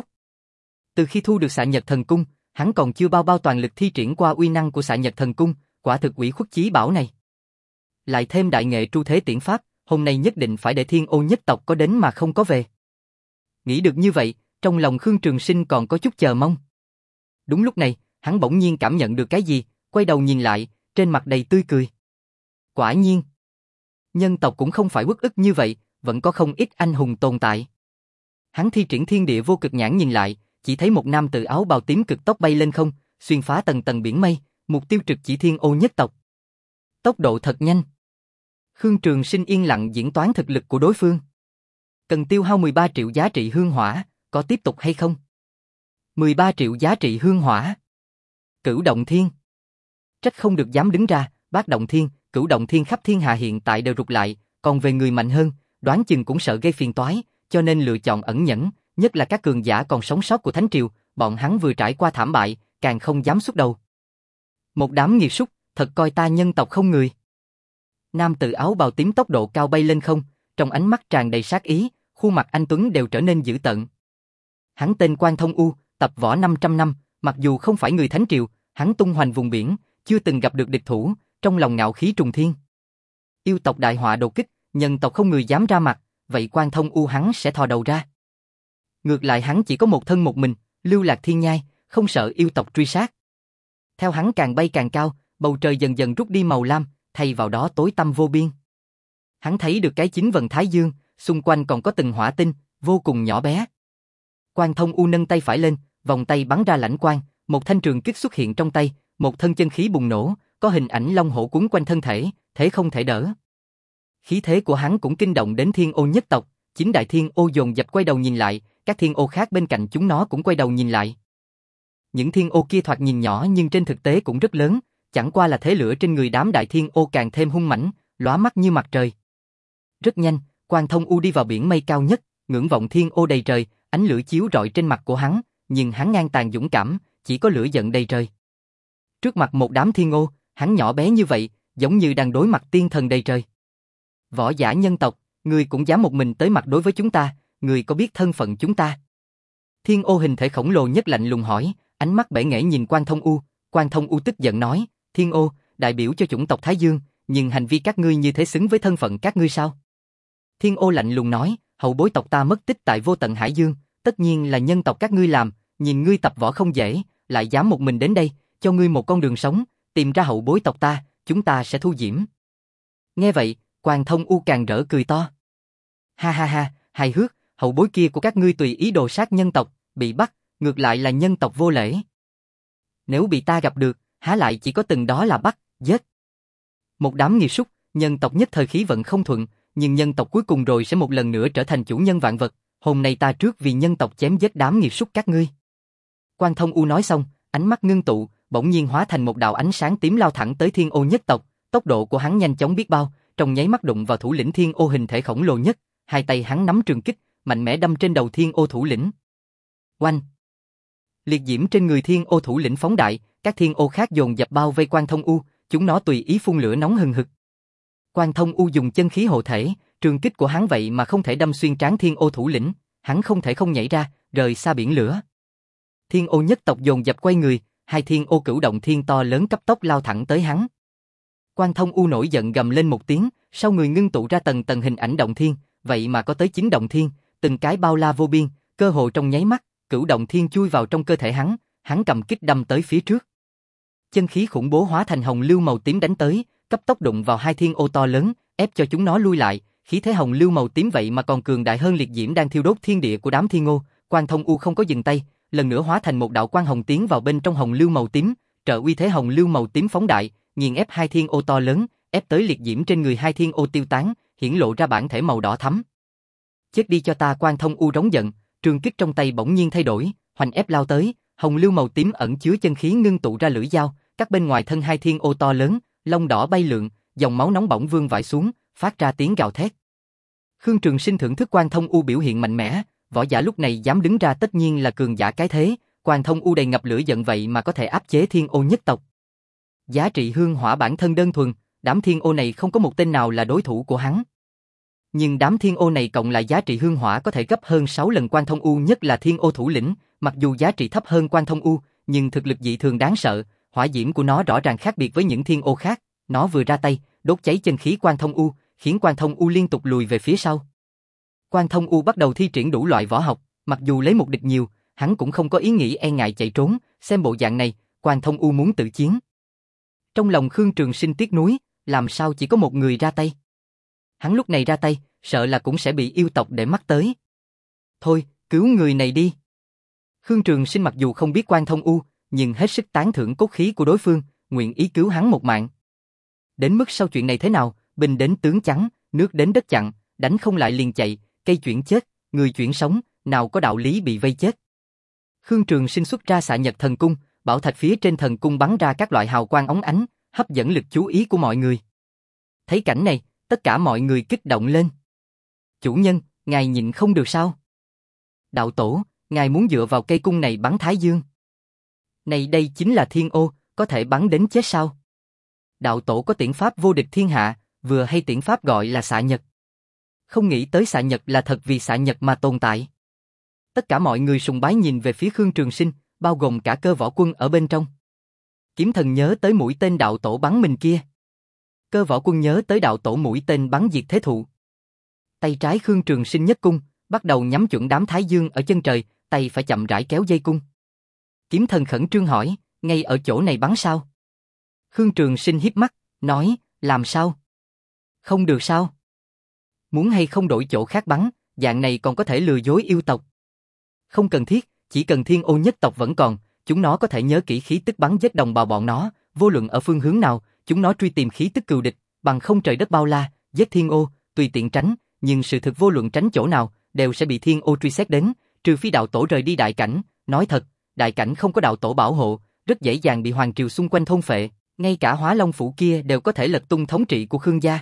Từ khi thu được Xạ Nhật Thần Cung, hắn còn chưa bao bao toàn lực thi triển qua uy năng của Xạ Nhật Thần Cung, quả thực ủy khuất chí bảo này. Lại thêm đại nghệ tru thế tiễn pháp, hôm nay nhất định phải để thiên ô nhất tộc có đến mà không có về. Nghĩ được như vậy, trong lòng Khương Trường Sinh còn có chút chờ mong. Đúng lúc này, hắn bỗng nhiên cảm nhận được cái gì, quay đầu nhìn lại, trên mặt đầy tươi cười. Quả nhiên, nhân tộc cũng không phải uất ức như vậy, vẫn có không ít anh hùng tồn tại. Hắn thi triển thiên địa vô cực nhãn nhìn lại, chỉ thấy một nam tử áo bào tím cực tốc bay lên không, xuyên phá tầng tầng biển mây, mục tiêu trực chỉ thiên ô nhất tộc. Tốc độ thật nhanh. Khương Trường Sinh yên lặng diễn toán thực lực của đối phương. Cần tiêu hao mười ba triệu giá trị hương hỏa, có tiếp tục hay không? mười ba triệu giá trị hương hỏa. Cửu Động Thiên. Trách không được dám đứng ra, Bát Động Thiên, Cửu Động Thiên khắp thiên hạ hiện tại đều rụt lại, còn về người mạnh hơn, đoán chừng cũng sợ gây phiền toái, cho nên lựa chọn ẩn nhẫn, nhất là các cường giả còn sống sót của Thánh Triều, bọn hắn vừa trải qua thảm bại, càng không dám xuất đầu. Một đám nghiệt súc, thật coi ta nhân tộc không người. Nam tử áo bào tím tốc độ cao bay lên không, trong ánh mắt tràn đầy sát ý, khuôn mặt anh tuấn đều trở nên dữ tợn. Hắn tên Quan Thông U, tập võ năm trăm năm, mặc dù không phải người Thánh Triều, hắn tung hoành vùng biển, chưa từng gặp được địch thủ, trong lòng ngạo khí trùng thiên. Yêu tộc đại họa đột kích, nhân tộc không người dám ra mặt, vậy Quan Thông U hắn sẽ thò đầu ra. Ngược lại hắn chỉ có một thân một mình, lưu lạc thiên nhai, không sợ yêu tộc truy sát. Theo hắn càng bay càng cao, bầu trời dần dần rút đi màu lam, thay vào đó tối tăm vô biên. Hắn thấy được cái chính vần thái dương, xung quanh còn có từng hỏa tinh, vô cùng nhỏ bé. Quan Thông U nâng tay phải lên, vòng tay bắn ra lãnh quang, một thanh trường kích xuất hiện trong tay, một thân chân khí bùng nổ, có hình ảnh long hổ quấn quanh thân thể, thế không thể đỡ. Khí thế của hắn cũng kinh động đến thiên ô nhất tộc, chính đại thiên ô dồn dập quay đầu nhìn lại, các thiên ô khác bên cạnh chúng nó cũng quay đầu nhìn lại. Những thiên ô kia thoạt nhìn nhỏ nhưng trên thực tế cũng rất lớn, chẳng qua là thế lửa trên người đám đại thiên ô càng thêm hung mãnh, lóa mắt như mặt trời. Rất nhanh, Quan Thông U đi vào biển mây cao nhất, ngưỡng vọng thiên ô đầy trời, ánh lửa chiếu rọi trên mặt của hắn, nhưng hắn ngang tàn dũng cảm, chỉ có lửa giận đầy trời. Trước mặt một đám thiên ô, hắn nhỏ bé như vậy, giống như đang đối mặt tiên thần đầy trời. Võ giả nhân tộc, người cũng dám một mình tới mặt đối với chúng ta, người có biết thân phận chúng ta? Thiên ô hình thể khổng lồ nhất lạnh lùng hỏi, ánh mắt bể nghễ nhìn Quan Thông U. Quan Thông U tức giận nói, thiên ô, đại biểu cho chủng tộc Thái Dương, nhưng hành vi các ngươi như thế xứng với thân phận các ngươi sao? Thiên ô lạnh lùng nói, hậu bối tộc ta mất tích tại vô tận Hải Dương, tất nhiên là nhân tộc các ngươi làm, nhìn ngươi tập võ không dễ, lại dám một mình đến đây, cho ngươi một con đường sống, tìm ra hậu bối tộc ta, chúng ta sẽ thu diễm. Nghe vậy, Quan Thông U càng rỡ cười to. Ha ha ha, hài hước, hậu bối kia của các ngươi tùy ý đồ sát nhân tộc, bị bắt, ngược lại là nhân tộc vô lễ. Nếu bị ta gặp được, há lại chỉ có từng đó là bắt, giết. Một đám nghiệt súc, nhân tộc nhất thời khí vận không thuận, nhưng nhân tộc cuối cùng rồi sẽ một lần nữa trở thành chủ nhân vạn vật. Hôm nay ta trước vì nhân tộc chém giết đám nghiệt súc các ngươi. Quan Thông U nói xong, ánh mắt ngưng tụ, bỗng nhiên hóa thành một đạo ánh sáng tím lao thẳng tới Thiên Ô nhất tộc. Tốc độ của hắn nhanh chóng biết bao, trong nháy mắt đụng vào thủ lĩnh Thiên Ô hình thể khổng lồ nhất. Hai tay hắn nắm trường kích, mạnh mẽ đâm trên đầu Thiên Ô thủ lĩnh. Oanh! Liệt diễm trên người Thiên Ô thủ lĩnh phóng đại, các Thiên Ô khác dồn dập bao vây Quan Thông U, chúng nó tùy ý phun lửa nóng hừng hực. Quan Thông U dùng chân khí hộ thể, trường kích của hắn vậy mà không thể đâm xuyên trán Thiên Ô thủ lĩnh, hắn không thể không nhảy ra, rời xa biển lửa. Thiên Ô nhất tộc dồn dập quay người, hai Thiên Ô cửu động thiên to lớn cấp tốc lao thẳng tới hắn. Quan Thông U nổi giận gầm lên một tiếng, sau người ngưng tụ ra tầng tầng hình ảnh động thiên, vậy mà có tới chín động thiên, từng cái bao la vô biên, cơ hồ trong nháy mắt, cửu động thiên chui vào trong cơ thể hắn, hắn cầm kích đâm tới phía trước. Chân khí khủng bố hóa thành hồng lưu màu tím đánh tới, cấp tốc đụng vào hai Thiên Ô to lớn, ép cho chúng nó lui lại, khí thế hồng lưu màu tím vậy mà còn cường đại hơn liệt diễm đang thiêu đốt thiên địa của đám Thiên Ô. Quan Thông U không có dừng tay, lần nữa hóa thành một đạo quang hồng tiến vào bên trong hồng lưu màu tím, trợ uy thế hồng lưu màu tím phóng đại, nghiền ép hai Thiên Ô to lớn, ép tới liệt diễm trên người hai Thiên Ô tiêu tán, hiển lộ ra bản thể màu đỏ thắm. Chết đi cho ta! Quan Thông U rống giận, trường kích trong tay bỗng nhiên thay đổi, hoành ép lao tới, hồng lưu màu tím ẩn chứa chân khí ngưng tụ ra lưỡi dao, cắt bên ngoài thân hai Thiên Ô to lớn, lông đỏ bay lượn, dòng máu nóng bỏng vương vãi xuống, phát ra tiếng gào thét. Khương Trường Sinh thưởng thức Quan Thông U biểu hiện mạnh mẽ, võ giả lúc này dám đứng ra tất nhiên là cường giả cái thế, Quan Thông U đầy ngập lửa giận vậy mà có thể áp chế Thiên Ô nhất tộc. Giá trị hương hỏa bản thân đơn thuần, đám Thiên Ô này không có một tên nào là đối thủ của hắn. Nhưng đám Thiên Ô này cộng lại giá trị hương hỏa có thể gấp hơn sáu lần Quan Thông U, nhất là Thiên Ô thủ lĩnh, mặc dù giá trị thấp hơn Quan Thông U, nhưng thực lực dị thường đáng sợ, hỏa diễm của nó rõ ràng khác biệt với những Thiên Ô khác, nó vừa ra tay, đốt cháy chân khí Quan Thông U, khiến Quan Thông U liên tục lùi về phía sau. Quan Thông U bắt đầu thi triển đủ loại võ học, mặc dù lấy một địch nhiều, hắn cũng không có ý nghĩ e ngại chạy trốn, xem bộ dạng này, Quan Thông U muốn tự chiến. Trong lòng Khương Trường Sinh tiếc nuối, làm sao chỉ có một người ra tay. Hắn lúc này ra tay, sợ là cũng sẽ bị yêu tộc để mắt tới. Thôi, cứu người này đi. Khương Trường Sinh mặc dù không biết Quan Thông U, nhưng hết sức tán thưởng cốt khí của đối phương, nguyện ý cứu hắn một mạng. Đến mức sau chuyện này thế nào, binh đến tướng chắn, nước đến đất chặn, đánh không lại liền chạy, cây chuyển chết, người chuyển sống, nào có đạo lý bị vây chết. Khương Trường Sinh xuất ra Xạ Nhật Thần Cung, bảo thạch phía trên thần cung bắn ra các loại hào quang óng ánh, hấp dẫn lực chú ý của mọi người. Thấy cảnh này, tất cả mọi người kích động lên. Chủ nhân, ngài nhịn không được sao? Đạo tổ, ngài muốn dựa vào cây cung này bắn Thái Dương. Này đây chính là Thiên Ô, có thể bắn đến chết sao? Đạo tổ có tiễn pháp vô địch thiên hạ, vừa hay tiễn pháp gọi là Xạ Nhật. Không nghĩ tới Xạ Nhật là thật vì Xạ Nhật mà tồn tại. Tất cả mọi người sùng bái nhìn về phía Khương Trường Sinh, bao gồm cả Cơ Võ Quân ở bên trong. Kiếm Thần nhớ tới mũi tên đạo tổ bắn mình kia. Cơ Võ Quân nhớ tới đạo tổ mũi tên bắn diệt thế thụ. Tay trái Khương Trường Sinh nhất cung, bắt đầu nhắm chuẩn đám Thái Dương ở chân trời, tay phải chậm rãi kéo dây cung. Kiếm Thần khẩn trương hỏi, ngay ở chỗ này bắn sao? Khương Trường Sinh híp mắt, nói, làm sao? Không được sao? Muốn hay không đổi chỗ khác bắn, dạng này còn có thể lừa dối yêu tộc. Không cần thiết, chỉ cần Thiên Ô nhất tộc vẫn còn, chúng nó có thể nhớ kỹ khí tức bắn giết đồng bào bọn nó, vô luận ở phương hướng nào, chúng nó truy tìm khí tức cừu địch, bằng không trời đất bao la, giết Thiên Ô, tùy tiện tránh, nhưng sự thực vô luận tránh chỗ nào, đều sẽ bị Thiên Ô truy xét đến, trừ phi đạo tổ rời đi đại cảnh, nói thật, đại cảnh không có đạo tổ bảo hộ, rất dễ dàng bị hoàng triều xung quanh thôn phệ, ngay cả Hóa Long phủ kia đều có thể lật tung thống trị của Khương gia.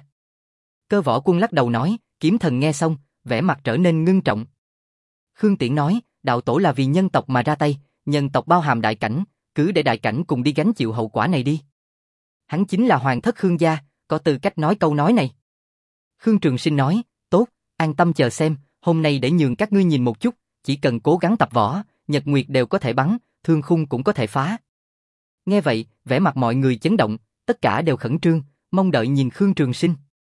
Cơ Võ Quân lắc đầu nói, Kiếm Thần nghe xong, vẻ mặt trở nên ngưng trọng. Khương Tiễn nói, đạo tổ là vì nhân tộc mà ra tay, nhân tộc bao hàm đại cảnh, cứ để đại cảnh cùng đi gánh chịu hậu quả này đi. Hắn chính là hoàng thất Khương gia, có tư cách nói câu nói này. Khương Trường Sinh nói, tốt, an tâm chờ xem, hôm nay để nhường các ngươi nhìn một chút, chỉ cần cố gắng tập võ, nhật nguyệt đều có thể bắn, thương khung cũng có thể phá. Nghe vậy, vẻ mặt mọi người chấn động, tất cả đều khẩn trương, mong đợi nhìn Khương Trường Sinh.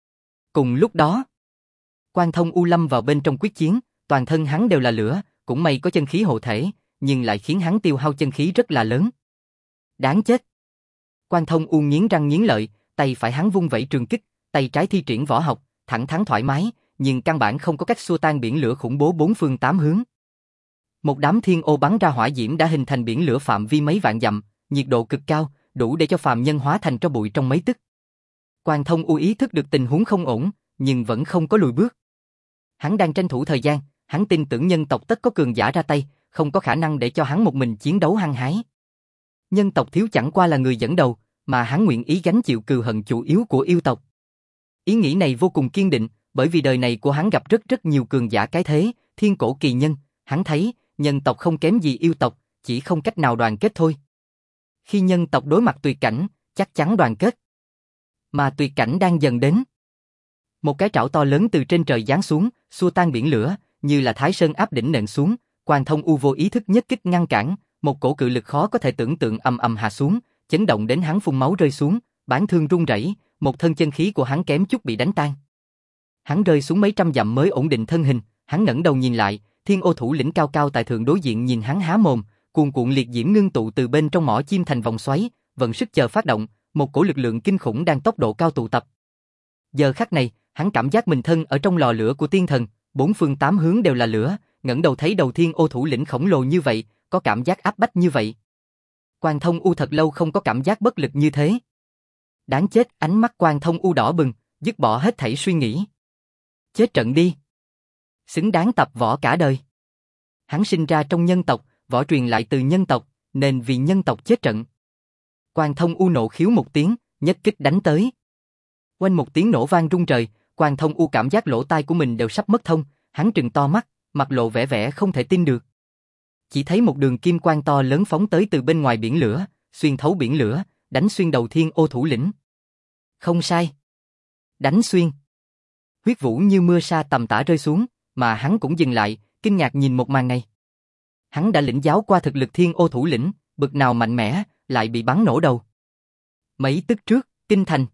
Cùng lúc đó, Quan Thông U lâm vào bên trong quyết chiến, toàn thân hắn đều là lửa, cũng may có chân khí hộ thể, nhưng lại khiến hắn tiêu hao chân khí rất là lớn. Đáng chết! Quan Thông U nghiến răng nghiến lợi, tay phải hắn vung vẩy trường kích, tay trái thi triển võ học, thẳng thắn thoải mái, nhưng căn bản không có cách xua tan biển lửa khủng bố bốn phương tám hướng. Một đám thiên ô bắn ra hỏa diễm đã hình thành biển lửa phạm vi mấy vạn dặm, nhiệt độ cực cao, đủ để cho phàm nhân hóa thành tro bụi trong mấy tức. Quan Thông U ý thức được tình huống không ổn, nhưng vẫn không có lùi bước. Hắn đang tranh thủ thời gian, hắn tin tưởng nhân tộc tất có cường giả ra tay, không có khả năng để cho hắn một mình chiến đấu hăng hái. Nhân tộc thiếu chẳng qua là người dẫn đầu, mà hắn nguyện ý gánh chịu cừu hận chủ yếu của yêu tộc. Ý nghĩ này vô cùng kiên định, bởi vì đời này của hắn gặp rất rất nhiều cường giả cái thế, thiên cổ kỳ nhân, hắn thấy, nhân tộc không kém gì yêu tộc, chỉ không cách nào đoàn kết thôi. Khi nhân tộc đối mặt tuyệt cảnh, chắc chắn đoàn kết. Mà tuyệt cảnh đang dần đến. Một cái trảo to lớn từ trên trời giáng xuống, xua tan biển lửa, như là Thái Sơn áp đỉnh nện xuống, Quan Thông U vô ý thức nhất kích ngăn cản, một cổ cự lực khó có thể tưởng tượng ầm ầm hạ xuống, chấn động đến hắn phun máu rơi xuống, bán thương rung rẩy, một thân chân khí của hắn kém chút bị đánh tan. Hắn rơi xuống mấy trăm dặm mới ổn định thân hình, hắn ngẩng đầu nhìn lại, Thiên Ô thủ lĩnh cao cao tại thượng đối diện nhìn hắn há mồm, cuồn cuộn liệt diễm ngưng tụ từ bên trong mỏ chim thành vòng xoáy, vận sức chờ phát động, một cổ lực lượng kinh khủng đang tốc độ cao tụ tập. Giờ khắc này, hắn cảm giác mình thân ở trong lò lửa của tiên thần, bốn phương tám hướng đều là lửa, ngẩng đầu thấy đầu Thiên Ô thủ lĩnh khổng lồ như vậy, có cảm giác áp bách như vậy. Quan Thông U thật lâu không có cảm giác bất lực như thế. Đáng chết, ánh mắt Quan Thông U đỏ bừng, dứt bỏ hết thảy suy nghĩ. Chết trận đi. Xứng đáng tập võ cả đời. Hắn sinh ra trong nhân tộc, võ truyền lại từ nhân tộc, nên vì nhân tộc chết trận. Quan Thông U nộ khiếu một tiếng, nhất kích đánh tới. Quanh một tiếng nổ vang rung trời, Quan Thông U cảm giác lỗ tai của mình đều sắp mất thông, hắn trừng to mắt, mặt lộ vẻ vẻ không thể tin được. Chỉ thấy một đường kim quang to lớn phóng tới từ bên ngoài biển lửa, xuyên thấu biển lửa, đánh xuyên đầu Thiên Ô thủ lĩnh. Không sai. Đánh xuyên. Huyết vũ như mưa sa tầm tã rơi xuống, mà hắn cũng dừng lại, kinh ngạc nhìn một màn này. Hắn đã lĩnh giáo qua thực lực Thiên Ô thủ lĩnh, bực nào mạnh mẽ, lại bị bắn nổ đầu. Mấy tức trước, kinh thành.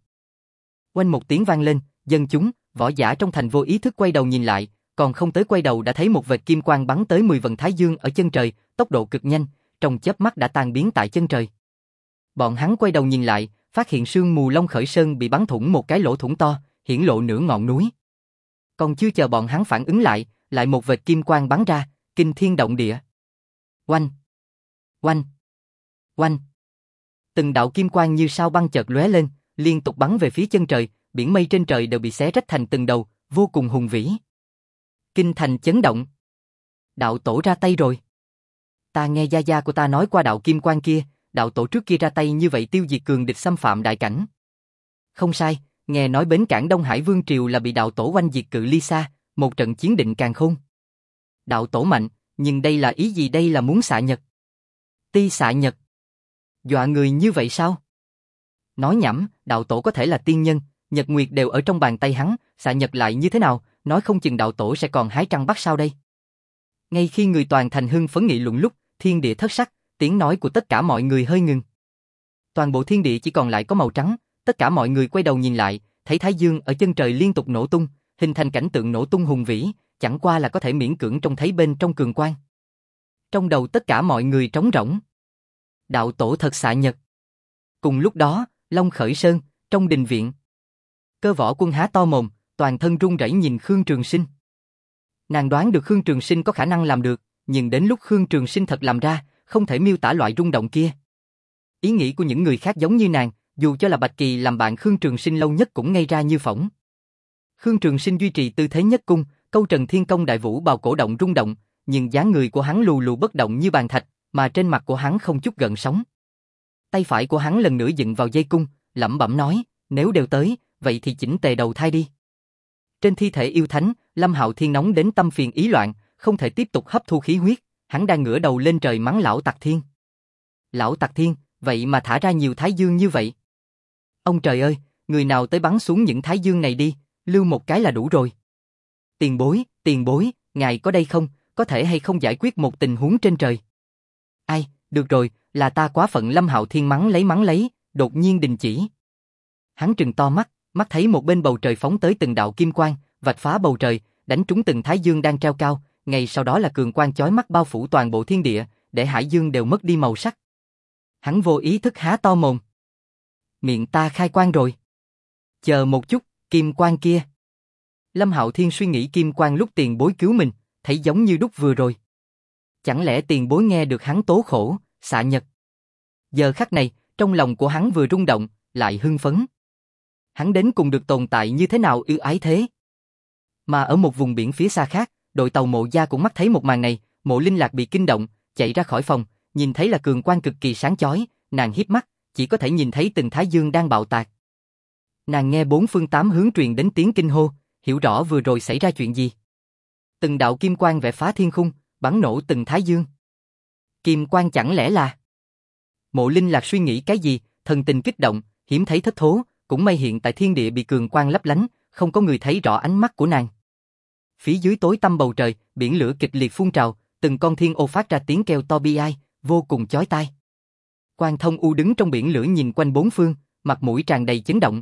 Quanh một tiếng vang lên, dân chúng, võ giả trong thành vô ý thức quay đầu nhìn lại, còn không tới quay đầu đã thấy một vệt kim quang bắn tới mười vầng thái dương ở chân trời, tốc độ cực nhanh, trong chớp mắt đã tan biến tại chân trời. Bọn hắn quay đầu nhìn lại, phát hiện sương mù Long Khởi Sơn bị bắn thủng một cái lỗ thủng to, hiển lộ nửa ngọn núi. Còn chưa chờ bọn hắn phản ứng lại, lại một vệt kim quang bắn ra, kinh thiên động địa. Oanh! Oanh! Oanh! Từng đạo kim quang như sao băng chợt lóe lên, liên tục bắn về phía chân trời, biển mây trên trời đều bị xé rách thành từng đầu, vô cùng hùng vĩ. Kinh thành chấn động. Đạo tổ ra tay rồi. Ta nghe gia gia của ta nói qua đạo kim quang kia, đạo tổ trước kia ra tay như vậy tiêu diệt cường địch xâm phạm đại cảnh. Không sai, nghe nói bến cảng Đông Hải Vương Triều là bị đạo tổ oanh diệt cự ly xa, một trận chiến định càn khôn. Đạo tổ mạnh, nhưng đây là ý gì, đây là muốn xạ nhật? Ti xạ nhật. Dọa người như vậy sao? Nói nhảm, đạo tổ có thể là tiên nhân, nhật nguyệt đều ở trong bàn tay hắn, xạ nhật lại như thế nào, nói không chừng đạo tổ sẽ còn hái trăng bắt sao đây. Ngay khi người toàn thành hưng phấn nghị luận lúc, thiên địa thất sắc, tiếng nói của tất cả mọi người hơi ngừng. Toàn bộ thiên địa chỉ còn lại có màu trắng, tất cả mọi người quay đầu nhìn lại, thấy thái dương ở chân trời liên tục nổ tung, hình thành cảnh tượng nổ tung hùng vĩ, chẳng qua là có thể miễn cưỡng trông thấy bên trong cường quang. Trong đầu tất cả mọi người trống rỗng. Đạo tổ thật xạ nhật. Cùng lúc đó, Long Khởi Sơn, trong đình viện. Cơ Võ Quân há to mồm, toàn thân run rẩy nhìn Khương Trường Sinh. Nàng đoán được Khương Trường Sinh có khả năng làm được, nhưng đến lúc Khương Trường Sinh thật làm ra, không thể miêu tả loại rung động kia. Ý nghĩ của những người khác giống như nàng, dù cho là Bạch Kỳ làm bạn Khương Trường Sinh lâu nhất cũng ngây ra như phỏng. Khương Trường Sinh duy trì tư thế nhất cung, câu Trần Thiên Công Đại Vũ bào cổ động rung động, nhưng dáng người của hắn lù lù bất động như bàn thạch, mà trên mặt của hắn không chút gợn sóng. Tay phải của hắn lần nữa dựng vào dây cung, lẩm bẩm nói, nếu đều tới, vậy thì chỉnh tề đầu thai đi. Trên thi thể yêu thánh, Lâm Hạo Thiên nóng đến tâm phiền ý loạn, không thể tiếp tục hấp thu khí huyết, hắn đang ngửa đầu lên trời mắng lão Tặc Thiên. Lão Tặc Thiên, vậy mà thả ra nhiều thái dương như vậy. Ông trời ơi, người nào tới bắn xuống những thái dương này đi, lưu một cái là đủ rồi. Tiền bối, tiền bối, ngài có đây không, có thể hay không giải quyết một tình huống trên trời? Ai, được rồi, là ta quá phận. Lâm Hạo Thiên mắng lấy mắng lấy, đột nhiên đình chỉ. Hắn trừng to mắt, mắt thấy một bên bầu trời phóng tới từng đạo kim quang, vạch phá bầu trời, đánh trúng từng thái dương đang treo cao, ngay sau đó là cường quang chói mắt bao phủ toàn bộ thiên địa, để hải dương đều mất đi màu sắc. Hắn vô ý thức há to mồm. Miệng ta khai quang rồi. Chờ một chút, kim quan kia. Lâm Hạo Thiên suy nghĩ kim quan lúc tiền bối cứu mình, thấy giống như đúc vừa rồi. Chẳng lẽ tiền bối nghe được hắn tố khổ, xạ nhật? Giờ khắc này, trong lòng của hắn vừa rung động, lại hưng phấn. Hắn đến cùng được tồn tại như thế nào ưu ái thế? Mà ở một vùng biển phía xa khác, đội tàu Mộ Gia cũng mắt thấy một màn này, Mộ Linh Lạc bị kinh động, chạy ra khỏi phòng, nhìn thấy là cường quang cực kỳ sáng chói, nàng híp mắt, chỉ có thể nhìn thấy từng thái dương đang bạo tạc. Nàng nghe bốn phương tám hướng truyền đến tiếng kinh hô, hiểu rõ vừa rồi xảy ra chuyện gì. Từng đạo kim quang vẽ phá thiên khung, bắn nổ từng thái dương. Kim quang chẳng lẽ là... Mộ Linh Lạc suy nghĩ cái gì, thần tình kích động, hiếm thấy thất thố, cũng may hiện tại thiên địa bị cường quang lấp lánh, không có người thấy rõ ánh mắt của nàng. Phía dưới tối tăm bầu trời, biển lửa kịch liệt phun trào, từng con thiên ô phát ra tiếng kêu to bi ai, vô cùng chói tai. Quan Thông U đứng trong biển lửa nhìn quanh bốn phương, mặt mũi tràn đầy chấn động.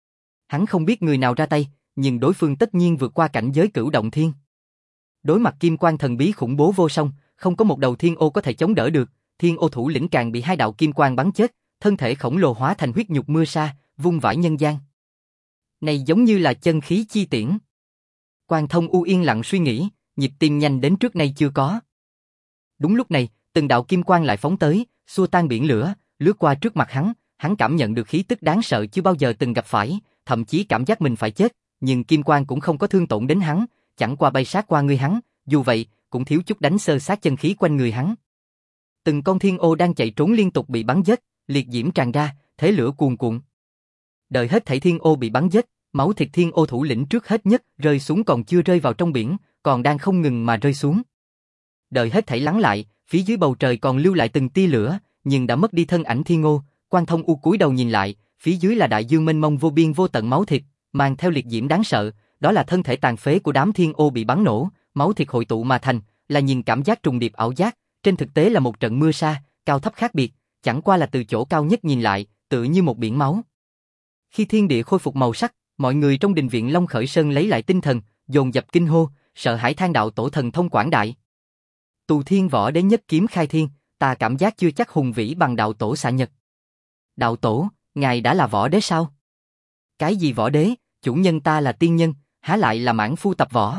Hắn không biết người nào ra tay, nhưng đối phương tất nhiên vượt qua cảnh giới cửu động thiên. Đối mặt kim quang thần bí khủng bố vô song, không có một đầu thiên ô có thể chống đỡ được, thiên ô thủ lĩnh càng bị hai đạo kim quang bắn chết, thân thể khổng lồ hóa thành huyết nhục mưa sa, vung vãi nhân gian. Này giống như là chân khí chi tiễn. Quan Thông U yên lặng suy nghĩ, nhịp tim nhanh đến trước nay chưa có. Đúng lúc này, từng đạo kim quang lại phóng tới, xua tan biển lửa, lướt qua trước mặt hắn, hắn cảm nhận được khí tức đáng sợ chưa bao giờ từng gặp phải, thậm chí cảm giác mình phải chết, nhưng kim quang cũng không có thương tổn đến hắn, chẳng qua bay sát qua người hắn, dù vậy, cũng thiếu chút đánh sơ sát chân khí quanh người hắn. Từng con thiên ô đang chạy trốn liên tục bị bắn giết, liệt diễm tràn ra, thế lửa cuồn cuộn. Đợi hết thảy thiên ô bị bắn giết, máu thịt thiên ô thủ lĩnh trước hết nhất rơi xuống còn chưa rơi vào trong biển, còn đang không ngừng mà rơi xuống. Đợi hết thảy lắng lại, phía dưới bầu trời còn lưu lại từng tia lửa, nhưng đã mất đi thân ảnh thiên ô. Quan Thông U cúi đầu nhìn lại, phía dưới là đại dương mênh mông vô biên vô tận máu thịt, mang theo liệt diễm đáng sợ, đó là thân thể tàn phế của đám thiên ô bị bắn nổ, máu thịt hội tụ mà thành, là nhìn cảm giác trùng điệp ảo giác, trên thực tế là một trận mưa sa, cao thấp khác biệt, chẳng qua là từ chỗ cao nhất nhìn lại, tựa như một biển máu. Khi thiên địa khôi phục màu sắc, mọi người trong đình viện Long Khởi Sơn lấy lại tinh thần, dồn dập kinh hô, sợ hãi than đạo tổ thần thông quảng đại. Tù Thiên Võ Đế nhất kiếm khai thiên, ta cảm giác chưa chắc hùng vĩ bằng đạo tổ xạ nhật. Đạo tổ, ngài đã là võ đế sao? Cái gì võ đế, chủ nhân ta là tiên nhân, há lại là mãn phu tập võ.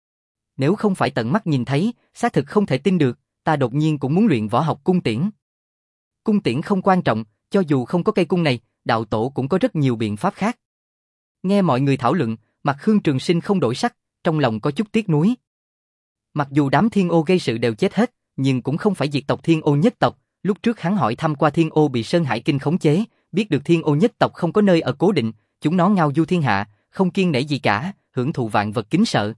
Nếu không phải tận mắt nhìn thấy, xác thực không thể tin được, ta đột nhiên cũng muốn luyện võ học cung tiễn. Cung tiễn không quan trọng, cho dù không có cây cung này, đạo tổ cũng có rất nhiều biện pháp khác. Nghe mọi người thảo luận, mặt Khương Trường Sinh không đổi sắc, trong lòng có chút tiếc nuối. Mặc dù đám thiên ô gây sự đều chết hết, nhưng cũng không phải diệt tộc thiên ô nhất tộc. Lúc trước hắn hỏi thăm qua thiên ô bị Sơn Hải Kinh khống chế, biết được thiên ô nhất tộc không có nơi ở cố định, chúng nó ngao du thiên hạ, không kiêng nể gì cả, hưởng thụ vạn vật kính sợ.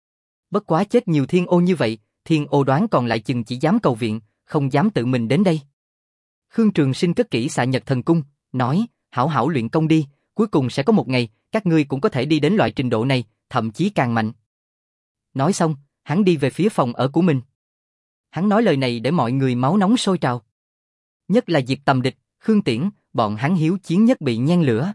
Bất quá chết nhiều thiên ô như vậy, thiên ô đoán còn lại chừng chỉ dám cầu viện, không dám tự mình đến đây. Khương Trường Sinh cất kỹ xạ nhật thần cung, nói, hảo hảo luyện công đi, cuối cùng sẽ có một ngày, các ngươi cũng có thể đi đến loại trình độ này, thậm chí càng mạnh. Nói xong, hắn đi về phía phòng ở của mình. Hắn nói lời này để mọi người máu nóng sôi trào. Nhất là Diệp Tầm Địch, Khương Tiễn, bọn hắn hiếu chiến nhất bị nhen lửa.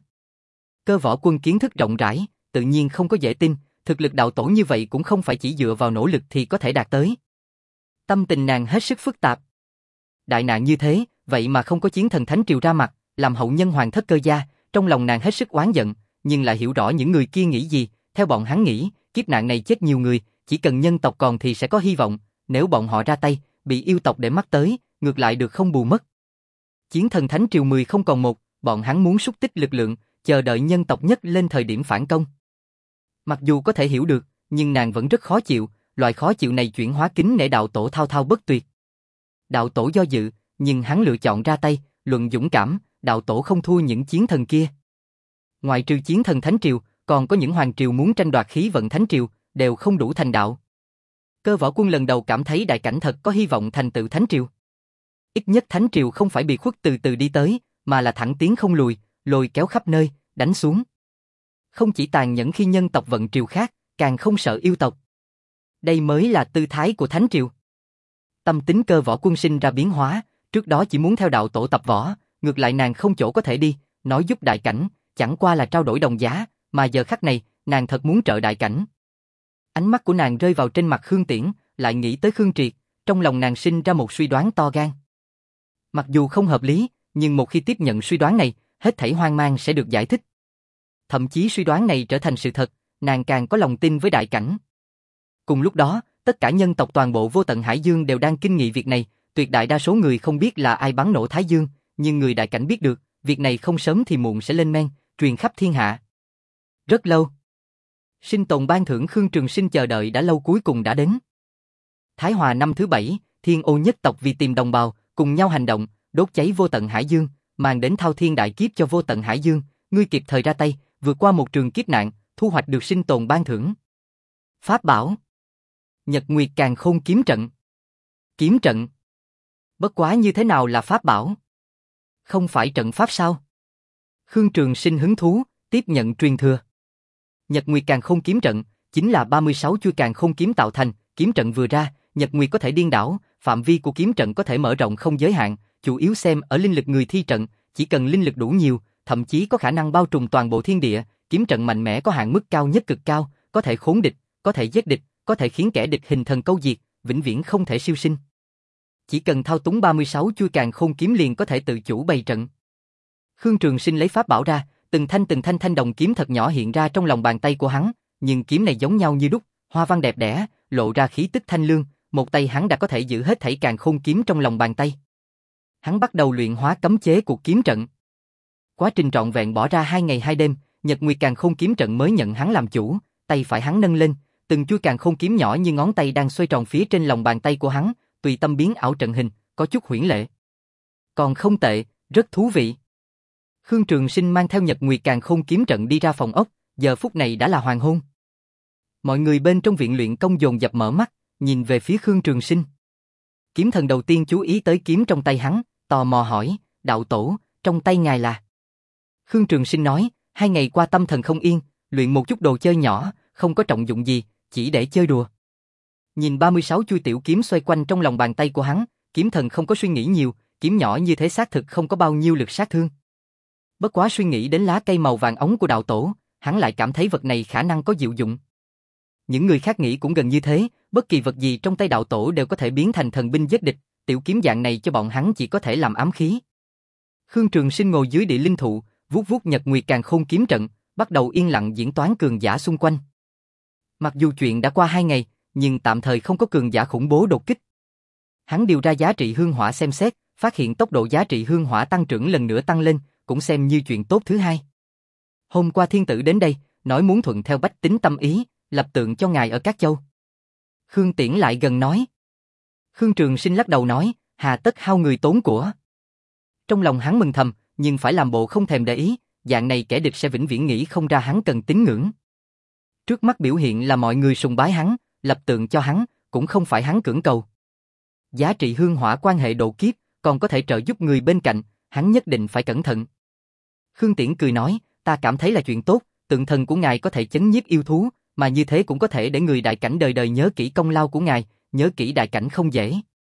Cơ võ quân kiến thức rộng rãi, tự nhiên không có dễ tin, thực lực đạo tổ như vậy cũng không phải chỉ dựa vào nỗ lực thì có thể đạt tới. Tâm tình nàng hết sức phức tạp. Đại nạn như thế, vậy mà không có chiến thần thánh triều ra mặt, làm hậu nhân hoàng thất Cơ gia, trong lòng nàng hết sức oán giận, nhưng lại hiểu rõ những người kia nghĩ gì, theo bọn hắn nghĩ, kiếp nạn này chết nhiều người, chỉ cần nhân tộc còn thì sẽ có hy vọng, nếu bọn họ ra tay, bị yêu tộc để mắt tới, ngược lại được không bù mất. Chiến thần thánh triều mười không còn một, bọn hắn muốn xúc tích lực lượng, chờ đợi nhân tộc nhất lên thời điểm phản công. Mặc dù có thể hiểu được, nhưng nàng vẫn rất khó chịu, loại khó chịu này chuyển hóa kính nể đạo tổ thao thao bất tuyệt. Đạo tổ do dự, nhưng hắn lựa chọn ra tay, luận dũng cảm, đạo tổ không thua những chiến thần kia. Ngoại trừ chiến thần thánh triều, còn có những hoàng triều muốn tranh đoạt khí vận thánh triều, đều không đủ thành đạo. Cơ võ quân lần đầu cảm thấy đại cảnh thật có hy vọng thành tựu thánh triều. Ít nhất thánh triều không phải bị khuất từ từ đi tới, mà là thẳng tiến không lùi, lôi kéo khắp nơi, đánh xuống. Không chỉ tàn nhẫn khi nhân tộc vận triều khác, càng không sợ yêu tộc. Đây mới là tư thái của thánh triều. Tâm tính cơ võ quân sinh ra biến hóa, trước đó chỉ muốn theo đạo tổ tập võ, ngược lại nàng không chỗ có thể đi, nói giúp đại cảnh, chẳng qua là trao đổi đồng giá, mà giờ khắc này, nàng thật muốn trợ đại cảnh. Ánh mắt của nàng rơi vào trên mặt Khương Tiễn, lại nghĩ tới Khương Triệt, trong lòng nàng sinh ra một suy đoán to gan. Mặc dù không hợp lý, nhưng một khi tiếp nhận suy đoán này, hết thảy hoang mang sẽ được giải thích. Thậm chí suy đoán này trở thành sự thật, nàng càng có lòng tin với đại cảnh. Cùng lúc đó, tất cả nhân tộc toàn bộ Vô Tận Hải Dương đều đang kinh nghị việc này, tuyệt đại đa số người không biết là ai bắn nổ Thái Dương, nhưng người đại cảnh biết được, việc này không sớm thì muộn sẽ lên men, truyền khắp thiên hạ. Rất lâu. Sinh tồn ban thưởng Khương Trường Sinh chờ đợi đã lâu cuối cùng đã đến. Thái Hòa năm thứ bảy, Thiên Ô nhất tộc vì tìm đồng bào, cùng nhau hành động, đốt cháy Vô Tận Hải Dương, mang đến thao thiên đại kiếp cho Vô Tận Hải Dương, ngươi kịp thời ra tay, vượt qua một trường kiếp nạn, thu hoạch được sinh tồn ban thưởng. Pháp bảo. Nhật Nguyệt Càn Khôn kiếm trận. Kiếm trận. Bất quá như thế nào là pháp bảo? Không phải trận pháp sao? Khương Trường Sinh hứng thú, tiếp nhận truyền thừa. Nhật Nguyệt Càn Khôn kiếm trận chính là ba mươi sáu chuôi càn khôn kiếm tạo thành, kiếm trận vừa ra, Nhật Nguyệt có thể điên đảo, phạm vi của kiếm trận có thể mở rộng không giới hạn, chủ yếu xem ở linh lực người thi trận, chỉ cần linh lực đủ nhiều, thậm chí có khả năng bao trùm toàn bộ thiên địa, kiếm trận mạnh mẽ có hạn mức cao nhất cực cao, có thể khốn địch, có thể giết địch, có thể khiến kẻ địch hình thần câu diệt, vĩnh viễn không thể siêu sinh. Chỉ cần thao túng ba mươi sáu chuôi càn khôn kiếm liền có thể tự chủ bày trận. Khương Trường Sinh lấy pháp bảo ra, từng thanh từng thanh thanh đồng kiếm thật nhỏ hiện ra trong lòng bàn tay của hắn, nhưng kiếm này giống nhau như đúc, hoa văn đẹp đẽ, lộ ra khí tức thanh lương, một tay hắn đã có thể giữ hết thảy càn khôn kiếm trong lòng bàn tay. Hắn bắt đầu luyện hóa cấm chế của kiếm trận. Quá trình trọn vẹn bỏ ra hai ngày hai đêm, Nhật Nguyệt Càn Khôn kiếm trận mới nhận hắn làm chủ, tay phải hắn nâng lên, từng chuôi càn khôn kiếm nhỏ như ngón tay đang xoay tròn phía trên lòng bàn tay của hắn, tùy tâm biến ảo trận hình, có chút huyễn lệ. Còn không tệ, rất thú vị. Khương Trường Sinh mang theo Nhật Nguyệt Càn Khôn kiếm trận đi ra phòng ốc, giờ phút này đã là hoàng hôn. Mọi người bên trong viện luyện công dồn dập mở mắt, nhìn về phía Khương Trường Sinh. Kiếm thần đầu tiên chú ý tới kiếm trong tay hắn, tò mò hỏi, đạo tổ, trong tay ngài là? Khương Trường Sinh nói, hai ngày qua tâm thần không yên, luyện một chút đồ chơi nhỏ, không có trọng dụng gì, chỉ để chơi đùa. Nhìn ba mươi sáu chuôi tiểu kiếm xoay quanh trong lòng bàn tay của hắn, kiếm thần không có suy nghĩ nhiều, kiếm nhỏ như thế xác thực không có bao nhiêu lực sát thương. Bất quá suy nghĩ đến lá cây màu vàng ống của đạo tổ, hắn lại cảm thấy vật này khả năng có diệu dụng. Những người khác nghĩ cũng gần như thế, bất kỳ vật gì trong tay đạo tổ đều có thể biến thành thần binh giết địch, tiểu kiếm dạng này cho bọn hắn chỉ có thể làm ám khí. Khương Trường Sinh ngồi dưới địa linh thụ, vuốt vuốt Nhật Nguyệt Càn Khôn kiếm trận, bắt đầu yên lặng diễn toán cường giả xung quanh. Mặc dù chuyện đã qua hai ngày, nhưng tạm thời không có cường giả khủng bố đột kích. Hắn điều ra giá trị hương hỏa xem xét, phát hiện tốc độ giá trị hương hỏa tăng trưởng lần nữa tăng lên, cũng xem như chuyện tốt thứ hai. Hôm qua thiên tử đến đây, nói muốn thuận theo bách tính tâm ý, lập tượng cho ngài ở các châu. Khương Tiễn lại gần nói. Khương Trường Sinh lắc đầu nói, hà tất hao người tốn của. Trong lòng hắn mừng thầm, nhưng phải làm bộ không thèm để ý, dạng này kẻ địch sẽ vĩnh viễn nghĩ không ra hắn cần tín ngưỡng. Trước mắt biểu hiện là mọi người sùng bái hắn, lập tượng cho hắn, cũng không phải hắn cưỡng cầu. Giá trị hương hỏa quan hệ độ kiếp, còn có thể trợ giúp người bên cạnh, hắn nhất định phải cẩn thận. Khương Tiễn cười nói, ta cảm thấy là chuyện tốt, tượng thần của ngài có thể chấn nhiếp yêu thú, mà như thế cũng có thể để người đại cảnh đời đời nhớ kỹ công lao của ngài, nhớ kỹ đại cảnh không dễ.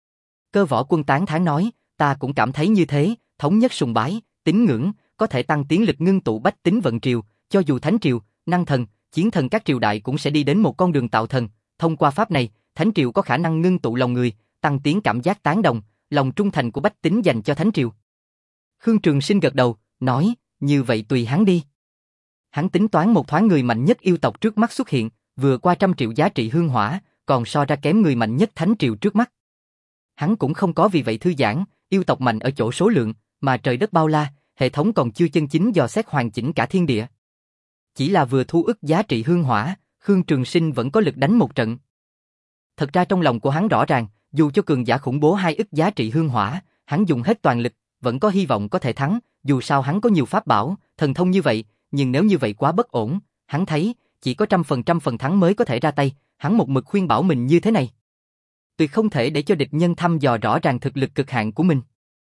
Cơ Võ Quân tán thán nói, ta cũng cảm thấy như thế, thống nhất sùng bái, tín ngưỡng, có thể tăng tiến lực ngưng tụ bách tính vận triều, cho dù thánh triều, năng thần, chiến thần các triều đại cũng sẽ đi đến một con đường tạo thần, thông qua pháp này, thánh triều có khả năng ngưng tụ lòng người, tăng tiến cảm giác tán đồng, lòng trung thành của bách tính dành cho thánh triều. Khương Trường Sinh gật đầu, nói, như vậy tùy hắn đi. Hắn tính toán một thoáng người mạnh nhất yêu tộc trước mắt xuất hiện, vừa qua trăm triệu giá trị hương hỏa, còn so ra kém người mạnh nhất thánh triều trước mắt. Hắn cũng không có vì vậy thư giãn, yêu tộc mạnh ở chỗ số lượng, mà trời đất bao la, hệ thống còn chưa chân chính dò xét hoàn chỉnh cả thiên địa. Chỉ là vừa thu ức giá trị hương hỏa, Khương Trường Sinh vẫn có lực đánh một trận. Thật ra trong lòng của hắn rõ ràng, dù cho cường giả khủng bố hai ức giá trị hương hỏa, hắn dùng hết toàn lực, vẫn có hy vọng có thể thắng, dù sao hắn có nhiều pháp bảo, thần thông như vậy, nhưng nếu như vậy quá bất ổn, hắn thấy, chỉ có trăm phần trăm phần thắng mới có thể ra tay, hắn một mực khuyên bảo mình như thế này. Tuyệt không thể để cho địch nhân thăm dò rõ ràng thực lực cực hạn của mình.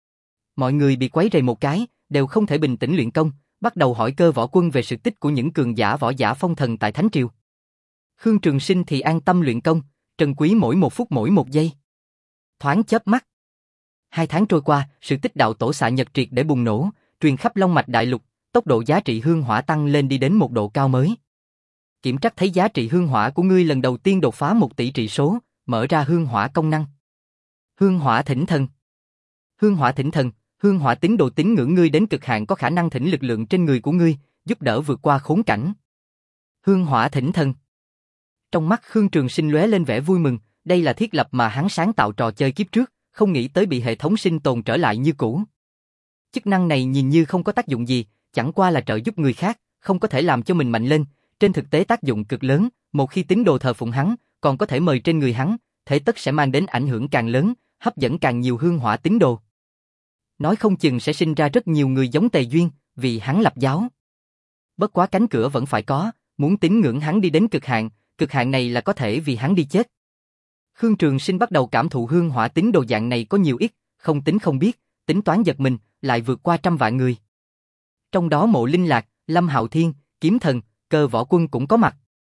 Mọi người bị quấy rầy một cái, đều không thể bình tĩnh luyện công, bắt đầu hỏi Cơ Võ Quân về sự tích của những cường giả võ giả phong thần tại Thánh Triều. Khương Trường Sinh thì an tâm luyện công, trân quý mỗi một phút mỗi một giây. Thoáng chớp mắt. Hai tháng trôi qua, sự tích đạo tổ xạ nhật triệt để bùng nổ, truyền khắp Long Mạch Đại Lục, tốc độ giá trị hương hỏa tăng lên đi đến một độ cao mới. Kiểm trắc thấy giá trị hương hỏa của ngươi lần đầu tiên đột phá một tỷ trị số, mở ra hương hỏa công năng. Hương hỏa thỉnh thần. Hương hỏa thỉnh thần, hương hỏa tín đồ tín ngưỡng ngươi đến cực hạn có khả năng thỉnh lực lượng trên người của ngươi, giúp đỡ vượt qua khốn cảnh. Hương hỏa thỉnh thần. Trong mắt Khương Trường Sinh lóe lên vẻ vui mừng, đây là thiết lập mà hắn sáng tạo trò chơi kiếp trước, không nghĩ tới bị hệ thống sinh tồn trở lại như cũ. Chức năng này nhìn như không có tác dụng gì, chẳng qua là trợ giúp người khác, không có thể làm cho mình mạnh lên, trên thực tế tác dụng cực lớn, một khi tín đồ thờ phụng hắn, còn có thể mời trên người hắn, thế tất sẽ mang đến ảnh hưởng càng lớn, hấp dẫn càng nhiều hương hỏa tín đồ. Nói không chừng sẽ sinh ra rất nhiều người giống Tề Duyên, vì hắn lập giáo. Bất quá cánh cửa vẫn phải có, muốn tín ngưỡng hắn đi đến cực hạn, cực hạn này là có thể vì hắn đi chết. Khương Trường Sinh bắt đầu cảm thụ hương hỏa tín đồ dạng này có nhiều ít, không tính không biết, tính toán giật mình, lại vượt qua trăm vạn người. Trong đó Mộ Linh Lạc, Lâm Hạo Thiên, Kiếm Thần, Cơ Võ Quân cũng có mặt.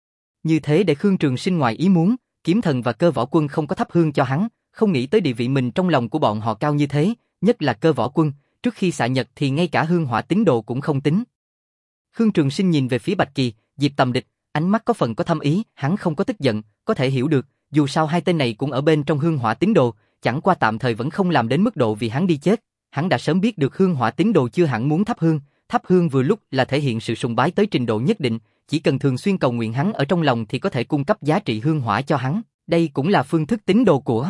Như thế để Khương Trường Sinh ngoài ý muốn, Kiếm Thần và Cơ Võ Quân không có thắp hương cho hắn, không nghĩ tới địa vị mình trong lòng của bọn họ cao như thế, nhất là Cơ Võ Quân, trước khi xạ nhật thì ngay cả hương hỏa tín đồ cũng không tính. Khương Trường Sinh nhìn về phía Bạch Kỳ, Diệp Tầm Địch, ánh mắt có phần có thâm ý, hắn không có tức giận, có thể hiểu được, dù sao hai tên này cũng ở bên trong hương hỏa tín đồ, chẳng qua tạm thời vẫn không làm đến mức độ vì hắn đi chết. Hắn đã sớm biết được hương hỏa tín đồ chưa hẳn muốn thắp hương, thắp hương vừa lúc là thể hiện sự sùng bái tới trình độ nhất định, chỉ cần thường xuyên cầu nguyện hắn ở trong lòng thì có thể cung cấp giá trị hương hỏa cho hắn, đây cũng là phương thức tín đồ của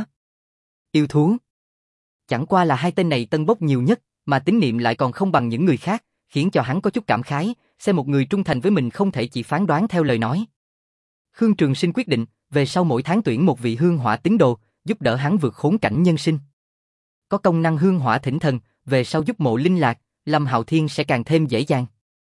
yêu thú. Chẳng qua là hai tên này tân bốc nhiều nhất, mà tín niệm lại còn không bằng những người khác, khiến cho hắn có chút cảm khái, xem một người trung thành với mình không thể chỉ phán đoán theo lời nói. Khương Trường Sinh quyết định, về sau mỗi tháng tuyển một vị hương hỏa tín đồ, giúp đỡ hắn vượt khốn cảnh nhân sinh. Có công năng hương hỏa thỉnh thần, về sau giúp Mộ Linh Lạc, Lâm Hạo Thiên sẽ càng thêm dễ dàng.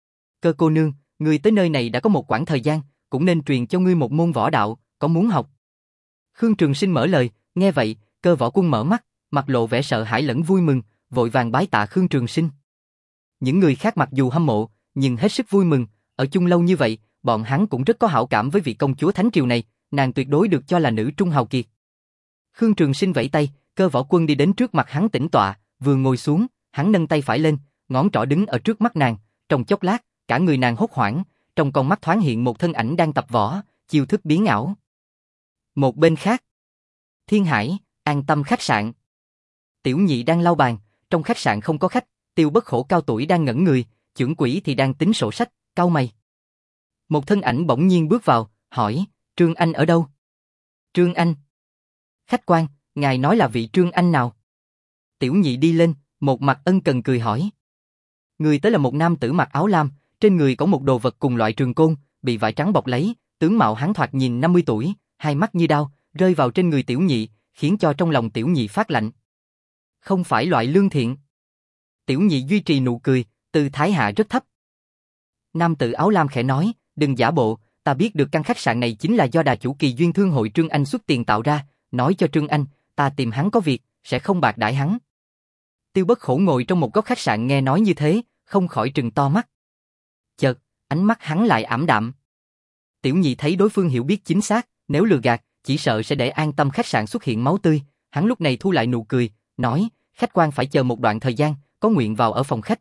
Cơ cô nương, người tới nơi này đã có một quãng thời gian, cũng nên truyền cho ngươi một môn võ đạo, có muốn học? Khương Trường Sinh mở lời, nghe vậy, Cơ Võ Quân mở mắt, mặt lộ vẻ sợ hãi lẫn vui mừng, vội vàng bái tạ Khương Trường Sinh. Những người khác mặc dù hâm mộ, nhưng hết sức vui mừng, ở chung lâu như vậy, bọn hắn cũng rất có hảo cảm với vị công chúa Thánh Triều này, nàng tuyệt đối được cho là nữ trung hào kiệt. Khương Trường Sinh vẫy tay, Cơ Võ Quân đi đến trước mặt hắn tĩnh tọa, vừa ngồi xuống, hắn nâng tay phải lên, ngón trỏ đứng ở trước mắt nàng, trong chốc lát, cả người nàng hốt hoảng, trong con mắt thoáng hiện một thân ảnh đang tập võ, chiêu thức biến ảo. Một bên khác, Thiên Hải, An Tâm khách sạn. Tiểu Nhị đang lau bàn, trong khách sạn không có khách, Tiêu Bất Khổ cao tuổi đang ngẩn người, trưởng quỹ thì đang tính sổ sách, cau mày. Một thân ảnh bỗng nhiên bước vào, hỏi, Trương Anh ở đâu? Trương Anh. Khách quan, ngài nói là vị Trương Anh nào? Tiểu Nhị đi lên, một mặt ân cần cười hỏi. Người tới là một nam tử mặc áo lam, trên người có một đồ vật cùng loại trường côn, bị vải trắng bọc lấy, tướng mạo hắn thoạt nhìn năm mươi tuổi, hai mắt như đao, rơi vào trên người Tiểu Nhị, khiến cho trong lòng Tiểu Nhị phát lạnh. Không phải loại lương thiện. Tiểu Nhị duy trì nụ cười, tư thái hạ rất thấp. Nam tử áo lam khẽ nói, đừng giả bộ, ta biết được căn khách sạn này chính là do đà chủ Kỳ Duyên Thương hội Trương Anh xuất tiền tạo ra, nói cho Trương Anh, ta tìm hắn có việc, sẽ không bạc đãi hắn. Tiêu Bất Khổ ngồi trong một góc khách sạn nghe nói như thế, không khỏi trừng to mắt. Chợt, ánh mắt hắn lại ảm đạm. Tiểu Nhị thấy đối phương hiểu biết chính xác, nếu lừa gạt, chỉ sợ sẽ để An Tâm khách sạn xuất hiện máu tươi, hắn lúc này thu lại nụ cười, nói, khách quan phải chờ một đoạn thời gian, có nguyện vào ở phòng khách.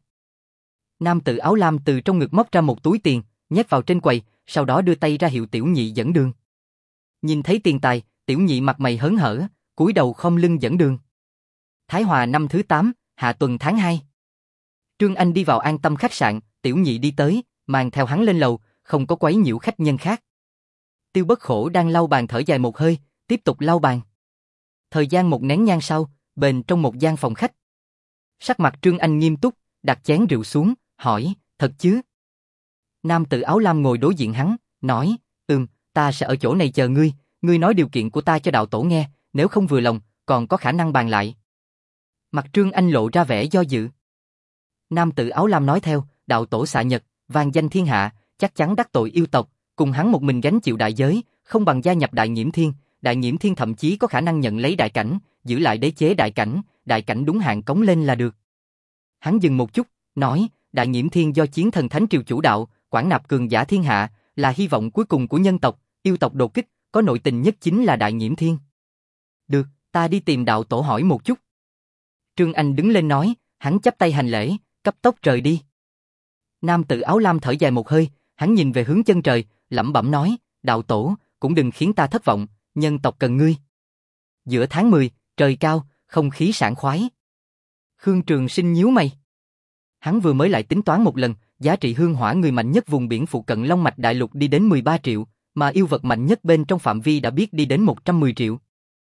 Nam tử áo lam từ trong ngực móc ra một túi tiền, nhét vào trên quầy, sau đó đưa tay ra hiệu Tiểu Nhị dẫn đường. Nhìn thấy tiền tài, Tiểu Nhị mặt mày hớn hở, cúi đầu khom lưng dẫn đường. Thái Hòa năm thứ tám, hạ tuần tháng hai. Trương Anh đi vào An Tâm khách sạn, Tiểu Nhị đi tới, mang theo hắn lên lầu, không có quấy nhiễu khách nhân khác. Tiêu Bất Khổ đang lau bàn thở dài một hơi, tiếp tục lau bàn. Thời gian một nén nhang sau, bên trong một gian phòng khách. Sắc mặt Trương Anh nghiêm túc, đặt chén rượu xuống, hỏi, thật chứ? Nam tử áo lam ngồi đối diện hắn, nói, ừm, ta sẽ ở chỗ này chờ ngươi, ngươi nói điều kiện của ta cho đạo tổ nghe, nếu không vừa lòng, còn có khả năng bàn lại. Mặt Trương Anh lộ ra vẻ do dự. Nam tử áo lam nói theo, đạo tổ xạ nhật, vang danh thiên hạ, chắc chắn đắc tội yêu tộc, cùng hắn một mình gánh chịu đại giới, không bằng gia nhập Đại Nhiễm Thiên, Đại Nhiễm Thiên thậm chí có khả năng nhận lấy đại cảnh, giữ lại đế chế đại cảnh, đại cảnh đúng hạn cống lên là được. Hắn dừng một chút, nói, Đại Nhiễm Thiên do Chiến Thần Thánh Triều chủ đạo, quản nạp cường giả thiên hạ, là hy vọng cuối cùng của nhân tộc, yêu tộc đột kích, có nội tình nhất chính là Đại Nhiễm Thiên. Được, ta đi tìm đạo tổ hỏi một chút. Trương Anh đứng lên nói, hắn chắp tay hành lễ, cấp tốc rời đi. Nam tử áo lam thở dài một hơi, hắn nhìn về hướng chân trời, lẩm bẩm nói, đạo tổ, cũng đừng khiến ta thất vọng, nhân tộc cần ngươi. Giữa tháng mười, trời cao, không khí sảng khoái. Khương Trường Sinh nhíu mày. Hắn vừa mới lại tính toán một lần, giá trị hương hỏa người mạnh nhất vùng biển phụ cận Long Mạch Đại Lục đi đến mười ba triệu, mà yêu vật mạnh nhất bên trong phạm vi đã biết đi đến một trăm mười triệu.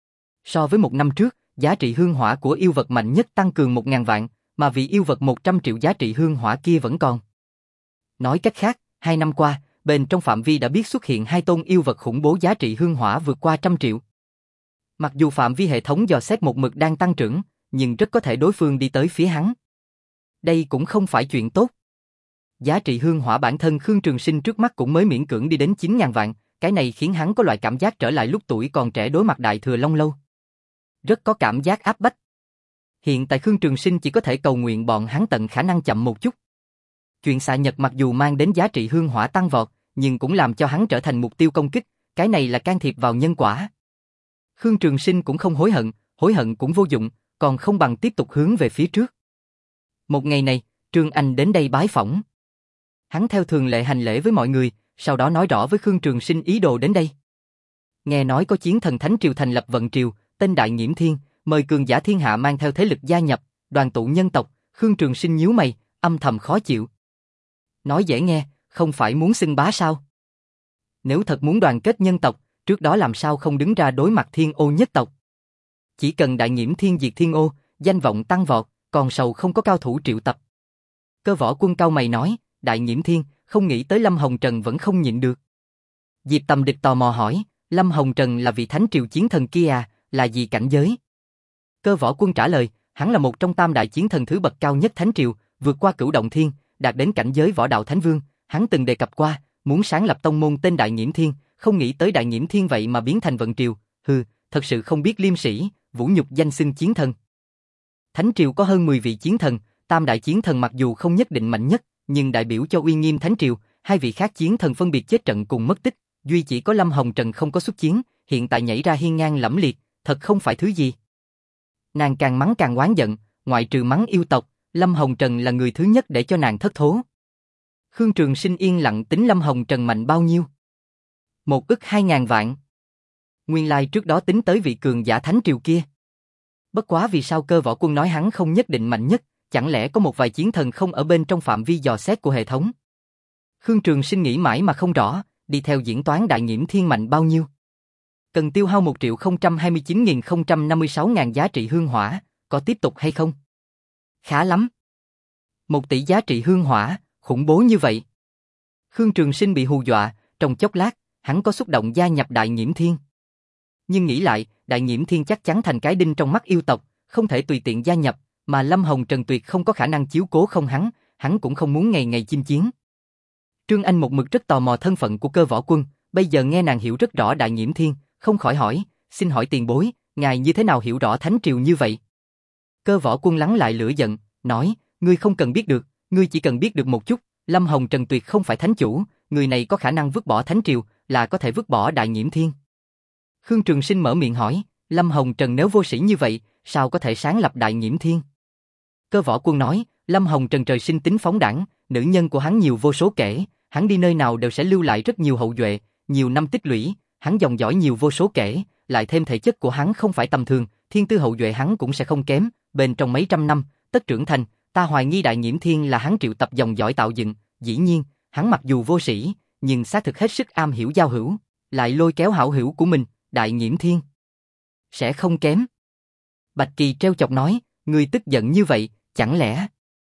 So với một năm trước, giá trị hương hỏa của yêu vật mạnh nhất tăng cường một ngàn vạn, mà vì yêu vật một trăm triệu giá trị hương hỏa kia vẫn còn. Nói cách khác, hai năm qua, bên trong phạm vi đã biết xuất hiện hai tôn yêu vật khủng bố giá trị hương hỏa vượt qua trăm triệu. Mặc dù phạm vi hệ thống dò xét một mực đang tăng trưởng, nhưng rất có thể đối phương đi tới phía hắn. Đây cũng không phải chuyện tốt. Giá trị hương hỏa bản thân Khương Trường Sinh trước mắt cũng mới miễn cưỡng đi đến chín ngàn vạn, cái này khiến hắn có loại cảm giác trở lại lúc tuổi còn trẻ đối mặt Đại Thừa Long Lâu. Rất có cảm giác áp bách. Hiện tại Khương Trường Sinh chỉ có thể cầu nguyện bọn hắn tận khả năng chậm một chút. Chuyện xạ nhật mặc dù mang đến giá trị hương hỏa tăng vọt, nhưng cũng làm cho hắn trở thành mục tiêu công kích, cái này là can thiệp vào nhân quả. Khương Trường Sinh cũng không hối hận, hối hận cũng vô dụng, còn không bằng tiếp tục hướng về phía trước. Một ngày này, Trương Anh đến đây bái phỏng. Hắn theo thường lệ hành lễ với mọi người, sau đó nói rõ với Khương Trường Sinh ý đồ đến đây. Nghe nói có chiến thần Thánh Triều thành lập vận triều, tên Đại Nhiễm Thiên, mời cường giả thiên hạ mang theo thế lực gia nhập, đoàn tụ nhân tộc. Khương Trường Sinh nhíu mày, âm thầm khó chịu. Nói dễ nghe, không phải muốn xưng bá sao? Nếu thật muốn đoàn kết nhân tộc, trước đó làm sao không đứng ra đối mặt Thiên Ô nhất tộc? Chỉ cần Đại Nhiễm Thiên diệt Thiên Ô, danh vọng tăng vọt, còn sầu không có cao thủ triệu tập. Cơ Võ Quân cao mày nói, Đại Nhiễm Thiên, không nghĩ tới Lâm Hồng Trần vẫn không nhịn được. Diệp Tầm Địch tò mò hỏi, Lâm Hồng Trần là vị Thánh Triều chiến thần kia à, là gì cảnh giới? Cơ Võ Quân trả lời, hắn là một trong tam đại chiến thần thứ bậc cao nhất Thánh Triều, vượt qua Cửu Động Thiên, đạt đến cảnh giới võ đạo Thánh Vương. Hắn từng đề cập qua, muốn sáng lập tông môn tên Đại Nhiễm Thiên, không nghĩ tới Đại Nhiễm Thiên vậy mà biến thành vận triều. Hừ, thật sự không biết liêm sĩ, vũ nhục danh xưng chiến thần. Thánh Triều có hơn mười vị chiến thần, tam đại chiến thần mặc dù không nhất định mạnh nhất, nhưng đại biểu cho uy nghiêm Thánh Triều, hai vị khác chiến thần phân biệt chết trận cùng mất tích, duy chỉ có Lâm Hồng Trần không có xuất chiến, hiện tại nhảy ra hiên ngang lẫm liệt, thật không phải thứ gì. Nàng càng mắng càng oán giận, ngoại trừ mắng yêu tộc, Lâm Hồng Trần là người thứ nhất để cho nàng thất thố. Khương Trường Sinh yên lặng tính Lâm Hồng Trần mạnh bao nhiêu? Một ức hai ngàn vạn. Nguyên lai trước đó tính tới vị cường giả Thánh Triều kia. Bất quá vì sao Cơ Võ Quân nói hắn không nhất định mạnh nhất, chẳng lẽ có một vài chiến thần không ở bên trong phạm vi dò xét của hệ thống? Khương Trường Sinh nghĩ mãi mà không rõ, đi theo diễn toán Đại Nhiễm Thiên mạnh bao nhiêu. Cần tiêu hao một triệu không trăm hai mươi chín nghìn không trăm năm mươi sáu ngàn giá trị hương hỏa, có tiếp tục hay không? Khá lắm. Một tỷ giá trị hương hỏa, khủng bố như vậy. Khương Trường Sinh bị hù dọa, trong chốc lát, hắn có xúc động gia nhập Đại Nhiễm Thiên. Nhưng nghĩ lại, Đại Nhiễm Thiên chắc chắn thành cái đinh trong mắt yêu tộc, không thể tùy tiện gia nhập, mà Lâm Hồng Trần tuyệt không có khả năng chiếu cố không hắn, hắn cũng không muốn ngày ngày chinh chiến. Trương Anh một mực rất tò mò thân phận của Cơ Võ Quân, bây giờ nghe nàng hiểu rất rõ Đại Nhiễm Thiên, không khỏi hỏi, xin hỏi tiền bối, ngài như thế nào hiểu rõ Thánh Triều như vậy? Cơ Võ Quân lắng lại lửa giận, nói, ngươi không cần biết được, ngươi chỉ cần biết được một chút, Lâm Hồng Trần tuyệt không phải thánh chủ, người này có khả năng vứt bỏ Thánh Triều, là có thể vứt bỏ Đại Nhiễm Thiên. Khương Trường Sinh mở miệng hỏi, Lâm Hồng Trần nếu vô sĩ như vậy, sao có thể sáng lập Đại Nhiễm Thiên? Cơ Võ Quân nói, Lâm Hồng Trần trời sinh tính phóng đãng, nữ nhân của hắn nhiều vô số kể, hắn đi nơi nào đều sẽ lưu lại rất nhiều hậu duệ, nhiều năm tích lũy, hắn dòng dõi nhiều vô số kể, lại thêm thể chất của hắn không phải tầm thường, thiên tư hậu duệ hắn cũng sẽ không kém, bên trong mấy trăm năm, tất trưởng thành, ta hoài nghi Đại Nhiễm Thiên là hắn triệu tập dòng dõi tạo dựng, dĩ nhiên, hắn mặc dù vô sĩ, nhưng xác thực hết sức am hiểu giao hữu, lại lôi kéo hảo hữu của mình, Đại Nhiễm Thiên sẽ không kém. Bạch Kỳ treo chọc nói, ngươi tức giận như vậy, chẳng lẽ?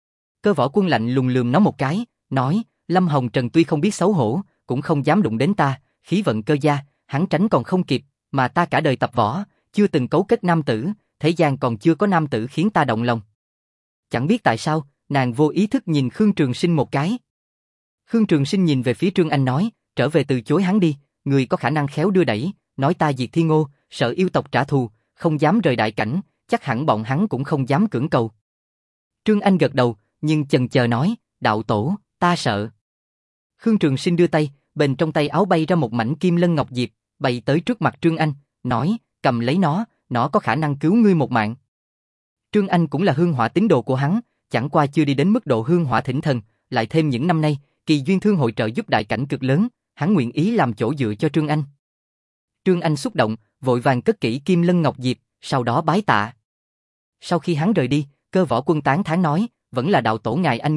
Cơ Võ Quân lạnh lùng lườm nó một cái, nói, Lâm Hồng Trần tuy không biết xấu hổ, cũng không dám đụng đến ta, khí vận cơ gia, hắn tránh còn không kịp, mà ta cả đời tập võ, chưa từng cấu kết nam tử, thế gian còn chưa có nam tử khiến ta động lòng. Chẳng biết tại sao, nàng vô ý thức nhìn Khương Trường Sinh một cái. Khương Trường Sinh nhìn về phía Trương Anh nói, trở về từ chối hắn đi, người có khả năng khéo đưa đẩy, nói ta diệt Thiên Ô, sợ yêu tộc trả thù, không dám rời đại cảnh, chắc hẳn bọn hắn cũng không dám cưỡng cầu. Trương Anh gật đầu, nhưng chần chờ nói, đạo tổ, ta sợ. Khương Trường Sinh đưa tay, bên trong tay áo bay ra một mảnh kim lân ngọc diệp, bay tới trước mặt Trương Anh, nói, cầm lấy nó, nó có khả năng cứu ngươi một mạng. Trương Anh cũng là hương hỏa tín đồ của hắn, chẳng qua chưa đi đến mức độ hương hỏa thỉnh thần, lại thêm những năm nay, kỳ duyên thương hội trợ giúp đại cảnh cực lớn, hắn nguyện ý làm chỗ dựa cho Trương Anh. Trương Anh xúc động, vội vàng cất kỹ kim lân ngọc diệp, sau đó bái tạ. Sau khi hắn rời đi, Cơ Võ Quân tán thán nói, vẫn là đạo tổ ngài anh minh,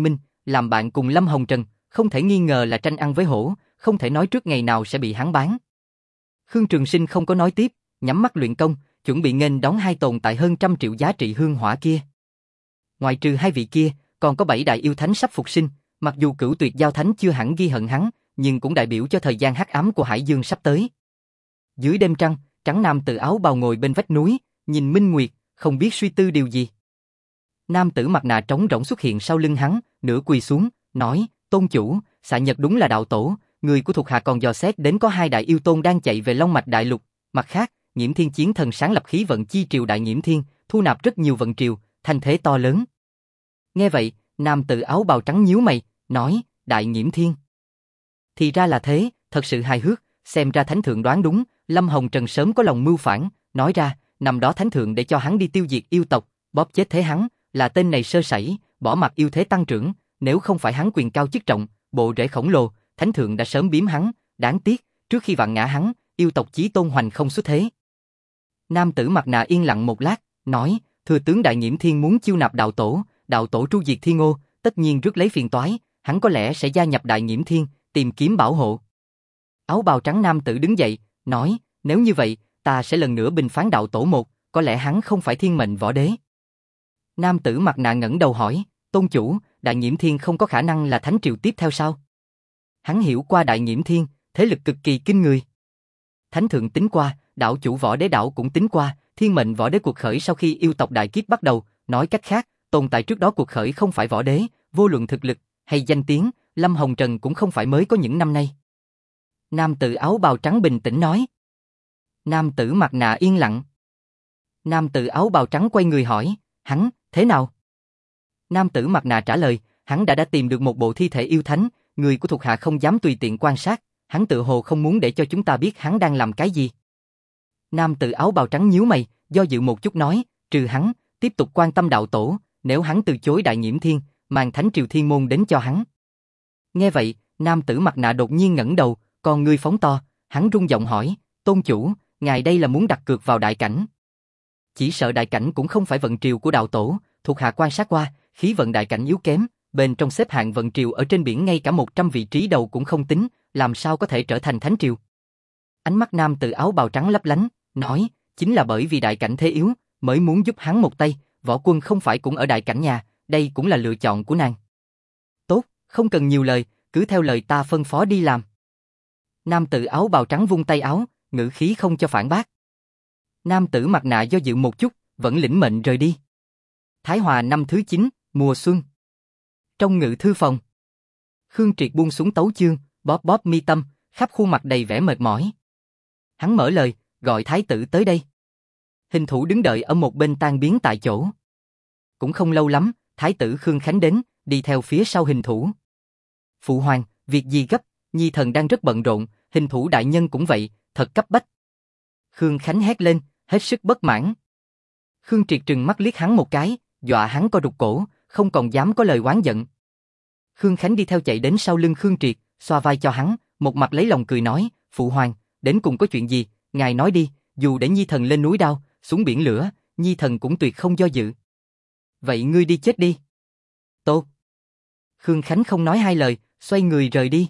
làm bạn cùng Lâm Hồng Trần, không thể nghi ngờ là tranh ăn với hổ, không thể nói trước ngày nào sẽ bị hắn bán. Khương Trường Sinh không có nói tiếp, nhắm mắt luyện công, chuẩn bị nghênh đón hai tồn tại hơn trăm triệu giá trị hương hỏa kia. Ngoài trừ hai vị kia, còn có bảy đại yêu thánh sắp phục sinh, mặc dù Cửu Tuyệt Giao Thánh chưa hẳn ghi hận hắn, nhưng cũng đại biểu cho thời gian hắc ám của Hải Dương sắp tới. Dưới đêm trăng, trắng nam tử áo bào ngồi bên vách núi, nhìn minh nguyệt, không biết suy tư điều gì. Nam tử mặt nạ trống rỗng xuất hiện sau lưng hắn, nửa quỳ xuống, nói: "Tôn chủ, Xạ Nhật đúng là đạo tổ, người của thuộc hạ còn dò xét đến có hai đại yêu tôn đang chạy về Long Mạch Đại Lục, mặt khác, Nhiễm Thiên chiến thần sáng lập khí vận chi triều Đại Nhiễm Thiên, thu nạp rất nhiều vận triều, thành thế to lớn." Nghe vậy, nam tử áo bào trắng nhíu mày, nói: "Đại Nhiễm Thiên." Thì ra là thế, thật sự hài hước, xem ra thánh thượng đoán đúng, Lâm Hồng Trần sớm có lòng mưu phản, nói ra, năm đó thánh thượng để cho hắn đi tiêu diệt yêu tộc, bóp chết thế hắn, là tên này sơ sẩy, bỏ mặc yêu thế tăng trưởng, nếu không phải hắn quyền cao chức trọng, bộ rễ khổng lồ, thánh thượng đã sớm biếm hắn, đáng tiếc, trước khi vạn ngã hắn, yêu tộc chí tôn hoành không xuất thế. Nam tử mặt nạ yên lặng một lát, nói: "Thừa tướng Đại Nhiễm Thiên muốn chiêu nạp đạo tổ, đạo tổ tru diệt thiên ô, tất nhiên rước lấy phiền toái, hắn có lẽ sẽ gia nhập Đại Nhiễm Thiên, tìm kiếm bảo hộ." Áo bào trắng nam tử đứng dậy, nói: "Nếu như vậy, ta sẽ lần nữa bình phán đạo tổ một, có lẽ hắn không phải thiên mệnh võ đế." Nam tử mặt nạ ngẩng đầu hỏi: "Tôn chủ, Đại Nhiễm Thiên không có khả năng là thánh triều tiếp theo sao?" Hắn hiểu qua Đại Nhiễm Thiên, thế lực cực kỳ kinh người. Thánh thượng tính qua, đạo chủ võ đế đảo cũng tính qua, thiên mệnh võ đế cuộc khởi sau khi yêu tộc đại kiếp bắt đầu, nói cách khác, tồn tại trước đó cuộc khởi không phải võ đế, vô luận thực lực hay danh tiếng, Lâm Hồng Trần cũng không phải mới có những năm nay. Nam tử áo bào trắng bình tĩnh nói. Nam tử mặt nạ yên lặng. Nam tử áo bào trắng quay người hỏi: "Hắn, thế nào?" Nam tử mặt nạ trả lời: "Hắn đã đã tìm được một bộ thi thể yêu thánh, người của thuộc hạ không dám tùy tiện quan sát, hắn tự hồ không muốn để cho chúng ta biết hắn đang làm cái gì." Nam tử áo bào trắng nhíu mày, do dự một chút nói: "Trừ hắn, tiếp tục quan tâm đạo tổ, nếu hắn từ chối Đại Nhiễm Thiên, mang thánh triều thiên môn đến cho hắn." Nghe vậy, nam tử mặt nạ đột nhiên ngẩng đầu, con ngươi phóng to, hắn rung giọng hỏi: "Tôn chủ, ngài đây là muốn đặt cược vào đại cảnh?" Chỉ sợ đại cảnh cũng không phải vận triều của đạo tổ, thuộc hạ quan sát qua, khí vận đại cảnh yếu kém, bên trong xếp hạng vận triều ở trên biển ngay cả một trăm vị trí đầu cũng không tính, làm sao có thể trở thành thánh triều. Ánh mắt nam tử áo bào trắng lấp lánh, nói: "Chính là bởi vì đại cảnh thế yếu, mới muốn giúp hắn một tay, võ quân không phải cũng ở đại cảnh nhà, đây cũng là lựa chọn của nàng." "Tốt, không cần nhiều lời, cứ theo lời ta phân phó đi làm." Nam tử áo bào trắng vung tay áo, ngữ khí không cho phản bác. Nam tử mặt nạ do dự một chút, vẫn lĩnh mệnh rời đi. Thái Hòa năm thứ chín, mùa xuân. Trong ngự thư phòng, Khương Triệt buông xuống tấu chương, bóp bóp mi tâm, khắp khuôn mặt đầy vẻ mệt mỏi. Hắn mở lời, gọi thái tử tới đây. Hình thủ đứng đợi ở một bên tan biến tại chỗ. Cũng không lâu lắm, thái tử Khương Khánh đến, đi theo phía sau hình thủ. "Phụ hoàng, việc gì gấp, nhi thần đang rất bận rộn, hình thủ đại nhân cũng vậy, thật cấp bách." Khương Khánh hét lên, hết sức bất mãn. Khương Triệt trừng mắt liếc hắn một cái, dọa hắn co rụt cổ, không còn dám có lời oán giận. Khương Khánh đi theo chạy đến sau lưng Khương Triệt, xoa vai cho hắn, một mặt lấy lòng cười nói: "Phụ hoàng, đến cùng có chuyện gì, ngài nói đi, dù để nhi thần lên núi đao, xuống biển lửa, nhi thần cũng tuyệt không do dự." "Vậy ngươi đi chết đi." "Tốt." Khương Khánh không nói hai lời, xoay người rời đi.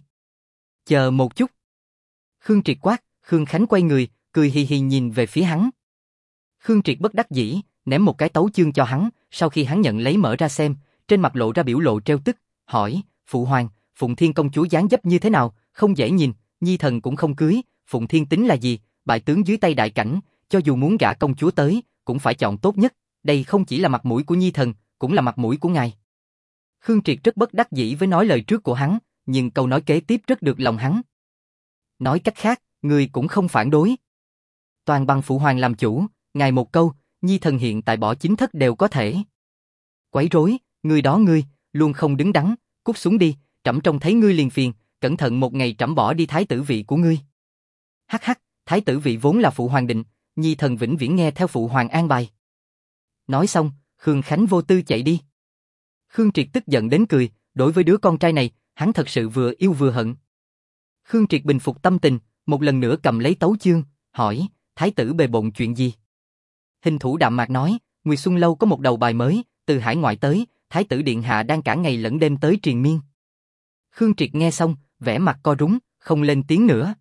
"Chờ một chút." Khương Triệt quát, Khương Khánh quay người, cười hì hì nhìn về phía hắn. Khương Triệt bất đắc dĩ, ném một cái tấu chương cho hắn, sau khi hắn nhận lấy mở ra xem, trên mặt lộ ra biểu lộ trêu tức, hỏi: "Phụ hoàng, Phụng Thiên công chúa dáng dấp như thế nào, không dễ nhìn, nhi thần cũng không cưới, Phụng Thiên tính là gì, bại tướng dưới tay đại cảnh, cho dù muốn gả công chúa tới, cũng phải chọn tốt nhất, đây không chỉ là mặt mũi của nhi thần, cũng là mặt mũi của ngài." Khương Triệt rất bất đắc dĩ với nói lời trước của hắn, nhưng câu nói kế tiếp rất được lòng hắn. Nói cách khác, người cũng không phản đối. Toàn bằng phụ hoàng làm chủ, ngài một câu, nhi thần hiện tại bỏ chính thất đều có thể. Quấy rối, người đó ngươi, luôn không đứng đắn, cút xuống đi, trẫm trông thấy ngươi liền phiền, cẩn thận một ngày trẫm bỏ đi thái tử vị của ngươi. Hắc hắc, thái tử vị vốn là phụ hoàng định, nhi thần vĩnh viễn nghe theo phụ hoàng an bài. Nói xong, Khương Khánh vô tư chạy đi. Khương Triệt tức giận đến cười, đối với đứa con trai này, hắn thật sự vừa yêu vừa hận. Khương Triệt bình phục tâm tình, một lần nữa cầm lấy tấu chương, hỏi: "Thái tử bề bộn chuyện gì?" Hình thủ đạm mạc nói: "Nguyệt Xuân lâu có một đầu bài mới, từ hải ngoại tới, thái tử điện hạ đang cả ngày lẫn đêm tới triền miên. Khương Triệt nghe xong, vẻ mặt co rúm, không lên tiếng nữa.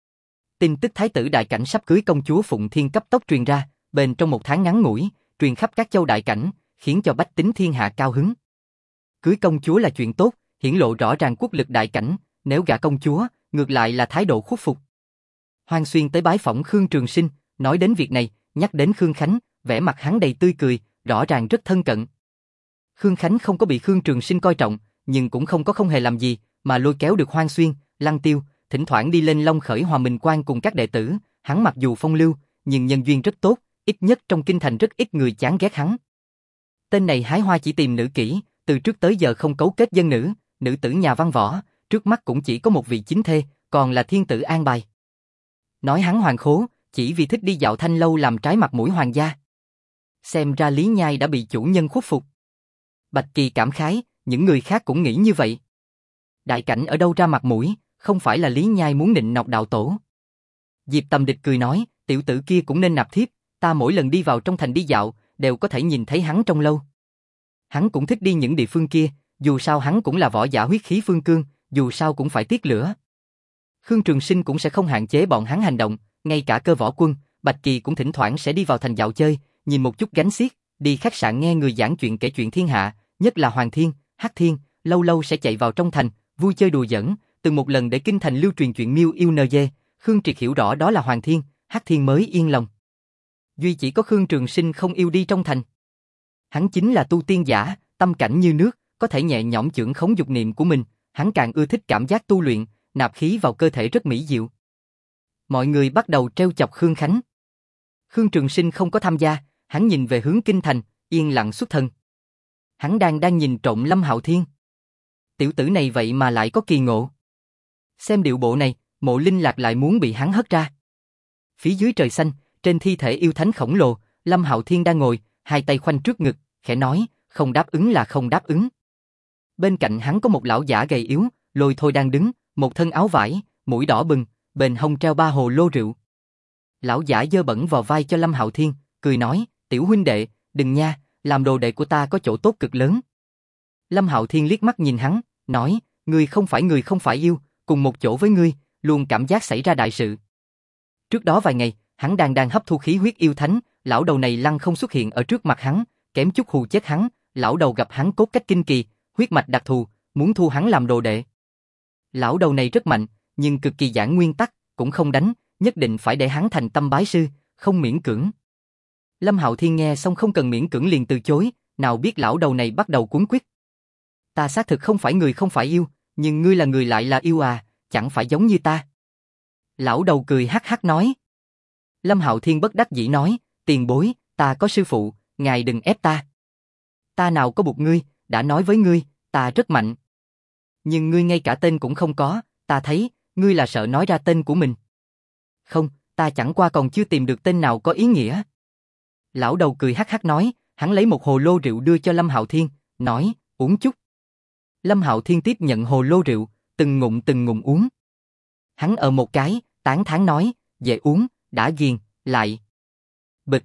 Tin tức thái tử đại cảnh sắp cưới công chúa Phụng Thiên cấp tốc truyền ra, bên trong một tháng ngắn ngủi, truyền khắp các châu đại cảnh, khiến cho bách tính thiên hạ cao hứng. Cưới công chúa là chuyện tốt, hiển lộ rõ ràng quốc lực đại cảnh, nếu gả công chúa, ngược lại là thái độ khuất phục. Hoang Xuyên tới bái phỏng Khương Trường Sinh, nói đến việc này, nhắc đến Khương Khánh, vẻ mặt hắn đầy tươi cười, rõ ràng rất thân cận. Khương Khánh không có bị Khương Trường Sinh coi trọng, nhưng cũng không có không hề làm gì, mà lôi kéo được Hoang Xuyên, Lăng Tiêu, thỉnh thoảng đi lên Long Khởi Hòa Minh Quan cùng các đệ tử, hắn mặc dù phong lưu, nhưng nhân duyên rất tốt, ít nhất trong kinh thành rất ít người chán ghét hắn. Tên này hái hoa chỉ tìm nữ kỹ, từ trước tới giờ không cấu kết dân nữ, nữ tử nhà văn võ, trước mắt cũng chỉ có một vị chính thê, còn là thiên tử an bài. Nói hắn hoàng khố, chỉ vì thích đi dạo thanh lâu làm trái mặt mũi hoàng gia. Xem ra Lý Nhai đã bị chủ nhân khuất phục. Bạch Kỳ cảm khái, những người khác cũng nghĩ như vậy. Đại cảnh ở đâu ra mặt mũi, không phải là Lý Nhai muốn nịnh nọt đạo tổ. Diệp Tầm Địch cười nói, tiểu tử kia cũng nên nạp thiếp, ta mỗi lần đi vào trong thành đi dạo, đều có thể nhìn thấy hắn trong lâu. Hắn cũng thích đi những địa phương kia, dù sao hắn cũng là võ giả huyết khí phương cương, dù sao cũng phải tiết lửa. Khương Trường Sinh cũng sẽ không hạn chế bọn hắn hành động, ngay cả Cơ Võ Quân, Bạch Kỳ cũng thỉnh thoảng sẽ đi vào thành dạo chơi, nhìn một chút gánh xiếc, đi khách sạn nghe người giảng chuyện kể chuyện thiên hạ, nhất là Hoàng Thiên, Hắc Thiên, lâu lâu sẽ chạy vào trong thành, vui chơi đùa giỡn, từng một lần để kinh thành lưu truyền chuyện miêu yêu nờ dê, Khương Triệt hiểu rõ đó là Hoàng Thiên, Hắc Thiên mới yên lòng. Duy chỉ có Khương Trường Sinh không yêu đi trong thành. Hắn chính là tu tiên giả, tâm cảnh như nước, có thể nhẹ nhõm chưởng khống dục niệm của mình, hắn càng ưa thích cảm giác tu luyện, nạp khí vào cơ thể rất mỹ diệu. Mọi người bắt đầu trêu chọc Khương Khánh. Khương Trường Sinh không có tham gia, hắn nhìn về hướng kinh thành, yên lặng xuất thần. Hắn đang đang nhìn trộm Lâm Hạo Thiên. Tiểu tử này vậy mà lại có kỳ ngộ. Xem điệu bộ này, Mộ Linh Lạc lại muốn bị hắn hất ra. Phía dưới trời xanh, trên thi thể yêu thánh khổng lồ, Lâm Hạo Thiên đang ngồi, hai tay khoanh trước ngực, khẽ nói, không đáp ứng là không đáp ứng. Bên cạnh hắn có một lão giả gầy yếu, Lôi Thôi đang đứng, một thân áo vải, mũi đỏ bừng, bên hông treo ba hồ lô rượu. Lão giả dơ bẩn vào vai cho Lâm Hạo Thiên, cười nói, tiểu huynh đệ, đừng nha, làm đồ đệ của ta có chỗ tốt cực lớn. Lâm Hạo Thiên liếc mắt nhìn hắn, nói, ngươi không phải người không phải yêu, cùng một chỗ với ngươi, luôn cảm giác xảy ra đại sự. Trước đó vài ngày, hắn đang đang hấp thu khí huyết yêu thánh, lão đầu này lăng không xuất hiện ở trước mặt hắn, kém chút hù chết hắn, lão đầu gặp hắn cốt cách kinh kỳ, huyết mạch đặc thù, muốn thu hắn làm đồ đệ. Lão đầu này rất mạnh, nhưng cực kỳ giảng nguyên tắc, cũng không đánh, nhất định phải để hắn thành tâm bái sư, không miễn cưỡng. Lâm Hạo Thiên nghe xong không cần miễn cưỡng liền từ chối, nào biết lão đầu này bắt đầu cuống quýt. Ta xác thực không phải người không phải yêu, nhưng ngươi là người lại là yêu à, chẳng phải giống như ta. Lão đầu cười hắc hắc nói. Lâm Hạo Thiên bất đắc dĩ nói, tiền bối, ta có sư phụ, ngài đừng ép ta. Ta nào có buộc ngươi, đã nói với ngươi, ta rất mạnh. Nhưng ngươi ngay cả tên cũng không có, ta thấy, ngươi là sợ nói ra tên của mình. Không, ta chẳng qua còn chưa tìm được tên nào có ý nghĩa. Lão đầu cười hắc hắc nói, hắn lấy một hồ lô rượu đưa cho Lâm Hạo Thiên, nói, uống chút. Lâm Hạo Thiên tiếp nhận hồ lô rượu, từng ngụm từng ngụm uống. Hắn ở một cái, tán thán nói, dễ uống, đã ghiền, lại. Bịch.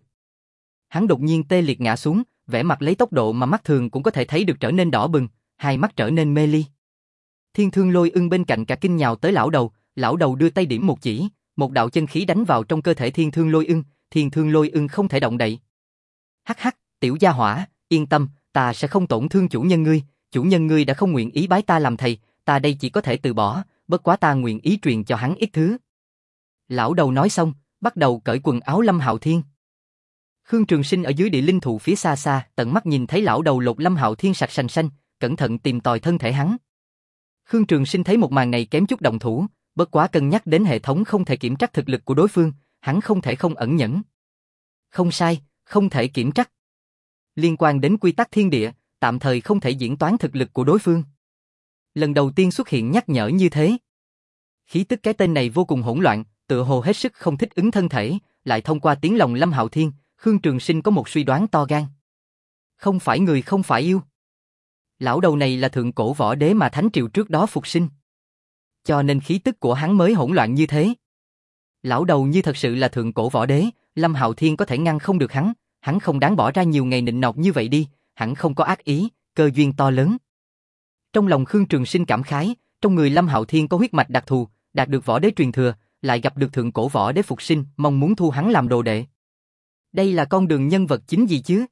Hắn đột nhiên tê liệt ngã xuống, vẻ mặt lấy tốc độ mà mắt thường cũng có thể thấy được trở nên đỏ bừng, hai mắt trở nên mê ly. Thiên Thương Lôi Ưng bên cạnh cả kinh nhào tới lão đầu, lão đầu đưa tay điểm một chỉ, một đạo chân khí đánh vào trong cơ thể Thiên Thương Lôi Ưng, Thiên Thương Lôi Ưng không thể động đậy. Hắc hắc, tiểu gia hỏa, yên tâm, ta sẽ không tổn thương chủ nhân ngươi, chủ nhân ngươi đã không nguyện ý bái ta làm thầy, ta đây chỉ có thể từ bỏ, bất quá ta nguyện ý truyền cho hắn ít thứ. Lão đầu nói xong, bắt đầu cởi quần áo Lâm Hạo Thiên. Khương Trường Sinh ở dưới địa linh thụ phía xa xa, tận mắt nhìn thấy lão đầu lột Lâm Hạo Thiên sạch sành xanh, cẩn thận tìm tòi thân thể hắn. Khương Trường Sinh thấy một màn này kém chút động thủ, bất quá cân nhắc đến hệ thống không thể kiểm trắc thực lực của đối phương, hắn không thể không ẩn nhẫn. Không sai, không thể kiểm trắc. Liên quan đến quy tắc thiên địa, tạm thời không thể diễn toán thực lực của đối phương. Lần đầu tiên xuất hiện nhắc nhở như thế. Khí tức cái tên này vô cùng hỗn loạn, tựa hồ hết sức không thích ứng thân thể, lại thông qua tiếng lòng Lâm Hạo Thiên, Khương Trường Sinh có một suy đoán to gan. Không phải người không phải yêu. Lão đầu này là thượng cổ võ đế mà thánh triều trước đó phục sinh. Cho nên khí tức của hắn mới hỗn loạn như thế. Lão đầu như thật sự là thượng cổ võ đế, Lâm Hạo Thiên có thể ngăn không được hắn, hắn không đáng bỏ ra nhiều ngày nịnh nọt như vậy đi, hắn không có ác ý, cơ duyên to lớn. Trong lòng Khương Trường Sinh cảm khái, trong người Lâm Hạo Thiên có huyết mạch đặc thù, đạt được võ đế truyền thừa, lại gặp được thượng cổ võ đế phục sinh, mong muốn thu hắn làm đồ đệ. Đây là con đường nhân vật chính gì chứ?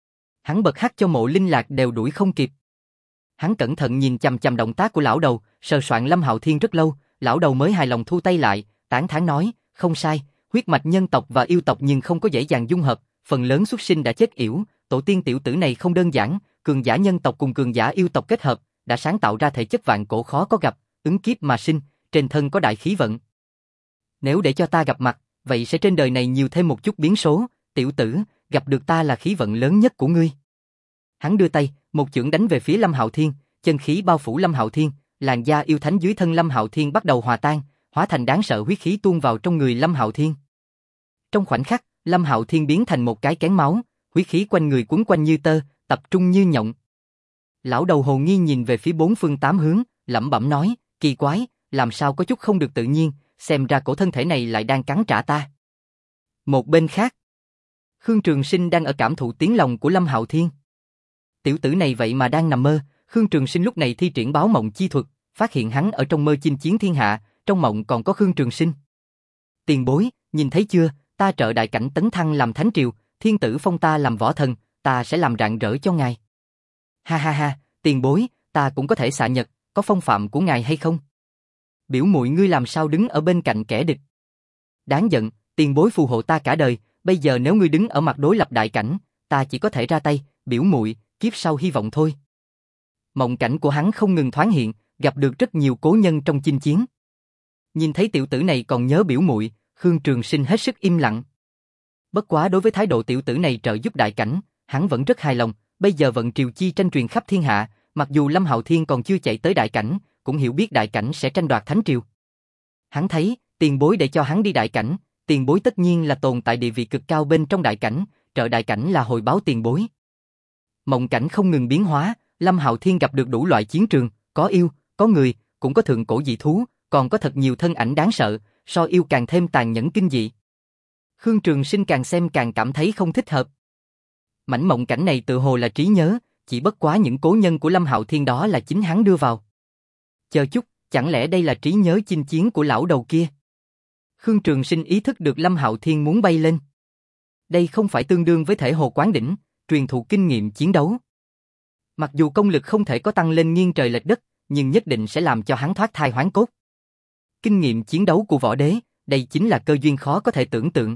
Hắn bật hắc cho Mộ Linh Lạc đều đuổi không kịp. Hắn cẩn thận nhìn chằm chằm động tác của lão đầu, sờ soạn Lâm Hạo Thiên rất lâu, lão đầu mới hài lòng thu tay lại, tán thán nói, không sai, huyết mạch nhân tộc và yêu tộc nhưng không có dễ dàng dung hợp, phần lớn xuất sinh đã chết yểu, tổ tiên tiểu tử này không đơn giản, cường giả nhân tộc cùng cường giả yêu tộc kết hợp, đã sáng tạo ra thể chất vạn cổ khó có gặp, ứng kiếp mà sinh, trên thân có đại khí vận. Nếu để cho ta gặp mặt, vậy sẽ trên đời này nhiều thêm một chút biến số, tiểu tử, gặp được ta là khí vận lớn nhất của ngươi. Hắn đưa tay, một chưởng đánh về phía Lâm Hạo Thiên, chân khí bao phủ Lâm Hạo Thiên, làn da yêu thánh dưới thân Lâm Hạo Thiên bắt đầu hòa tan, hóa thành đáng sợ huyết khí tuôn vào trong người Lâm Hạo Thiên. Trong khoảnh khắc, Lâm Hạo Thiên biến thành một cái kén máu, huyết khí quanh người quấn quanh như tơ, tập trung như nhộng. Lão đầu hồ nghi nhìn về phía bốn phương tám hướng, lẩm bẩm nói, kỳ quái, làm sao có chút không được tự nhiên, xem ra cổ thân thể này lại đang cắn trả ta. Một bên khác, Khương Trường Sinh đang ở cảm thụ tiếng lòng của Lâm Hạo Thiên. Tiểu tử này vậy mà đang nằm mơ, Khương Trường Sinh lúc này thi triển báo mộng chi thuật, phát hiện hắn ở trong mơ chinh chiến thiên hạ, trong mộng còn có Khương Trường Sinh. Tiền bối, nhìn thấy chưa, ta trợ đại cảnh tấn thăng làm thánh triều, thiên tử phong ta làm võ thần, ta sẽ làm rạng rỡ cho ngài. Ha ha ha, tiền bối, ta cũng có thể xạ nhật, có phong phạm của ngài hay không? Biểu muội ngươi làm sao đứng ở bên cạnh kẻ địch? Đáng giận, tiền bối phù hộ ta cả đời, bây giờ nếu ngươi đứng ở mặt đối lập đại cảnh, ta chỉ có thể ra tay, biểu muội, kiếp sau hy vọng thôi. Mộng cảnh của hắn không ngừng thoáng hiện, gặp được rất nhiều cố nhân trong chinh chiến. Nhìn thấy tiểu tử này còn nhớ biểu muội, Khương Trường Sinh hết sức im lặng. Bất quá đối với thái độ tiểu tử này trợ giúp đại cảnh, hắn vẫn rất hài lòng, bây giờ vận triều chi tranh truyền khắp thiên hạ, mặc dù Lâm Hạo Thiên còn chưa chạy tới đại cảnh, cũng hiểu biết đại cảnh sẽ tranh đoạt thánh triều. Hắn thấy, tiền bối để cho hắn đi đại cảnh, tiền bối tất nhiên là tồn tại địa vị cực cao bên trong đại cảnh, trợ đại cảnh là hồi báo tiền bối. Mộng cảnh không ngừng biến hóa, Lâm Hạo Thiên gặp được đủ loại chiến trường, có yêu, có người, cũng có thượng cổ dị thú, còn có thật nhiều thân ảnh đáng sợ, so yêu càng thêm tàn nhẫn kinh dị. Khương Trường Sinh càng xem càng cảm thấy không thích hợp. Mảnh mộng cảnh này tự hồ là trí nhớ, chỉ bất quá những cố nhân của Lâm Hạo Thiên đó là chính hắn đưa vào. Chờ chút, chẳng lẽ đây là trí nhớ chinh chiến của lão đầu kia? Khương Trường Sinh ý thức được Lâm Hạo Thiên muốn bay lên. Đây không phải tương đương với thể hồ quán đỉnh, truyền thụ kinh nghiệm chiến đấu. Mặc dù công lực không thể có tăng lên nghiêng trời lệch đất, nhưng nhất định sẽ làm cho hắn thoát thai hoán cốt. Kinh nghiệm chiến đấu của võ đế, đây chính là cơ duyên khó có thể tưởng tượng.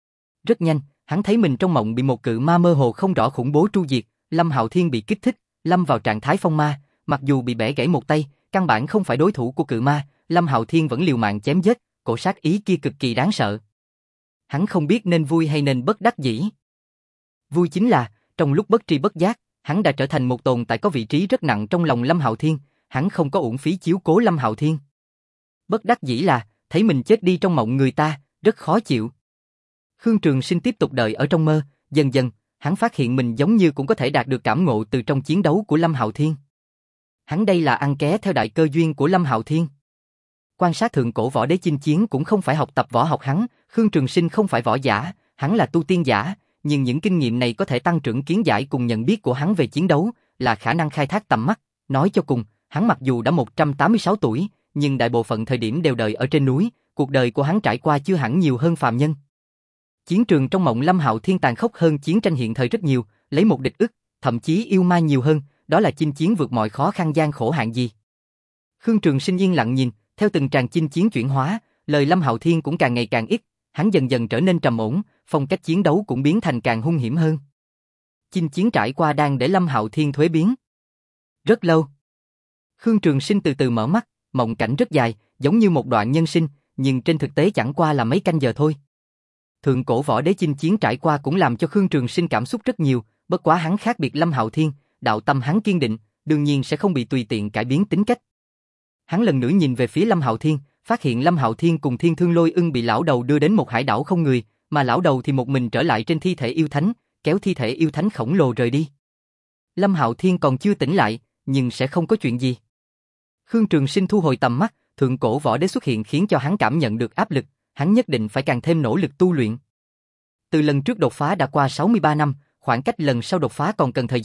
Rất nhanh, hắn thấy mình trong mộng bị một cự ma mơ hồ không rõ khủng bố tru diệt, Lâm Hạo Thiên bị kích thích, lâm vào trạng thái phong ma, mặc dù bị bẻ gãy một tay, căn bản không phải đối thủ của cự ma, Lâm Hạo Thiên vẫn liều mạng chém giết, cổ sát ý kia cực kỳ đáng sợ. Hắn không biết nên vui hay nên bất đắc dĩ. Vui chính là, trong lúc bất tri bất giác, hắn đã trở thành một tồn tại có vị trí rất nặng trong lòng Lâm Hạo Thiên, hắn không có uổng phí chiếu cố Lâm Hạo Thiên. Bất đắc dĩ là, thấy mình chết đi trong mộng người ta, rất khó chịu. Khương Trường Sinh tiếp tục đợi ở trong mơ, dần dần, hắn phát hiện mình giống như cũng có thể đạt được cảm ngộ từ trong chiến đấu của Lâm Hạo Thiên. Hắn đây là ăn ké theo đại cơ duyên của Lâm Hạo Thiên. Quan sát thượng cổ võ đế chinh chiến cũng không phải học tập võ học hắn, Khương Trường Sinh không phải võ giả, hắn là tu tiên giả, nhưng những kinh nghiệm này có thể tăng trưởng kiến giải cùng nhận biết của hắn về chiến đấu, là khả năng khai thác tầm mắt. Nói cho cùng, hắn mặc dù đã một trăm tám mươi sáu tuổi, nhưng đại bộ phận thời điểm đều đời ở trên núi, cuộc đời của hắn trải qua chưa hẳn nhiều hơn phàm nhân. Chiến trường trong mộng Lâm Hạo Thiên tàn khốc hơn chiến tranh hiện thời rất nhiều, lấy một địch ức, thậm chí yêu ma nhiều hơn, đó là chinh chiến vượt mọi khó khăn gian khổ hạn gì. Khương Trường Sinh yên lặng nhìn, theo từng tràng chinh chiến chuyển hóa, lời Lâm Hạo Thiên cũng càng ngày càng ít, hắn dần dần trở nên trầm ổn, phong cách chiến đấu cũng biến thành càng hung hiểm hơn. Chinh chiến trải qua đang để Lâm Hạo Thiên thuế biến. Rất lâu. Khương Trường Sinh từ từ mở mắt, mộng cảnh rất dài, giống như một đoạn nhân sinh, nhưng trên thực tế chẳng qua là mấy canh giờ thôi. Thượng cổ võ đế chinh chiến trải qua cũng làm cho Khương Trường Sinh cảm xúc rất nhiều, bất quá hắn khác biệt Lâm Hạo Thiên, đạo tâm hắn kiên định, đương nhiên sẽ không bị tùy tiện cải biến tính cách. Hắn lần nữa nhìn về phía Lâm Hạo Thiên, phát hiện Lâm Hạo Thiên cùng Thiên Thương Lôi Ưng bị lão đầu đưa đến một hải đảo không người, mà lão đầu thì một mình trở lại trên thi thể yêu thánh, kéo thi thể yêu thánh khổng lồ rời đi. Lâm Hạo Thiên còn chưa tỉnh lại, nhưng sẽ không có chuyện gì. Khương Trường Sinh thu hồi tầm mắt, thượng cổ võ đế xuất hiện khiến cho hắn cảm nhận được áp lực, hắn nhất định phải càng thêm nỗ lực tu luyện. Từ lần trước đột phá đã qua sáu mươi ba năm, khoảng cách lần sau đột phá còn cần thời gian,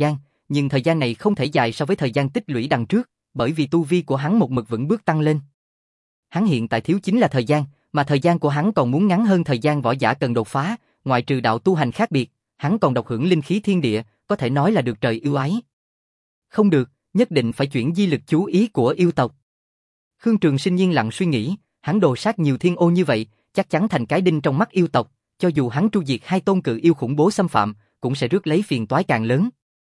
nhưng thời gian này không thể dài so với thời gian tích lũy đằng trước, bởi vì tu vi của hắn một mực vững bước tăng lên. Hắn hiện tại thiếu chính là thời gian, mà thời gian của hắn còn muốn ngắn hơn thời gian võ giả cần đột phá, ngoại trừ đạo tu hành khác biệt, hắn còn độc hưởng linh khí thiên địa, có thể nói là được trời ưu ái. Không được, nhất định phải chuyển di lực chú ý của yêu tộc. Khương Trường Sinh yên lặng suy nghĩ, hắn đồ sát nhiều thiên ô như vậy, chắc chắn thành cái đinh trong mắt yêu tộc, cho dù hắn tru diệt hai tôn cự yêu khủng bố xâm phạm, cũng sẽ rước lấy phiền toái càng lớn.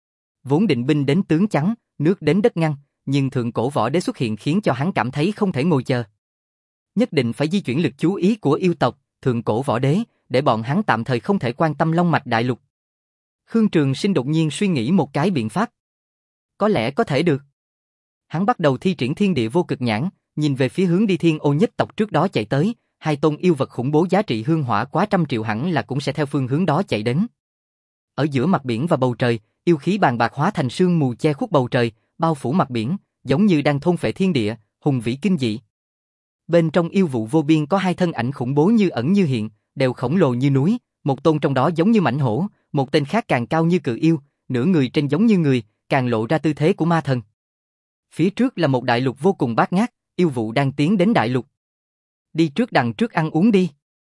Vốn định binh đến tướng chắn, nước đến đất ngăn, nhưng thượng cổ võ đế xuất hiện khiến cho hắn cảm thấy không thể ngồi chờ. Nhất định phải di chuyển lực chú ý của yêu tộc, thượng cổ võ đế, để bọn hắn tạm thời không thể quan tâm Long Mạch Đại Lục. Khương Trường Sinh đột nhiên suy nghĩ một cái biện pháp. Có lẽ có thể được. Hắn bắt đầu thi triển thiên địa vô cực nhãn, nhìn về phía hướng đi thiên ô nhất tộc trước đó chạy tới, hai tôn yêu vật khủng bố giá trị hương hỏa quá trăm triệu hẳn là cũng sẽ theo phương hướng đó chạy đến. Ở giữa mặt biển và bầu trời, yêu khí bàn bạc hóa thành sương mù che khuất bầu trời, bao phủ mặt biển, giống như đang thôn phệ thiên địa, hùng vĩ kinh dị. Bên trong yêu vụ vô biên có hai thân ảnh khủng bố như ẩn như hiện, đều khổng lồ như núi, một tôn trong đó giống như mãnh hổ, một tên khác càng cao như cự yêu, nửa người trên giống như người, càng lộ ra tư thế của ma thần. Phía trước là một đại lục vô cùng bát ngát, yêu vụ đang tiến đến đại lục. Đi trước đằng trước ăn uống đi.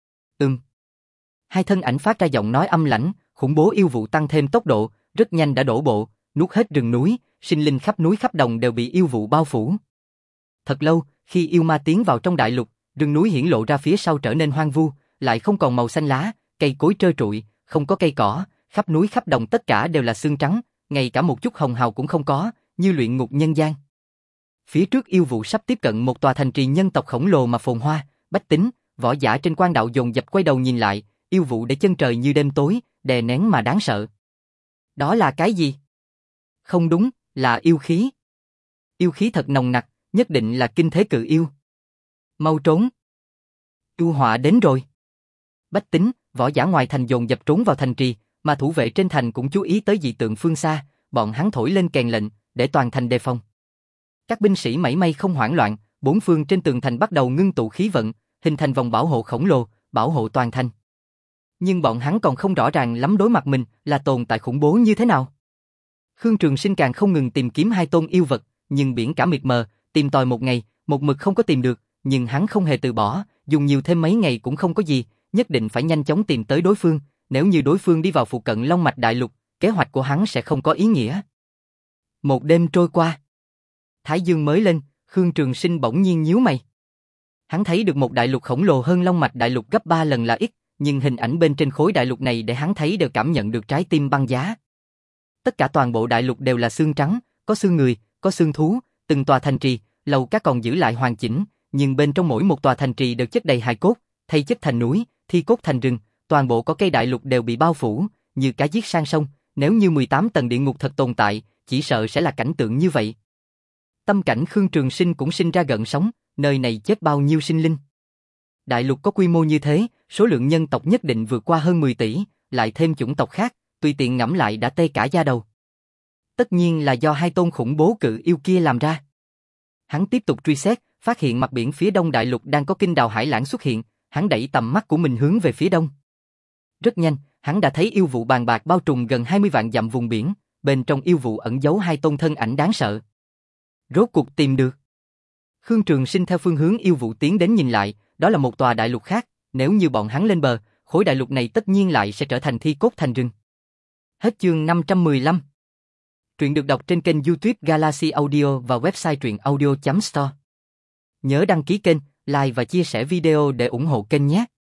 Ừm. Hai thân ảnh phát ra giọng nói âm lãnh, khủng bố yêu vụ tăng thêm tốc độ, rất nhanh đã đổ bộ, nuốt hết rừng núi, sinh linh khắp núi khắp đồng đều bị yêu vụ bao phủ. Thật lâu, khi yêu ma tiến vào trong đại lục, rừng núi hiển lộ ra phía sau trở nên hoang vu, lại không còn màu xanh lá, cây cối trơ trụi, không có cây cỏ, khắp núi khắp đồng tất cả đều là xương trắng, ngay cả một chút hồng hào cũng không có, như luyện ngục nhân gian. Phía trước yêu vụ sắp tiếp cận một tòa thành trì nhân tộc khổng lồ mà phồn hoa, bách tính, võ giả trên quan đạo dồn dập quay đầu nhìn lại, yêu vụ để chân trời như đêm tối, đè nén mà đáng sợ. Đó là cái gì? Không đúng, là yêu khí. Yêu khí thật nồng nặc, nhất định là kinh thế cự yêu. Mau trốn. Yêu họa đến rồi. Bách tính, võ giả ngoài thành dồn dập trốn vào thành trì, mà thủ vệ trên thành cũng chú ý tới dị tượng phương xa, bọn hắn thổi lên kèn lệnh, để toàn thành đề phòng. Các binh sĩ mảy may không hoảng loạn, bốn phương trên tường thành bắt đầu ngưng tụ khí vận, hình thành vòng bảo hộ khổng lồ, bảo hộ toàn thành. Nhưng bọn hắn còn không rõ ràng lắm đối mặt mình là tồn tại khủng bố như thế nào. Khương Trường Sinh càng không ngừng tìm kiếm hai tôn yêu vật, nhưng biển cả mịt mờ, tìm tòi một ngày, một mực không có tìm được, nhưng hắn không hề từ bỏ, dùng nhiều thêm mấy ngày cũng không có gì, nhất định phải nhanh chóng tìm tới đối phương, nếu như đối phương đi vào phụ cận Long Mạch Đại Lục, kế hoạch của hắn sẽ không có ý nghĩa. Một đêm trôi qua, Thái Dương mới lên, Khương Trường Sinh bỗng nhiên nhíu mày. Hắn thấy được một đại lục khổng lồ hơn Long Mạch Đại Lục gấp ba lần là ít, nhưng hình ảnh bên trên khối đại lục này để hắn thấy đều cảm nhận được trái tim băng giá. Tất cả toàn bộ đại lục đều là xương trắng, có xương người, có xương thú, từng tòa thành trì, lầu các còn giữ lại hoàn chỉnh, nhưng bên trong mỗi một tòa thành trì đều chất đầy hài cốt, thay chất thành núi, thi cốt thành rừng, toàn bộ có cây đại lục đều bị bao phủ, như cá giết sang sông, nếu như mười tám tầng địa ngục thật tồn tại, chỉ sợ sẽ là cảnh tượng như vậy. Tâm cảnh Khương Trường Sinh cũng sinh ra gợn sóng, nơi này chết bao nhiêu sinh linh. Đại lục có quy mô như thế, số lượng nhân tộc nhất định vượt qua hơn mười tỷ, lại thêm chủng tộc khác, tùy tiện ngẫm lại đã tê cả da đầu. Tất nhiên là do hai tôn khủng bố cự yêu kia làm ra. Hắn tiếp tục truy xét, phát hiện mặt biển phía đông đại lục đang có kinh đào hải lãng xuất hiện, hắn đẩy tầm mắt của mình hướng về phía đông. Rất nhanh, hắn đã thấy yêu vụ bàn bạc bao trùm gần hai mươi vạn dặm vùng biển, bên trong yêu vụ ẩn giấu hai tôn thân ảnh đáng sợ. Rốt cuộc tìm được. Khương Trường Sinh theo phương hướng yêu vụ tiến đến nhìn lại, đó là một tòa đại lục khác, nếu như bọn hắn lên bờ, khối đại lục này tất nhiên lại sẽ trở thành thi cốt thành rừng. Hết chương năm trăm mười lăm. Truyện được đọc trên kênh YouTube Galaxy Audio và website truyện audio chấm store. Nhớ đăng ký kênh, like và chia sẻ video để ủng hộ kênh nhé.